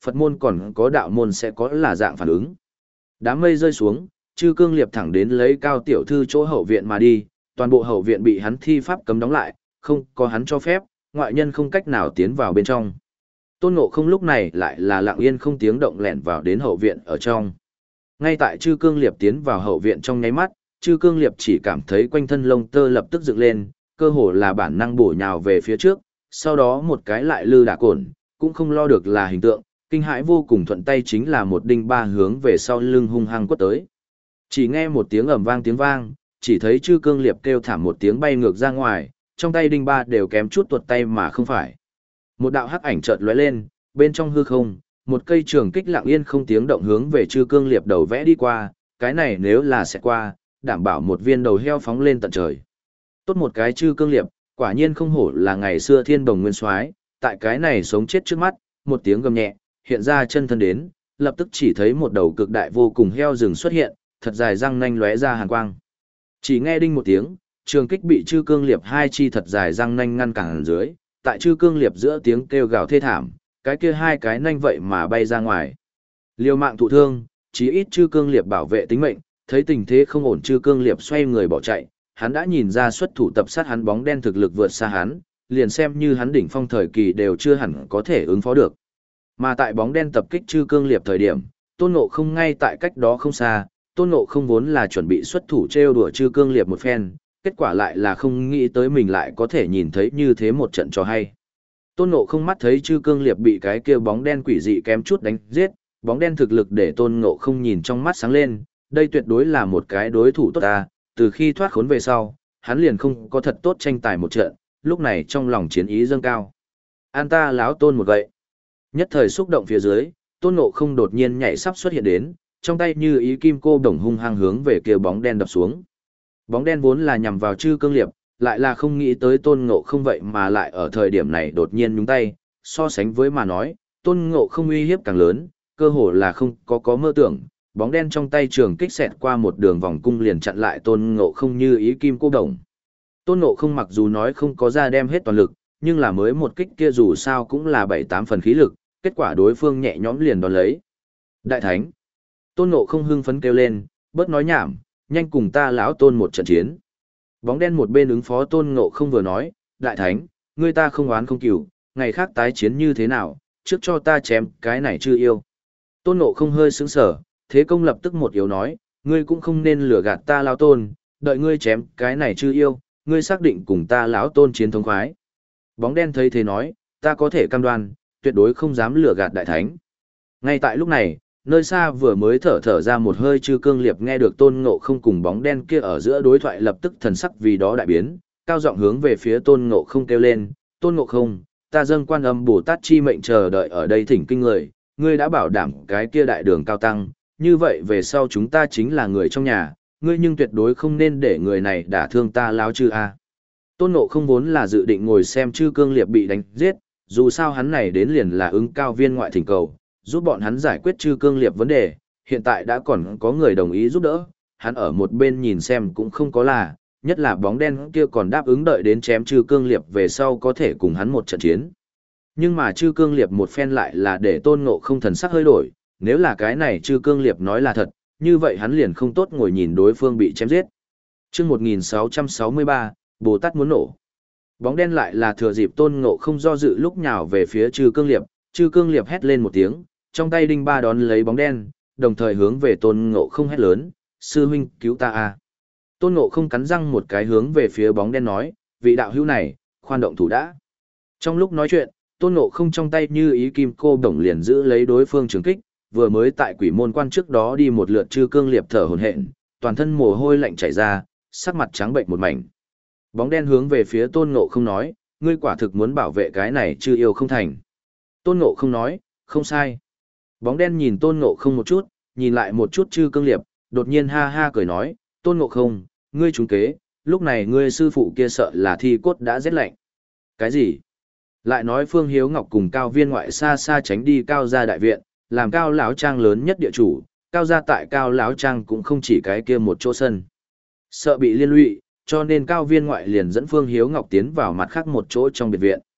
Phật môn còn có đạo môn sẽ có là dạng phản ứng. Đám mây rơi xuống, Chư Cương Liệp thẳng đến lấy Cao tiểu thư chỗ hậu viện mà đi, toàn bộ hậu viện bị hắn thi pháp cấm đóng lại, không có hắn cho phép, ngoại nhân không cách nào tiến vào bên trong. Tôn Ngộ Không lúc này lại là lặng yên không tiếng động lẻn vào đến hậu viện ở trong. Ngay tại Chư Cương Liệp tiến vào hậu viện trong nháy mắt, Chư Cương Liệp chỉ cảm thấy quanh thân lông tơ lập tức dựng lên, cơ hồ là bản năng bổ nhào về phía trước, sau đó một cái lại lư đả cổn, cũng không lo được là hình tượng, kinh hãi vô cùng thuận tay chính là một đinh ba hướng về sau lưng hung hăng quất tới. Chỉ nghe một tiếng ầm vang tiếng vang, chỉ thấy Chư Cương Liệp kêu thảm một tiếng bay ngược ra ngoài, trong tay đinh ba đều kém chút tuột tay mà không phải. Một đạo hắc ảnh chợt lóe lên, bên trong hư không, một cây trường kích lặng yên không tiếng động hướng về Chư Cương Liệp đầu vẽ đi qua, cái này nếu là sẽ qua, đảm bảo một viên đầu heo phóng lên tận trời. Tốt một cái Chư Cương Liệp, quả nhiên không hổ là ngày xưa thiên bồng nguyên soái, tại cái này sống chết trước mắt, một tiếng gầm nhẹ, hiện ra chân thân đến, lập tức chỉ thấy một đầu cực đại vô cùng heo rừng xuất hiện, thật dài răng nanh lóe ra hàn quang. Chỉ nghe đinh một tiếng, trường kích bị Chư Cương Liệp hai chi thật dài răng nanh ngăn cản dưới, tại Chư Cương Liệp giữa tiếng kêu gào thê thảm, cái kia hai cái nanh vậy mà bay ra ngoài. Liều mạng thụ thương, chí ít Chư Cương Liệp bảo vệ tính mệnh, thấy tình thế không ổn Chư Cương Liệp xoay người bỏ chạy, hắn đã nhìn ra xuất thủ tập sát hắn bóng đen thực lực vượt xa hắn, liền xem như hắn đỉnh phong thời kỳ đều chưa hẳn có thể ứng phó được. Mà tại bóng đen tập kích Chư Cương Liệp thời điểm, Tôn Ngộ Không ngay tại cách đó không xa, Tôn Ngộ Không vốn là chuẩn bị xuất thủ trêu đùa Chư Cương Liệp một phen, kết quả lại là không nghĩ tới mình lại có thể nhìn thấy như thế một trận trò hay. Tôn Ngộ Không mắt thấy Chư Cương Liệp bị cái kia bóng đen quỷ dị kém chút đánh giết, bóng đen thực lực để Tôn Ngộ Không nhìn trong mắt sáng lên, đây tuyệt đối là một cái đối thủ tốt ta, từ khi thoát khốn về sau, hắn liền không có thật tốt tranh tài một trận, lúc này trong lòng chiến ý dâng cao. An ta láo Tôn một gậy. Nhất thời xúc động phía dưới, Tôn Ngộ Không đột nhiên nhảy sắp xuất hiện đến, trong tay như ý kim cô đồng hung hăng hướng về kia bóng đen đập xuống. Bóng đen vốn là nhằm vào Chư Cương Liệp, lại là không nghĩ tới Tôn Ngộ Không vậy mà lại ở thời điểm này đột nhiên nhúng tay, so sánh với mà nói, Tôn Ngộ Không uy hiếp càng lớn, cơ hồ là không có có mơ tưởng, bóng đen trong tay trường kích xẹt qua một đường vòng cung liền chặn lại Tôn Ngộ Không như ý kim cô đồng. Tôn Ngộ Không mặc dù nói không có ra đem hết toàn lực, nhưng là mới một kích kia dù sao cũng là bảy tám phần khí lực, kết quả đối phương nhẹ nhõm liền đón lấy. Đại Thánh! Tôn Ngộ Không hưng phấn kêu lên, bớt nói nhảm, nhanh cùng ta lão Tôn một trận chiến. Bóng đen một bên ứng phó Tôn Ngộ Không vừa nói, Đại Thánh, ngươi ta không oán không cừu, ngày khác tái chiến như thế nào, trước cho ta chém cái này chưa yêu. Tôn Ngộ Không hơi sững sờ, thế công lập tức một yếu nói, ngươi cũng không nên lừa gạt ta lão Tôn, đợi ngươi chém cái này chưa yêu, ngươi xác định cùng ta lão Tôn chiến thống khoái. Bóng đen thấy thế nói, ta có thể cam đoan, tuyệt đối không dám lừa gạt Đại Thánh. Ngay tại lúc này, nơi xa vừa mới thở thở ra một hơi Chư Cương Liệp nghe được Tôn Ngộ Không cùng bóng đen kia ở giữa đối thoại lập tức thần sắc vì đó đại biến, cao giọng hướng về phía Tôn Ngộ Không kêu lên, Tôn Ngộ Không, ta dâng Quan Âm Bồ Tát chi mệnh chờ đợi ở đây thỉnh kinh người, ngươi đã bảo đảm cái kia đại đường cao tăng, như vậy về sau chúng ta chính là người trong nhà, ngươi nhưng tuyệt đối không nên để người này đả thương ta láo chư a. Tôn Ngộ Không vốn là dự định ngồi xem Chư Cương Liệp bị đánh giết, dù sao hắn này đến liền là ứng cao viên ngoại thỉnh cầu, giúp bọn hắn giải quyết Chư Cương Liệp vấn đề, hiện tại đã còn có người đồng ý giúp đỡ, hắn ở một bên nhìn xem cũng không có là, nhất là bóng đen kia còn đáp ứng đợi đến chém Chư Cương Liệp về sau có thể cùng hắn một trận chiến. Nhưng mà Chư Cương Liệp một phen lại là để Tôn Ngộ Không thần sắc hơi đổi, nếu là cái này Chư Cương Liệp nói là thật, như vậy hắn liền không tốt ngồi nhìn đối phương bị chém giết. Chương một nghìn sáu trăm sáu mươi ba, Bồ Tát muốn nổ. Bóng đen lại là thừa dịp Tôn Ngộ Không do dự lúc nhào về phía Chư Cương Liệp, Chư Cương Liệp hét lên một tiếng, trong tay đinh ba đón lấy bóng đen, đồng thời hướng về Tôn Ngộ Không hét lớn, sư huynh cứu ta a. Tôn Ngộ Không cắn răng một cái hướng về phía bóng đen nói, vị đạo hữu này, khoan động thủ đã. Trong lúc nói chuyện, Tôn Ngộ Không trong tay như ý kim cô đồng liền giữ lấy đối phương trường kích, vừa mới tại Quỷ Môn Quan trước đó đi một lượt Chư Cương Liệp thở hổn hển, toàn thân mồ hôi lạnh chảy ra, sắc mặt trắng bệnh một mảnh. Bóng đen hướng về phía Tôn Ngộ Không nói, ngươi quả thực muốn bảo vệ cái này Chư yêu không thành. Tôn Ngộ Không nói, không sai. Bóng đen nhìn Tôn Ngộ Không một chút, nhìn lại một chút Chư Cương Liệp, đột nhiên ha ha cười nói, Tôn Ngộ Không, ngươi trúng kế, lúc này ngươi sư phụ kia sợ là thi cốt đã rét lạnh. Cái gì? Lại nói Phương Hiếu Ngọc cùng Cao Viên ngoại xa xa tránh đi Cao gia đại viện, làm Cao lão trang lớn nhất địa chủ, Cao gia tại Cao lão trang cũng không chỉ cái kia một chỗ sân. Sợ bị liên lụy, cho nên Cao Viên ngoại liền dẫn Phương Hiếu Ngọc tiến vào mặt khác một chỗ trong biệt viện.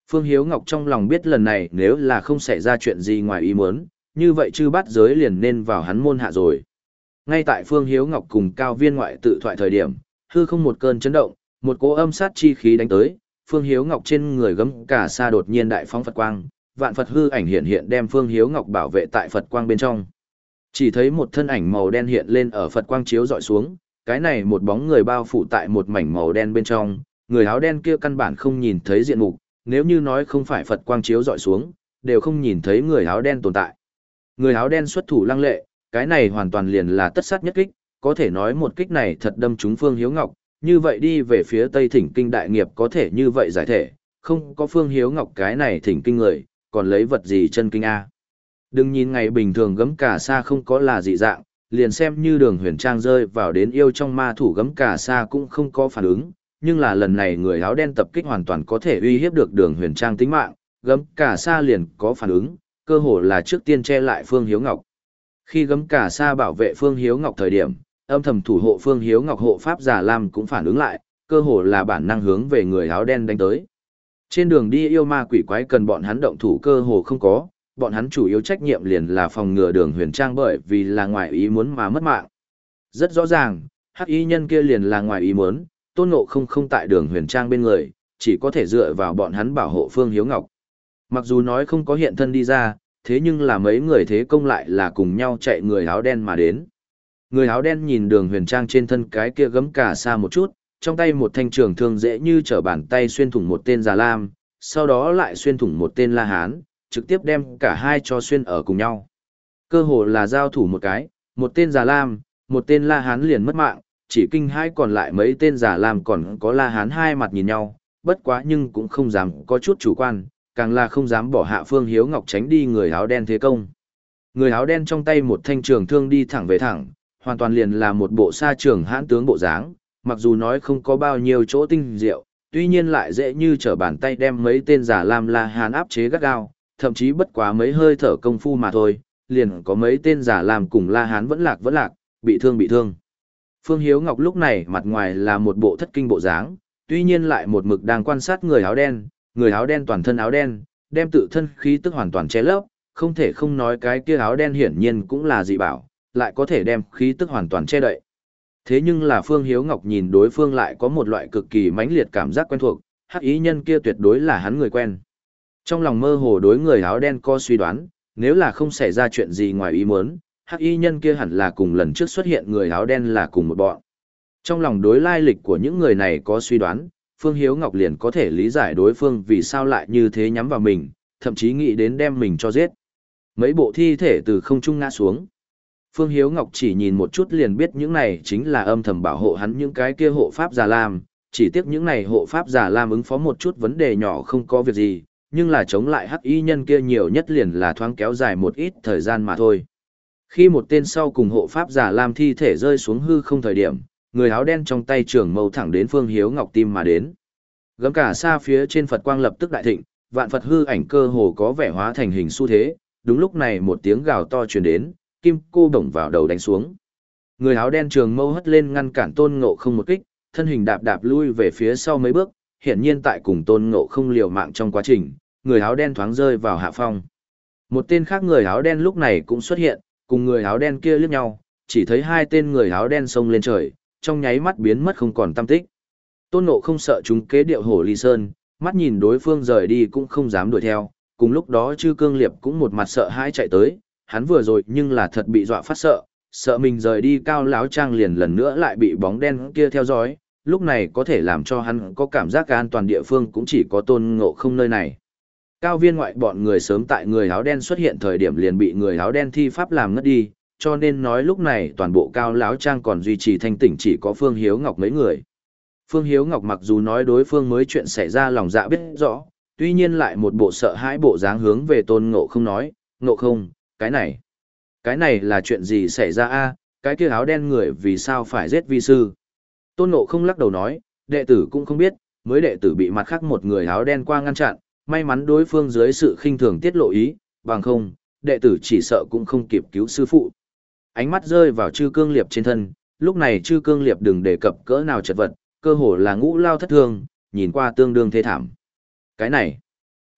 Phương Hiếu Ngọc trong lòng biết lần này nếu là không xảy ra chuyện gì ngoài ý muốn, như vậy chư bát giới liền nên vào hắn môn hạ rồi. Ngay tại Phương Hiếu Ngọc cùng Cao Viên ngoại tự thoại thời điểm, hư không một cơn chấn động, một cỗ âm sát chi khí đánh tới, Phương Hiếu Ngọc trên người gấm cả sa đột nhiên đại phóng Phật quang, vạn Phật hư ảnh hiện hiện đem Phương Hiếu Ngọc bảo vệ tại Phật quang bên trong. Chỉ thấy một thân ảnh màu đen hiện lên ở Phật quang chiếu dọi xuống, cái này một bóng người bao phủ tại một mảnh màu đen bên trong, người áo đen kia căn bản không nhìn thấy diện mục, nếu như nói không phải Phật quang chiếu dọi xuống, đều không nhìn thấy người áo đen tồn tại. Người áo đen xuất thủ lăng lệ, cái này hoàn toàn liền là tất sát nhất kích, có thể nói một kích này thật đâm trúng Phương Hiếu Ngọc, như vậy đi về phía Tây Thỉnh Kinh đại nghiệp có thể như vậy giải thể, không có Phương Hiếu Ngọc cái này thỉnh kinh người, còn lấy vật gì chân kinh a. Đừng nhìn ngày bình thường gấm cà sa không có là dị dạng, liền xem như Đường Huyền Trang rơi vào đến yêu trong ma thủ gấm cà sa cũng không có phản ứng, nhưng là lần này người áo đen tập kích hoàn toàn có thể uy hiếp được Đường Huyền Trang tính mạng, gấm cà sa liền có phản ứng, cơ hồ là trước tiên che lại Phương Hiếu Ngọc. Khi gấm cà sa bảo vệ Phương Hiếu Ngọc thời điểm, âm thầm thủ hộ Phương Hiếu Ngọc hộ pháp Già Lam cũng phản ứng lại, cơ hồ là bản năng hướng về người áo đen đánh tới. Trên đường đi yêu ma quỷ quái cần bọn hắn động thủ cơ hồ không có, bọn hắn chủ yếu trách nhiệm liền là phòng ngừa Đường Huyền Trang bởi vì là ngoài ý muốn mà mất mạng. Rất rõ ràng, hắc y nhân kia liền là ngoài ý muốn, Tôn Ngộ không không tại Đường Huyền Trang bên người, chỉ có thể dựa vào bọn hắn bảo hộ Phương Hiếu Ngọc. Mặc dù nói không có hiện thân đi ra, thế nhưng là mấy người thế công lại là cùng nhau chạy người áo đen mà đến. Người áo đen nhìn Đường Huyền Trang trên thân cái kia gấm cả xa một chút, trong tay một thanh trường thương dễ như trở bàn tay xuyên thủng một tên Già Lam, sau đó lại xuyên thủng một tên La Hán, trực tiếp đem cả hai cho xuyên ở cùng nhau. Cơ hồ là giao thủ một cái, một tên Già Lam, một tên La Hán liền mất mạng, chỉ kinh hai còn lại mấy tên Già Lam còn có La Hán hai mặt nhìn nhau, bất quá nhưng cũng không dám có chút chủ quan, càng là không dám bỏ hạ Phương Hiếu Ngọc tránh đi người áo đen thế công. Người áo đen trong tay một thanh trường thương đi thẳng về thẳng, hoàn toàn liền là một bộ sa trường hãn tướng bộ dáng, mặc dù nói không có bao nhiêu chỗ tinh diệu, tuy nhiên lại dễ như trở bàn tay đem mấy tên Già Lam La Hán áp chế gắt gao, thậm chí bất quá mấy hơi thở công phu mà thôi, liền có mấy tên Già Lam cùng La Hán vẫn lạc vẫn lạc, bị thương bị thương. Phương Hiếu Ngọc lúc này mặt ngoài là một bộ thất kinh bộ dáng, tuy nhiên lại một mực đang quan sát người áo đen, người áo đen toàn thân áo đen, đem tự thân khí tức hoàn toàn che lấp, không thể không nói cái kia áo đen hiển nhiên cũng là dị bảo, lại có thể đem khí tức hoàn toàn che đậy. Thế nhưng là Phương Hiếu Ngọc nhìn đối phương lại có một loại cực kỳ mãnh liệt cảm giác quen thuộc, hắc ý nhân kia tuyệt đối là hắn người quen. Trong lòng mơ hồ đối người áo đen có suy đoán, nếu là không xảy ra chuyện gì ngoài ý muốn, hắc y nhân kia hẳn là cùng lần trước xuất hiện người áo đen là cùng một bọn. Trong lòng đối lai lịch của những người này có suy đoán, Phương Hiếu Ngọc liền có thể lý giải đối phương vì sao lại như thế nhắm vào mình, thậm chí nghĩ đến đem mình cho giết. Mấy bộ thi thể từ không trung ngã xuống. Phương Hiếu Ngọc chỉ nhìn một chút liền biết những này chính là âm thầm bảo hộ hắn những cái kia hộ pháp Già Lam, chỉ tiếc những này hộ pháp Già Lam ứng phó một chút vấn đề nhỏ không có việc gì, nhưng là chống lại hắc y nhân kia nhiều nhất liền là thoáng kéo dài một ít thời gian mà thôi. Khi một tên sau cùng hộ pháp Già Lam thi thể rơi xuống hư không thời điểm, người áo đen trong tay trường mâu thẳng đến Phương Hiếu Ngọc tim mà đến. Gấm cả xa phía trên Phật quang lập tức đại thịnh, vạn Phật hư ảnh cơ hồ có vẻ hóa thành hình xu thế, đúng lúc này một tiếng gào to truyền đến, kim cô đồng vào đầu đánh xuống. Người áo đen trường mâu hất lên ngăn cản Tôn Ngộ không một kích, thân hình đạp đạp lui về phía sau mấy bước, hiển nhiên tại cùng Tôn Ngộ không liều mạng trong quá trình, người áo đen thoáng rơi vào hạ phong. Một tên khác người áo đen lúc này cũng xuất hiện, cùng người áo đen kia liếc nhau, chỉ thấy hai tên người áo đen xông lên trời, trong nháy mắt biến mất không còn tăm tích. Tôn Ngộ không sợ chúng kế điệu hổ ly sơn, mắt nhìn đối phương rời đi cũng không dám đuổi theo, cùng lúc đó Chư Cương Liệp cũng một mặt sợ hãi chạy tới, hắn vừa rồi nhưng là thật bị dọa phát sợ, sợ mình rời đi Cao Láo Trang liền lần nữa lại bị bóng đen kia theo dõi, lúc này có thể làm cho hắn có cảm giác an toàn địa phương cũng chỉ có Tôn Ngộ không nơi này. Cao Viên ngoại bọn người sớm tại người áo đen xuất hiện thời điểm liền bị người áo đen thi pháp làm ngất đi, cho nên nói lúc này toàn bộ Cao Láo Trang còn duy trì thanh tỉnh chỉ có Phương Hiếu Ngọc mấy người. Phương Hiếu Ngọc mặc dù nói đối phương mới chuyện xảy ra lòng dạ biết rõ, tuy nhiên lại một bộ sợ hãi bộ dáng hướng về Tôn Ngộ không nói, Ngộ không, cái này, cái này là chuyện gì xảy ra a? Cái kia áo đen người vì sao phải giết vi sư? Tôn Ngộ không lắc đầu nói, đệ tử cũng không biết, mới đệ tử bị mặt khác một người áo đen qua ngăn chặn, may mắn đối phương dưới sự khinh thường tiết lộ ý, bằng không, đệ tử chỉ sợ cũng không kịp cứu sư phụ. Ánh mắt rơi vào Chư Cương Liệp trên thân, lúc này Chư Cương Liệp đừng đề cập cỡ nào chật vật, cơ hồ là ngũ lao thất thương, nhìn qua tương đương thê thảm. Cái này,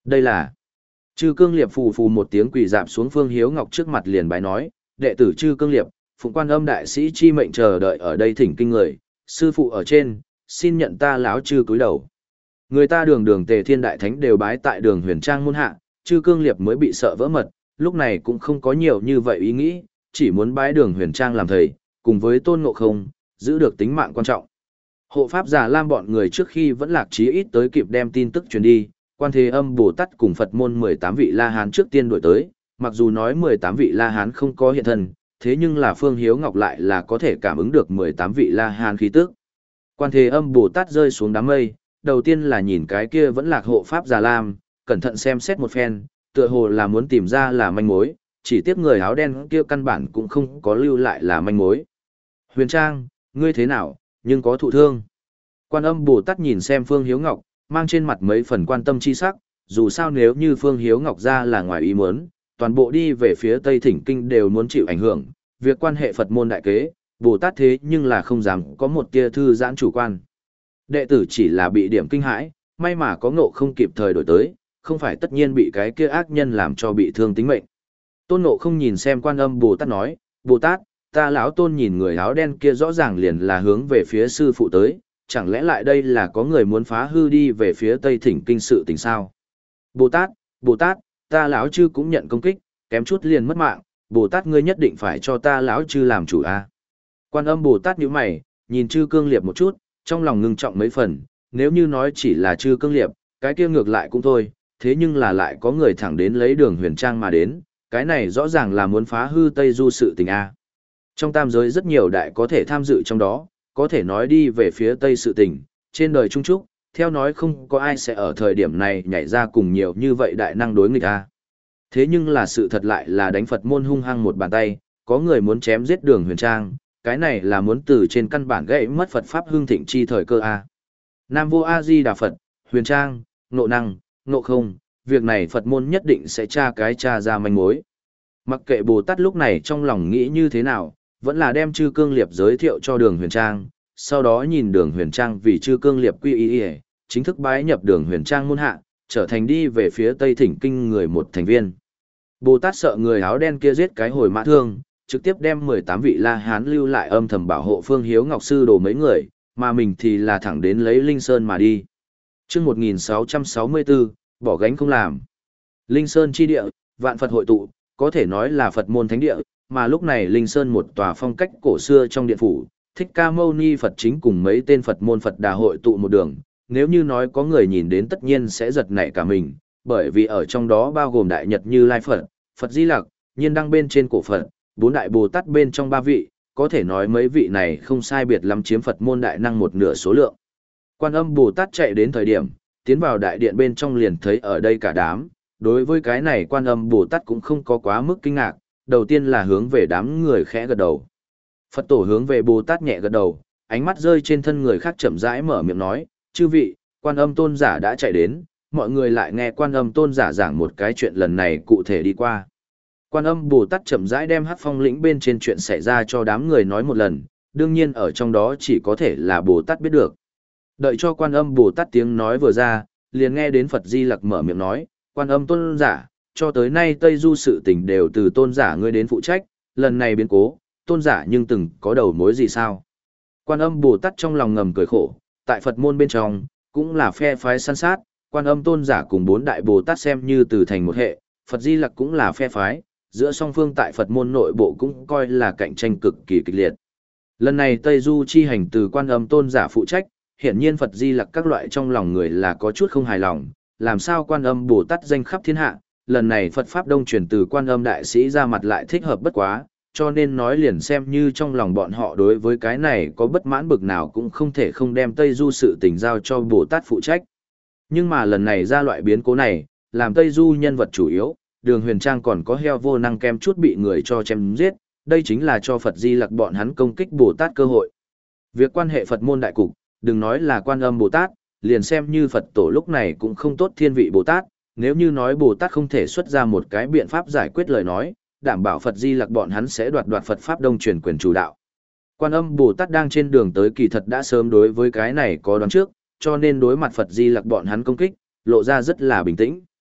Đây là Chư Cương Liệp phù phù một tiếng quỳ dạp xuống Phương Hiếu Ngọc trước mặt liền bái nói, đệ tử Chư Cương Liệp, phụng Quan Âm đại sĩ chi mệnh chờ đợi ở đây thỉnh kinh người, sư phụ ở trên, xin nhận ta láo chư cúi đầu. Người ta đường đường Tề Thiên Đại Thánh đều bái tại đường Huyền Trang môn hạ, Chư Cương Liệp mới bị sợ vỡ mật, lúc này cũng không có nhiều như vậy ý nghĩ, chỉ muốn bái đường Huyền Trang làm thầy, cùng với Tôn Ngộ Không, giữ được tính mạng quan trọng. Hộ pháp Già Lam bọn người trước khi vẫn lạc chí ít tới kịp đem tin tức truyền đi, Quan Thế Âm Bồ Tát cùng Phật môn mười tám vị La Hán trước tiên đuổi tới, mặc dù nói mười tám vị La Hán không có hiện thân, thế nhưng là Phương Hiếu Ngọc lại là có thể cảm ứng được mười tám vị La Hán khí tức. Quan Thế Âm Bồ Tát rơi xuống đám mây, đầu tiên là nhìn cái kia vẫn lạc hộ pháp Già Lam, cẩn thận xem xét một phen, tựa hồ là muốn tìm ra là manh mối, chỉ tiếc người áo đen kia căn bản cũng không có lưu lại là manh mối. Huyền Trang, ngươi thế nào, nhưng có thụ thương. Quan Âm Bồ Tát nhìn xem Phương Hiếu Ngọc, mang trên mặt mấy phần quan tâm chi sắc, dù sao nếu như Phương Hiếu Ngọc ra là ngoài ý muốn, toàn bộ đi về phía Tây Thỉnh Kinh đều muốn chịu ảnh hưởng, việc quan hệ Phật môn đại kế, Bồ Tát thế nhưng là không dám có một tia thư giãn chủ quan. Đệ tử chỉ là bị điểm kinh hãi, may mà có Ngộ Không kịp thời đổi tới, không phải tất nhiên bị cái kia ác nhân làm cho bị thương tính mệnh. Tôn Ngộ Không nhìn xem Quan Âm Bồ Tát nói, Bồ Tát, ta lão Tôn nhìn người áo đen kia rõ ràng liền là hướng về phía sư phụ tới, chẳng lẽ lại đây là có người muốn phá hư đi về phía Tây Thỉnh Kinh sự tình sao? Bồ Tát, Bồ Tát, ta lão chư cũng nhận công kích, kém chút liền mất mạng, Bồ Tát ngươi nhất định phải cho ta lão chư làm chủ a. Quan Âm Bồ Tát nhíu mày, nhìn Chư Cương Liệp một chút, trong lòng ngưng trọng mấy phần, nếu như nói chỉ là Chư Cương Liệp, cái kia ngược lại cũng thôi, thế nhưng là lại có người thẳng đến lấy đường Huyền Trang mà đến, cái này rõ ràng là muốn phá hư Tây Du sự tình a. Trong tam giới rất nhiều đại có thể tham dự trong đó, có thể nói đi về phía Tây sự tình, trên đời Trung Trúc, theo nói không có ai sẽ ở thời điểm này nhảy ra cùng nhiều như vậy đại năng đối nghịch a. Thế nhưng là sự thật lại là đánh Phật môn hung hăng một bàn tay, có người muốn chém giết đường Huyền Trang, cái này là muốn từ trên căn bản gãy mất Phật Pháp hương thịnh chi thời cơ a. Nam Vô A Di Đà Phật, Huyền Trang, Ngộ Năng, Ngộ Không, việc này Phật môn nhất định sẽ tra cái tra ra manh mối. Mặc kệ Bồ Tát lúc này trong lòng nghĩ như thế nào, vẫn là đem Chư Cương Liệp giới thiệu cho đường Huyền Trang, sau đó nhìn đường Huyền Trang vì Chư Cương Liệp quy y, chính thức bái nhập đường Huyền Trang môn hạ, trở thành đi về phía Tây Thỉnh Kinh người một thành viên. Bồ Tát sợ người áo đen kia giết cái hồi mã thương, trực tiếp đem mười tám vị La Hán lưu lại âm thầm bảo hộ Phương Hiếu Ngọc sư đồ mấy người, mà mình thì là thẳng đến lấy Linh Sơn mà đi. Chương một nghìn sáu trăm sáu mươi tư, bỏ gánh không làm. Linh Sơn chi địa, vạn Phật hội tụ, có thể nói là Phật môn thánh địa, mà lúc này Linh Sơn một tòa phong cách cổ xưa trong điện phủ, Thích Ca Mâu Ni Phật chính cùng mấy tên Phật môn Phật Đà hội tụ một đường, nếu như nói có người nhìn đến tất nhiên sẽ giật nảy cả mình, bởi vì ở trong đó bao gồm Đại Nhật Như Lai Phật, Phật Di Lặc, Nhiên Đăng bên trên cổ Phật, bốn đại Bồ Tát bên trong ba vị, có thể nói mấy vị này không sai biệt lắm chiếm Phật môn đại năng một nửa số lượng. Quan Âm Bồ Tát chạy đến thời điểm, tiến vào đại điện bên trong liền thấy ở đây cả đám, đối với cái này Quan Âm Bồ Tát cũng không có quá mức kinh ngạc, đầu tiên là hướng về đám người khẽ gật đầu. Phật tổ hướng về Bồ Tát nhẹ gật đầu, ánh mắt rơi trên thân người khác chậm rãi mở miệng nói, chư vị, Quan Âm tôn giả đã chạy đến, mọi người lại nghe Quan Âm tôn giả giảng một cái chuyện lần này cụ thể đi qua. Quan Âm Bồ Tát chậm rãi đem Hắc Phong lĩnh bên trên chuyện xảy ra cho đám người nói một lần, đương nhiên ở trong đó chỉ có thể là Bồ Tát biết được. Đợi cho Quan Âm Bồ Tát tiếng nói vừa ra, liền nghe đến Phật Di Lặc mở miệng nói, Quan Âm tôn giả, cho tới nay Tây Du sự tình đều từ tôn giả ngươi đến phụ trách, lần này biến cố, tôn giả nhưng từng có đầu mối gì sao? Quan Âm Bồ Tát trong lòng ngầm cười khổ, tại Phật môn bên trong, cũng là phe phái săn sát, Quan Âm tôn giả cùng bốn đại Bồ Tát xem như từ thành một hệ, Phật Di Lặc cũng là phe phái, giữa song phương tại Phật môn nội bộ cũng coi là cạnh tranh cực kỳ kịch liệt. Lần này Tây Du chi hành từ Quan Âm tôn giả phụ trách, hiển nhiên Phật Di Lặc các loại trong lòng người là có chút không hài lòng, làm sao Quan Âm Bồ Tát danh khắp thiên hạ, lần này Phật Pháp Đông truyền từ Quan Âm đại sĩ ra mặt lại thích hợp bất quá, cho nên nói liền xem như trong lòng bọn họ đối với cái này có bất mãn bực nào cũng không thể không đem Tây Du sự tình giao cho Bồ Tát phụ trách. Nhưng mà lần này ra loại biến cố này, làm Tây Du nhân vật chủ yếu, đường Huyền Trang còn có heo vô năng kem chút bị người cho chém giết, đây chính là cho Phật Di Lặc bọn hắn công kích Bồ Tát cơ hội. Việc quan hệ Phật môn đại cục, đừng nói là Quan Âm Bồ Tát, liền xem như Phật tổ lúc này cũng không tốt thiên vị Bồ Tát, nếu như nói Bồ Tát không thể xuất ra một cái biện pháp giải quyết lời nói, đảm bảo Phật Di Lặc bọn hắn sẽ đoạt đoạt Phật Pháp Đông truyền quyền chủ đạo. Quan Âm Bồ Tát đang trên đường tới kỳ thật đã sớm đối với cái này có đoán trước, cho nên đối mặt Phật Di Lặc bọn hắn công kích, lộ ra rất là bình tĩnh.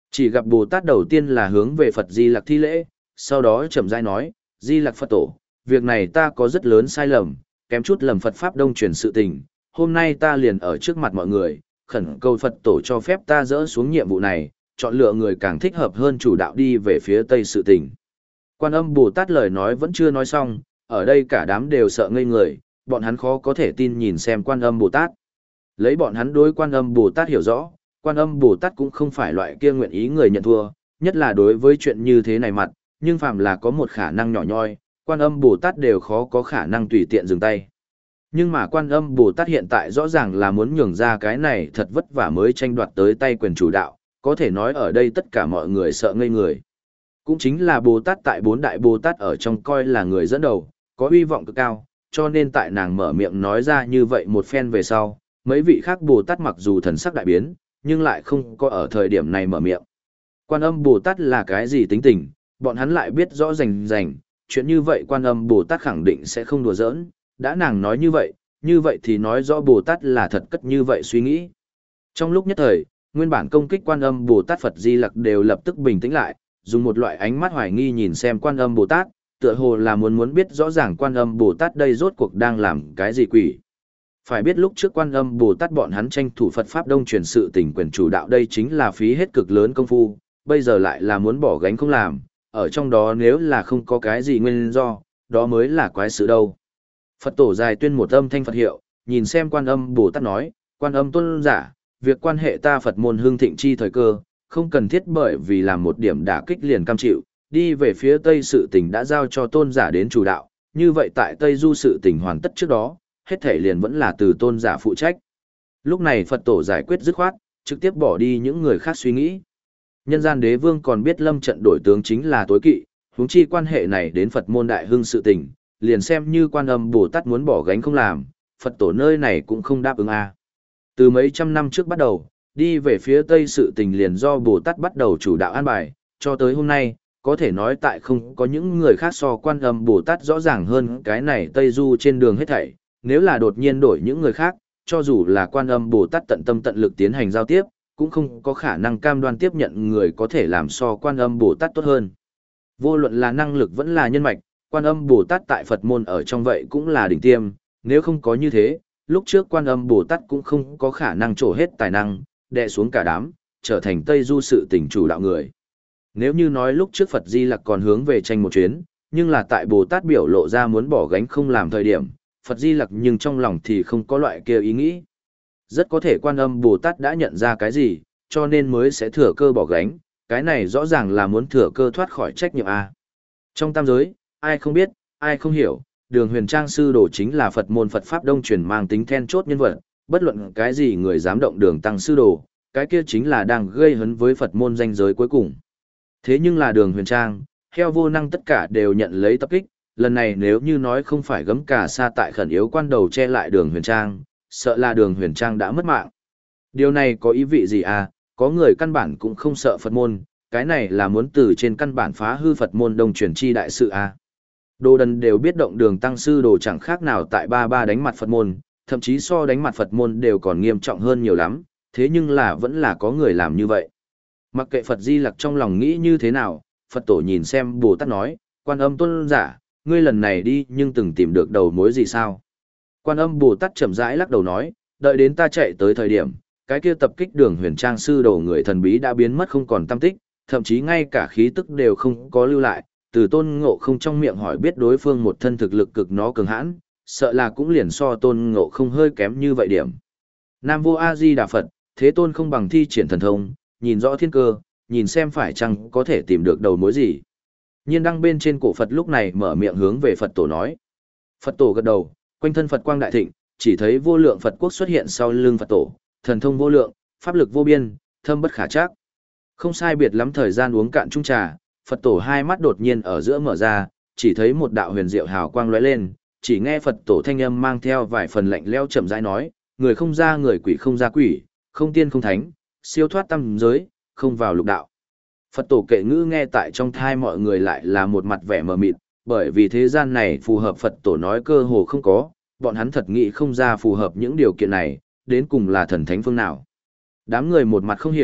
Chỉ gặp Bồ Tát đầu tiên là hướng về Phật Di Lặc thi lễ, sau đó chậm rãi nói, Di Lặc Phật Tổ, việc này ta có rất lớn sai lầm, kém chút lầm Phật Pháp Đông truyền sự tình, hôm nay ta liền ở trước mặt mọi người, khẩn cầu Phật Tổ cho phép ta dỡ xuống nhiệm vụ này, chọn lựa người càng thích hợp hơn chủ đạo đi về phía Tây sự tình. Quan Âm Bồ Tát lời nói vẫn chưa nói xong, ở đây cả đám đều sợ ngây người, bọn hắn khó có thể tin nhìn xem Quan Âm Bồ Tát. Lấy bọn hắn đối Quan Âm Bồ Tát hiểu rõ, Quan Âm Bồ Tát cũng không phải loại kia nguyện ý người nhận thua, nhất là đối với chuyện như thế này mặt, nhưng phàm là có một khả năng nhỏ nhoi, Quan Âm Bồ Tát đều khó có khả năng tùy tiện dừng tay. Nhưng mà Quan Âm Bồ Tát hiện tại rõ ràng là muốn nhường ra cái này thật vất vả mới tranh đoạt tới tay quyền chủ đạo, có thể nói ở đây tất cả mọi người sợ ngây người. Cũng chính là Bồ Tát tại bốn đại Bồ Tát ở trong coi là người dẫn đầu, có uy vọng cực cao, cho nên tại nàng mở miệng nói ra như vậy một phen về sau, mấy vị khác Bồ Tát mặc dù thần sắc đại biến, nhưng lại không có ở thời điểm này mở miệng. Quan Âm Bồ Tát là cái gì tính tình, bọn hắn lại biết rõ rành rành, chuyện như vậy Quan Âm Bồ Tát khẳng định sẽ không đùa giỡn, đã nàng nói như vậy, như vậy thì nói rõ Bồ Tát là thật cất như vậy suy nghĩ. Trong lúc nhất thời, nguyên bản công kích Quan Âm Bồ Tát Phật Di Lặc đều lập tức bình tĩnh lại, dùng một loại ánh mắt hoài nghi nhìn xem Quan Âm Bồ Tát, tựa hồ là muốn muốn biết rõ ràng Quan Âm Bồ Tát đây rốt cuộc đang làm cái gì quỷ. Phải biết lúc trước Quan Âm Bồ Tát bọn hắn tranh thủ Phật Pháp Đông truyền sự tình quyền chủ đạo đây chính là phí hết cực lớn công phu, bây giờ lại là muốn bỏ gánh không làm, ở trong đó nếu là không có cái gì nguyên do, đó mới là quái sự đâu. Phật tổ dài tuyên một âm thanh Phật hiệu, nhìn xem Quan Âm Bồ Tát nói, Quan Âm tôn giả, việc quan hệ ta Phật môn hương thịnh chi thời cơ, không cần thiết bởi vì làm một điểm đả kích liền cam chịu, đi về phía Tây sự tình đã giao cho tôn giả đến chủ đạo, như vậy tại Tây du sự tình hoàn tất trước đó, hết thể liền vẫn là từ tôn giả phụ trách. Lúc này Phật tổ giải quyết dứt khoát, trực tiếp bỏ đi những người khác suy nghĩ. Nhân gian đế vương còn biết lâm trận đổi tướng chính là tối kỵ, huống chi quan hệ này đến Phật môn đại hưng sự tình, liền xem như Quan Âm Bồ Tát muốn bỏ gánh không làm, Phật tổ nơi này cũng không đáp ứng a. Từ mấy trăm năm trước bắt đầu, đi về phía Tây sự tình liền do Bồ Tát bắt đầu chủ đạo an bài, cho tới hôm nay, có thể nói tại không có những người khác so Quan Âm Bồ Tát rõ ràng hơn cái này Tây du trên đường hết thảy, nếu là đột nhiên đổi những người khác, cho dù là Quan Âm Bồ Tát tận tâm tận lực tiến hành giao tiếp, cũng không có khả năng cam đoan tiếp nhận người có thể làm so Quan Âm Bồ Tát tốt hơn. Vô luận là năng lực vẫn là nhân mạch, Quan Âm Bồ Tát tại Phật môn ở trong vậy cũng là đỉnh tiêm, nếu không có như thế, lúc trước Quan Âm Bồ Tát cũng không có khả năng trổ hết tài năng, đè xuống cả đám, trở thành Tây du sự tình chủ đạo người. Nếu như nói lúc trước Phật Di Lặc còn hướng về tranh một chuyến, nhưng là tại Bồ Tát biểu lộ ra muốn bỏ gánh không làm thời điểm, Phật Di Lặc nhưng trong lòng thì không có loại kia ý nghĩ. Rất có thể Quan Âm Bồ Tát đã nhận ra cái gì, cho nên mới sẽ thừa cơ bỏ gánh, cái này rõ ràng là muốn thừa cơ thoát khỏi trách nhiệm A. Trong tam giới, ai không biết, ai không hiểu, Đường Huyền Trang sư đồ chính là Phật môn Phật Pháp Đông truyền mang tính then chốt nhân vật, bất luận cái gì người dám động Đường Tăng sư đồ, cái kia chính là đang gây hấn với Phật môn danh giới cuối cùng. Thế nhưng là Đường Huyền Trang, heo vô năng tất cả đều nhận lấy tập kích, lần này nếu như nói không phải gấm cà sa tại khẩn yếu quan đầu che lại Đường Huyền Trang, sợ là Đường Huyền Trang đã mất mạng. Điều này có ý vị gì à, có người căn bản cũng không sợ Phật môn, cái này là muốn từ trên căn bản phá hư Phật môn đông truyền chi đại sự à. Đồ đần đều biết động Đường Tăng sư đồ chẳng khác nào tại ba ba đánh mặt Phật môn, thậm chí so đánh mặt Phật môn đều còn nghiêm trọng hơn nhiều lắm, thế nhưng là vẫn là có người làm như vậy. Mặc kệ Phật Di Lặc trong lòng nghĩ như thế nào, Phật tổ nhìn xem Bồ Tát nói, Quan Âm tôn giả, ngươi lần này đi nhưng từng tìm được đầu mối gì sao? Quan Âm Bồ Tát chậm rãi lắc đầu nói, đợi đến ta chạy tới thời điểm, cái kia tập kích Đường Huyền Trang sư đồ người thần bí đã biến mất không còn tăm tích, thậm chí ngay cả khí tức đều không có lưu lại, từ Tôn Ngộ Không trong miệng hỏi biết đối phương một thân thực lực cực nó cường hãn, sợ là cũng liền so Tôn Ngộ Không hơi kém như vậy điểm. Nam Vô A Di Đà Phật, thế tôn không bằng thi triển thần thông, nhìn rõ thiên cơ, nhìn xem phải chăng có thể tìm được đầu mối gì. Nhiên đăng bên trên cổ Phật lúc này mở miệng hướng về Phật tổ nói. Phật tổ gật đầu, quanh thân Phật quang đại thịnh, chỉ thấy vô lượng Phật quốc xuất hiện sau lưng Phật tổ, thần thông vô lượng, pháp lực vô biên, thâm bất khả trắc. Không sai biệt lắm thời gian uống cạn chung trà, Phật tổ hai mắt đột nhiên ở giữa mở ra, chỉ thấy một đạo huyền diệu hào quang lóe lên, chỉ nghe Phật tổ thanh âm mang theo vài phần lạnh lẽo chậm rãi nói, người không ra người, quỷ không ra quỷ, không tiên không thánh, siêu thoát tam giới, không vào lục đạo. Phật tổ kệ ngữ nghe tại trong thai mọi người lại là một mặt vẻ mờ mịt, bởi vì thế gian này phù hợp Phật tổ nói cơ hồ không có, bọn hắn thật nghĩ không ra phù hợp những điều kiện này, đến cùng là thần thánh phương nào. Đám người một mặt không hiểu,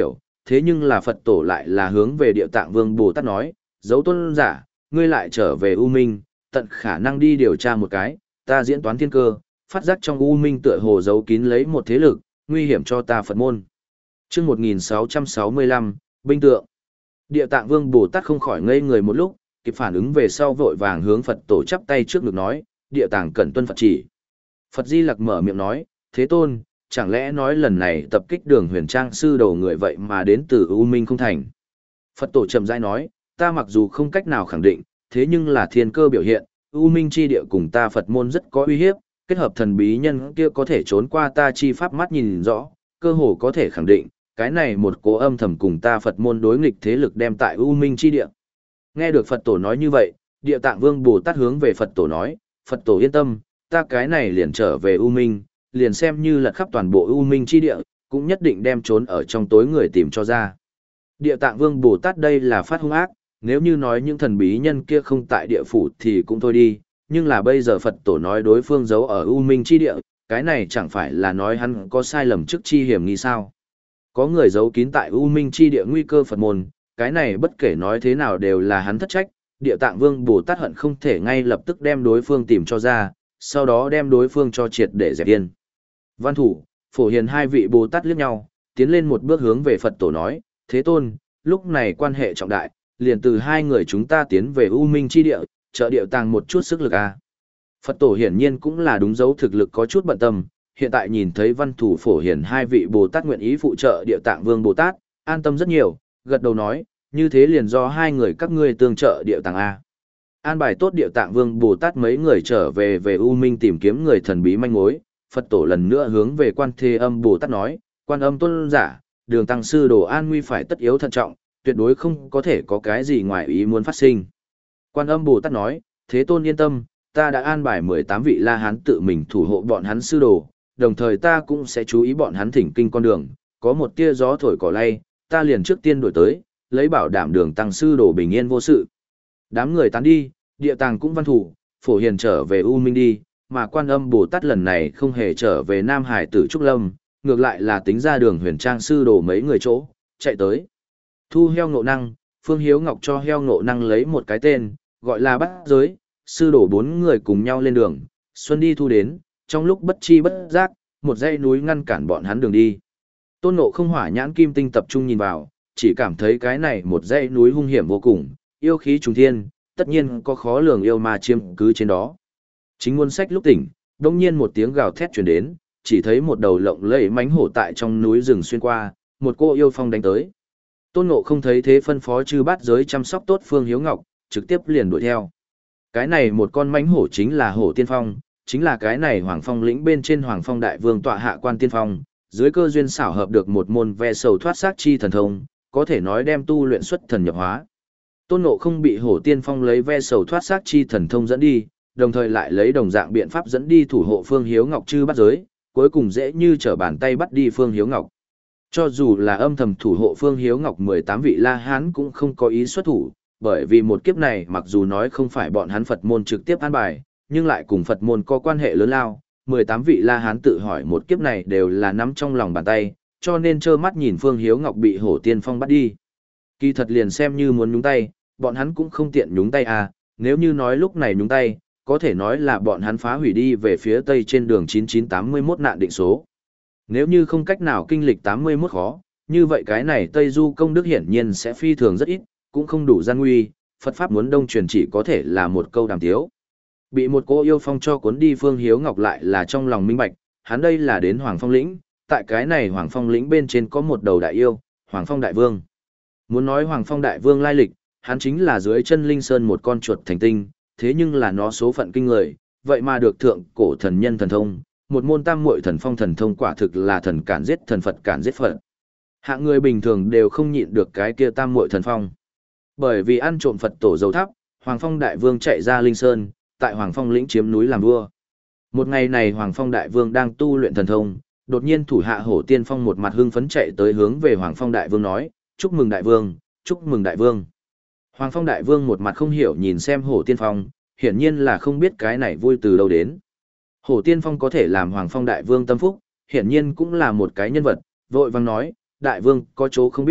thế nhưng là Phật tổ lại là hướng về Địa Tạng Vương Bồ Tát nói, dấu tôn giả, ngươi lại trở về U Minh, tận khả năng đi điều tra một cái, ta diễn toán thiên cơ, phát giác trong U Minh tựa hồ giấu kín lấy một thế lực, nguy hiểm cho ta Phật môn. Chương một nghìn sáu trăm sáu mươi lăm, Binh tượng. Địa Tạng Vương Bồ Tát không khỏi ngây người một lúc, kịp phản ứng về sau vội vàng hướng Phật tổ chắp tay trước ngực nói, Địa Tạng cẩn tuân Phật chỉ. Phật Di Lặc mở miệng nói, Thế Tôn, chẳng lẽ nói lần này tập kích Đường Huyền Trang sư đồ người vậy mà đến từ U Minh không thành? Phật tổ chậm rãi nói, ta mặc dù không cách nào khẳng định, thế nhưng là thiên cơ biểu hiện, U Minh chi địa cùng ta Phật môn rất có uy hiếp, kết hợp thần bí nhân kia có thể trốn qua ta chi pháp mắt nhìn rõ, cơ hồ có thể khẳng định, cái này một cố âm thầm cùng ta Phật môn đối nghịch thế lực đem tại U Minh chi địa. Nghe được Phật tổ nói như vậy, Địa Tạng Vương Bồ Tát hướng về Phật tổ nói, Phật tổ yên tâm, ta cái này liền trở về U Minh, liền xem như lật khắp toàn bộ U Minh chi địa, cũng nhất định đem trốn ở trong tối người tìm cho ra. Địa Tạng Vương Bồ Tát đây là phát hung ác, nếu như nói những thần bí nhân kia không tại địa phủ thì cũng thôi đi, nhưng là bây giờ Phật tổ nói đối phương giấu ở U Minh chi địa, cái này chẳng phải là nói hắn có sai lầm trước chi hiểm nghi sao. Có người giấu kín tại U Minh chi địa nguy cơ Phật môn, cái này bất kể nói thế nào đều là hắn thất trách, Địa Tạng Vương Bồ Tát hận không thể ngay lập tức đem đối phương tìm cho ra, sau đó đem đối phương cho triệt để dẹp yên. Văn Thủ, Phổ Hiền hai vị Bồ Tát liếc nhau, tiến lên một bước hướng về Phật tổ nói, Thế Tôn, lúc này quan hệ trọng đại, liền từ hai người chúng ta tiến về U Minh chi địa, trợ Địa Tạng một chút sức lực a. Phật tổ hiển nhiên cũng là đúng dấu thực lực có chút bận tâm, hiện tại nhìn thấy Văn Thủ Phổ Hiền hai vị Bồ Tát nguyện ý phụ trợ Địa Tạng Vương Bồ Tát, an tâm rất nhiều, gật đầu nói, như thế liền do hai người các ngươi tương trợ Địa Tạng a. An bài tốt Địa Tạng Vương Bồ Tát mấy người trở về về U Minh tìm kiếm người thần bí manh mối, Phật tổ lần nữa hướng về Quan Thế Âm Bồ Tát nói, Quan Âm tôn giả, Đường tăng sư đồ an nguy phải tất yếu thận trọng, tuyệt đối không có thể có cái gì ngoài ý muốn phát sinh. Quan Âm Bồ Tát nói, Thế Tôn yên tâm, ta đã an bài mười tám vị La Hán tự mình thủ hộ bọn hắn sư đồ, đồng thời ta cũng sẽ chú ý bọn hắn thỉnh kinh con đường, có một tia gió thổi cỏ lay, ta liền trước tiên đổi tới, lấy bảo đảm Đường tăng sư đồ bình yên vô sự. Đám người tán đi, Địa Tạng cũng Văn Thủ, Phổ Hiền trở về U Minh đi, mà Quan Âm Bồ Tát lần này không hề trở về Nam Hải Tử Trúc Lâm, ngược lại là tính ra Đường Huyền Trang sư đồ mấy người chỗ, chạy tới. Thu heo ngộ năng, Phương Hiếu Ngọc cho heo ngộ năng lấy một cái tên, gọi là Bát Giới, sư đổ bốn người cùng nhau lên đường, xuân đi thu đến, trong lúc bất chi bất giác, một dãy núi ngăn cản bọn hắn đường đi. Tôn Ngộ Không hỏa nhãn kim tinh tập trung nhìn vào, chỉ cảm thấy cái này một dãy núi hung hiểm vô cùng, yêu khí trùng thiên, tất nhiên có khó lường yêu ma chiêm cứ trên đó. Chính muôn sách lúc tỉnh, đông nhiên một tiếng gào thét truyền đến, chỉ thấy một đầu lộng lẫy mãnh hổ tại trong núi rừng xuyên qua, một cô yêu phong đánh tới. Tôn Ngộ Không thấy thế phân phó chư bát giới chăm sóc tốt Phương Hiếu Ngọc, trực tiếp liền đuổi theo. Cái này một con mãnh hổ chính là hổ tiên phong, chính là cái này Hoàng Phong lĩnh bên trên Hoàng Phong đại vương tọa hạ quan tiên phong, dưới cơ duyên xảo hợp được một môn ve sầu thoát xác chi thần thông, có thể nói đem tu luyện xuất thần nhập hóa. Tôn Ngộ Không bị hổ tiên phong lấy ve sầu thoát xác chi thần thông dẫn đi, đồng thời lại lấy đồng dạng biện pháp dẫn đi thủ hộ Phương Hiếu Ngọc chư bát giới, cuối cùng dễ như trở bàn tay bắt đi Phương Hiếu Ngọc. Cho dù là âm thầm thủ hộ Phương Hiếu Ngọc mười tám vị La Hán cũng không có ý xuất thủ, bởi vì một kiếp này mặc dù nói không phải bọn hắn Phật môn trực tiếp an bài, nhưng lại cùng Phật môn có quan hệ lớn lao, mười tám vị La Hán tự hỏi một kiếp này đều là nắm trong lòng bàn tay, cho nên trơ mắt nhìn Phương Hiếu Ngọc bị hổ tiên phong bắt đi. Kỳ thật liền xem như muốn nhúng tay, bọn hắn cũng không tiện nhúng tay à, nếu như nói lúc này nhúng tay, có thể nói là bọn hắn phá hủy đi về phía tây trên đường chín chín tám mươi mốt nạn định số. Nếu như không cách nào kinh lịch tám mươi mốt khó, như vậy cái này Tây Du công đức hiển nhiên sẽ phi thường rất ít, cũng không đủ gian nguy, Phật Pháp muốn đông truyền chỉ có thể là một câu đàm tiếu. Bị một cô yêu phong cho cuốn đi Phương Hiếu Ngọc lại là trong lòng minh bạch, hắn đây là đến Hoàng Phong lĩnh, tại cái này Hoàng Phong lĩnh bên trên có một đầu đại yêu, Hoàng Phong đại vương. Muốn nói Hoàng Phong đại vương lai lịch, hắn chính là dưới chân Linh Sơn một con chuột thành tinh, thế nhưng là nó số phận kinh người, vậy mà được thượng cổ thần nhân thần thông, một môn tam muội thần phong thần thông quả thực là thần cản giết thần Phật cản giết Phật. Hạng người bình thường đều không nhịn được cái kia tam muội thần phong. Bởi vì ăn trộm Phật tổ dầu thắp, Hoàng Phong đại vương chạy ra Linh Sơn, tại Hoàng Phong lĩnh chiếm núi làm vua. Một ngày này Hoàng Phong đại vương đang tu luyện thần thông, đột nhiên thủ hạ Hổ Tiên Phong một mặt hưng phấn chạy tới hướng về Hoàng Phong đại vương nói, chúc mừng đại vương, chúc mừng đại vương. Hoàng Phong đại vương một mặt không hiểu nhìn xem Hổ Tiên Phong, hiển nhiên là không biết cái này vui từ đâu đến. Hổ Tiên Phong có thể làm Hoàng Phong đại vương tâm phúc, hiển nhiên cũng là một cái nhân vật, vội vàng nói, đại vương có chỗ không biết,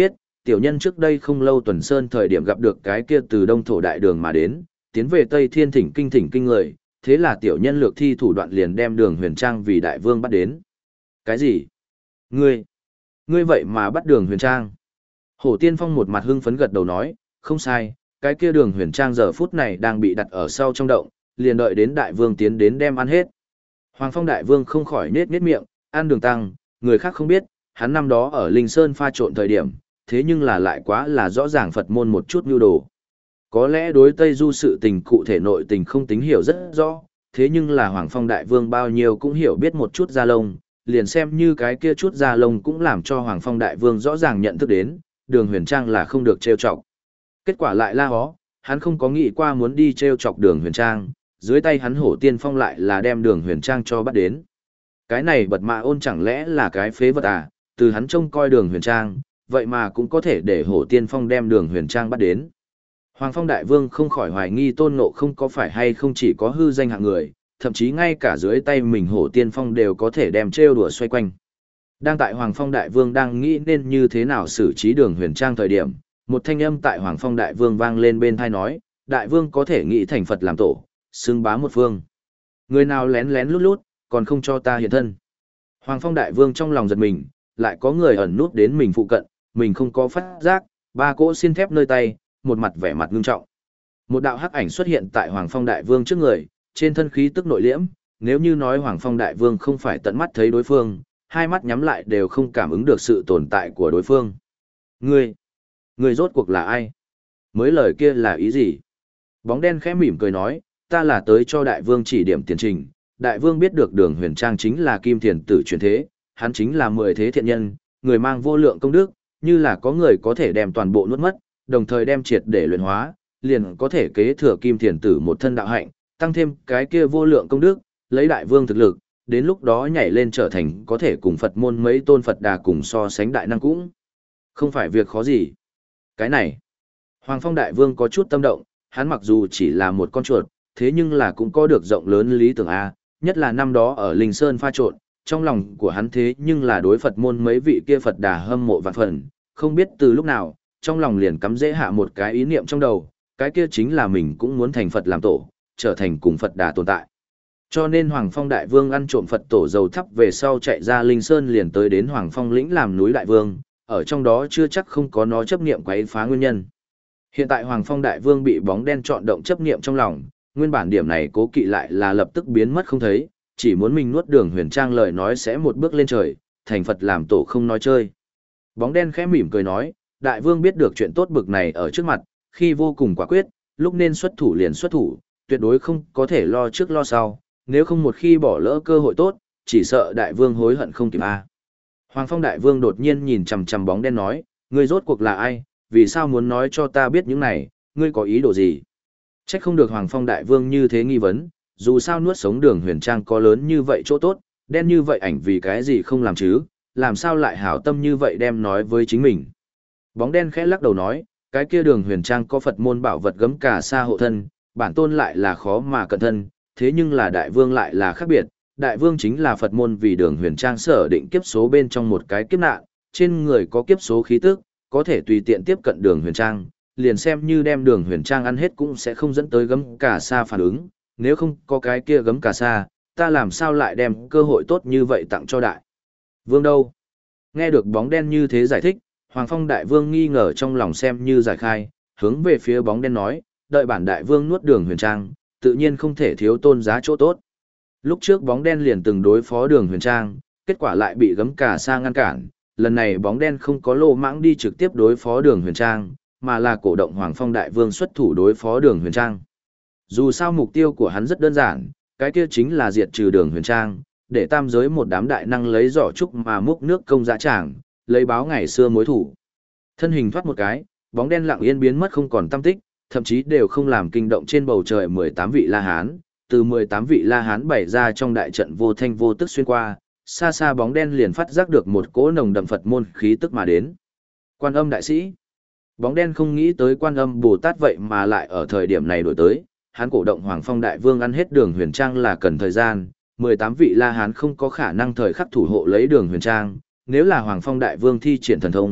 tiểu nhân trước đây không lâu tuần sơn thời điểm gặp được cái kia từ đông thổ đại đường mà đến, tiến về Tây Thiên thỉnh kinh thỉnh kinh người, thế là tiểu nhân lược thi thủ đoạn liền đem đường huyền trang vì đại vương bắt đến. Cái gì? Ngươi? Ngươi vậy mà bắt đường huyền trang? Hổ Tiên Phong một mặt hưng phấn gật đầu nói, không sai, cái kia đường huyền trang giờ phút này đang bị đặt ở sau trong động, liền đợi đến đại vương tiến đến đem ăn hết. Hoàng Phong đại vương không khỏi nết nết miệng, ăn đường tăng, người khác không biết, hắn năm đó ở Linh Sơn pha trộn thời điểm, thế nhưng là lại quá là rõ ràng Phật môn một chút nhu đồ. Có lẽ đối Tây Du sự tình cụ thể nội tình không tính hiểu rất rõ, thế nhưng là Hoàng Phong đại vương bao nhiêu cũng hiểu biết một chút da lông, liền xem như cái kia chút da lông cũng làm cho Hoàng Phong đại vương rõ ràng nhận thức đến, đường huyền trang là không được trêu chọc. Kết quả lại la hó, hắn không có nghĩ qua muốn đi trêu chọc đường huyền trang, dưới tay hắn Hổ Tiên Phong lại là đem đường huyền trang cho bắt đến. Cái này bật mạ ôn chẳng lẽ là cái phế vật à, từ hắn trông coi đường huyền trang, vậy mà cũng có thể để Hổ Tiên Phong đem đường huyền trang bắt đến. Hoàng Phong đại vương không khỏi hoài nghi Tôn Ngộ không có phải hay không chỉ có hư danh hạng người, thậm chí ngay cả dưới tay mình Hổ Tiên Phong đều có thể đem trêu đùa xoay quanh. Đang tại Hoàng Phong đại vương đang nghĩ nên như thế nào xử trí đường huyền trang thời điểm, một thanh âm tại Hoàng Phong đại vương vang lên bên tai nói, đại vương có thể nghĩ thành Phật làm tổ, xưng bá một phương. Người nào lén lén lút lút, còn không cho ta hiện thân. Hoàng Phong đại vương trong lòng giật mình, lại có người ẩn nút đến mình phụ cận, mình không có phát giác, ba cỗ xin thép nơi tay, một mặt vẻ mặt ngưng trọng. Một đạo hắc ảnh xuất hiện tại Hoàng Phong đại vương trước người, trên thân khí tức nội liễm, nếu như nói Hoàng Phong đại vương không phải tận mắt thấy đối phương, hai mắt nhắm lại đều không cảm ứng được sự tồn tại của đối phương. Ngươi, ngươi rốt cuộc là ai? Mới lời kia là ý gì? Bóng đen khẽ mỉm cười nói, ta là tới cho đại vương chỉ điểm tiền trình. Đại vương biết được đường huyền trang chính là kim thiền tử truyền thế, hắn chính là mười thế thiện nhân, người mang vô lượng công đức, như là có người có thể đem toàn bộ nuốt mất, đồng thời đem triệt để luyện hóa, liền có thể kế thừa kim thiền tử một thân đạo hạnh, tăng thêm cái kia vô lượng công đức, lấy đại vương thực lực, đến lúc đó nhảy lên trở thành có thể cùng Phật môn mấy tôn Phật đà cùng so sánh đại năng cũng không phải việc khó gì. Cái này, Hoàng Phong đại vương có chút tâm động, hắn mặc dù chỉ là một con chuột, thế nhưng là cũng có được rộng lớn lý tưởng A, nhất là năm đó ở Linh Sơn pha trộn, trong lòng của hắn thế nhưng là đối Phật môn mấy vị kia Phật đà hâm mộ vạn phần, không biết từ lúc nào, trong lòng liền cắm dễ hạ một cái ý niệm trong đầu, cái kia chính là mình cũng muốn thành Phật làm tổ, trở thành cùng Phật đà tồn tại. Cho nên Hoàng Phong đại vương ăn trộm Phật tổ dầu thắp về sau chạy ra Linh Sơn liền tới đến Hoàng Phong lĩnh làm núi đại vương, ở trong đó chưa chắc không có nó chấp niệm quấy phá nguyên nhân. Hiện tại Hoàng Phong đại vương bị bóng đen chọn động chấp niệm trong lòng, nguyên bản điểm này cố kỵ lại là lập tức biến mất không thấy, chỉ muốn mình nuốt đường huyền trang lời nói sẽ một bước lên trời, thành Phật làm tổ không nói chơi. Bóng đen khẽ mỉm cười nói, đại vương biết được chuyện tốt bực này ở trước mặt, khi vô cùng quả quyết, lúc nên xuất thủ liền xuất thủ, tuyệt đối không có thể lo trước lo sau, nếu không một khi bỏ lỡ cơ hội tốt, chỉ sợ đại vương hối hận không kịp a. Hoàng Phong đại vương đột nhiên nhìn chằm chằm bóng đen nói, ngươi rốt cuộc là ai, vì sao muốn nói cho ta biết những này, ngươi có ý đồ gì? Trách không được Hoàng Phong đại vương như thế nghi vấn, dù sao nuốt sống đường huyền trang có lớn như vậy chỗ tốt, đen như vậy ảnh vì cái gì không làm chứ, làm sao lại hảo tâm như vậy đem nói với chính mình. Bóng đen khẽ lắc đầu nói, cái kia đường huyền trang có Phật môn bảo vật gấm cả sa hộ thân, bản tôn lại là khó mà cẩn thân, thế nhưng là đại vương lại là khác biệt, đại vương chính là Phật môn vì đường huyền trang sở định kiếp số bên trong một cái kiếp nạn, trên người có kiếp số khí tức, có thể tùy tiện tiếp cận đường huyền trang, liền xem như đem đường huyền trang ăn hết cũng sẽ không dẫn tới gấm cả sa phản ứng, nếu không có cái kia gấm cả sa, ta làm sao lại đem cơ hội tốt như vậy tặng cho đại vương đâu. Nghe được bóng đen như thế giải thích, Hoàng Phong đại vương nghi ngờ trong lòng xem như giải khai, hướng về phía bóng đen nói, đợi bản đại vương nuốt đường huyền trang, tự nhiên không thể thiếu tôn giá chỗ tốt. Lúc trước bóng đen liền từng đối phó đường huyền trang, kết quả lại bị gấm cả sa ngăn cản, lần này bóng đen không có lô mãng đi trực tiếp đối phó đường huyền trang, mà là cổ động Hoàng Phong đại vương xuất thủ đối phó đường huyền trang. Dù sao mục tiêu của hắn rất đơn giản, cái kia chính là diệt trừ đường huyền trang, để tam giới một đám đại năng lấy giỏ trúc mà múc nước công dã tràng, lấy báo ngày xưa mối thủ. Thân hình thoát một cái, bóng đen lặng yên biến mất không còn tăm tích, thậm chí đều không làm kinh động trên bầu trời mười tám vị La Hán, từ mười tám vị La Hán bày ra trong đại trận vô thanh vô tức xuyên qua, xa xa bóng đen liền phát giác được một cỗ nồng đậm Phật môn khí tức mà đến. Quan Âm đại sĩ. Bóng đen không nghĩ tới Quan Âm Bồ Tát vậy mà lại ở thời điểm này đổi tới, hắn cổ động Hoàng Phong đại vương ăn hết đường huyền trang là cần thời gian, mười tám vị La Hán không có khả năng thời khắc thủ hộ lấy đường huyền trang, nếu là Hoàng Phong đại vương thi triển thần thông,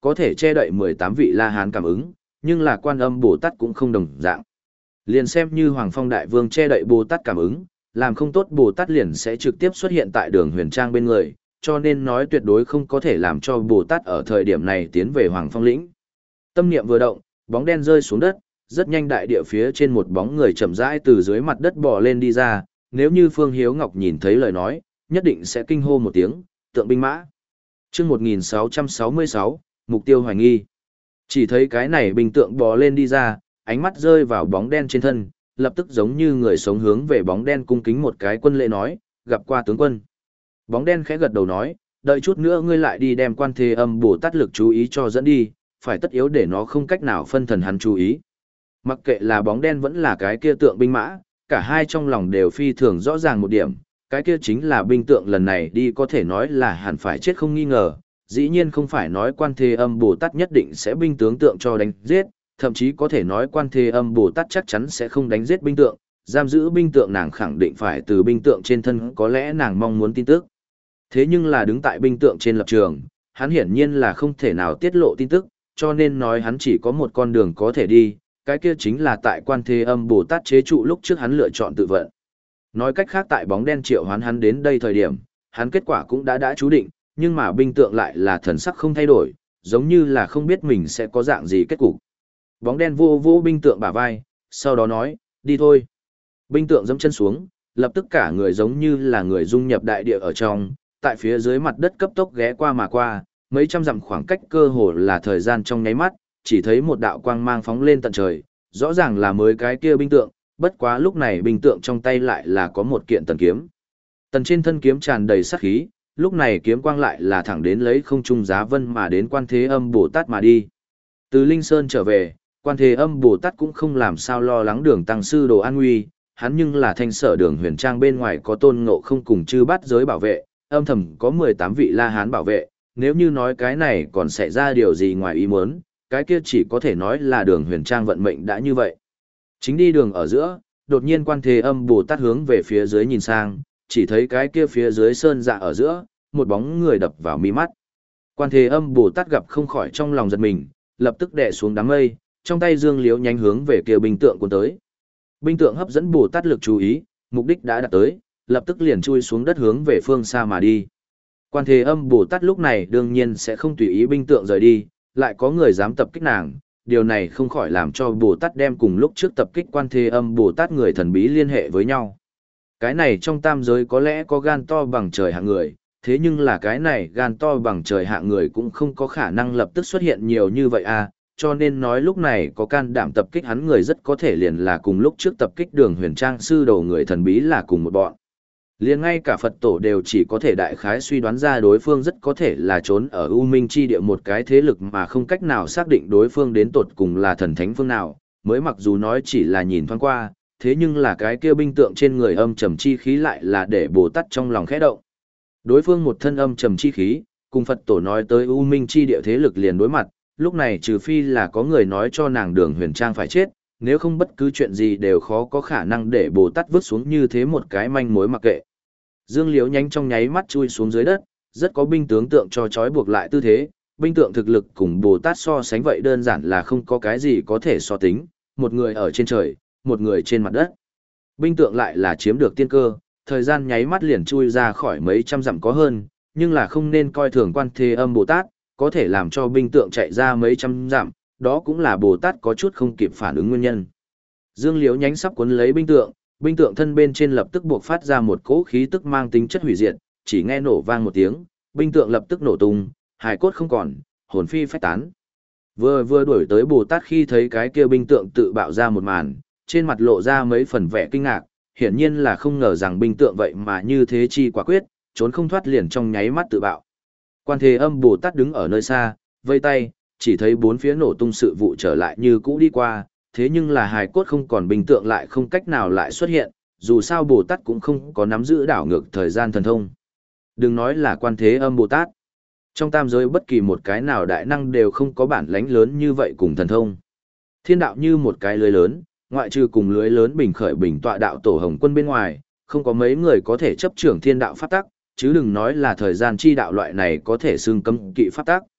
có thể che đậy mười tám vị La Hán cảm ứng, nhưng là Quan Âm Bồ Tát cũng không đồng dạng. Liền xem như Hoàng Phong Đại Vương che đậy Bồ Tát cảm ứng, làm không tốt Bồ Tát liền sẽ trực tiếp xuất hiện tại Đường Huyền Trang bên người, cho nên nói tuyệt đối không có thể làm cho Bồ Tát ở thời điểm này tiến về Hoàng Phong lĩnh. Tâm niệm vừa động, bóng đen rơi xuống đất, rất nhanh đại địa phía trên một bóng người chậm rãi từ dưới mặt đất bò lên đi ra, nếu như Phương Hiếu Ngọc nhìn thấy lời nói, nhất định sẽ kinh hô một tiếng, tượng binh mã. Chương một nghìn sáu trăm sáu mươi sáu, mục tiêu hoài nghi. Chỉ thấy cái này binh tượng bò lên đi ra, ánh mắt rơi vào bóng đen trên thân, lập tức giống như người sống hướng về bóng đen cung kính một cái quân lễ nói, gặp qua tướng quân. Bóng đen khẽ gật đầu nói, đợi chút nữa ngươi lại đi đem Quan Thế Âm Bồ Tát lực chú ý cho dẫn đi, phải tất yếu để nó không cách nào phân thần hắn chú ý. Mặc kệ là bóng đen vẫn là cái kia tượng binh mã, cả hai trong lòng đều phi thường rõ ràng một điểm, cái kia chính là binh tượng lần này đi có thể nói là hẳn phải chết không nghi ngờ, dĩ nhiên không phải nói Quan Thế Âm Bồ Tát nhất định sẽ binh tướng tượng cho đánh giết, thậm chí có thể nói Quan Thế Âm Bồ Tát chắc chắn sẽ không đánh giết binh tượng, giam giữ binh tượng nàng khẳng định phải từ binh tượng trên thân có lẽ nàng mong muốn tin tức. Thế nhưng là đứng tại binh tượng trên lập trường, hắn hiển nhiên là không thể nào tiết lộ tin tức, cho nên nói hắn chỉ có một con đường có thể đi, cái kia chính là tại Quan Thế Âm Bồ Tát chế trụ lúc trước hắn lựa chọn tự vận. Nói cách khác tại bóng đen triệu hoán hắn đến đây thời điểm, hắn kết quả cũng đã đã chú định, nhưng mà binh tượng lại là thần sắc không thay đổi, giống như là không biết mình sẽ có dạng gì kết cục. Bóng đen vô vô binh tượng bả vai, sau đó nói, đi thôi. Binh tượng dẫm chân xuống, lập tức cả người giống như là người dung nhập đại địa ở trong, tại phía dưới mặt đất cấp tốc ghé qua mà qua, mấy trăm dặm khoảng cách cơ hồ là thời gian trong nháy mắt, chỉ thấy một đạo quang mang phóng lên tận trời, rõ ràng là mới cái kia binh tượng, bất quá lúc này binh tượng trong tay lại là có một kiện tần kiếm. Tần trên thân kiếm tràn đầy sát khí, lúc này kiếm quang lại là thẳng đến lấy không trung giá vân mà đến Quan Thế Âm Bồ Tát mà đi. Từ Linh Sơn trở về, Quan Thế Âm Bồ Tát cũng không làm sao lo lắng Đường tăng sư đồ an nguy, hắn nhưng là thanh sở Đường Huyền Trang bên ngoài có Tôn Ngộ Không cùng chư bát giới bảo vệ, âm thầm có mười tám vị La Hán bảo vệ, nếu như nói cái này còn xảy ra điều gì ngoài ý muốn, cái kia chỉ có thể nói là Đường Huyền Trang vận mệnh đã như vậy. Chính đi đường ở giữa, đột nhiên Quan Thế Âm Bồ Tát hướng về phía dưới nhìn sang, chỉ thấy cái kia phía dưới sơn dạ ở giữa, một bóng người đập vào mi mắt. Quan Thế Âm Bồ Tát gặp không khỏi trong lòng giật mình, lập tức đè xuống đám mây, trong tay dương liếu nhánh hướng về kia binh tượng cuốn tới. Binh tượng hấp dẫn Bồ Tát lực chú ý, mục đích đã đạt tới, lập tức liền chui xuống đất hướng về phương xa mà đi. Quan Thế Âm Bồ Tát lúc này đương nhiên sẽ không tùy ý binh tượng rời đi, lại có người dám tập kích nàng, điều này không khỏi làm cho Bồ Tát đem cùng lúc trước tập kích Quan Thế Âm Bồ Tát người thần bí liên hệ với nhau. Cái này trong tam giới có lẽ có gan to bằng trời hạng người, thế nhưng là cái này gan to bằng trời hạng người cũng không có khả năng lập tức xuất hiện nhiều như vậy à, cho nên nói lúc này có can đảm tập kích hắn người rất có thể liền là cùng lúc trước tập kích Đường Huyền Trang sư đầu người thần bí là cùng một bọn. Liền ngay cả Phật tổ đều chỉ có thể đại khái suy đoán ra đối phương rất có thể là trốn ở U Minh chi địa một cái thế lực mà không cách nào xác định đối phương đến tột cùng là thần thánh phương nào, mới mặc dù nói chỉ là nhìn thoáng qua, thế nhưng là cái kia binh tượng trên người âm trầm chi khí lại là để Bồ Tát trong lòng khẽ động. Đối phương một thân âm trầm chi khí, cùng Phật tổ nói tới U Minh chi địa thế lực liền đối mặt, lúc này trừ phi là có người nói cho nàng Đường Huyền Trang phải chết, nếu không bất cứ chuyện gì đều khó có khả năng để Bồ Tát vứt xuống như thế một cái manh mối mặc kệ. Dương Liễu nhanh trong nháy mắt chui xuống dưới đất, rất có binh tướng tượng cho trói buộc lại tư thế, binh tượng thực lực cùng Bồ Tát so sánh vậy đơn giản là không có cái gì có thể so tính, một người ở trên trời, một người trên mặt đất. Binh tượng lại là chiếm được tiên cơ, thời gian nháy mắt liền chui ra khỏi mấy trăm dặm có hơn, nhưng là không nên coi thường Quan Thế Âm Bồ Tát, có thể làm cho binh tượng chạy ra mấy trăm dặm, đó cũng là Bồ Tát có chút không kịp phản ứng nguyên nhân. Dương Liễu nhánh sắp cuốn lấy binh tượng, binh tượng thân bên trên lập tức buộc phát ra một cỗ khí tức mang tính chất hủy diệt, chỉ nghe nổ vang một tiếng, binh tượng lập tức nổ tung, hài cốt không còn, hồn phi phách tán. Vừa vừa đuổi tới Bồ Tát khi thấy cái kia binh tượng tự bạo ra một màn, trên mặt lộ ra mấy phần vẻ kinh ngạc, hiển nhiên là không ngờ rằng binh tượng vậy mà như thế chi quả quyết, trốn không thoát liền trong nháy mắt tự bạo. Quan Thế Âm Bồ Tát đứng ở nơi xa, vây tay, chỉ thấy bốn phía nổ tung sự vụ trở lại như cũ đi qua, thế nhưng là hài cốt không còn binh tượng lại không cách nào lại xuất hiện, dù sao Bồ Tát cũng không có nắm giữ đảo ngược thời gian thần thông. Đừng nói là Quan Thế Âm Bồ Tát. Trong tam giới bất kỳ một cái nào đại năng đều không có bản lãnh lớn như vậy cùng thần thông. Thiên đạo như một cái lưới lớn, ngoại trừ cùng lưới lớn bình khởi bình tọa đạo tổ Hồng Quân bên ngoài, không có mấy người có thể chấp trưởng thiên đạo pháp tắc, chứ đừng nói là thời gian chi đạo loại này có thể xưng cấm kỵ pháp tắc.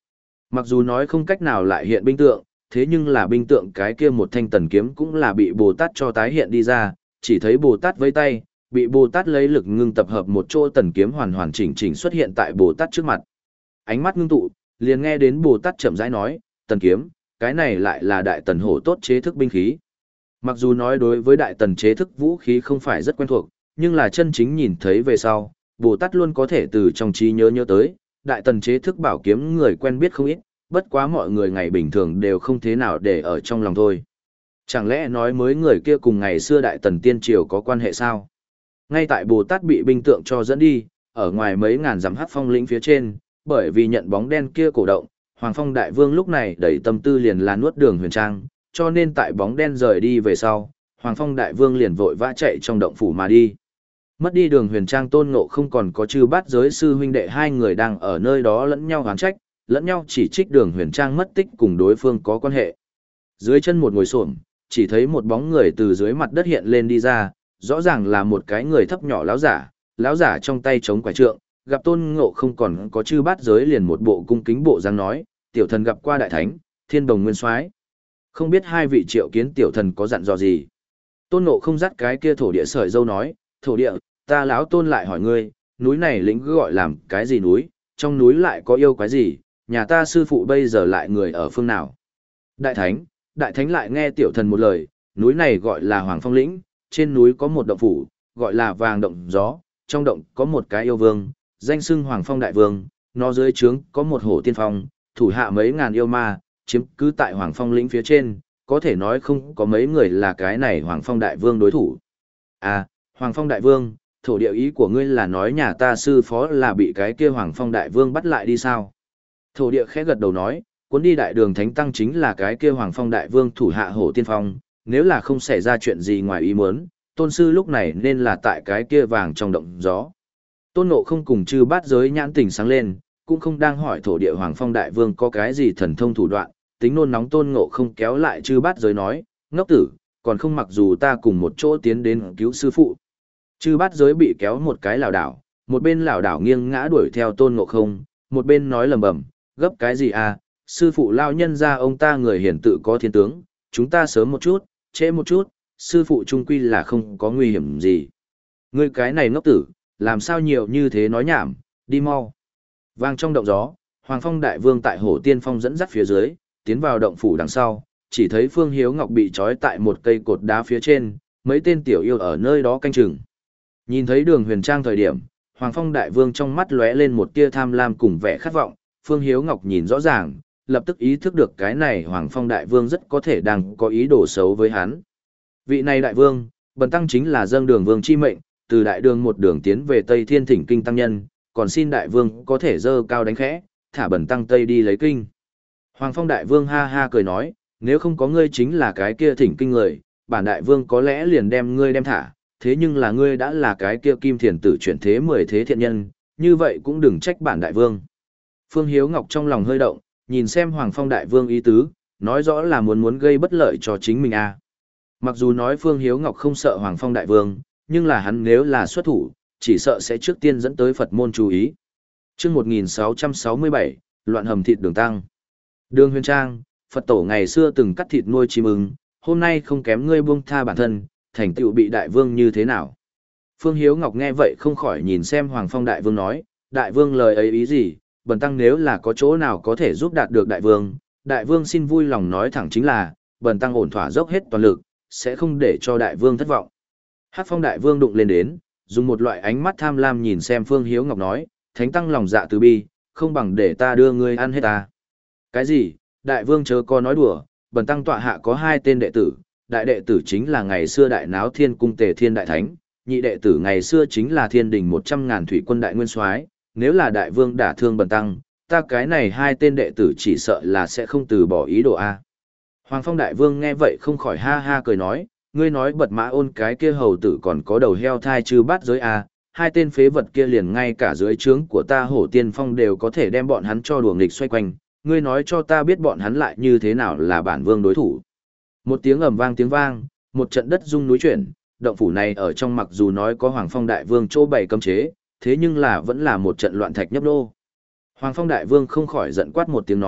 Mặc dù nói không cách nào lại hiện binh tượng, thế nhưng là binh tượng cái kia một thanh tần kiếm cũng là bị Bồ Tát cho tái hiện đi ra, chỉ thấy Bồ Tát vẫy tay, bị Bồ Tát lấy lực ngưng tập hợp một chỗ tần kiếm hoàn hoàn chỉnh chỉnh xuất hiện tại Bồ Tát trước mặt. Ánh mắt ngưng tụ, liền nghe đến Bồ Tát chậm rãi nói, tần kiếm, cái này lại là đại tần hổ tốt chế thức binh khí. Mặc dù nói đối với đại tần chế thức vũ khí không phải rất quen thuộc, nhưng là chân chính nhìn thấy về sau, Bồ Tát luôn có thể từ trong trí nhớ nhớ tới, đại tần chế thức bảo kiếm người quen biết không ít, bất quá mọi người ngày bình thường đều không thế nào để ở trong lòng thôi. Chẳng lẽ nói mới người kia cùng ngày xưa đại tần tiên triều có quan hệ sao? Ngay tại Bồ Tát bị binh tượng cho dẫn đi, ở ngoài mấy ngàn dặm hắc phong lĩnh phía trên, bởi vì nhận bóng đen kia cổ động, Hoàng Phong Đại Vương lúc này đẩy tâm tư liền là nuốt Đường Huyền Trang, cho nên tại bóng đen rời đi về sau, Hoàng Phong Đại Vương liền vội vã chạy trong động phủ mà đi. Mất đi Đường Huyền Trang, Tôn Ngộ không còn có Chư Bát Giới sư huynh đệ hai người đang ở nơi đó lẫn nhau oán trách, lẫn nhau chỉ trích Đường Huyền Trang mất tích cùng đối phương có quan hệ. Dưới chân một ngồi xổm, chỉ thấy một bóng người từ dưới mặt đất hiện lên đi ra, rõ ràng là một cái người thấp nhỏ lão giả, lão giả trong tay chống quải trượng, gặp Tôn Ngộ không còn có Chư Bát Giới liền một bộ cung kính bộ dáng nói, tiểu thần gặp qua đại thánh, Thiên Đồng Nguyên Soái, không biết hai vị triệu kiến tiểu thần có dặn dò gì. Tôn Ngộ không dắt cái kia thổ địa sợi dâu nói, thổ địa, ta lão Tôn lại hỏi ngươi, núi này lĩnh cứ gọi làm cái gì núi, trong núi lại có yêu quái gì, nhà ta sư phụ bây giờ lại người ở phương nào. Đại thánh, đại thánh lại nghe tiểu thần một lời, núi này gọi là Hoàng Phong lĩnh, trên núi có một động phủ, gọi là Vàng Động Gió, trong động có một cái yêu vương, danh xưng Hoàng Phong Đại Vương, nó dưới trướng có một hổ tiên phong, thủ hạ mấy ngàn yêu ma, chiếm cứ tại Hoàng Phong lĩnh phía trên, có thể nói không có mấy người là cái này Hoàng Phong Đại Vương đối thủ. À, Hoàng Phong Đại Vương, thổ địa ý của ngươi là nói nhà ta sư phó là bị cái kia Hoàng Phong Đại Vương bắt lại đi sao? Thổ địa khẽ gật đầu nói, cuốn đi đại đường thánh tăng chính là cái kia Hoàng Phong Đại Vương thủ hạ hổ tiên phong, nếu là không xảy ra chuyện gì ngoài ý muốn, tôn sư lúc này nên là tại cái kia vàng trong động gió. Tôn Ngộ không cùng Chư Bát Giới nhãn tỉnh sáng lên, cũng không đang hỏi thổ địa Hoàng Phong Đại Vương có cái gì thần thông thủ đoạn, tính nôn nóng Tôn Ngộ không kéo lại Chư Bát Giới nói, ngốc tử, còn không mặc dù ta cùng một chỗ tiến đến cứu sư phụ. Chư Bát Giới bị kéo một cái lảo đảo, một bên lảo đảo nghiêng ngã đuổi theo Tôn Ngộ không, một bên nói lầm bầm, gấp cái gì à, sư phụ lao nhân ra ông ta người hiển tự có thiên tướng, chúng ta sớm một chút, trễ một chút, sư phụ trung quy là không có nguy hiểm gì. Ngươi cái này ngốc tử, làm sao nhiều như thế nói nhảm, đi mau. Vang trong động gió, Hoàng Phong Đại Vương tại Hổ Tiên Phong dẫn dắt phía dưới, tiến vào động phủ đằng sau, chỉ thấy Phương Hiếu Ngọc bị trói tại một cây cột đá phía trên, mấy tên tiểu yêu ở nơi đó canh chừng. Nhìn thấy Đường Huyền Trang thời điểm, Hoàng Phong Đại Vương trong mắt lóe lên một tia tham lam cùng vẻ khát vọng, Phương Hiếu Ngọc nhìn rõ ràng, lập tức ý thức được cái này Hoàng Phong Đại Vương rất có thể đang có ý đồ xấu với hắn. Vị này Đại Vương, bần tăng chính là dâng Đường Vương chi mệnh, từ đại đường một đường tiến về Tây Thiên thỉnh kinh tăng nhân, còn xin đại vương có thể dơ cao đánh khẽ, thả bần tăng Tây đi lấy kinh. Hoàng Phong Đại Vương ha ha cười nói, nếu không có ngươi chính là cái kia thỉnh kinh người, bản đại vương có lẽ liền đem ngươi đem thả, thế nhưng là ngươi đã là cái kia kim thiền tử chuyển thế mười thế thiện nhân, như vậy cũng đừng trách bản đại vương. Phương Hiếu Ngọc trong lòng hơi động, nhìn xem Hoàng Phong Đại Vương ý tứ, nói rõ là muốn muốn gây bất lợi cho chính mình à. Mặc dù nói Phương Hiếu Ngọc không sợ Hoàng Phong Đại Vương, nhưng là hắn nếu là xuất thủ, chỉ sợ sẽ trước tiên dẫn tới Phật môn chú ý. Trước một nghìn sáu trăm sáu mươi bảy, loạn hầm thịt đường tăng. Đường Huyền Trang, Phật tổ ngày xưa từng cắt thịt nuôi chim ưng, hôm nay không kém ngươi buông tha bản thân, thành tựu bị đại vương như thế nào. Phương Hiếu Ngọc nghe vậy không khỏi nhìn xem Hoàng Phong Đại Vương nói, đại vương lời ấy ý gì, bần tăng nếu là có chỗ nào có thể giúp đạt được đại vương, đại vương xin vui lòng nói thẳng chính là, bần tăng ổn thỏa dốc hết toàn lực, sẽ không để cho đại vương thất vọng. Hắc Phong Đại Vương đụng lên đến, dùng một loại ánh mắt tham lam nhìn xem Phương Hiếu Ngọc nói, thánh tăng lòng dạ từ bi, không bằng để ta đưa ngươi ăn hết ta. Cái gì, đại vương chớ có nói đùa, bần tăng tọa hạ có hai tên đệ tử, đại đệ tử chính là ngày xưa đại náo thiên cung Tề Thiên Đại Thánh, nhị đệ tử ngày xưa chính là thiên đình một trăm ngàn thủy quân đại nguyên soái. Nếu là đại vương đả thương bần tăng, ta cái này hai tên đệ tử chỉ sợ là sẽ không từ bỏ ý đồ A. Hoàng Phong Đại Vương nghe vậy không khỏi ha ha cười nói, ngươi nói bật mã ôn cái kia hầu tử còn có đầu heo thai Chư Bát Giới A, hai tên phế vật kia liền ngay cả dưới trướng của ta Hổ Tiên Phong đều có thể đem bọn hắn cho đùa nghịch xoay quanh, ngươi nói cho ta biết bọn hắn lại như thế nào là bản vương đối thủ. Một tiếng ầm vang tiếng vang, một trận đất rung núi chuyển, động phủ này ở trong mặc dù nói có Hoàng Phong Đại Vương chỗ bày cấm chế, thế nhưng là vẫn là một trận loạn thạch nhấp đô. Hoàng Phong Đại Vương không khỏi giận quát một tiếng nói,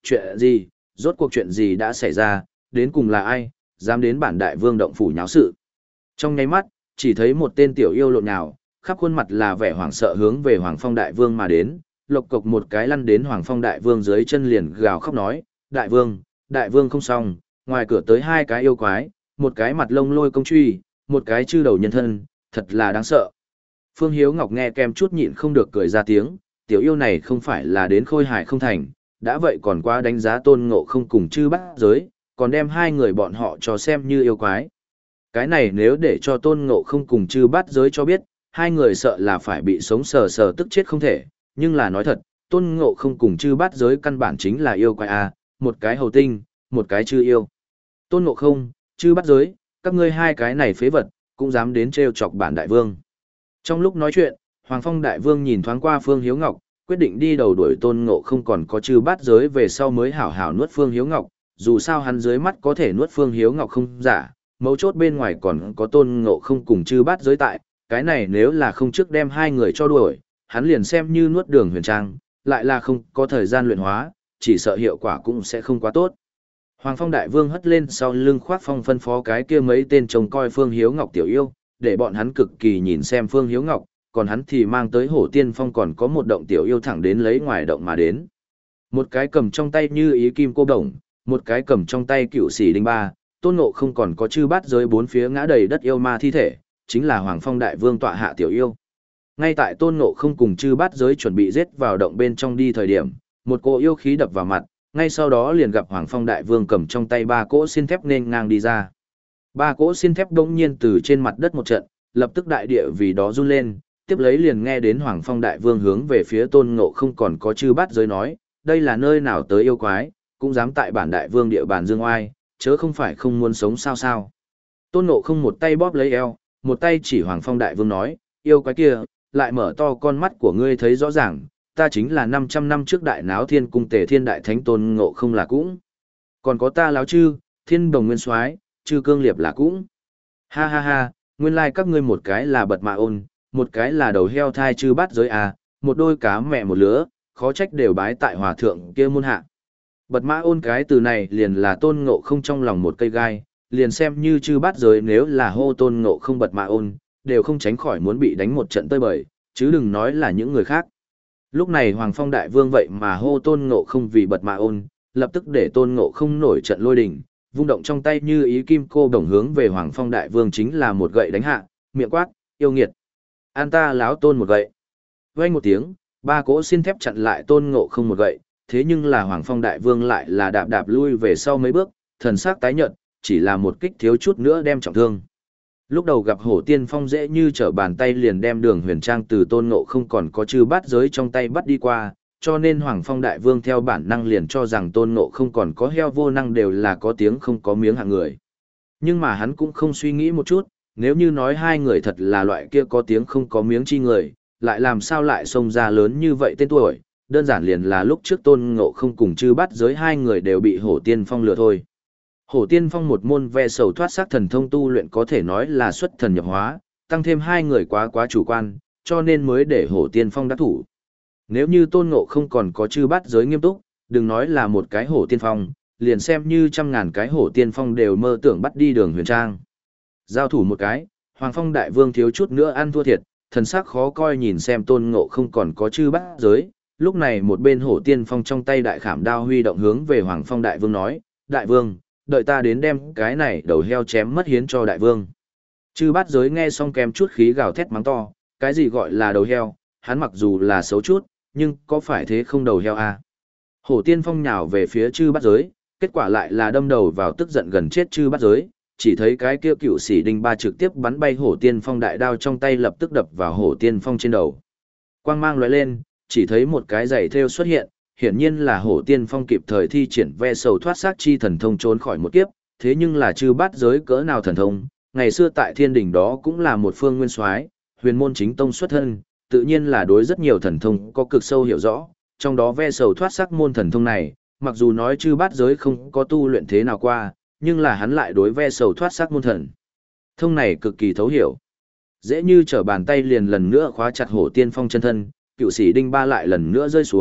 chuyện gì, rốt cuộc chuyện gì đã xảy ra, đến cùng là ai, dám đến bản đại vương động phủ nháo sự. Trong nháy mắt, chỉ thấy một tên tiểu yêu lộn nhào, khắp khuôn mặt là vẻ hoảng sợ hướng về Hoàng Phong đại vương mà đến, lộc cộc một cái lăn đến Hoàng Phong đại vương dưới chân liền gào khóc nói, đại vương, đại vương không xong, ngoài cửa tới hai cái yêu quái, một cái mặt lông lôi công truy, một cái chư đầu nhân thân, thật là đáng sợ. Phương Hiếu Ngọc nghe kem chút nhịn không được cười ra tiếng, tiểu yêu này không phải là đến khôi hài không thành, đã vậy còn quá đánh giá Tôn Ngộ Không cùng chư bát giới, còn đem hai người bọn họ cho xem như yêu quái. Cái này nếu để cho Tôn Ngộ Không cùng chư bát giới cho biết, hai người sợ là phải bị sống sờ sờ tức chết không thể, nhưng là nói thật, Tôn Ngộ Không cùng chư bát giới căn bản chính là yêu quái a, một cái hầu tinh, một cái chư yêu. Tôn Ngộ Không, chư bát giới, các ngươi hai cái này phế vật, cũng dám đến trêu chọc bản đại vương. Trong lúc nói chuyện, Hoàng Phong đại vương nhìn thoáng qua Phương Hiếu Ngọc, quyết định đi đầu đuổi Tôn Ngộ Không còn có chư bát giới về sau mới hảo hảo nuốt Phương Hiếu Ngọc, dù sao hắn dưới mắt có thể nuốt Phương Hiếu Ngọc không giả, mấu chốt bên ngoài còn có Tôn Ngộ Không cùng chư bát giới tại, cái này nếu là không trước đem hai người cho đuổi, hắn liền xem như nuốt Đường Huyền Trang, lại là không có thời gian luyện hóa, chỉ sợ hiệu quả cũng sẽ không quá tốt. Hoàng Phong đại vương hất lên sau lưng khoác phong phân phó cái kia mấy tên trông coi Phương Hiếu Ngọc tiểu yêu, để bọn hắn cực kỳ nhìn xem Phương Hiếu Ngọc, còn hắn thì mang tới Hổ Tiên Phong còn có một động tiểu yêu thẳng đến lấy ngoài động mà đến. Một cái cầm trong tay như ý kim cô đồng, một cái cầm trong tay cựu sĩ đinh ba, Tôn Ngộ Không còn có chư bát giới bốn phía ngã đầy đất yêu ma thi thể, chính là Hoàng Phong đại vương tọa hạ tiểu yêu. Ngay tại Tôn Ngộ Không cùng chư bát giới chuẩn bị giết vào động bên trong đi thời điểm, một cỗ yêu khí đập vào mặt, ngay sau đó liền gặp Hoàng Phong đại vương cầm trong tay ba cỗ xiên thép nên ngang đi ra. Ba cỗ xiên thép đống nhiên từ trên mặt đất một trận, lập tức đại địa vì đó run lên, tiếp lấy liền nghe đến Hoàng Phong đại vương hướng về phía Tôn Ngộ Không còn có chư bát giới nói, đây là nơi nào tới yêu quái, cũng dám tại bản đại vương địa bàn dương oai, chớ không phải không muốn sống sao sao. Tôn Ngộ Không một tay bóp lấy eo, một tay chỉ Hoàng Phong đại vương nói, yêu quái kia, lại mở to con mắt của ngươi thấy rõ ràng, ta chính là năm trăm năm trước đại náo thiên cung Tề Thiên đại thánh Tôn Ngộ Không là cũng. Còn có ta láo chư, thiên đồng nguyên soái, chư cương liệp là cũng. Ha ha ha, nguyên lai like các ngươi một cái là bật mạ ôn, một cái là đầu heo thai chư bát giới à, một đôi cá mẹ một lứa, khó trách đều bái tại hòa thượng kia môn hạ. Bật mã ôn cái từ này liền là Tôn Ngộ Không trong lòng một cây gai, liền xem như chư bát giới nếu là hô Tôn Ngộ Không bật mã ôn, đều không tránh khỏi muốn bị đánh một trận tơi bời, chứ đừng nói là những người khác. Lúc này Hoàng Phong đại vương vậy mà hô Tôn Ngộ Không vì bật mã ôn, lập tức để Tôn Ngộ Không nổi trận lôi đình, vung động trong tay như ý kim cô đồng hướng về Hoàng Phong đại vương chính là một gậy đánh hạ, miệng quát, yêu nghiệt. An ta láo Tôn một gậy. Vang một tiếng, ba cỗ xin thép chặn lại Tôn Ngộ Không một gậy, thế nhưng là Hoàng Phong đại vương lại là đạp đạp lui về sau mấy bước, thần sắc tái nhợt, chỉ là một kích thiếu chút nữa đem trọng thương. Lúc đầu gặp Hổ Tiên Phong dễ như trở bàn tay liền đem Đường Huyền Trang từ Tôn Ngộ Không còn có chư bát giới trong tay bắt đi qua, cho nên Hoàng Phong đại vương theo bản năng liền cho rằng Tôn Ngộ Không còn có heo vô năng đều là có tiếng không có miếng hạng người. Nhưng mà hắn cũng không suy nghĩ một chút, nếu như nói hai người thật là loại kia có tiếng không có miếng chi người, lại làm sao lại xông ra lớn như vậy tên tuổi, đơn giản liền là lúc trước Tôn Ngộ Không cùng chư bát giới hai người đều bị Hổ Tiên Phong lừa thôi. Hổ Tiên Phong một môn ve sầu thoát xác thần thông tu luyện có thể nói là xuất thần nhập hóa, tăng thêm hai người quá quá chủ quan, cho nên mới để Hổ Tiên Phong đắc thủ. Nếu như Tôn Ngộ Không còn có chư bát giới nghiêm túc, đừng nói là một cái Hổ Tiên Phong, liền xem như trăm ngàn cái Hổ Tiên Phong đều mơ tưởng bắt đi Đường Huyền Trang. Giao thủ một cái, Hoàng Phong đại vương thiếu chút nữa ăn thua thiệt, thần sắc khó coi nhìn xem Tôn Ngộ Không còn có chư bát giới. Lúc này một bên Hổ Tiên Phong trong tay đại khảm đao huy động hướng về Hoàng Phong đại vương nói, đại vương, đợi ta đến đem cái này đầu heo chém mất hiến cho đại vương. Chư bát giới nghe xong kèm chút khí gào thét mắng to, cái gì gọi là đầu heo, hắn mặc dù là xấu chút, nhưng có phải thế không đầu heo à? Hổ Tiên Phong nhào về phía chư bát giới, kết quả lại là đâm đầu vào tức giận gần chết chư bát giới, chỉ thấy cái kia cựu sĩ đinh ba trực tiếp bắn bay Hổ Tiên Phong đại đao trong tay lập tức đập vào Hổ Tiên Phong trên đầu. Quang mang lóe lên, chỉ thấy một cái giày thêu xuất hiện, hiển nhiên là Hổ Tiên Phong kịp thời thi triển ve sầu thoát xác chi thần thông trốn khỏi một kiếp, thế nhưng là chư bát giới cỡ nào thần thông, ngày xưa tại thiên đỉnh đó cũng là một phương nguyên soái, huyền môn chính tông xuất thân, tự nhiên là đối rất nhiều thần thông có cực sâu hiểu rõ, trong đó ve sầu thoát xác môn thần thông này, mặc dù nói chư bát giới không có tu luyện thế nào qua, nhưng là hắn lại đối ve sầu thoát xác môn thần thông này cực kỳ thấu hiểu. Dễ như trở bàn tay liền lần nữa khóa chặt Hổ Tiên Phong chân thân, cựu sĩ đinh ba lại lần nữa rơi xuống,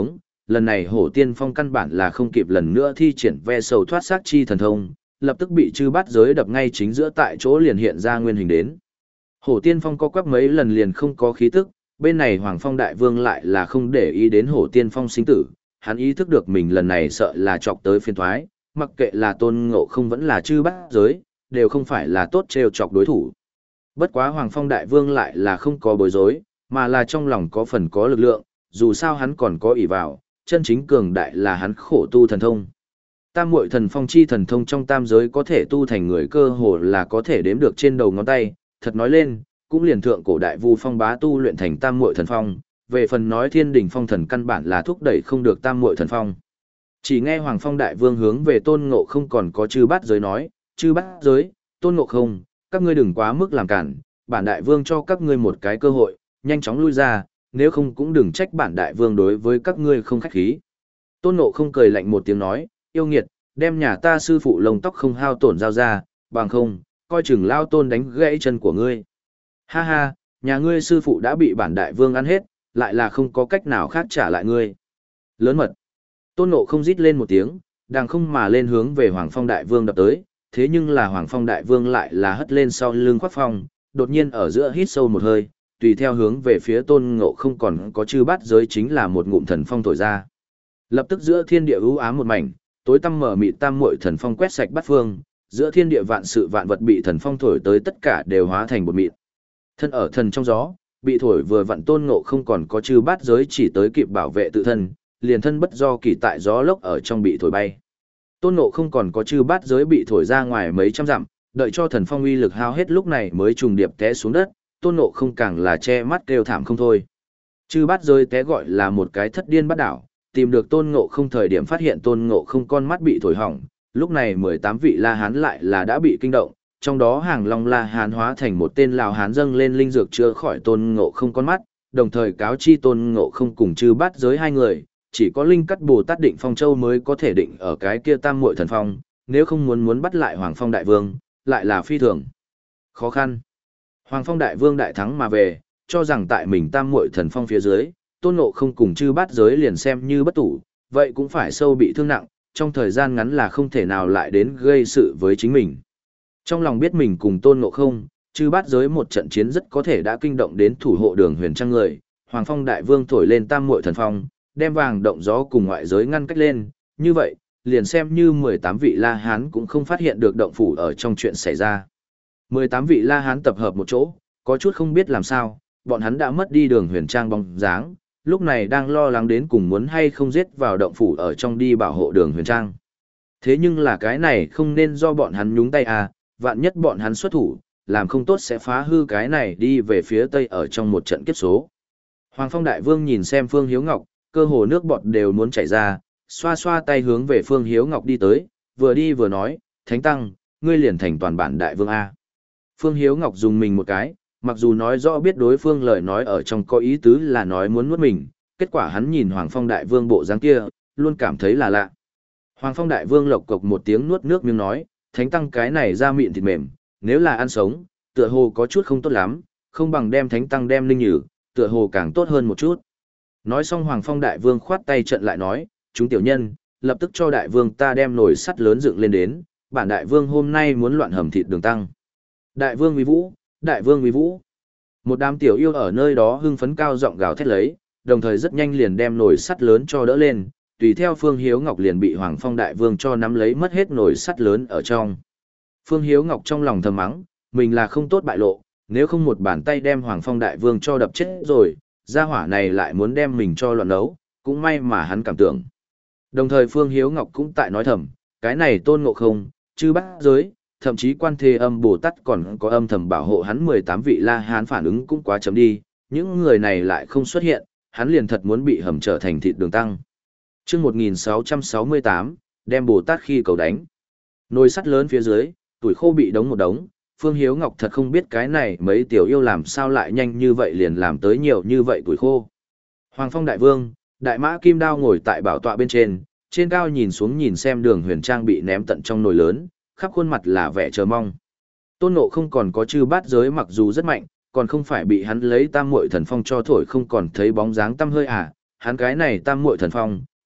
lần này hổ tiên phong căn bản là không kịp lần nữa thi triển ve sầu thoát xác chi thần thông, lập tức bị chư bát giới đập ngay chính giữa tại chỗ liền hiện ra nguyên hình đến. Hổ tiên phong có quắc mấy lần liền không có khí tức, bên này Hoàng Phong Đại Vương lại là không để ý đến hổ tiên phong sinh tử, hắn ý thức được mình lần này sợ là chọc tới phiền thoái, mặc kệ là Tôn Ngộ Không vẫn là chư bát giới, đều không phải là tốt trêu chọc đối thủ. Bất quá Hoàng Phong Đại Vương lại là không có bối rối, mà là trong lòng có phần có lực lượng, dù sao hắn còn có ỷ vào, chân chính cường đại là hắn khổ tu thần thông. Tam muội thần phong chi thần thông trong tam giới có thể tu thành người cơ hồ là có thể đếm được trên đầu ngón tay, thật nói lên, cũng liền thượng cổ đại vu phong bá tu luyện thành tam muội thần phong, về phần nói thiên đỉnh phong thần căn bản là thúc đẩy không được tam muội thần phong. Chỉ nghe Hoàng Phong Đại Vương hướng về Tôn Ngộ Không còn có chư bát giới nói, chư bát giới, Tôn Ngộ Không, các ngươi đừng quá mức làm cản, bản Đại Vương cho các ngươi một cái cơ hội, nhanh chóng lui ra, nếu không cũng đừng trách bản Đại Vương đối với các ngươi không khách khí. Tôn Ngộ Không cười lạnh một tiếng nói, yêu nghiệt, đem nhà ta sư phụ lông tóc không hao tổn giao ra, bằng không, coi chừng lao Tôn đánh gãy chân của ngươi. Ha ha, nhà ngươi sư phụ đã bị bản Đại Vương ăn hết, lại là không có cách nào khác trả lại ngươi. Lớn mật. Tôn Ngộ Không rít lên một tiếng, đang không mà lên hướng về Hoàng Phong Đại Vương đập tới, thế nhưng là Hoàng Phong Đại Vương lại là hất lên sau lưng Khoác Phong, đột nhiên ở giữa hít sâu một hơi, tùy theo hướng về phía Tôn Ngộ Không còn có chư bát giới chính là một ngụm thần phong thổi ra. Lập tức giữa thiên địa u ám một mảnh, tối tăm mở mịt tam muội thần phong quét sạch bát phương, giữa thiên địa vạn sự vạn vật bị thần phong thổi tới tất cả đều hóa thành bột mịn. Thân ở thần trong gió, bị thổi vừa vặn Tôn Ngộ Không còn có chư bát giới chỉ tới kịp bảo vệ tự thân, liền thân bất do kỳ tại gió lốc ở trong bị thổi bay. Tôn Ngộ Không còn có chư bát giới bị thổi ra ngoài mấy trăm dặm, đợi cho thần phong uy lực hao hết lúc này mới trùng điệp té xuống đất, Tôn Ngộ Không càng là che mắt kêu thảm không thôi. Chư bát giới té gọi là một cái thất điên bắt đảo, tìm được Tôn Ngộ Không thời điểm phát hiện Tôn Ngộ Không con mắt bị thổi hỏng, lúc này mười tám vị La Hán lại là đã bị kinh động, trong đó Hàng Long La Hán hóa thành một tên Lào Hán dâng lên linh dược chữa khỏi Tôn Ngộ Không con mắt, đồng thời cáo chi Tôn Ngộ Không cùng chư bát giới hai người, chỉ có linh cắt Bồ Tát định Phong Châu mới có thể định ở cái kia tam muội thần phong, nếu không muốn muốn bắt lại Hoàng Phong Đại Vương, lại là phi thường khó khăn. Hoàng Phong Đại Vương đại thắng mà về, cho rằng tại mình tam muội thần phong phía dưới, Tôn Ngộ Không cùng chư bát giới liền xem như bất tử, vậy cũng phải sâu bị thương nặng, trong thời gian ngắn là không thể nào lại đến gây sự với chính mình. Trong lòng biết mình cùng Tôn Ngộ Không, chư bát giới một trận chiến rất có thể đã kinh động đến thủ hộ Đường Huyền Trang người, Hoàng Phong Đại Vương thổi lên tam muội thần phong, đem vàng động gió cùng ngoại giới ngăn cách lên, như vậy, liền xem như mười tám vị La Hán cũng không phát hiện được động phủ ở trong chuyện xảy ra. mười tám vị La Hán tập hợp một chỗ, có chút không biết làm sao, bọn hắn đã mất đi Đường Huyền Trang bóng dáng, lúc này đang lo lắng đến cùng muốn hay không giết vào động phủ ở trong đi bảo hộ Đường Huyền Trang. Thế nhưng là cái này không nên do bọn hắn nhúng tay à, vạn nhất bọn hắn xuất thủ, làm không tốt sẽ phá hư cái này đi về phía tây ở trong một trận kiếp số. Hoàng Phong Đại Vương nhìn xem Phương Hiếu Ngọc, cơ hồ nước bọt đều muốn chảy ra, xoa xoa tay hướng về Phương Hiếu Ngọc đi tới, vừa đi vừa nói, Thánh Tăng, ngươi liền thành toàn bản Đại Vương A. Phương Hiếu Ngọc dùng mình một cái, mặc dù nói rõ biết đối phương lời nói ở trong có ý tứ là nói muốn nuốt mình, kết quả hắn nhìn Hoàng Phong Đại Vương bộ dáng kia, luôn cảm thấy là lạ. Hoàng Phong Đại Vương lộc cộc một tiếng nuốt nước miếng nói, Thánh Tăng cái này da mịn thịt mềm, nếu là ăn sống, tựa hồ có chút không tốt lắm, không bằng đem Thánh Tăng đem linh nhử, tựa hồ càng tốt hơn một chút. Nói xong Hoàng Phong Đại Vương khoát tay trận lại nói, chúng tiểu nhân, lập tức cho Đại Vương ta đem nồi sắt lớn dựng lên đến, bản Đại Vương hôm nay muốn loạn hầm thịt đường tăng. Đại Vương uy vũ, Đại Vương uy vũ. Một đám tiểu yêu ở nơi đó hưng phấn cao giọng gào thét lấy, đồng thời rất nhanh liền đem nồi sắt lớn cho đỡ lên, tùy theo Phương Hiếu Ngọc liền bị Hoàng Phong Đại Vương cho nắm lấy mất hết nồi sắt lớn ở trong. Phương Hiếu Ngọc trong lòng thầm mắng, mình là không tốt bại lộ, nếu không một bàn tay đem Hoàng Phong Đại Vương cho đập chết rồi, gia hỏa này lại muốn đem mình cho loạn nấu, cũng may mà hắn cảm tưởng. Đồng thời Phương Hiếu Ngọc cũng tại nói thầm, cái này Tôn Ngộ Không, chư bát giới, thậm chí Quan Thế Âm Bồ Tát còn có âm thầm bảo hộ hắn mười tám vị La Hán phản ứng cũng quá chấm đi, những người này lại không xuất hiện, hắn liền thật muốn bị hầm trở thành thịt đường tăng. Chương một nghìn sáu trăm sáu mươi tám, đem Bồ Tát khi cầu đánh. Nồi sắt lớn phía dưới, tuổi khô bị đống một đống, Phương Hiếu Ngọc thật không biết cái này mấy tiểu yêu làm sao lại nhanh như vậy liền làm tới nhiều như vậy tuổi khô. Hoàng Phong Đại Vương, Đại Mã Kim Đao ngồi tại bảo tọa bên trên, trên cao nhìn xuống nhìn xem Đường Huyền Trang bị ném tận trong nồi lớn, khắp khuôn mặt là vẻ chờ mong. Tôn Ngộ Không còn có chư bát giới mặc dù rất mạnh, còn không phải bị hắn lấy tam muội thần phong cho thổi không còn thấy bóng dáng tăm hơi à, hắn cái này tam muội thần phong,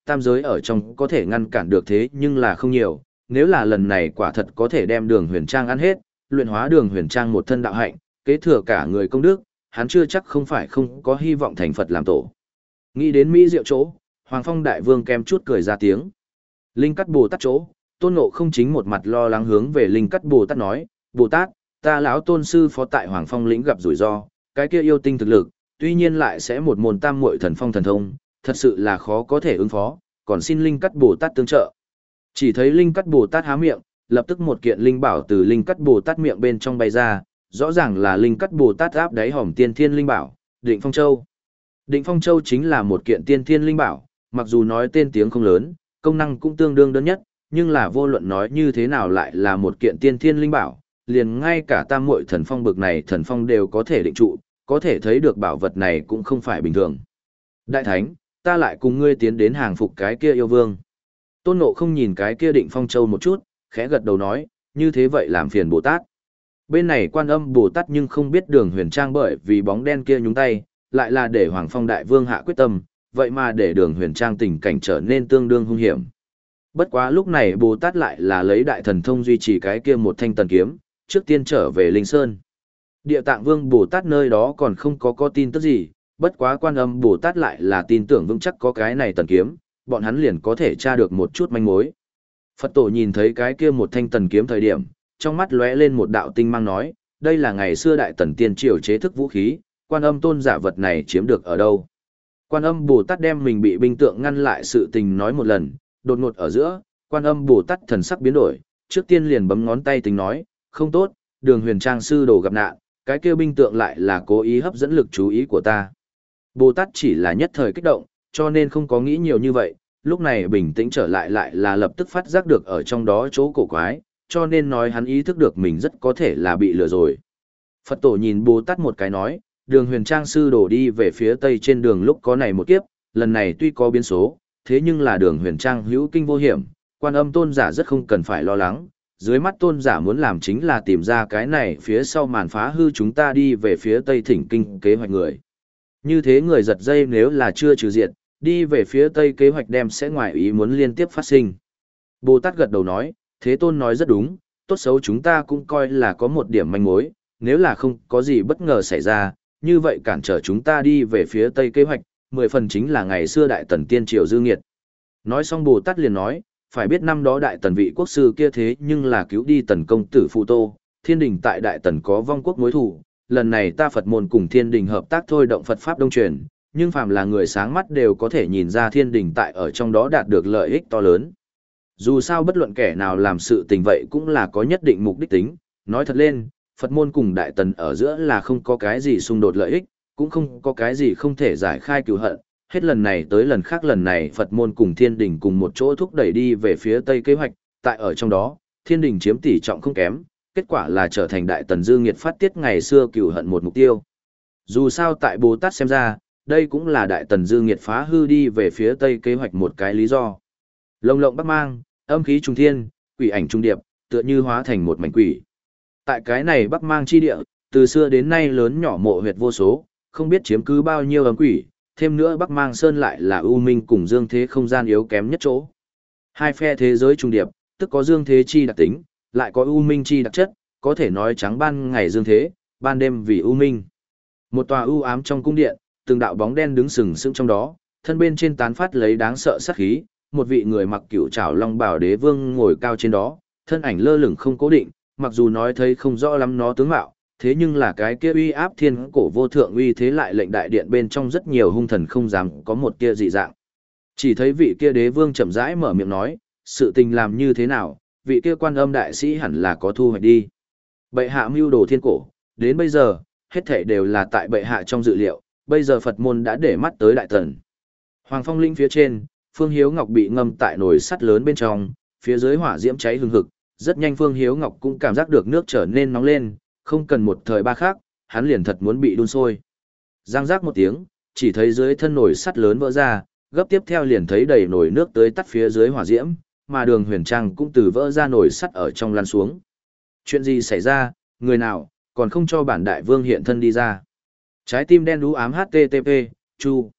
tam giới ở trong có thể ngăn cản được thế nhưng là không nhiều, nếu là lần này quả thật có thể đem đường huyền trang ăn hết, luyện hóa đường huyền trang một thân đạo hạnh, kế thừa cả người công đức, hắn chưa chắc không phải không có hy vọng thành Phật làm tổ. Nghĩ đến Mỹ diệu chỗ, Hoàng Phong Đại Vương kem chút cười ra tiếng. Linh Cắt Bồ Tát chỗ, Tôn Ngộ không chính một mặt lo lắng hướng về Linh Cắt Bồ Tát nói, Bồ Tát, ta lão tôn sư phó tại Hoàng Phong lĩnh gặp rủi ro, cái kia yêu tinh thực lực, tuy nhiên lại sẽ một môn tam muội thần phong thần thông, thật sự là khó có thể ứng phó, còn xin Linh Cắt Bồ Tát tương trợ. Chỉ thấy Linh Cắt Bồ Tát há miệng, lập tức một kiện linh bảo từ Linh Cắt Bồ Tát miệng bên trong bay ra, rõ ràng là Linh Cắt Bồ Tát áp đáy hòm tiên thiên linh bảo, Định Phong Châu. Định Phong Châu chính là một kiện tiên thiên linh bảo, mặc dù nói tên tiếng không lớn, công năng cũng tương đương đơn nhất, nhưng là vô luận nói như thế nào lại là một kiện tiên thiên linh bảo, liền ngay cả tam muội thần phong bực này thần phong đều có thể định trụ, có thể thấy được bảo vật này cũng không phải bình thường. Đại Thánh, ta lại cùng ngươi tiến đến hàng phục cái kia yêu vương. Tôn Ngộ không nhìn cái kia Định Phong Châu một chút, khẽ gật đầu nói, như thế vậy làm phiền Bồ Tát. Bên này Quan Âm Bồ Tát nhưng không biết đường huyền trang bởi vì bóng đen kia nhúng tay, lại là để Hoàng Phong Đại Vương hạ quyết tâm, vậy mà để đường huyền trang tình cảnh trở nên tương đương hung hiểm. Bất quá lúc này Bồ Tát lại là lấy đại thần thông duy trì cái kia một thanh tần kiếm, trước tiên trở về Linh Sơn. Địa Tạng Vương Bồ Tát nơi đó còn không có có tin tức gì, bất quá Quan Âm Bồ Tát lại là tin tưởng vững chắc có cái này tần kiếm, bọn hắn liền có thể tra được một chút manh mối. Phật tổ nhìn thấy cái kia một thanh tần kiếm thời điểm, trong mắt lóe lên một đạo tinh mang nói, đây là ngày xưa đại tần tiên triều chế thức vũ khí, Quan Âm tôn giả vật này chiếm được ở đâu. Quan Âm Bồ Tát đem mình bị binh tượng ngăn lại sự tình nói một lần, đột ngột ở giữa, Quan Âm Bồ Tát thần sắc biến đổi, trước tiên liền bấm ngón tay tính nói, không tốt, đường huyền trang sư đồ gặp nạn, cái kia binh tượng lại là cố ý hấp dẫn lực chú ý của ta. Bồ Tát chỉ là nhất thời kích động, cho nên không có nghĩ nhiều như vậy, lúc này bình tĩnh trở lại lại là lập tức phát giác được ở trong đó chỗ cổ quái, cho nên nói hắn ý thức được mình rất có thể là bị lừa rồi. Phật tổ nhìn Bồ Tát một cái nói, đường huyền trang sư đổ đi về phía tây trên đường lúc có này một kiếp, lần này tuy có biến số, thế nhưng là đường huyền trang hữu kinh vô hiểm, Quan Âm tôn giả rất không cần phải lo lắng, dưới mắt tôn giả muốn làm chính là tìm ra cái này phía sau màn phá hư chúng ta đi về phía tây thỉnh kinh kế hoạch người. Như thế người giật dây nếu là chưa trừ diệt, đi về phía tây kế hoạch đem sẽ ngoài ý muốn liên tiếp phát sinh. Bồ Tát gật đầu nói, Thế Tôn nói rất đúng, tốt xấu chúng ta cũng coi là có một điểm manh mối, nếu là không có gì bất ngờ xảy ra, như vậy cản trở chúng ta đi về phía tây kế hoạch, mười phần chính là ngày xưa đại tần tiên triều dư nghiệt. Nói xong Bồ Tát liền nói, phải biết năm đó đại tần vị quốc sư kia thế nhưng là cứu đi tần công tử Phụ Tô, thiên đình tại đại tần có vong quốc mối thủ, lần này ta Phật môn cùng thiên đình hợp tác thôi động Phật Pháp đông truyền, nhưng phàm là người sáng mắt đều có thể nhìn ra thiên đình tại ở trong đó đạt được lợi ích to lớn. Dù sao bất luận kẻ nào làm sự tình vậy cũng là có nhất định mục đích tính, nói thật lên, Phật môn cùng đại tần ở giữa là không có cái gì xung đột lợi ích, cũng không có cái gì không thể giải khai cừu hận, hết lần này tới lần khác lần này Phật môn cùng thiên đình cùng một chỗ thúc đẩy đi về phía tây kế hoạch, tại ở trong đó, thiên đình chiếm tỷ trọng không kém, kết quả là trở thành đại tần dư nghiệt phát tiết ngày xưa cừu hận một mục tiêu. Dù sao tại Bồ Tát xem ra, đây cũng là đại tần dư nghiệt phá hư đi về phía tây kế hoạch một cái lý do. Lồng lộng bắc mang, âm khí trung thiên, quỷ ảnh trung điệp, tựa như hóa thành một mảnh quỷ. Tại cái này bắc mang chi địa, từ xưa đến nay lớn nhỏ mộ huyệt vô số, không biết chiếm cứ bao nhiêu ấm quỷ, thêm nữa bắc mang sơn lại là ưu minh cùng dương thế không gian yếu kém nhất chỗ. Hai phe thế giới trung điệp, tức có dương thế chi đặc tính, lại có ưu minh chi đặc chất, có thể nói trắng ban ngày dương thế, ban đêm vì ưu minh. Một tòa ưu ám trong cung điện, từng đạo bóng đen đứng sừng sững trong đó, thân bên trên tán phát lấy đáng sợ sát khí, một vị người mặc cựu trảo long bảo đế vương ngồi cao trên đó, thân ảnh lơ lửng không cố định, mặc dù nói thấy không rõ lắm nó tướng mạo, thế nhưng là cái kia uy áp thiên cổ vô thượng uy thế lại lệnh đại điện bên trong rất nhiều hung thần không dám có một tia dị dạng. Chỉ thấy vị kia đế vương chậm rãi mở miệng nói, sự tình làm như thế nào, vị kia Quan Âm đại sĩ hẳn là có thu hoạch đi. Bệ hạ mưu đồ thiên cổ, đến bây giờ, hết thảy đều là tại bệ hạ trong dự liệu, bây giờ Phật môn đã để mắt tới đại tần. Hoàng Phong Linh phía trên, Phương Hiếu Ngọc bị ngâm tại nồi sắt lớn bên trong, phía dưới hỏa diễm cháy hừng hực, rất nhanh Phương Hiếu Ngọc cũng cảm giác được nước trở nên nóng lên, không cần một thời ba khác, hắn liền thật muốn bị đun sôi. Giang giác một tiếng, chỉ thấy dưới thân nồi sắt lớn vỡ ra, gấp tiếp theo liền thấy đầy nồi nước tới tắt phía dưới hỏa diễm, mà Đường Huyền Trang cũng từ vỡ ra nồi sắt ở trong lăn xuống. Chuyện gì xảy ra, người nào, còn không cho bản đại vương hiện thân đi ra. Trái tim đen đú ám hát tê tê pê, chu.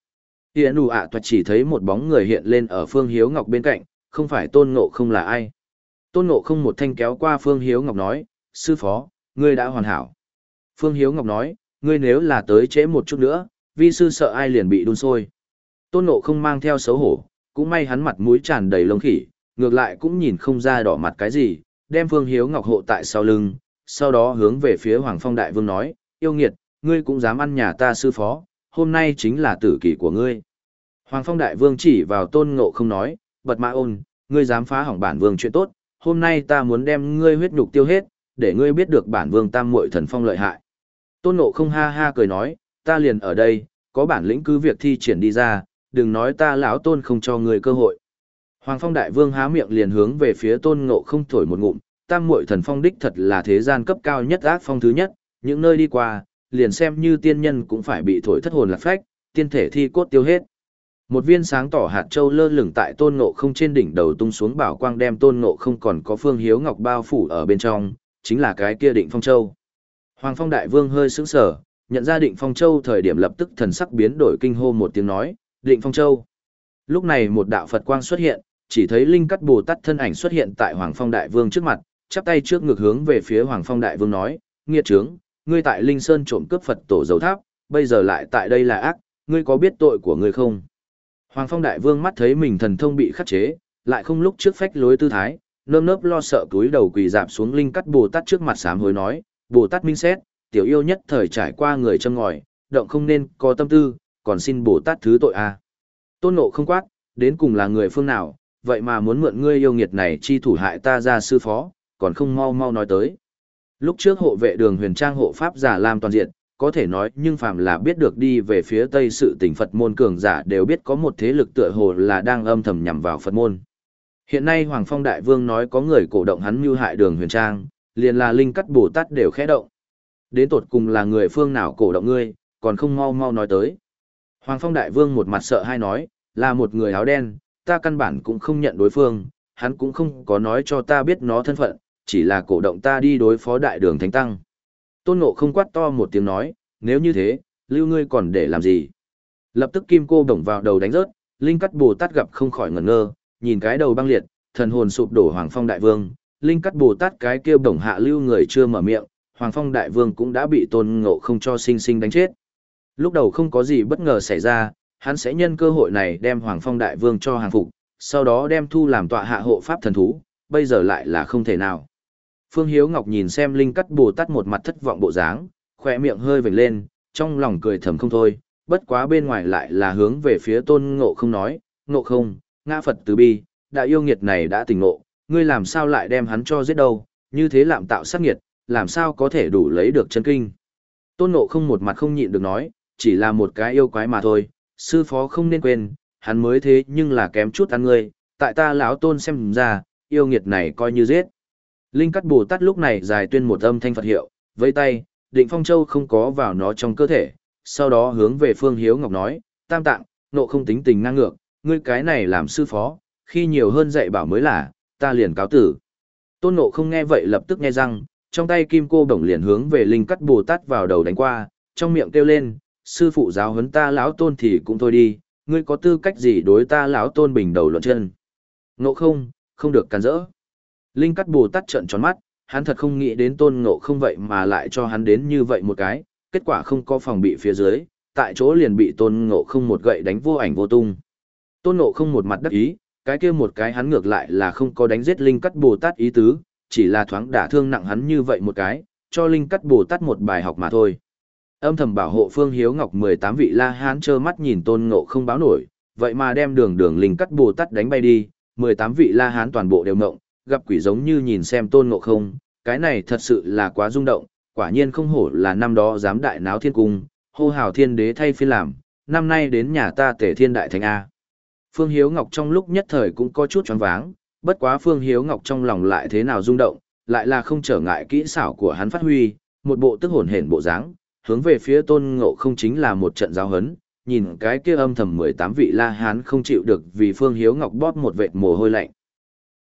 Hiền ủ ạ toạt chỉ thấy một bóng người hiện lên ở Phương Hiếu Ngọc bên cạnh, không phải Tôn Ngộ Không là ai. Tôn Ngộ Không một thanh kéo qua Phương Hiếu Ngọc nói, sư phó, ngươi đã hoàn hảo. Phương Hiếu Ngọc nói, ngươi nếu là tới trễ một chút nữa, vi sư sợ ai liền bị đun sôi. Tôn Ngộ Không mang theo xấu hổ, cũng may hắn mặt mũi tràn đầy lông khỉ, ngược lại cũng nhìn không ra đỏ mặt cái gì, đem Phương Hiếu Ngọc hộ tại sau lưng, sau đó hướng về phía Hoàng Phong Đại Vương nói, yêu nghiệt, ngươi cũng dám ăn nhà ta sư phó, hôm nay chính là tử kỷ của ngươi. Hoàng Phong Đại Vương chỉ vào Tôn Ngộ Không nói, bật mã ôn, ngươi dám phá hỏng bản vương chuyện tốt, hôm nay ta muốn đem ngươi huyết nhục tiêu hết, để ngươi biết được bản vương tam muội thần phong lợi hại. Tôn Ngộ Không ha ha cười nói, ta liền ở đây, có bản lĩnh cứ việc thi triển đi ra, đừng nói ta lão Tôn không cho ngươi cơ hội. Hoàng Phong Đại Vương há miệng liền hướng về phía Tôn Ngộ Không thổi một ngụm, tam muội thần phong đích thật là thế gian cấp cao nhất ác phong thứ nhất, những nơi đi qua, liền xem như tiên nhân cũng phải bị thổi thất hồn lạc phách, tiên thể thi cốt tiêu hết. Một viên sáng tỏ hạt châu lơ lửng tại Tôn Ngộ Không trên đỉnh đầu tung xuống bảo quang đem Tôn Ngộ Không còn có Phương Hiếu Ngọc bao phủ ở bên trong, chính là cái kia Định Phong Châu. Hoàng Phong Đại Vương hơi sững sờ, nhận ra Định Phong Châu thời điểm lập tức thần sắc biến đổi kinh hô một tiếng nói, Định Phong Châu. Lúc này một đạo Phật quang xuất hiện, chỉ thấy Linh Cắt Bồ Tát thân ảnh xuất hiện tại Hoàng Phong Đại Vương trước mặt, chắp tay trước ngực hướng về phía Hoàng Phong Đại Vương nói, nghiệt trướng, ngươi tại Linh Sơn trộm cướp Phật tổ dầu tháp, bây giờ lại tại đây là ác, ngươi có biết tội của ngươi không? Hoàng Phong Đại Vương mắt thấy mình thần thông bị khắc chế, lại không lúc trước phách lối tư thái, nơm nớp lo sợ cúi đầu quỳ dạp xuống Linh Cắt Bồ Tát trước mặt sám hối nói, Bồ Tát minh xét, tiểu yêu nhất thời trải qua người châm ngòi, động không nên có tâm tư, còn xin Bồ Tát thứ tội a. Tôn Ngộ Không quát, đến cùng là người phương nào, vậy mà muốn mượn ngươi yêu nghiệt này chi thủ hại ta ra sư phó, còn không mau mau nói tới. Lúc trước hộ vệ Đường Huyền Trang hộ pháp giả làm toàn diện, có thể nói nhưng phàm là biết được đi về phía tây sự tình Phật môn cường giả đều biết có một thế lực tựa hồ là đang âm thầm nhằm vào Phật môn. Hiện nay Hoàng Phong Đại Vương nói có người cổ động hắn mưu hại Đường Huyền Trang, liền là Linh Cắt Bồ Tát đều khẽ động. Đến tột cùng là người phương nào cổ động ngươi, còn không mau mau nói tới. Hoàng Phong Đại Vương một mặt sợ hai nói, là một người áo đen, ta căn bản cũng không nhận đối phương, hắn cũng không có nói cho ta biết nó thân phận, chỉ là cổ động ta đi đối phó Đại Đường Thánh Tăng. Tôn Ngộ Không quát to một tiếng nói, nếu như thế, lưu ngươi còn để làm gì? Lập tức kim cô đồng vào đầu đánh rớt, Linh Cắt Bồ Tát gặp không khỏi ngẩn ngơ, nhìn cái đầu băng liệt, thần hồn sụp đổ Hoàng Phong Đại Vương, Linh Cắt Bồ Tát cái kia bổng hạ lưu người chưa mở miệng, Hoàng Phong Đại Vương cũng đã bị Tôn Ngộ Không cho sinh sinh đánh chết. Lúc đầu không có gì bất ngờ xảy ra, hắn sẽ nhân cơ hội này đem Hoàng Phong Đại Vương cho hàng phục, sau đó đem thu làm tọa hạ hộ pháp thần thú, bây giờ lại là không thể nào. Phương Hiếu Ngọc nhìn xem Linh Cắt Bồ Tát một mặt thất vọng bộ dáng, khỏe miệng hơi vểnh lên, trong lòng cười thầm không thôi, bất quá bên ngoài lại là hướng về phía Tôn Ngộ Không nói, Ngộ Không, ngã Phật từ bi, đại yêu nghiệt này đã tỉnh ngộ, ngươi làm sao lại đem hắn cho giết đâu, như thế làm tạo sát nghiệt, làm sao có thể đủ lấy được chân kinh. Tôn Ngộ Không một mặt không nhịn được nói, chỉ là một cái yêu quái mà thôi, sư phó không nên quên, hắn mới thế nhưng là kém chút ăn ngươi, tại ta lão Tôn xem ra, yêu nghiệt này coi như giết. Linh Cắt Bồ Tát lúc này dài tuyên một âm thanh Phật hiệu, vẫy tay, Định Phong Châu không có vào nó trong cơ thể, sau đó hướng về Phương Hiếu Ngọc nói, Tam Tạng, Ngộ Không tính tình ngang ngược, ngươi cái này làm sư phó, khi nhiều hơn dạy bảo mới là, ta liền cáo tử. Tôn Ngộ Không nghe vậy lập tức nghe răng, trong tay kim cô bổng liền hướng về Linh Cắt Bồ Tát vào đầu đánh qua, trong miệng kêu lên, sư phụ giáo huấn ta lão Tôn thì cũng thôi đi, ngươi có tư cách gì đối ta lão Tôn bình đầu luận chân. Ngộ Không, không được cản rỡ. Linh Cắt Bồ Tát trợn tròn mắt, hắn thật không nghĩ đến Tôn Ngộ Không vậy mà lại cho hắn đến như vậy một cái, kết quả không có phòng bị phía dưới, tại chỗ liền bị Tôn Ngộ Không một gậy đánh vô ảnh vô tung. Tôn Ngộ Không một mặt đắc ý, cái kia một cái hắn ngược lại là không có đánh giết Linh Cắt Bồ Tát ý tứ, chỉ là thoáng đả thương nặng hắn như vậy một cái, cho Linh Cắt Bồ Tát một bài học mà thôi. Âm thầm bảo hộ Phương Hiếu Ngọc mười tám vị La Hán trơ mắt nhìn Tôn Ngộ Không báo nổi, vậy mà đem đường đường Linh Cắt Bồ Tát đánh bay đi, mười tám vị La Hán toàn bộ đều ngộng, gặp quỷ giống như nhìn xem Tôn Ngộ Không, cái này thật sự là quá rung động, quả nhiên không hổ là năm đó dám đại náo thiên cung, hô hào thiên đế thay phiên làm, năm nay đến nhà ta Tể Thiên Đại Thánh A. Phương Hiếu Ngọc trong lúc nhất thời cũng có chút choáng váng, bất quá Phương Hiếu Ngọc trong lòng lại thế nào rung động, lại là không trở ngại kỹ xảo của hắn phát huy, một bộ tức hồn hển bộ dáng, hướng về phía Tôn Ngộ Không chính là một trận giáo hấn, nhìn cái kia âm thầm mười tám vị La Hán không chịu được vì Phương Hiếu Ngọc bóp một vệt mồ hôi lạnh.